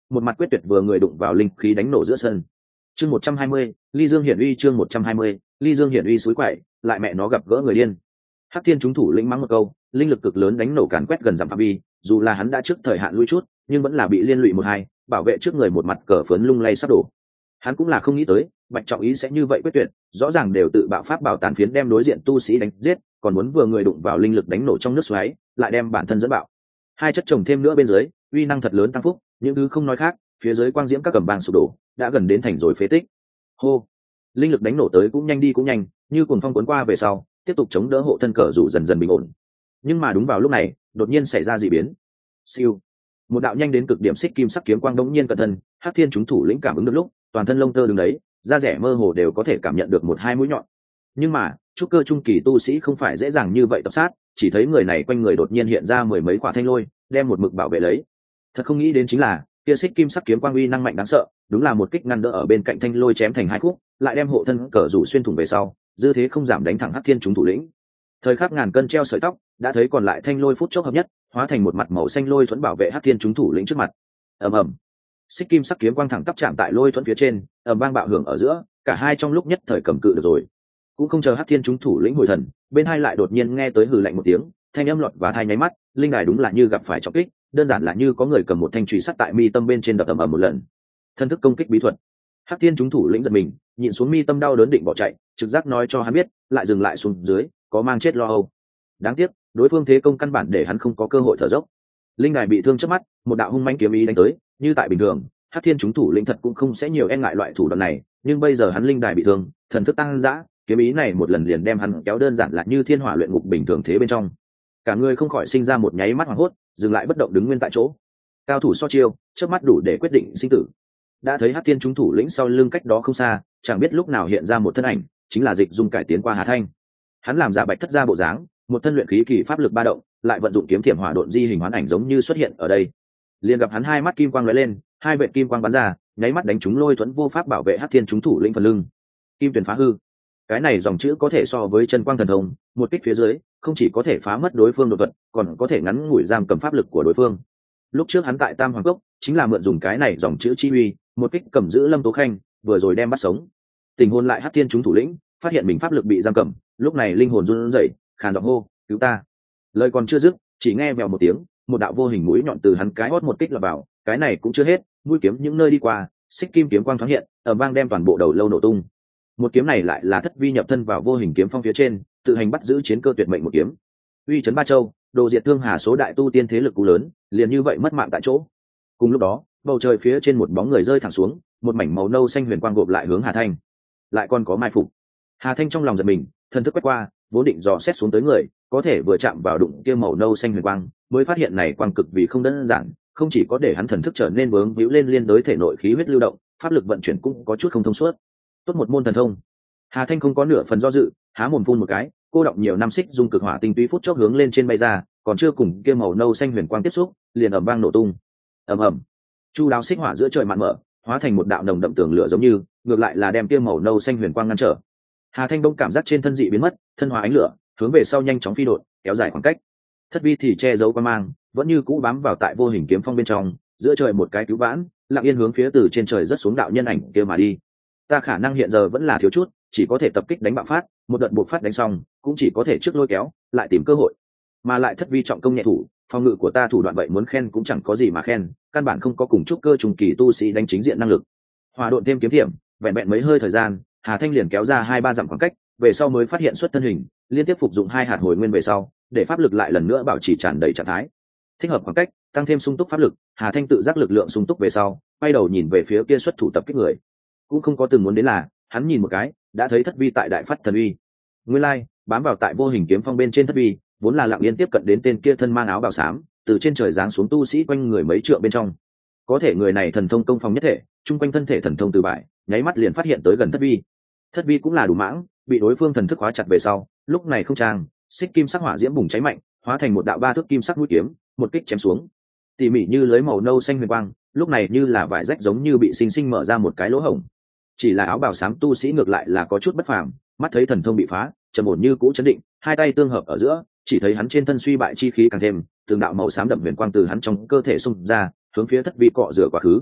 một mặt quyết tuyệt vừa người đụng vào linh khí đánh nổ giữa sân. Chương 120, Ly Dương hiển uy. Chương 120, Ly Dương hiển uy. Suối quậy, lại mẹ nó gặp gỡ người điên. Hắc Thiên chúng thủ lĩnh mắng một câu, linh lực cực lớn đánh nổ càn quét gần dặm phạm vi, dù là hắn đã trước thời hạn lui chút, nhưng vẫn là bị liên lụy một hai, bảo vệ trước người một mặt cờ phớn lung lay sắp đổ. Hắn cũng là không nghĩ tới, Bạch Trọng Ý sẽ như vậy quyết tuyệt, rõ ràng đều tự bạo pháp bảo tàn phiến đem đối diện tu sĩ đánh giết, còn muốn vừa người đụng vào linh lực đánh nổ trong nước xoáy, lại đem bản thân dẫn bạo. Hai chất chồng thêm nữa bên dưới, uy năng thật lớn tăng phúc, những thứ không nói khác, phía dưới quang diễm các cẩm bang sụp đổ, đã gần đến thành rồi phế tích. Hô, linh lực đánh nổ tới cũng nhanh đi cũng nhanh, như cuồng phong cuốn qua về sau, tiếp tục chống đỡ hộ thân cờ rủ dần dần bình ổn. Nhưng mà đúng vào lúc này, đột nhiên xảy ra dị biến. Siêu, một đạo nhanh đến cực điểm xích kim sắc kiếm quang đống nhiên cận thân, Hắc Thiên chúng thủ lĩnh cảm ứng được lúc, toàn thân lông tơ đứng đấy, da rẻ mơ hồ đều có thể cảm nhận được một hai mũi nhọn. Nhưng mà trúc cơ trung kỳ tu sĩ không phải dễ dàng như vậy tập sát, chỉ thấy người này quanh người đột nhiên hiện ra mười mấy quả thanh lôi, đem một mực bảo vệ lấy. Thật không nghĩ đến chính là kia xích kim sắc kiếm quang uy năng mạnh đáng sợ, đúng là một kích ngăn đỡ ở bên cạnh thanh lôi chém thành hai khúc, lại đem hộ thân cờ rủ xuyên thủng về sau, dư thế không giảm đánh thẳng Hắc Thiên chúng thủ lĩnh. Thời khắc ngàn cân treo sợi tóc, đã thấy còn lại thanh lôi phút chốc hợp nhất, hóa thành một mặt màu xanh lôi thuẫn bảo vệ Hắc Thiên chúng thủ lĩnh trước mặt. Ầm ầm, xích kim sắc kiếm quang thẳng tắp chạm tại lôi thuẫn phía trên, ầm vang bạo hưởng ở giữa, cả hai trong lúc nhất thời cầm cự được rồi. Cũng không chờ Hắc Thiên chúng thủ lĩnh hồi thần, bên hai lại đột nhiên nghe tới hừ lạnh một tiếng, thanh âm lọt và thai nháy mắt, linh đài đúng là như gặp phải trọng kích, đơn giản là như có người cầm một thanh chùy sắt tại mi tâm bên trên đập ầm ầm một lần. Thân thức công kích bí thuật. Hắc Thiên chúng thủ lĩnh giật mình, nhịn xuống mi tâm đau đớn định bỏ chạy, trực giác nói cho hắn biết, lại dừng lại xuống dưới, có mang chết lo âu. Đáng tiếc, đối phương thế công căn bản để hắn không có cơ hội thở dốc. Linh đài bị thương trước mắt, một đạo hung mãnh kiếm ý đánh tới, như tại bình thường, Hắc Thiên chúng thủ lĩnh thật cũng không sẽ nhiều e ngại loại thủ đoạn này, nhưng bây giờ hắn linh đài bị thương, thần thức tăng dã, kiếm ý này một lần liền đem hắn kéo đơn giản là như thiên hỏa luyện ngục bình thường thế bên trong. Cả người không khỏi sinh ra một nháy mắt hoảng hốt, dừng lại bất động đứng nguyên tại chỗ. Cao thủ so chiêu, chớp mắt đủ để quyết định sinh tử. Đã thấy Hắc Thiên chúng thủ lĩnh sau lưng cách đó không xa, chẳng biết lúc nào hiện ra một thân ảnh, chính là Dịch Dung cải tiến qua Hà Thanh. Hắn làm giả Bạch Thất gia bộ dáng, một thân luyện khí kỳ pháp lực ba động, lại vận dụng kiếm thiểm hỏa độn di hình hoán ảnh giống như xuất hiện ở đây. Liền gặp hắn hai mắt kim quang lóe lên, hai vệt kim quang bắn ra, nháy mắt đánh trúng lôi thuẫn vô pháp bảo vệ Hắc Thiên chúng thủ lĩnh phần lưng. Kim tuyển phá hư. Cái này dòng chữ có thể so với chân quang thần thông, một kích phía dưới, không chỉ có thể phá mất đối phương đột thuật, còn có thể ngắn ngủi giam cầm pháp lực của đối phương. Lúc trước hắn tại Tam Hoàng Cốc, chính là mượn dùng cái này dòng chữ chi uy, một kích cầm giữ Lâm Tố Khanh, vừa rồi đem bắt sống. Tình hồn lại Hắc Thiên chúng thủ lĩnh, phát hiện mình pháp lực bị giam cầm, lúc này linh hồn run rẩy, khàn giọng hô, "Cứu ta!" Lời còn chưa dứt, chỉ nghe vèo một tiếng, một đạo vô hình mũi nhọn từ hắn cái hót một kích lọt vào, cái này cũng chưa hết, mũi kiếm những nơi đi qua, xích kim kiếm quang thoáng hiện, ở vang đem toàn bộ đầu lâu nổ tung. Một kiếm này lại là Thất Vi nhập thân vào vô hình kiếm phong phía trên, tự hành bắt giữ chiến cơ tuyệt mệnh một kiếm. Uy chấn ba châu, đồ diệt thương hà số đại tu tiên thế lực cú lớn, liền như vậy mất mạng tại chỗ. Cùng lúc đó, bầu trời phía trên một bóng người rơi thẳng xuống, một mảnh màu nâu xanh huyền quang gộp lại hướng Hà Thanh. Lại còn có mai phục. Hà Thanh trong lòng giật mình, thần thức quét qua, vốn định dò xét xuống tới người, có thể vừa chạm vào đụng kia màu nâu xanh huyền quang, mới phát hiện này quang cực vì không đơn giản, không chỉ có để hắn thần thức trở nên vướng víu lên liên đối thể nội khí huyết lưu động, pháp lực vận chuyển cũng có chút không thông suốt. Tốt một môn thần thông. Hà Thanh không có nửa phần do dự, há mồm phun một cái, cô động nhiều năm xích dung cực hỏa tinh túy phút chốc hướng lên trên bay ra, còn chưa cùng kia màu nâu xanh huyền quang tiếp xúc, liền ầm vang nổ tung. Ầm ầm. Chu đáo xích hỏa giữa trời mạn mở, hóa thành một đạo nồng đậm tường lửa giống như, ngược lại là đem kia màu nâu xanh huyền quang ngăn trở. Hà Thanh bỗng cảm giác trên thân dị biến mất, thân hóa ánh lửa, hướng về sau nhanh chóng phi đột, kéo dài khoảng cách. Thất Vi thì che giấu qua mang, vẫn như cũ bám vào tại vô hình kiếm phong bên trong, giữa trời một cái cứu vãn, lặng yên hướng phía từ trên trời rất xuống đạo nhân ảnh kia mà đi. Ta khả năng hiện giờ vẫn là thiếu chút, chỉ có thể tập kích đánh bạo phát, một đợt buộc phát đánh xong, cũng chỉ có thể trước lôi kéo, lại tìm cơ hội. Mà lại Thất Vi trọng công nhẹ thủ, phòng ngự của ta thủ đoạn vậy muốn khen cũng chẳng có gì mà khen, căn bản không có cùng trúc cơ trùng kỳ tu sĩ đánh chính diện năng lực. Hòa độn thêm kiếm thiểm, vẹn vẹn mấy hơi thời gian, Hà Thanh liền kéo ra 2-3 dặm khoảng cách, về sau mới phát hiện xuất thân hình, liên tiếp phục dụng 2 hạt hồi nguyên về sau, để pháp lực lại lần nữa bảo trì tràn đầy trạng thái. Thích hợp khoảng cách, tăng thêm sung túc pháp lực, Hà Thanh tự giác lực lượng sung túc về sau, quay đầu nhìn về phía kia xuất thủ tập kích người. Cũng không có từng muốn đến là, hắn nhìn một cái, đã thấy Thất Vi tại đại phát thần uy. Nguyên lai, bám vào tại vô hình kiếm phong bên trên Thất Vi, vốn là lặng yên tiếp cận đến tên kia thân mang áo bào xám, từ trên trời giáng xuống tu sĩ quanh người mấy trượng bên trong. Có thể người này thần thông công phong nhất thể, trung quanh thân thể thần thông từ bại, nháy mắt liền phát hiện tới gần Thất Vi. Thất Vi cũng là đủ mãng, bị đối phương thần thức hóa chặt về sau, lúc này không trang, xích kim sắc hỏa diễm bùng cháy mạnh, hóa thành một đạo 3 thước kim sắc mũi kiếm, một kích chém xuống. Tỉ mỉ như lưới màu nâu xanh huyền quang, lúc này như là vải rách giống như bị sinh sinh mở ra một cái lỗ hổng. Chỉ là áo bào xám tu sĩ ngược lại là có chút bất phàm, mắt thấy thần thông bị phá, trầm ổn như cũ chấn định, hai tay tương hợp ở giữa, chỉ thấy hắn trên thân suy bại chi khí càng thêm, từng đạo màu xám đậm huyền quang từ hắn trong cơ thể xung ra, hướng phía Thất Vi cọ rửa quá khứ,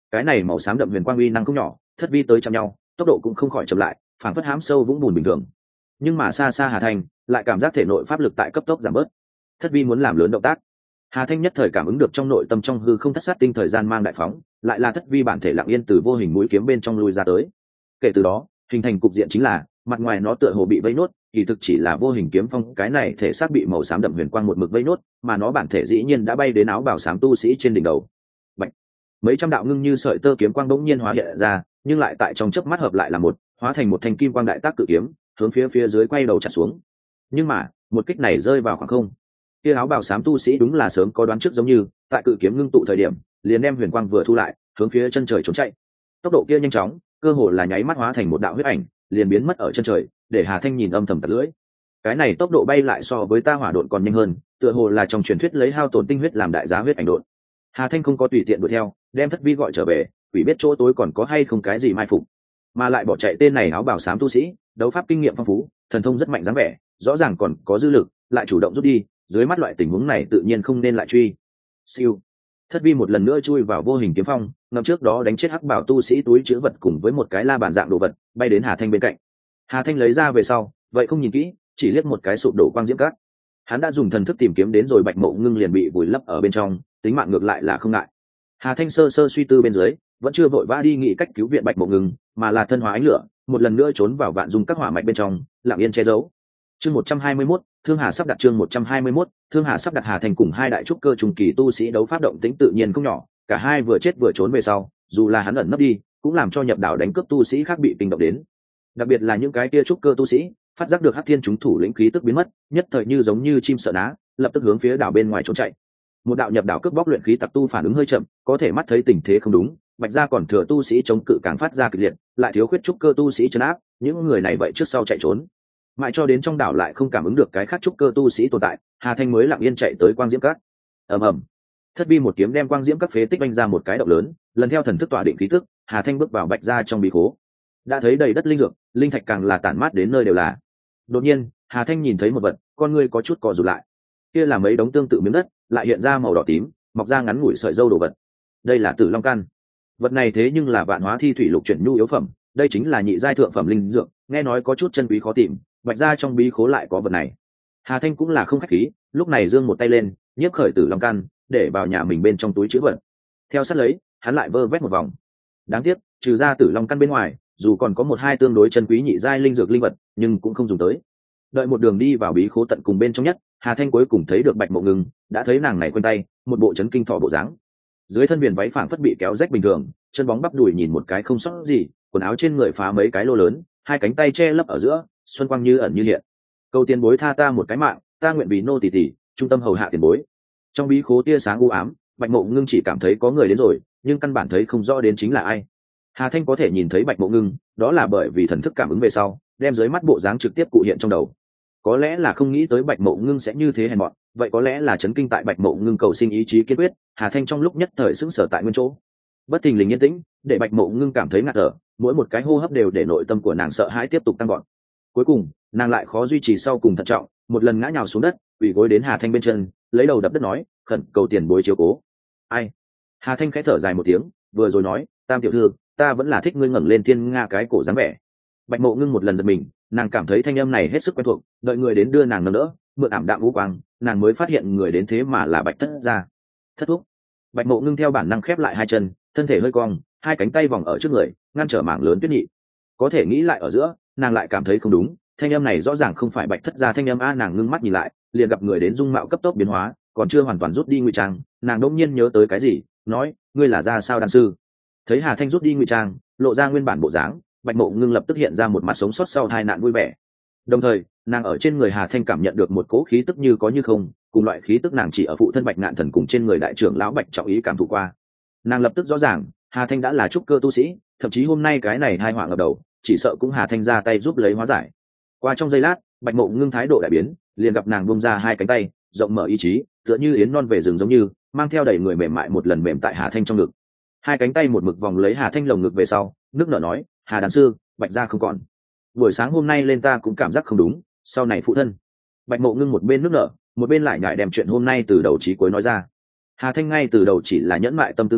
cái này màu xám đậm huyền quang uy năng không nhỏ, thất vi tới chạm nhau, tốc độ cũng không khỏi chậm lại, phảng phất hám sâu vũng bùn bình thường. Nhưng mà xa xa Hà Thanh lại cảm giác thể nội pháp lực tại cấp tốc giảm bớt. Thất vi muốn làm lớn động tác. Hà Thanh nhất thời cảm ứng được trong nội tâm trong hư không thất sát tinh thời gian mang đại phóng, lại là thất vi bản thể lặng yên từ vô hình mũi kiếm bên trong lui ra tới. Kể từ đó, hình thành cục diện chính là mặt ngoài nó tựa hồ bị vây nốt, kỳ thực chỉ là vô hình kiếm phong cái này thể xác bị màu xám đậm huyền quang một mực vây nốt, mà nó bản thể dĩ nhiên đã bay đến áo bào xám tu sĩ trên đỉnh đầu. Bạch. Mấy trăm đạo ngưng như sợi tơ kiếm quang bỗng nhiên hóa hiện ra, nhưng lại tại trong chớp mắt hợp lại là một, hóa thành một thanh kim quang đại tác cự kiếm, hướng phía dưới quay đầu chặt xuống. Nhưng mà, một kích này rơi vào khoảng không. Kia áo bào xám tu sĩ đúng là sớm có đoán trước, giống như tại cự kiếm ngưng tụ thời điểm, liền đem huyền quang vừa thu lại, hướng phía chân trời trốn chạy. Tốc độ kia nhanh chóng, cơ hồ là nháy mắt hóa thành một đạo huyết ảnh, liền biến mất ở chân trời, để Hà Thanh nhìn âm thầm tạt lưỡi. Cái này tốc độ bay lại so với ta hỏa độn còn nhanh hơn, tựa hồ là trong truyền thuyết lấy hao tổn tinh huyết làm đại giá huyết ảnh độn. Hà Thanh không có tùy tiện đuổi theo, đem thất vi gọi trở về, quỷ biết chỗ tối còn có hay không cái gì mai phục, mà lại bỏ chạy tên này áo bào xám tu sĩ, đấu pháp kinh nghiệm phong phú, thần thông rất mạnh dáng vẻ, rõ ràng còn có dư lực, lại chủ động rút đi, dưới mắt loại tình huống này tự nhiên không nên lại truy. Siêu. Thất vi một lần nữa chui vào vô hình kiếm phong, ngầm trước đó đánh chết hắc bảo tu sĩ túi chứa vật cùng với một cái la bàn dạng đồ vật, bay đến Hà Thanh bên cạnh. Hà Thanh lấy ra về sau, vậy không nhìn kỹ, chỉ liếc một cái sụp đổ quang diễm cát. Hắn đã dùng thần thức tìm kiếm đến rồi, Bạch Mộ Ngưng liền bị vùi lấp ở bên trong, tính mạng ngược lại là không ngại. Hà Thanh sơ sơ suy tư bên dưới, vẫn chưa vội vã đi nghĩ cách cứu viện Bạch Mộ Ngưng, mà là thân hóa ánh lửa, một lần nữa trốn vào vạn dung các hỏa mạch bên trong, lặng yên che giấu. Chương 121, Thương Hà sắp đặt. Chương 121, Thương Hà sắp đặt. Hà Thanh cùng hai đại trúc cơ trung kỳ tu sĩ đấu pháp động tĩnh tự nhiên không nhỏ, cả hai vừa chết vừa trốn về sau, dù là hắn ẩn nấp đi, cũng làm cho nhập đảo đánh cướp tu sĩ khác bị kinh động đến. Đặc biệt là những cái kia trúc cơ tu sĩ, phát giác được Hắc Thiên chúng thủ lĩnh khí tức biến mất, nhất thời như giống như chim sợ ná, lập tức hướng phía đảo bên ngoài trốn chạy. Một đạo nhập đảo cướp bóc luyện khí tặc tu phản ứng hơi chậm, có thể mắt thấy tình thế không đúng, Bạch gia còn thừa tu sĩ chống cự càng phát ra kịch liệt, lại thiếu khuyết trúc cơ tu sĩ trấn áp, những người này vậy trước sau chạy trốn. Mãi cho đến trong đảo lại không cảm ứng được cái khác trúc cơ tu sĩ tồn tại, Hà Thanh mới lặng yên chạy tới quang diễm các. ầm ầm, thất vi một kiếm đem quang diễm các phế tích vanh ra một cái động lớn, lần theo thần thức tỏa định khí tức, Hà Thanh bước vào Bạch gia trong bí khố, đã thấy đầy đất linh dược, linh thạch càng là tản mát đến nơi đều là. Đột nhiên, Hà Thanh nhìn thấy một vật, con ngươi có chút co rụt lại. Kia là mấy đống tương tự miếng đất, lại hiện ra màu đỏ tím, mọc ra ngắn ngủi sợi dâu đồ vật. Đây là Tử Long căn. Vật này thế nhưng là vạn hóa thi thủy lục chuyển nhu yếu phẩm, đây chính là nhị giai thượng phẩm linh dược, nghe nói có chút chân quý khó tìm, Bạch gia trong bí khố lại có vật này. Hà Thanh cũng là không khách khí, lúc này giương một tay lên, nhiếp khởi Tử Long căn, để vào nhà mình bên trong túi trữ vật. Theo sát lấy, hắn lại vơ vét một vòng. Đáng tiếc, trừ ra Tử Long căn bên ngoài, dù còn có một hai tương đối chân quý nhị giai linh dược linh vật, nhưng cũng không dùng tới. Đợi một đường đi vào bí khố tận cùng bên trong nhất, Hà Thanh cuối cùng thấy được Bạch Mộ Ngưng, đã thấy nàng này quanh tay, một bộ chấn kinh thọ bộ dáng. Dưới thân viền váy phảng phất bị kéo rách bình thường, chân bóng bắp đùi nhìn một cái không sót gì, quần áo trên người phá mấy cái lô lớn, hai cánh tay che lấp ở giữa, xuân quang như ẩn như hiện. Cầu tiền bối tha ta một cái mạng, ta nguyện vì nô tỳ tỷ, trung tâm hầu hạ tiền bối. Trong bí khố tia sáng u ám, Bạch Mộ Ngưng chỉ cảm thấy có người đến rồi, nhưng căn bản thấy không rõ đến chính là ai. Hà Thanh có thể nhìn thấy Bạch Mộ Ngưng, đó là bởi vì thần thức cảm ứng về sau, đem dưới mắt bộ dáng trực tiếp cụ hiện trong đầu. Có lẽ là không nghĩ tới Bạch Mộ Ngưng sẽ như thế hèn mọn, vậy có lẽ là chấn kinh tại Bạch Mộ Ngưng cầu sinh ý chí kiên quyết, Hà Thanh trong lúc nhất thời sững sờ tại nguyên chỗ. Bất thình lình yên tĩnh, để Bạch Mộ Ngưng cảm thấy ngạt thở, mỗi một cái hô hấp đều để nội tâm của nàng sợ hãi tiếp tục tăng vọt. Cuối cùng, nàng lại khó duy trì sau cùng thận trọng, một lần ngã nhào xuống đất, quỳ gối đến Hà Thanh bên chân, lấy đầu đập đất nói, khẩn cầu tiền bối chiếu cố. Ai? Hà Thanh khẽ thở dài một tiếng, vừa rồi nói, Tam tiểu thư, ta vẫn là thích ngươi ngẩng lên thiên nga cái cổ dáng vẻ. Bạch Mộ Ngưng một lần giật mình, nàng cảm thấy thanh âm này hết sức quen thuộc, đợi người đến đưa nàng nâng đỡ, mượn ảm đạm vũ quang, nàng mới phát hiện người đến thế mà là Bạch Thất gia. Thất thúc. Bạch Mộ Ngưng theo bản năng khép lại hai chân, thân thể hơi cong, hai cánh tay vòng ở trước người, ngăn trở mảng lớn tuyết nhị. Có thể nghĩ lại ở giữa, nàng lại cảm thấy không đúng, thanh âm này rõ ràng không phải Bạch Thất gia thanh âm a. Nàng ngưng mắt nhìn lại, liền gặp người đến dung mạo cấp tốc biến hóa, còn chưa hoàn toàn rút đi ngụy trang, nàng đột nhiên nhớ tới cái gì, nói, ngươi là gia sao đan sư. Thấy Hà Thanh rút đi ngụy trang, lộ ra nguyên bản bộ dáng, Bạch Mộ Ngưng lập tức hiện ra một mặt sống sót sau tai nạn vui vẻ. Đồng thời, nàng ở trên người Hà Thanh cảm nhận được một cỗ khí tức như có như không, cùng loại khí tức nàng chỉ ở phụ thân Bạch Ngạn Thần cùng trên người đại trưởng lão Bạch Trọng Ý cảm thụ qua. Nàng lập tức rõ ràng, Hà Thanh đã là trúc cơ tu sĩ, thậm chí hôm nay cái này hai họa ngập đầu, chỉ sợ cũng Hà Thanh ra tay giúp lấy hóa giải. Qua trong giây lát, Bạch Mộ Ngưng thái độ đại biến, liền gặp nàng buông ra hai cánh tay, rộng mở ý chí, tựa như yến non về rừng giống như, mang theo đầy người mềm mại một lần mềm tại Hà Thanh trong ngực. Hai cánh tay một mực vòng lấy Hà Thanh lồng ngực về sau, nước nở nói, Hà đàn sư, Bạch gia không còn. Buổi sáng hôm nay lên ta cũng cảm giác không đúng, sau này phụ thân. Bạch Mộ Ngưng một bên nước nở, một bên lại nhại đem chuyện hôm nay từ đầu chí cuối nói ra. Hà Thanh ngay từ đầu chỉ là nhẫn mại tâm tư nghe,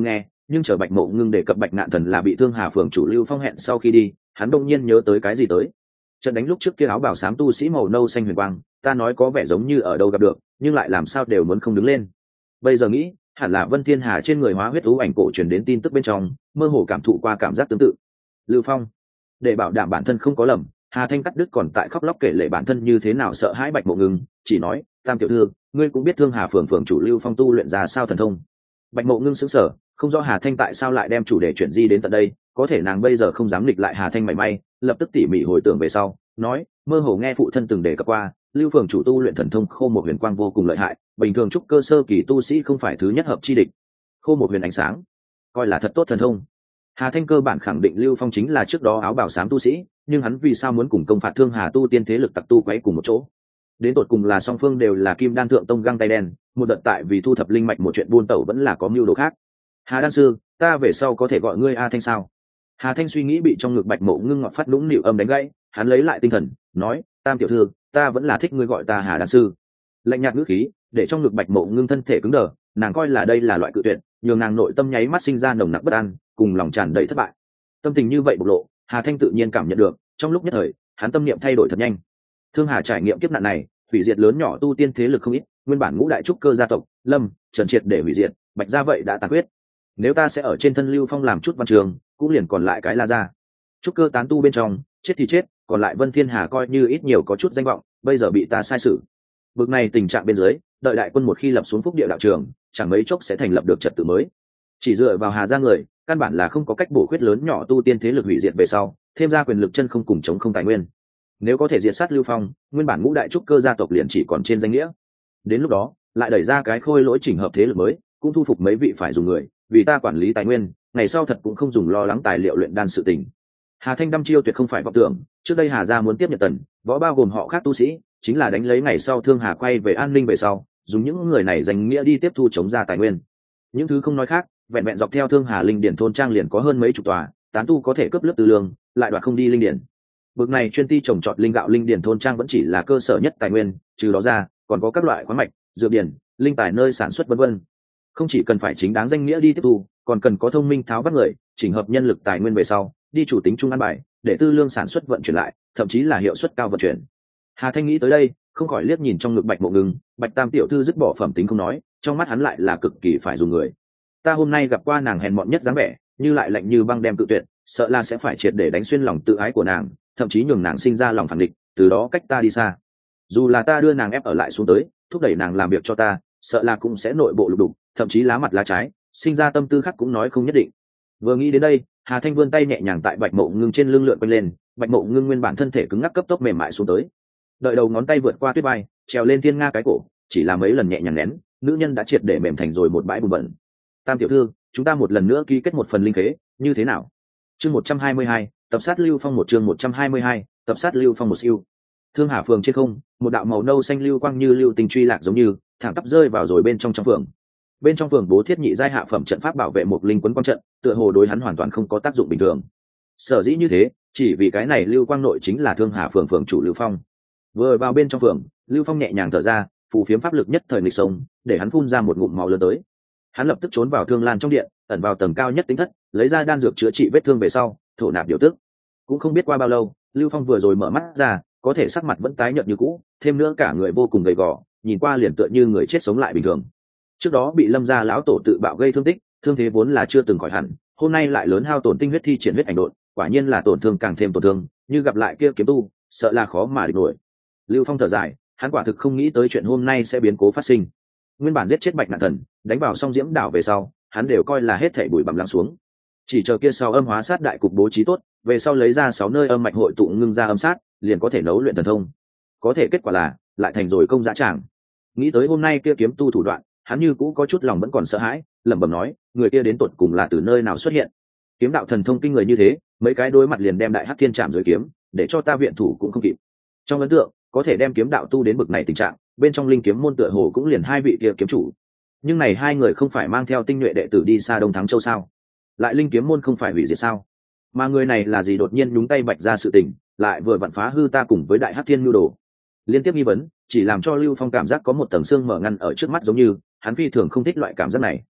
nhưng chờ Bạch Mộ Ngưng đề cập Bạch Ngạn Thần là bị Thương Hà phường chủ Lưu Phong hẹn sau khi đi, hắn đông nhiên nhớ tới cái gì tới. Trận đánh lúc trước kia áo bào xám tu sĩ màu nâu xanh huyền quang, ta nói có vẻ giống như ở đâu gặp được, nhưng lại làm sao đều muốn không đứng lên. Bây giờ nghĩ, hẳn là Vân Thiên Hà trên người hóa huyết ưu ảnh cổ truyền đến tin tức bên trong, mơ hồ cảm thụ qua cảm giác tương tự. Lưu Phong, để bảo đảm bản thân không có lầm, Hà Thanh cắt đứt còn tại khóc lóc kể lể bản thân như thế nào sợ hãi Bạch Mộ Ngưng, chỉ nói, Tam tiểu thư, ngươi cũng biết Thương Hà phường phường chủ Lưu Phong tu luyện ra sao thần thông. Bạch Mộ Ngưng sững sờ, không rõ Hà Thanh tại sao lại đem chủ đề chuyện gì đến tận đây, có thể nàng bây giờ không dám nghịch lại Hà Thanh mảy may, lập tức tỉ mỉ hồi tưởng về sau, nói, mơ hồ nghe phụ thân từng đề cập qua, Lưu phường chủ tu luyện thần thông Khô Một Huyền Quang vô cùng lợi hại, bình thường trúc cơ sơ kỳ tu sĩ không phải thứ nhất hợp chi địch. Khô Một Huyền ánh sáng, coi là thật tốt thần thông. Hà Thanh cơ bản khẳng định Lưu Phong chính là trước đó áo bào xám tu sĩ, nhưng hắn vì sao muốn cùng công phạt Thương Hà tu tiên thế lực tặc tu quấy cùng một chỗ? Đến tột cùng là song phương đều là Kim Đan thượng tông găng tay đen, một đợt tại vì thu thập linh mạch một chuyện buôn tẩu vẫn là có mưu đồ khác. Hà đan sư, ta về sau có thể gọi ngươi A Thanh sao? Hà Thanh suy nghĩ bị trong ngực Bạch Mộ Ngưng ngọt phát nũng nịu âm đánh gãy, hắn lấy lại tinh thần, nói, Tam tiểu thư, ta vẫn là thích ngươi gọi ta Hà đan sư. Lạnh nhạt ngữ khí, để trong ngực Bạch Mộ Ngưng thân thể cứng đờ, nàng coi là đây là loại cự tuyệt, nhường nàng nội tâm nháy mắt sinh ra nồng nặc bất an, cùng lòng tràn đầy thất bại. Tâm tình như vậy bộc lộ, Hà Thanh tự nhiên cảm nhận được, trong lúc nhất thời, hắn tâm niệm thay đổi thật nhanh. Thương Hà trải nghiệm kiếp nạn này, hủy diệt lớn nhỏ tu tiên thế lực không ít, nguyên bản ngũ đại trúc cơ gia tộc, Lâm, Trần triệt để hủy diệt, Bạch gia vậy đã tàn quyết. Nếu ta sẽ ở trên thân Lưu Phong làm chút văn trường, cũng liền còn lại cái La gia. Trúc cơ tán tu bên trong, chết thì chết, còn lại Vân Thiên Hà coi như ít nhiều có chút danh vọng, bây giờ bị ta sai sử. Bực này tình trạng bên dưới, đợi đại quân một khi lập xuống phúc địa đạo trường, chẳng mấy chốc sẽ thành lập được trật tự mới. Chỉ dựa vào Hà gia người, căn bản là không có cách bổ khuyết lớn nhỏ tu tiên thế lực hủy diệt về sau, thêm ra quyền lực chân không cùng chống không tài nguyên. Nếu có thể diệt sát Lưu Phong, nguyên bản ngũ đại trúc cơ gia tộc liền chỉ còn trên danh nghĩa. Đến lúc đó, lại đẩy ra cái khôi lỗi chỉnh hợp thế lực mới, cũng thu phục mấy vị phải dùng người, vì ta quản lý tài nguyên, ngày sau thật cũng không dùng lo lắng tài liệu luyện đan sự tình. Hà Thanh đăm chiêu tuyệt không phải vọng tưởng, trước đây Hà gia muốn tiếp nhận Tần, võ bao gồm họ khác tu sĩ, chính là đánh lấy ngày sau Thương Hà quay về an ninh về sau, dùng những người này danh nghĩa đi tiếp thu chống ra tài nguyên. Những thứ không nói khác, vẹn vẹn dọc theo Thương Hà linh điển thôn trang liền có hơn mấy chục tòa, tán tu có thể cướp lớp tư lương, lại đoạt không đi linh điển. Bực này chuyên ty trồng trọt linh gạo linh điển thôn trang vẫn chỉ là cơ sở nhất tài nguyên, trừ đó ra, còn có các loại khoáng mạch, dược điển, linh tài nơi sản xuất vân vân. Không chỉ cần phải chính đáng danh nghĩa đi tiếp thu, còn cần có thông minh tháo vắt người, chỉnh hợp nhân lực tài nguyên về sau, đi chủ tính trung an bài, để tư lương sản xuất vận chuyển lại, thậm chí là hiệu suất cao vận chuyển. Hà Thanh nghĩ tới đây, không khỏi liếc nhìn trong ngực Bạch Mộ Ngưng, Bạch Tam tiểu thư dứt bỏ phẩm tính không nói, trong mắt hắn lại là cực kỳ phải dùng người. Ta hôm nay gặp qua nàng hèn mọn nhất dáng vẻ, như lại lạnh như băng đem tự tuyệt, sợ là sẽ phải triệt để đánh xuyên lòng tự ái của nàng, thậm chí nhường nàng sinh ra lòng phản địch, từ đó cách ta đi xa. Dù là ta đưa nàng ép ở lại xuống tới, thúc đẩy nàng làm việc cho ta, sợ là cũng sẽ nội bộ lục đục, thậm chí lá mặt lá trái, sinh ra tâm tư khác cũng nói không nhất định. Vừa nghĩ đến đây, Hà Thanh vươn tay nhẹ nhàng tại Bạch Mộ Ngưng trên lưng lượn quanh lên, Bạch Mộ Ngưng nguyên bản thân thể cứng ngắc cấp tốc mềm mại xuống tới. Đợi đầu ngón tay vượt qua tuyết bay, trèo lên thiên nga cái cổ, chỉ là mấy lần nhẹ nhàng nén, nữ nhân đã triệt để mềm thành rồi một bãi bùn bẩn. Tam tiểu thư, chúng ta một lần nữa ký kết một phần linh khế, như thế nào? Chương 122, tập sát Lưu Phong một chương 122, tập sát Lưu Phong một siêu. Thương Hà phường trên không, một đạo màu nâu xanh lưu quang như lưu tinh truy lạc giống như, thẳng tắp rơi vào rồi bên trong phường. Bên trong phường bố thiết nhị giai hạ phẩm trận pháp bảo vệ một linh quấn quang trận, tựa hồ đối hắn hoàn toàn không có tác dụng bình thường. Sở dĩ như thế, chỉ vì cái này lưu quang nội chính là Thương Hà phường phường chủ Lưu Phong. Vừa vào bên trong phường, Lưu Phong nhẹ nhàng thở ra, phù phiếm pháp lực nhất thời nghịch sông, để hắn phun ra một ngụm máu lớn tới. Hắn lập tức trốn vào Thương Lan trong điện, ẩn vào tầng cao nhất tính thất, lấy ra đan dược chữa trị vết thương về sau, thổ nạp điều tức. Cũng không biết qua bao lâu, Lưu Phong vừa rồi mở mắt ra, có thể sắc mặt vẫn tái nhợt như cũ, thêm nữa cả người vô cùng gầy gò, nhìn qua liền tựa như người chết sống lại bình thường. Trước đó bị Lâm gia lão tổ tự bạo gây thương tích, thương thế vốn là chưa từng khỏi hẳn, hôm nay lại lớn hao tổn tinh huyết thi triển huyết ảnh độn, quả nhiên là tổn thương càng thêm tổn thương, như gặp lại kia kiếm tu, sợ là khó mà địch nổi. Lưu Phong thở dài, hắn quả thực không nghĩ tới chuyện hôm nay sẽ biến cố phát sinh. Nguyên bản giết chết Bạch Nạn Thần, đánh vào Song Diễm đảo về sau, hắn đều coi là hết thảy bụi bặm lắng xuống. Chỉ chờ kia sau âm hóa sát đại cục bố trí tốt, về sau lấy ra 6 nơi âm mạch hội tụ ngưng ra âm sát, liền có thể nấu luyện thần thông. Có thể kết quả là lại thành rồi công dã tràng. Nghĩ tới hôm nay kia kiếm tu thủ đoạn, hắn như cũ có chút lòng vẫn còn sợ hãi, lẩm bẩm nói, người kia đến tột cùng là từ nơi nào xuất hiện? Kiếm đạo thần thông kinh người như thế, mấy cái đối mặt liền đem đại hắc thiên chạm dưới kiếm, để cho ta viện thủ cũng không kịp. Trong ấn tượng, có thể đem kiếm đạo tu đến bực này tình trạng, bên trong linh kiếm môn tựa hồ cũng liền hai vị kia kiếm chủ. Nhưng này hai người không phải mang theo tinh nhuệ đệ tử đi xa Đông Thắng Châu sao? Lại linh kiếm môn không phải hủy diệt sao? Mà người này là gì đột nhiên nhúng tay Bạch ra sự tình, lại vừa vặn phá hư ta cùng với đại hắc thiên nhu đồ. Liên tiếp nghi vấn, chỉ làm cho Lưu Phong cảm giác có một tầng xương mở ngăn ở trước mắt giống như, hắn phi thường không thích loại cảm giác này.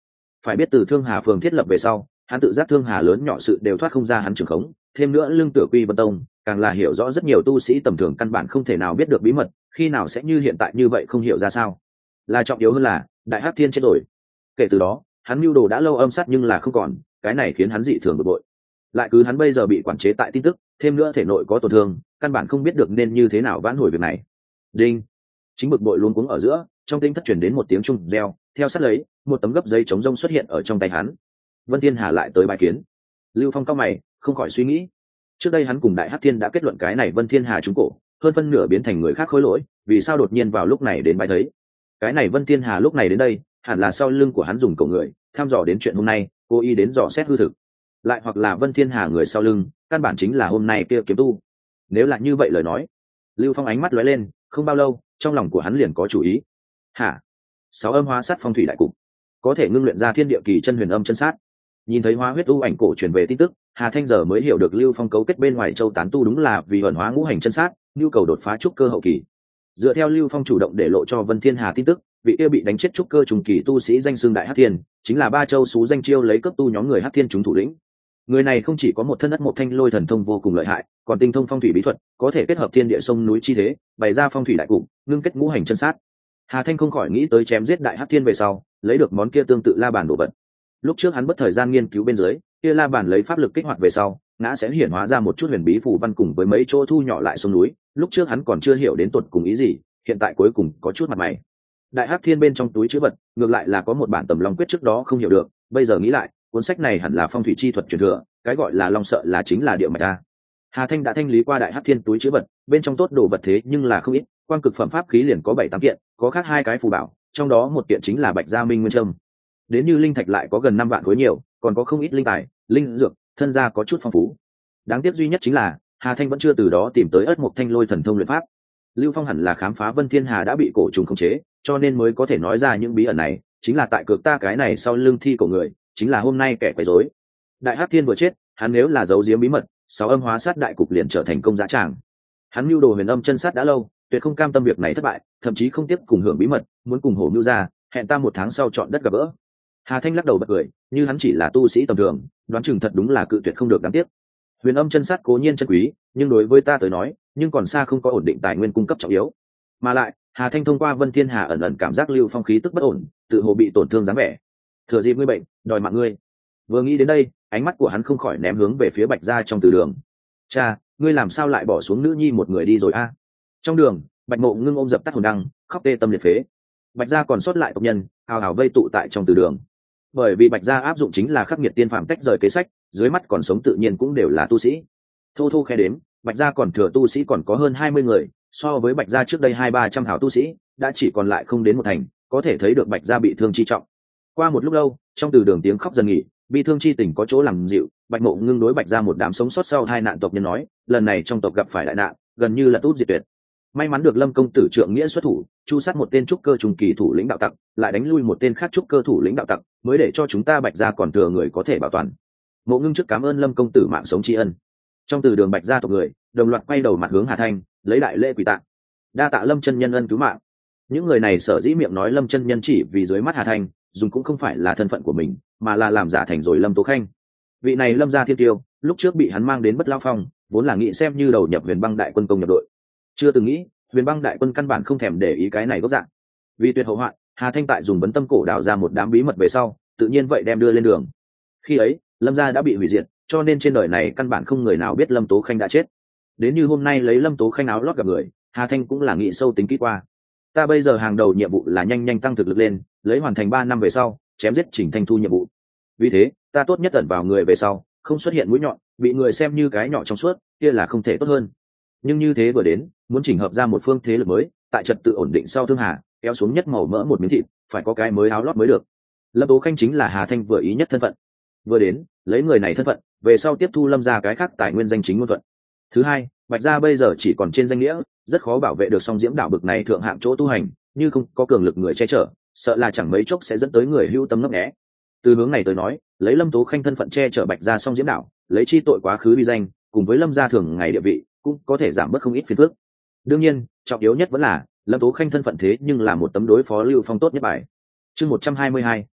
phải biết từ Thương Hà phường thiết lập về sau, hắn tự giác Thương Hà lớn nhỏ sự đều thoát không ra hắn trường khống, thêm nữa lưng tựa Quy Vân Tông, càng là hiểu rõ rất nhiều tu sĩ tầm thường căn bản không thể nào biết được bí mật, khi nào sẽ như hiện tại như vậy không hiểu ra sao. Là trọng yếu hơn là, Đại Hắc Thiên chết rồi. Kể từ đó, hắn mưu đồ đã lâu âm sát nhưng là không còn, cái này khiến hắn dị thường bực bội. Lại cứ hắn bây giờ bị quản chế tại tin tức, thêm nữa thể nội có tổn thương, căn bản không biết được nên như thế nào vãn hồi việc này. Đinh. Chính bực bội luống cuống ở giữa, trong tinh thất truyền đến một tiếng trung reo, theo sát lấy, một tấm gấp giấy chống rông xuất hiện ở trong tay hắn. Vân Thiên Hà lại tới bài kiến. Lưu Phong cao mày, không khỏi suy nghĩ. Trước đây hắn cùng Đại Hắc Thiên đã kết luận cái này Vân Thiên Hà trúng cổ, hơn phân nửa biến thành người khác khối lỗi, vì sao đột nhiên vào lúc này đến bài thấy? Cái này Vân Thiên Hà lúc này đến đây, hẳn là sau lưng của hắn dùng cổ người, tham dò đến chuyện hôm nay, cố ý đến dò xét hư thực. Lại hoặc là Vân Thiên Hà người sau lưng, căn bản chính là hôm nay kia kiếm tu. Nếu là như vậy lời nói, Lưu Phong ánh mắt lóe lên, không bao lâu, trong lòng của hắn liền có chủ ý. Hả? 6 âm hóa sát phong thủy đại cục, có thể ngưng luyện ra thiên địa kỳ chân huyền âm chân sát. Nhìn thấy hóa huyết u ảnh cổ truyền về tin tức, Hà Thanh giờ mới hiểu được Lưu Phong cấu kết bên ngoài châu tán tu đúng là vì ẩn hóa ngũ hành chân sát, nhu cầu đột phá trúc cơ hậu kỳ. Dựa theo Lưu Phong chủ động để lộ cho Vân Thiên Hà tin tức, vị kia bị đánh chết trúc cơ trùng kỳ tu sĩ danh xưng Đại Hắc Thiên, chính là ba châu xú danh chiêu lấy cấp tu nhóm người Hắc Thiên chúng thủ lĩnh. Người này không chỉ có một thân đất một thanh lôi thần thông vô cùng lợi hại, còn tinh thông phong thủy bí thuật, có thể kết hợp thiên địa sông núi chi thế, bày ra phong thủy đại cục, ngưng kết ngũ hành chân sát. Hà Thanh không khỏi nghĩ tới chém giết Đại Hắc Thiên về sau, lấy được món kia tương tự la bàn đồ vật. Lúc trước hắn bất thời gian nghiên cứu bên dưới, kia la bàn lấy pháp lực kích hoạt về sau, ngã sẽ hiển hóa ra một chút huyền bí phù văn cùng với mấy chỗ thu nhỏ lại sông núi. Lúc trước hắn còn chưa hiểu đến tuột cùng ý gì, hiện tại cuối cùng có chút mặt mày. Đại Hắc Thiên bên trong túi chữ vật, ngược lại là có một bản Tầm Long Quyết trước đó không hiểu được, bây giờ nghĩ lại, cuốn sách này hẳn là phong thủy chi thuật truyền thừa, cái gọi là long sợ là chính là địa mạch a. Hà Thanh đã thanh lý qua Đại Hắc Thiên túi chữ vật, bên trong tốt đồ vật thế nhưng là không ít, quan cực phẩm pháp khí liền có 7-8 kiện, có khác 2 cái phù bảo, trong đó một kiện chính là Bạch Gia Minh Nguyên Trâm. Đến như linh thạch lại có gần 5 vạn khối nhiều, còn có không ít linh tài, linh dược, thân gia có chút phong phú. Đáng tiếc duy nhất chính là Hà Thanh vẫn chưa từ đó tìm tới Ất Mộc Thanh Lôi thần thông luyện pháp. Lưu Phong hẳn là khám phá Vân Thiên Hà đã bị cổ trùng khống chế, cho nên mới có thể nói ra những bí ẩn này, chính là tại cược ta cái này sau lưng thi cổ người, chính là hôm nay kẻ quấy rối. Đại Hắc Thiên vừa chết, hắn nếu là giấu giếm bí mật, 6 âm hóa sát đại cục liền trở thành công dã tràng. Hắn mưu đồ huyền âm chân sát đã lâu, tuyệt không cam tâm việc này thất bại, thậm chí không tiếp cùng hưởng bí mật, muốn cùng Hổ Nưu ra, hẹn ta 1 tháng sau chọn đất gặp gỡ. Hà Thanh lắc đầu bật cười, như hắn chỉ là tu sĩ tầm thường, đoán chừng thật đúng là cự tuyệt không được đáng tiếc. Huyền âm chân sát cố nhiên chân quý, nhưng đối với ta tới nói, nhưng còn xa không có ổn định tài nguyên cung cấp trọng yếu. Mà lại, Hà Thanh thông qua Vân Thiên Hà ẩn ẩn cảm giác Lưu Phong khí tức bất ổn, tự hồ bị tổn thương dáng vẻ. Thừa dịp ngươi bệnh, đòi mạng ngươi. Vừa nghĩ đến đây, ánh mắt của hắn không khỏi ném hướng về phía Bạch Gia trong từ đường. Cha, ngươi làm sao lại bỏ xuống nữ nhi một người đi rồi a? Trong đường, Bạch Mộ Ngưng ôm dập tắt hồn đăng, khóc tê tâm liệt phế. Bạch Gia còn sót lại tộc nhân, hào hào vây tụ tại trong từ đường. Bởi vì Bạch Gia áp dụng chính là khắc nghiệt tiên phạm tách rời kế sách, dưới mắt còn sống tự nhiên cũng đều là tu sĩ. Thô thô khe đếm, Bạch Gia còn thừa tu sĩ còn có hơn 20 người, so với Bạch Gia trước đây 200-300 hảo tu sĩ, đã chỉ còn lại không đến 1 thành, có thể thấy được Bạch Gia bị thương chi trọng. Qua một lúc lâu, trong từ đường tiếng khóc dần nghỉ, bi thương chi tình có chỗ làm dịu, Bạch Mộ Ngưng đối Bạch Gia một đám sống sót sau 2 nạn tộc nhân nói, lần này trong tộc gặp phải đại nạn, gần như là tút diệt tuyệt. May mắn được Lâm công tử trượng nghĩa xuất thủ, chu sát một tên trúc cơ trùng kỳ thủ lĩnh đạo tặc, lại đánh lui một tên khác trúc cơ thủ lĩnh đạo tặc, mới để cho chúng ta Bạch Gia còn thừa người có thể bảo toàn. Mộ Ngưng trước cảm ơn Lâm công tử mạng sống tri ân. Trong từ đường Bạch Gia tộc người đồng loạt quay đầu mặt hướng Hà Thanh, lấy đại lễ quỳ tạ. Đa tạ Lâm chân nhân ân cứu mạng. Những người này sở dĩ miệng nói Lâm chân nhân chỉ vì dưới mắt Hà Thanh, dùng cũng không phải là thân phận của mình, mà là làm giả thành rồi Lâm Tố Khanh. Vị này Lâm gia thiên tiêu, lúc trước bị hắn mang đến Bất Lao Phong, vốn là nghĩ xem như đầu nhập Huyền Băng đại quân công nhập đội. Chưa từng nghĩ, Huyền Băng đại quân căn bản không thèm để ý cái này gốc dạng. Vì tuyệt hậu hoạn, Hà Thanh tại dùng vấn tâm cổ đào ra một đám bí mật về sau, tự nhiên vậy đem đưa lên đường. Khi ấy, Lâm gia đã bị hủy diệt, cho nên trên đời này căn bản không người nào biết Lâm Tố Khanh đã chết. Đến như hôm nay lấy Lâm Tố Khanh áo lót gặp người, Hà Thanh cũng là nghĩ sâu tính kỹ qua. Ta bây giờ hàng đầu nhiệm vụ là nhanh nhanh tăng thực lực lên, lấy hoàn thành 3 năm về sau, chém giết Trình Thanh Thu nhiệm vụ. Vì thế, ta tốt nhất ẩn vào người về sau, không xuất hiện mũi nhọn, bị người xem như cái nhỏ trong suốt, kia là không thể tốt hơn. Nhưng như thế vừa đến, muốn chỉnh hợp ra một phương thế lực mới, tại trật tự ổn định sau Thương Hà, kéo xuống nhất màu mỡ một miếng thịt, phải có cái mới áo lót mới được. Lâm Tố Khanh chính là Hà Thanh vừa ý nhất thân phận. Vừa đến, lấy người này thân phận, về sau tiếp thu Lâm gia cái khác tài nguyên danh chính ngôn thuận. Thứ hai, Bạch Gia bây giờ chỉ còn trên danh nghĩa, rất khó bảo vệ được Song Diễm đảo bực này thượng hạng chỗ tu hành, như không có cường lực người che chở, sợ là chẳng mấy chốc sẽ dẫn tới người hưu tâm ngấp nghé. Từ hướng này tới nói, lấy Lâm Tố Khanh thân phận che chở Bạch Gia Song Diễm đảo, lấy chi tội quá khứ uy danh, cùng với Lâm gia thường ngày địa vị, cũng có thể giảm bớt không ít phiền phức. Đương nhiên, trọng yếu nhất vẫn là Lâm Tố Khanh thân phận thế nhưng là một tấm đối phó Lưu Phong tốt nhất bài. Chương 122,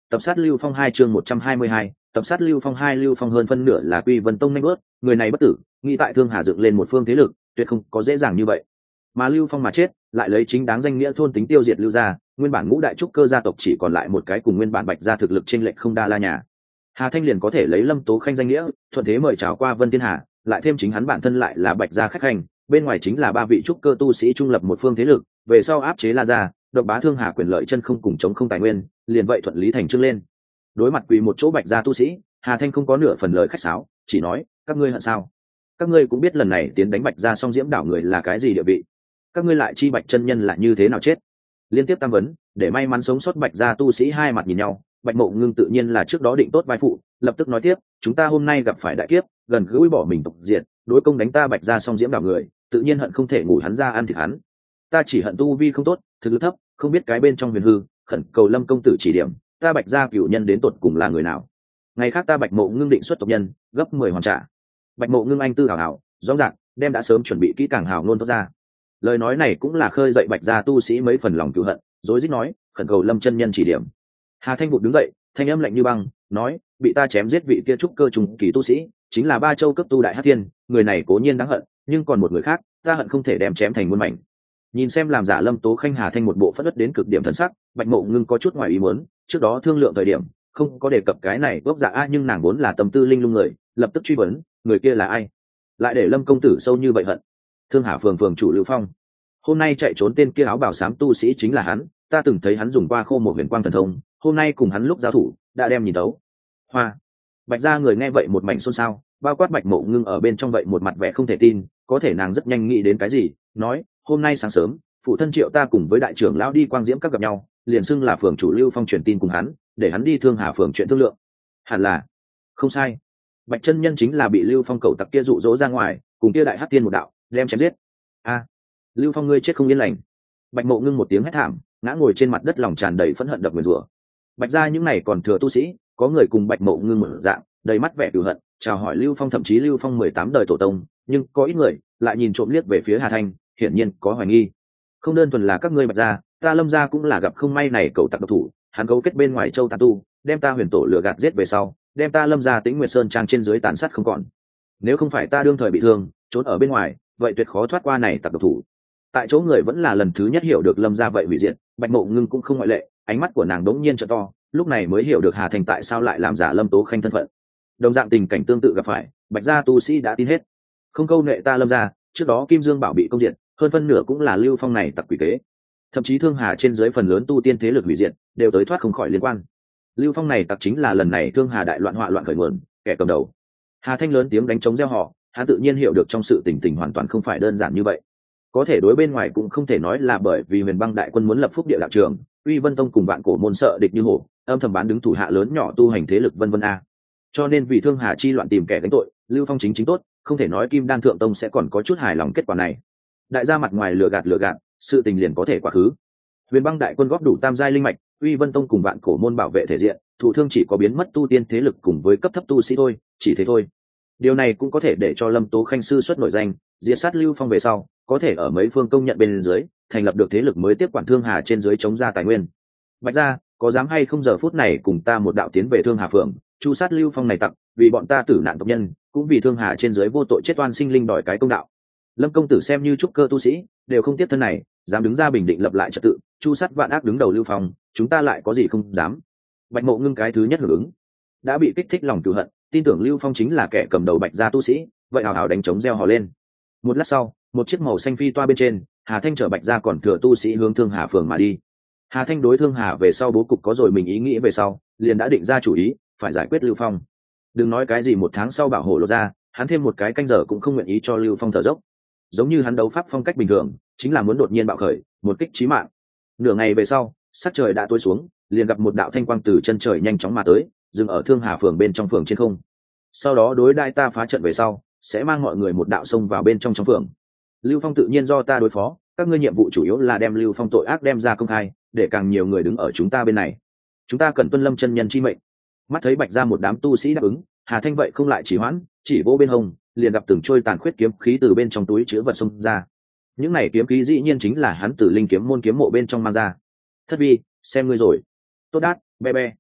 tập sát Lưu Phong 2 chương 122, tập sát Lưu Phong 2. Lưu Phong hơn phân nửa là Quy Vân Tông nhanh bước, người này bất tử, nghĩ tại Thương Hà dựng lên một phương thế lực, tuyệt không có dễ dàng như vậy. Mà Lưu Phong mà chết, lại lấy chính đáng danh nghĩa thôn tính tiêu diệt Lưu gia, nguyên bản ngũ đại trúc cơ gia tộc chỉ còn lại một cái cùng nguyên bản Bạch gia thực lực chênh lệch không đa la nhà. Hà Thanh liền có thể lấy Lâm Tố Khanh danh nghĩa, thuận thế mời chào qua Vân Thiên Hà, lại thêm chính hắn bản thân lại là Bạch gia khách hành, bên ngoài chính là ba vị trúc cơ tu sĩ trung lập một phương thế lực, về sau áp chế La gia, độc bá Thương Hà quyền lợi chân không cùng chống không tài nguyên, liền vậy thuận lý thành chương lên. Đối mặt quỳ một chỗ Bạch gia tu sĩ, Hà Thanh không có nửa phần lời khách sáo, chỉ nói, các ngươi hận sao? Các ngươi cũng biết lần này tiến đánh Bạch gia song diễm đảo người là cái gì địa vị, các ngươi lại chi Bạch chân nhân là như thế nào chết? Liên tiếp tam vấn, để may mắn sống sót Bạch gia tu sĩ hai mặt nhìn nhau, Bạch Mộ Ngưng tự nhiên là trước đó định tốt vai phụ, lập tức nói tiếp, chúng ta hôm nay gặp phải đại kiếp, gần gũi bỏ mình tộc diệt, đối công đánh ta Bạch gia song diễm đảo người, tự nhiên hận không thể ngủ hắn ra ăn thịt hắn. Ta chỉ hận tu vi không tốt, thực lực thấp, không biết cái bên trong huyền hư, khẩn cầu Lâm công tử chỉ điểm, ta Bạch gia cửu nhân đến tột cùng là người nào? Ngày khác ta Bạch Mộ Ngưng định xuất tộc nhân, gấp 10 hoàn trả. Bạch Mộ Ngưng anh tư hảo hảo, rõ ràng, đem đã sớm chuẩn bị kỹ càng hào ngôn tốt ra. Lời nói này cũng là khơi dậy Bạch gia tu sĩ mấy phần lòng cừu hận, rối rít nói, khẩn cầu Lâm chân nhân chỉ điểm. Hà Thanh vụt đứng dậy, thanh âm lạnh như băng, nói, bị ta chém giết vị kia trúc cơ trùng kỳ tu sĩ, chính là Ba Châu cấp tu đại hắc thiên, người này cố nhiên đáng hận, nhưng còn một người khác, ta hận không thể đem chém thành muôn mảnh. Nhìn xem làm giả Lâm Tố Khanh Hà Thanh một bộ phất đất đến cực điểm thần sắc, Bạch Mộ Ngưng có chút ngoài ý muốn, trước đó thương lượng thời điểm, không có đề cập cái này gốc dạ a, nhưng nàng vốn là tâm tư linh lung người, lập tức truy vấn, người kia là ai? Lại để Lâm công tử sâu như vậy hận. Thương Hà phường phường chủ Lưu Phong. Hôm nay chạy trốn tên kia áo bào xám tu sĩ chính là hắn, ta từng thấy hắn dùng qua khô một huyền quang thần thông, hôm nay cùng hắn lúc giao thủ, đã đem nhìn đấu. Hoa. Bạch gia người nghe vậy một mảnh xôn xao, bao quát Bạch Mộ Ngưng ở bên trong vậy một mặt vẻ không thể tin, có thể nàng rất nhanh nghĩ đến cái gì, nói, hôm nay sáng sớm, phụ thân Triệu ta cùng với đại trưởng lão đi Quang Diễm các gặp nhau, liền xưng là phường chủ Lưu Phong truyền tin cùng hắn, để hắn đi Thương Hà phường chuyện thương lượng. Hẳn là, không sai. Bạch chân nhân chính là bị Lưu Phong cầu tặc kia dụ dỗ ra ngoài, cùng kia đại hắc tiên một đạo, đem chém giết. A, Lưu Phong ngươi chết không yên lành. Bạch Mộ Ngưng một tiếng hét thảm, ngã ngồi trên mặt đất lòng tràn đầy phẫn hận đập nguyền rủa. Bạch gia những này còn thừa tu sĩ, có người cùng Bạch Mộ Ngưng mở dạng, đầy mắt vẻ cừu hận, chào hỏi Lưu Phong, thậm chí Lưu Phong 18 đời tổ tông, nhưng có ít người lại nhìn trộm liếc về phía Hà Thanh, hiển nhiên có hoài nghi. Không đơn thuần là các ngươi Bạch gia, ta Lâm gia cũng là gặp không may này cầu tặc độc thủ, hắn cấu kết bên ngoài châu tà tu, đem ta Huyền tổ lừa gạt giết về sau, đem ta Lâm gia Tĩnh Nguyệt Sơn trang trên dưới tàn sát không còn. Nếu không phải ta đương thời bị thương, trốn ở bên ngoài, vậy tuyệt khó thoát qua này tặc độc thủ. Tại chỗ người vẫn là lần thứ nhất hiểu được Lâm gia vậy hủy diệt, Bạch Mộ Ngưng cũng không ngoại lệ, ánh mắt của nàng đống nhiên trợ to, lúc này mới hiểu được Hà Thành tại sao lại làm giả Lâm Tố Khanh thân phận. Đồng dạng tình cảnh tương tự gặp phải, Bạch gia tu sĩ đã tin hết, không câu nệ ta Lâm gia, trước đó Kim Dương Bảo bị công diệt, hơn phân nửa cũng là Lưu Phong này tặc quỷ kế, thậm chí Thương Hà trên dưới phần lớn tu tiên thế lực hủy diệt đều tới thoát không khỏi liên quan. Lưu Phong này tặc chính là lần này Thương Hà đại loạn họa loạn khởi nguồn, kẻ cầm đầu. Hà Thanh lớn tiếng đánh trống reo hò, hắn tự nhiên hiểu được trong sự tình tình hoàn toàn không phải đơn giản như vậy. Có thể đối bên ngoài cũng không thể nói là bởi vì Huyền Băng đại quân muốn lập phúc địa đạo trường, Uy Vân Tông cùng Vạn Cổ môn sợ địch như hổ, âm thầm bán đứng thủ hạ lớn nhỏ tu hành thế lực vân vân a. Cho nên vì Thương Hà chi loạn tìm kẻ gánh tội, Lưu Phong chính tốt, không thể nói Kim Đan thượng tông sẽ còn có chút hài lòng kết quả này. Đại gia mặt ngoài lừa gạt, sự tình liền có thể quá khứ. Huyền Băng đại quân góp đủ tam giai linh mạch, Uy Vân Tông cùng Vạn Cổ môn bảo vệ thể diện, thụ thương chỉ có biến mất tu tiên thế lực cùng với cấp thấp tu sĩ thôi, chỉ thế thôi. Điều này cũng có thể để cho Lâm Tố Khanh sư xuất nổi danh, diệt sát Lưu Phong về sau, có thể ở mấy phương công nhận bên dưới, thành lập được thế lực mới tiếp quản Thương Hà trên dưới chống ra tài nguyên. Bạch gia, có dám hay không giờ phút này cùng ta một đạo tiến về Thương Hà phường, chu sát Lưu Phong này tặc, vì bọn ta tử nạn tộc nhân, cũng vì Thương Hà trên dưới vô tội chết oan sinh linh đòi cái công đạo. Lâm công tử xem như trúc cơ tu sĩ, đều không tiếp thân này, dám đứng ra bình định lập lại trật tự, chu sát vạn ác đứng đầu Lưu Phong, chúng ta lại có gì không dám. Bạch Mộ Ngưng cái thứ nhất hưởng ứng, đã bị kích thích lòng cừu hận, tin tưởng Lưu Phong chính là kẻ cầm đầu Bạch gia tu sĩ, vậy hào hào đánh trống reo hò lên. Một lát sau, một chiếc màu xanh phi toa bên trên, Hà Thanh chở Bạch gia còn thừa tu sĩ hướng Thương Hà phường mà đi. Hà Thanh đối Thương Hà về sau bố cục có rồi mình ý nghĩ về sau, liền đã định ra chủ ý, phải giải quyết Lưu Phong. Đừng nói cái gì một tháng sau bảo hộ lột ra, hắn thêm một cái canh giờ cũng không nguyện ý cho Lưu Phong thở dốc. Giống như hắn đấu pháp phong cách bình thường, chính là muốn đột nhiên bạo khởi, một kích chí mạng. Nửa ngày về sau, sắc trời đã tối xuống, liền gặp một đạo thanh quang từ chân trời nhanh chóng mà tới, dừng ở Thương Hà phường bên trong phường trên không. Sau đó đối đai ta phá trận về sau, sẽ mang mọi người một đạo xông vào bên trong phường. Lưu Phong tự nhiên do ta đối phó, các ngươi nhiệm vụ chủ yếu là đem Lưu Phong tội ác đem ra công khai, để càng nhiều người đứng ở chúng ta bên này. Chúng ta cần tuân Lâm chân nhân chi mệnh. Mắt thấy Bạch gia một đám tu sĩ đáp ứng, Hà Thanh vậy không lại chỉ hoãn, chỉ vô bên hông, liền gặp từng trôi tàn khuyết kiếm khí từ bên trong túi chứa vật xông ra. Những này kiếm khí dĩ nhiên chính là hắn từ linh kiếm môn kiếm mộ bên trong mang ra. Thất vi, xem ngươi rồi. Tốt đát, be be.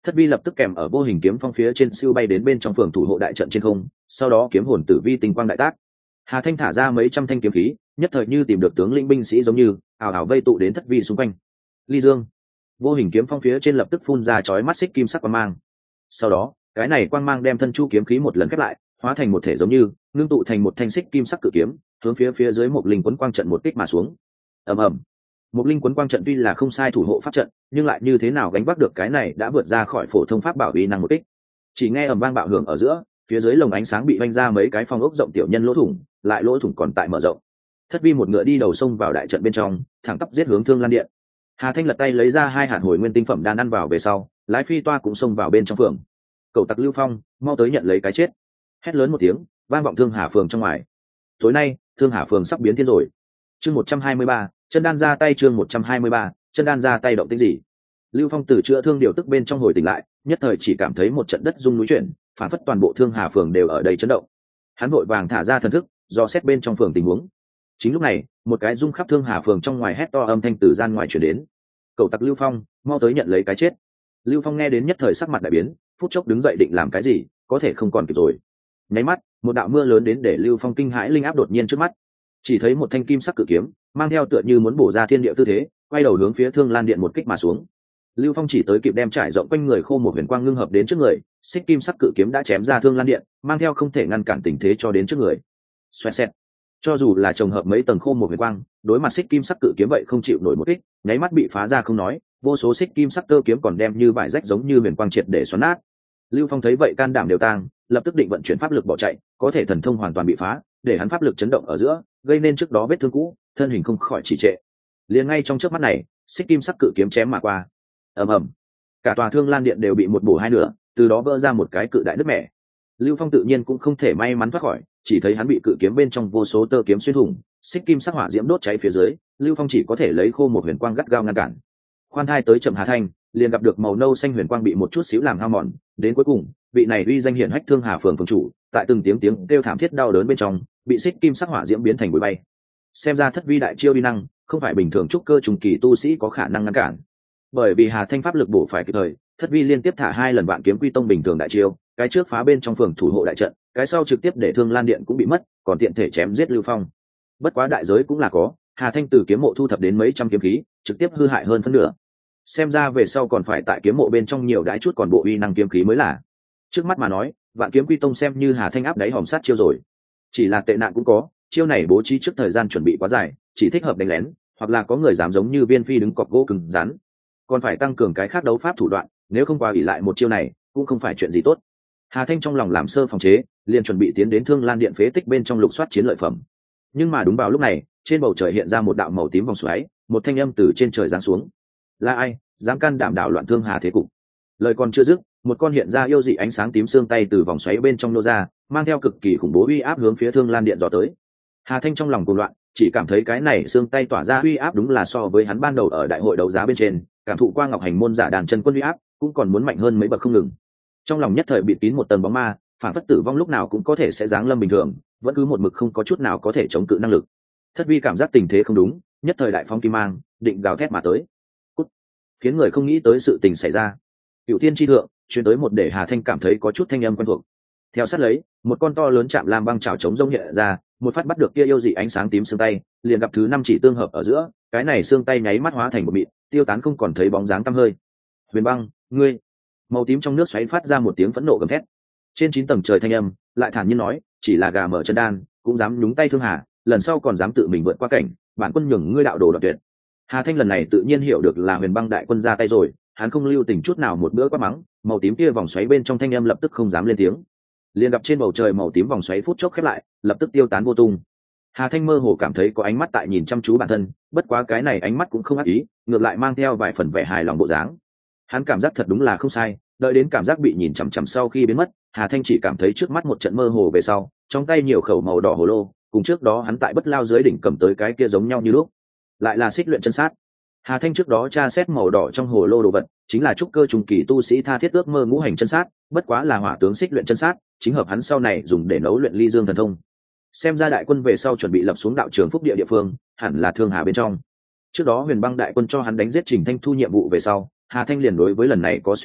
Thất vi lập tức kèm ở vô hình kiếm phong phía trên siêu bay đến bên trong phường thủ hộ đại trận trên không, sau đó kiếm hồn tử vi tinh quang đại tác. Hà Thanh thả ra mấy trăm thanh kiếm khí, nhất thời như tìm được tướng lĩnh binh sĩ giống như ảo ảo vây tụ đến thất vi xung quanh. Ly Dương, vô hình kiếm phong phía trên lập tức phun ra chói mắt xích kim sắc quang mang. Sau đó, cái này quang mang đem thân chu kiếm khí một lần khép lại, hóa thành một thể giống như ngưng tụ thành một thanh xích kim sắc cự kiếm, hướng phía dưới một linh quấn quang trận một kích mà xuống. Ầm ầm. Một linh quấn quang trận tuy là không sai thủ hộ pháp trận, nhưng lại như thế nào gánh vác được cái này đã vượt ra khỏi phổ thông pháp bảo uy năng một kích. Chỉ nghe ầm vang bạo hưởng ở giữa, phía dưới lồng ánh sáng bị vanh ra mấy cái phong ốc rộng tiểu nhân lỗ thủng, lại lỗ thủng còn tại mở rộng. Thất vi một ngựa đi đầu sông vào đại trận bên trong, thẳng tắp giết hướng Thương Lan Điện. Hà Thanh lật tay lấy ra 2 hạt hồi nguyên tinh phẩm đan ăn vào về sau, lái phi toa cũng xông vào bên trong phường. Cậu tặc Lưu Phong, mau tới nhận lấy cái chết. Hét lớn một tiếng, vang vọng Thương Hà phường trong ngoài. Tối nay, Thương Hà phường sắp biến thiên rồi. Chương 123, chân đan ra tay. Chương 123, chân đan ra tay động tĩnh gì? Lưu Phong từ chữa thương điều tức bên trong hồi tỉnh lại, nhất thời chỉ cảm thấy một trận đất rung núi chuyển, phản phất toàn bộ Thương Hà phường đều ở đây chấn động. Hắn vội vàng thả ra thần thức, do xét bên trong phường tình huống. Chính lúc này, một cái rung khắp Thương Hà phường trong ngoài hét to âm thanh từ gian ngoài truyền đến. Cậu tặc Lưu Phong, mau tới nhận lấy cái chết. Lưu Phong nghe đến nhất thời sắc mặt đại biến, phút chốc đứng dậy định làm cái gì, có thể không còn kịp rồi. Nháy mắt, một đạo mưa lớn đến để Lưu Phong kinh hãi linh áp đột nhiên trước mắt. Chỉ thấy một thanh kim sắc cự kiếm, mang theo tựa như muốn bổ ra thiên địa tư thế, quay đầu hướng phía Thương Lan Điện một kích mà xuống. Lưu Phong chỉ tới kịp đem trải rộng quanh người khô một huyền quang ngưng hợp đến trước người, xích kim sắc cự kiếm đã chém ra Thương Lan Điện, mang theo không thể ngăn cản tình thế cho đến trước người. Xoẹt xẹt. Cho dù là trồng hợp mấy tầng khô một huyền quang, đối mặt xích kim sắc cự kiếm vậy không chịu nổi một kích, nháy mắt bị phá ra không nói, vô số xích kim sắc tơ kiếm còn đem như vải rách giống như huyền quang triệt để xoắn nát. Lưu Phong thấy vậy can đảm đều tang, lập tức định vận chuyển pháp lực bỏ chạy, có thể thần thông hoàn toàn bị phá, để hắn pháp lực chấn động ở giữa, gây nên trước đó vết thương cũ, thân hình không khỏi trì trệ. Liền ngay trong chớp mắt này, xích kim sắc cự kiếm chém mà qua. Ầm ầm. Cả tòa Thương Lan Điện đều bị một bổ hai nửa, từ đó vỡ ra một cái cự đại nứt mẻ. Lưu Phong tự nhiên cũng không thể may mắn thoát khỏi, chỉ thấy hắn bị cự kiếm bên trong vô số tơ kiếm xuyên thủng, xích kim sắc hỏa diễm đốt cháy phía dưới, Lưu Phong chỉ có thể lấy khô một huyền quang gắt gao ngăn cản. Khoan thai tới chậm Hà Thanh, liền gặp được màu nâu xanh huyền quang bị một chút xíu làm hao mòn, đến cuối cùng, vị này uy danh hiển hách Thương Hà phường phường chủ, tại từng tiếng kêu thảm thiết đau đớn bên trong, bị xích kim sắc hỏa diễm biến thành bụi bay. Xem ra thất vi đại chiêu uy năng, không phải bình thường trúc cơ trùng kỳ tu sĩ có khả năng ngăn cản. Bởi vì Hà Thanh pháp lực bổ phải kịp thời, thất vi liên tiếp thả 2 lần Vạn Kiếm Quy Tông bình thường đại chiêu, cái trước phá bên trong phường thủ hộ đại trận, cái sau trực tiếp để Thương Lan Điện cũng bị mất, còn tiện thể chém giết Lưu Phong. Bất quá đại giới cũng là có, Hà Thanh từ kiếm mộ thu thập đến mấy trăm kiếm khí, trực tiếp hư hại hơn phân nửa. Xem ra về sau còn phải tại kiếm mộ bên trong nhiều đái chút còn bộ uy năng kiếm khí mới là. Trước mắt mà nói, Vạn Kiếm Quy Tông xem như Hà Thanh áp đáy hòm sát chiêu rồi. Chỉ là tệ nạn cũng có, chiêu này bố trí trước thời gian chuẩn bị quá dài, chỉ thích hợp đánh lén, hoặc là có người dám giống như Viên Phi đứng cọc gỗ cứng rắn. Còn phải tăng cường cái khác đấu pháp thủ đoạn, nếu không qua ủy lại một chiêu này, cũng không phải chuyện gì tốt. Hà Thanh trong lòng làm sơ phòng chế, liền chuẩn bị tiến đến Thương Lan Điện phế tích bên trong lục soát chiến lợi phẩm. Nhưng mà đúng vào lúc này, trên bầu trời hiện ra một đạo màu tím vòng xoáy, một thanh âm từ trên trời giáng xuống. Là ai, dám can đảm đảo loạn Thương Hà thế cục? Lời còn chưa dứt, một con hiện ra yêu dị ánh sáng tím xương tay từ vòng xoáy bên trong nô ra, mang theo cực kỳ khủng bố uy áp hướng phía Thương Lan Điện dò tới. Hà Thanh trong lòng cuồng loạn, chỉ cảm thấy cái này xương tay tỏa ra uy áp đúng là so với hắn ban đầu ở đại hội đấu giá bên trên, cảm thụ qua Ngọc Hành môn giả đàn chân quân uy áp, cũng còn muốn mạnh hơn mấy bậc không ngừng. Trong lòng nhất thời bị kín một tầng bóng ma, phản phất tử vong lúc nào cũng có thể sẽ giáng lâm bình thường, vẫn cứ một mực không có chút nào có thể chống cự năng lực. Thất vi cảm giác tình thế không đúng, nhất thời đại phong kim mang, định gào thét mà tới. Cút. Khiến người không nghĩ tới sự tình xảy ra. Cửu Thiên chi thượng, truyền tới một để Hà Thanh cảm thấy có chút thanh âm quen thuộc. Theo sát lấy, một con to lớn chạm lam băng chảo chống rông hiện ra, một phát bắt được kia yêu dị ánh sáng tím xương tay, liền gặp thứ 5 chỉ tương hợp ở giữa, cái này xương tay nháy mắt hóa thành một mịn, tiêu tán không còn thấy bóng dáng tăm hơi. Huyền Băng, ngươi! Màu tím trong nước xoáy phát ra một tiếng phẫn nộ gầm thét. Trên 9 tầng trời thanh âm, lại thản nhiên nói, chỉ là gà mở chân đan, cũng dám nhúng tay Thương Hà, lần sau còn dám tự mình vượt qua cảnh, bản quân nhường ngươi đạo đồ đoạn tuyệt. Hà Thanh lần này tự nhiên hiểu được là Huyền Băng đại quân ra tay rồi, hắn không lưu tình chút nào một bữa quát mắng, màu tím kia vòng xoáy bên trong thanh âm lập tức không dám lên tiếng. Liền gặp trên bầu trời màu tím vòng xoáy phút chốc khép lại, lập tức tiêu tán vô tung. Hà Thanh mơ hồ cảm thấy có ánh mắt tại nhìn chăm chú bản thân, bất quá cái này ánh mắt cũng không ác ý, ngược lại mang theo vài phần vẻ hài lòng bộ dáng. Hắn cảm giác thật đúng là không sai, đợi đến cảm giác bị nhìn chằm chằm sau khi biến mất, Hà Thanh chỉ cảm thấy trước mắt một trận mơ hồ về sau, trong tay nhiều khẩu màu đỏ hồ lô, cùng trước đó hắn tại Bất Lao dưới đỉnh cầm tới cái kia giống nhau như lúc, lại là xích luyện chân sát. Hà Thanh trước đó tra xét màu đỏ trong hồ lô đồ vật, chính là trúc cơ trùng kỳ tu sĩ tha thiết ước mơ ngũ hành chân sát, bất quá là hỏa tướng xích luyện chân sát, chính hợp hắn sau này dùng để nấu luyện ly dương thần thông. Xem ra đại quân về sau chuẩn bị lập xuống đạo trường phúc địa địa phương, hẳn là Thương Hà bên trong. Trước đó Huyền Băng đại quân cho hắn đánh giết Trình Thanh Thu nhiệm vụ về sau, Hà Thanh liền đối với lần này có suy đoán,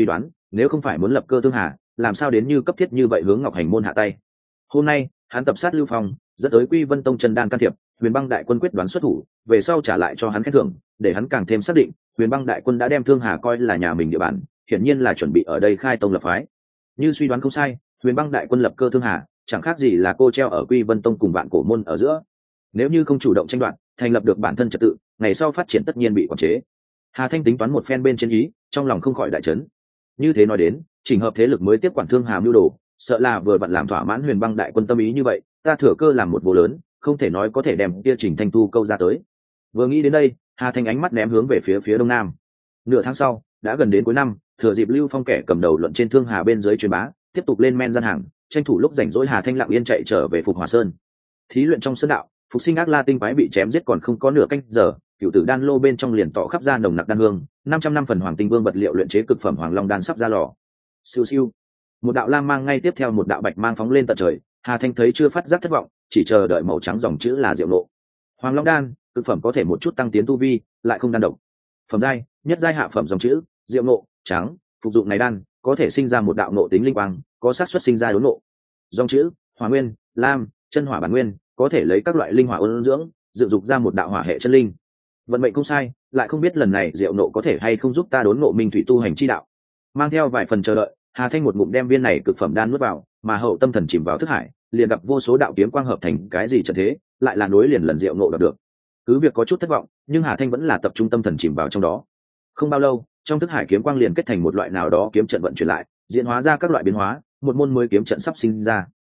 nếu không phải muốn lập cơ thương hà, làm sao đến như cấp thiết như vậy hướng Ngọc Hành môn hạ tay. Hôm nay hắn tập sát Lưu Phong, dẫn tới Quy Vân Tông chân đan can thiệp, Huyền Băng đại quân quyết đoán xuất thủ, về sau trả lại cho hắn khen thưởng, để hắn càng thêm xác định Huyền Băng đại quân đã đem Thương Hà coi là nhà mình địa bàn, hiển nhiên là chuẩn bị ở đây khai tông lập phái. Như suy đoán không sai, Huyền Băng đại quân lập cơ Thương Hà, chẳng khác gì là cô treo ở Quy Vân Tông cùng Vạn Cổ môn ở giữa. Nếu như không chủ động tranh đoạt, thành lập được bản thân trật tự, ngày sau phát triển tất nhiên bị quản chế. Hà Thanh tính toán một phen bên trên ý, trong lòng không khỏi đại chấn. Như thế nói đến, chỉnh hợp thế lực mới tiếp quản Thương Hà mưu đồ, sợ là vừa vặn làm thỏa mãn Huyền Băng đại quân tâm ý như vậy, ta thừa cơ làm một vụ lớn, không thể nói có thể đem kia Trình Thanh Tu câu ra tới. Vừa nghĩ đến đây, Hà Thanh ánh mắt ném hướng về phía đông nam. Nửa tháng sau, đã gần đến cuối năm, thừa dịp Lưu Phong kẻ cầm đầu luận trên Thương Hà bên dưới truyền bá, tiếp tục lên men gian hàng, tranh thủ lúc rảnh rỗi Hà Thanh lặng yên chạy trở về Phục Hòa Sơn. Thí luyện trong sơn đạo, phục sinh ác la tinh quái bị chém giết còn không có nửa canh giờ, cựu tử đan lô bên trong liền tỏ khắp ra nồng nặc đan hương, 500 năm phần hoàng tinh vương vật liệu luyện chế cực phẩm hoàng long đan sắp ra lò. Siêu siêu, một đạo lam mang ngay tiếp theo một đạo bạch mang phóng lên tận trời. Hà Thanh thấy chưa phát giác thất vọng, chỉ chờ đợi màu trắng dòng chữ là diệu nộ. Hoàng long đan, cực phẩm có thể một chút tăng tiến tu vi, lại không đan độc. Phẩm giai, nhất giai hạ phẩm dòng chữ, diệu nộ, trắng, phục dụng này đan có thể sinh ra một đạo nộ tính linh quang, có xác suất sinh ra đốn nộ. Dòng chữ, hỏa nguyên, lam, chân hỏa bản nguyên, có thể lấy các loại linh hỏa ôn dưỡng, dựng dục ra một đạo hỏa hệ chân linh. Vận mệnh không sai, lại không biết lần này diệu nộ có thể hay không giúp ta đốn nộ minh thủy tu hành chi đạo. Mang theo vài phần chờ đợi, Hà Thanh một ngụm đem viên này cực phẩm đan nuốt vào, mà hậu tâm thần chìm vào thức hải, liền gặp vô số đạo kiếm quang hợp thành cái gì trận thế, lại là nối liền lần diệu nộ đạt được. Cứ việc có chút thất vọng, nhưng Hà Thanh vẫn là tập trung tâm thần chìm vào trong đó. Không bao lâu, trong thức hải kiếm quang liền kết thành một loại nào đó kiếm trận vận chuyển lại, diễn hóa ra các loại biến hóa, một môn mới kiếm trận sắp sinh ra.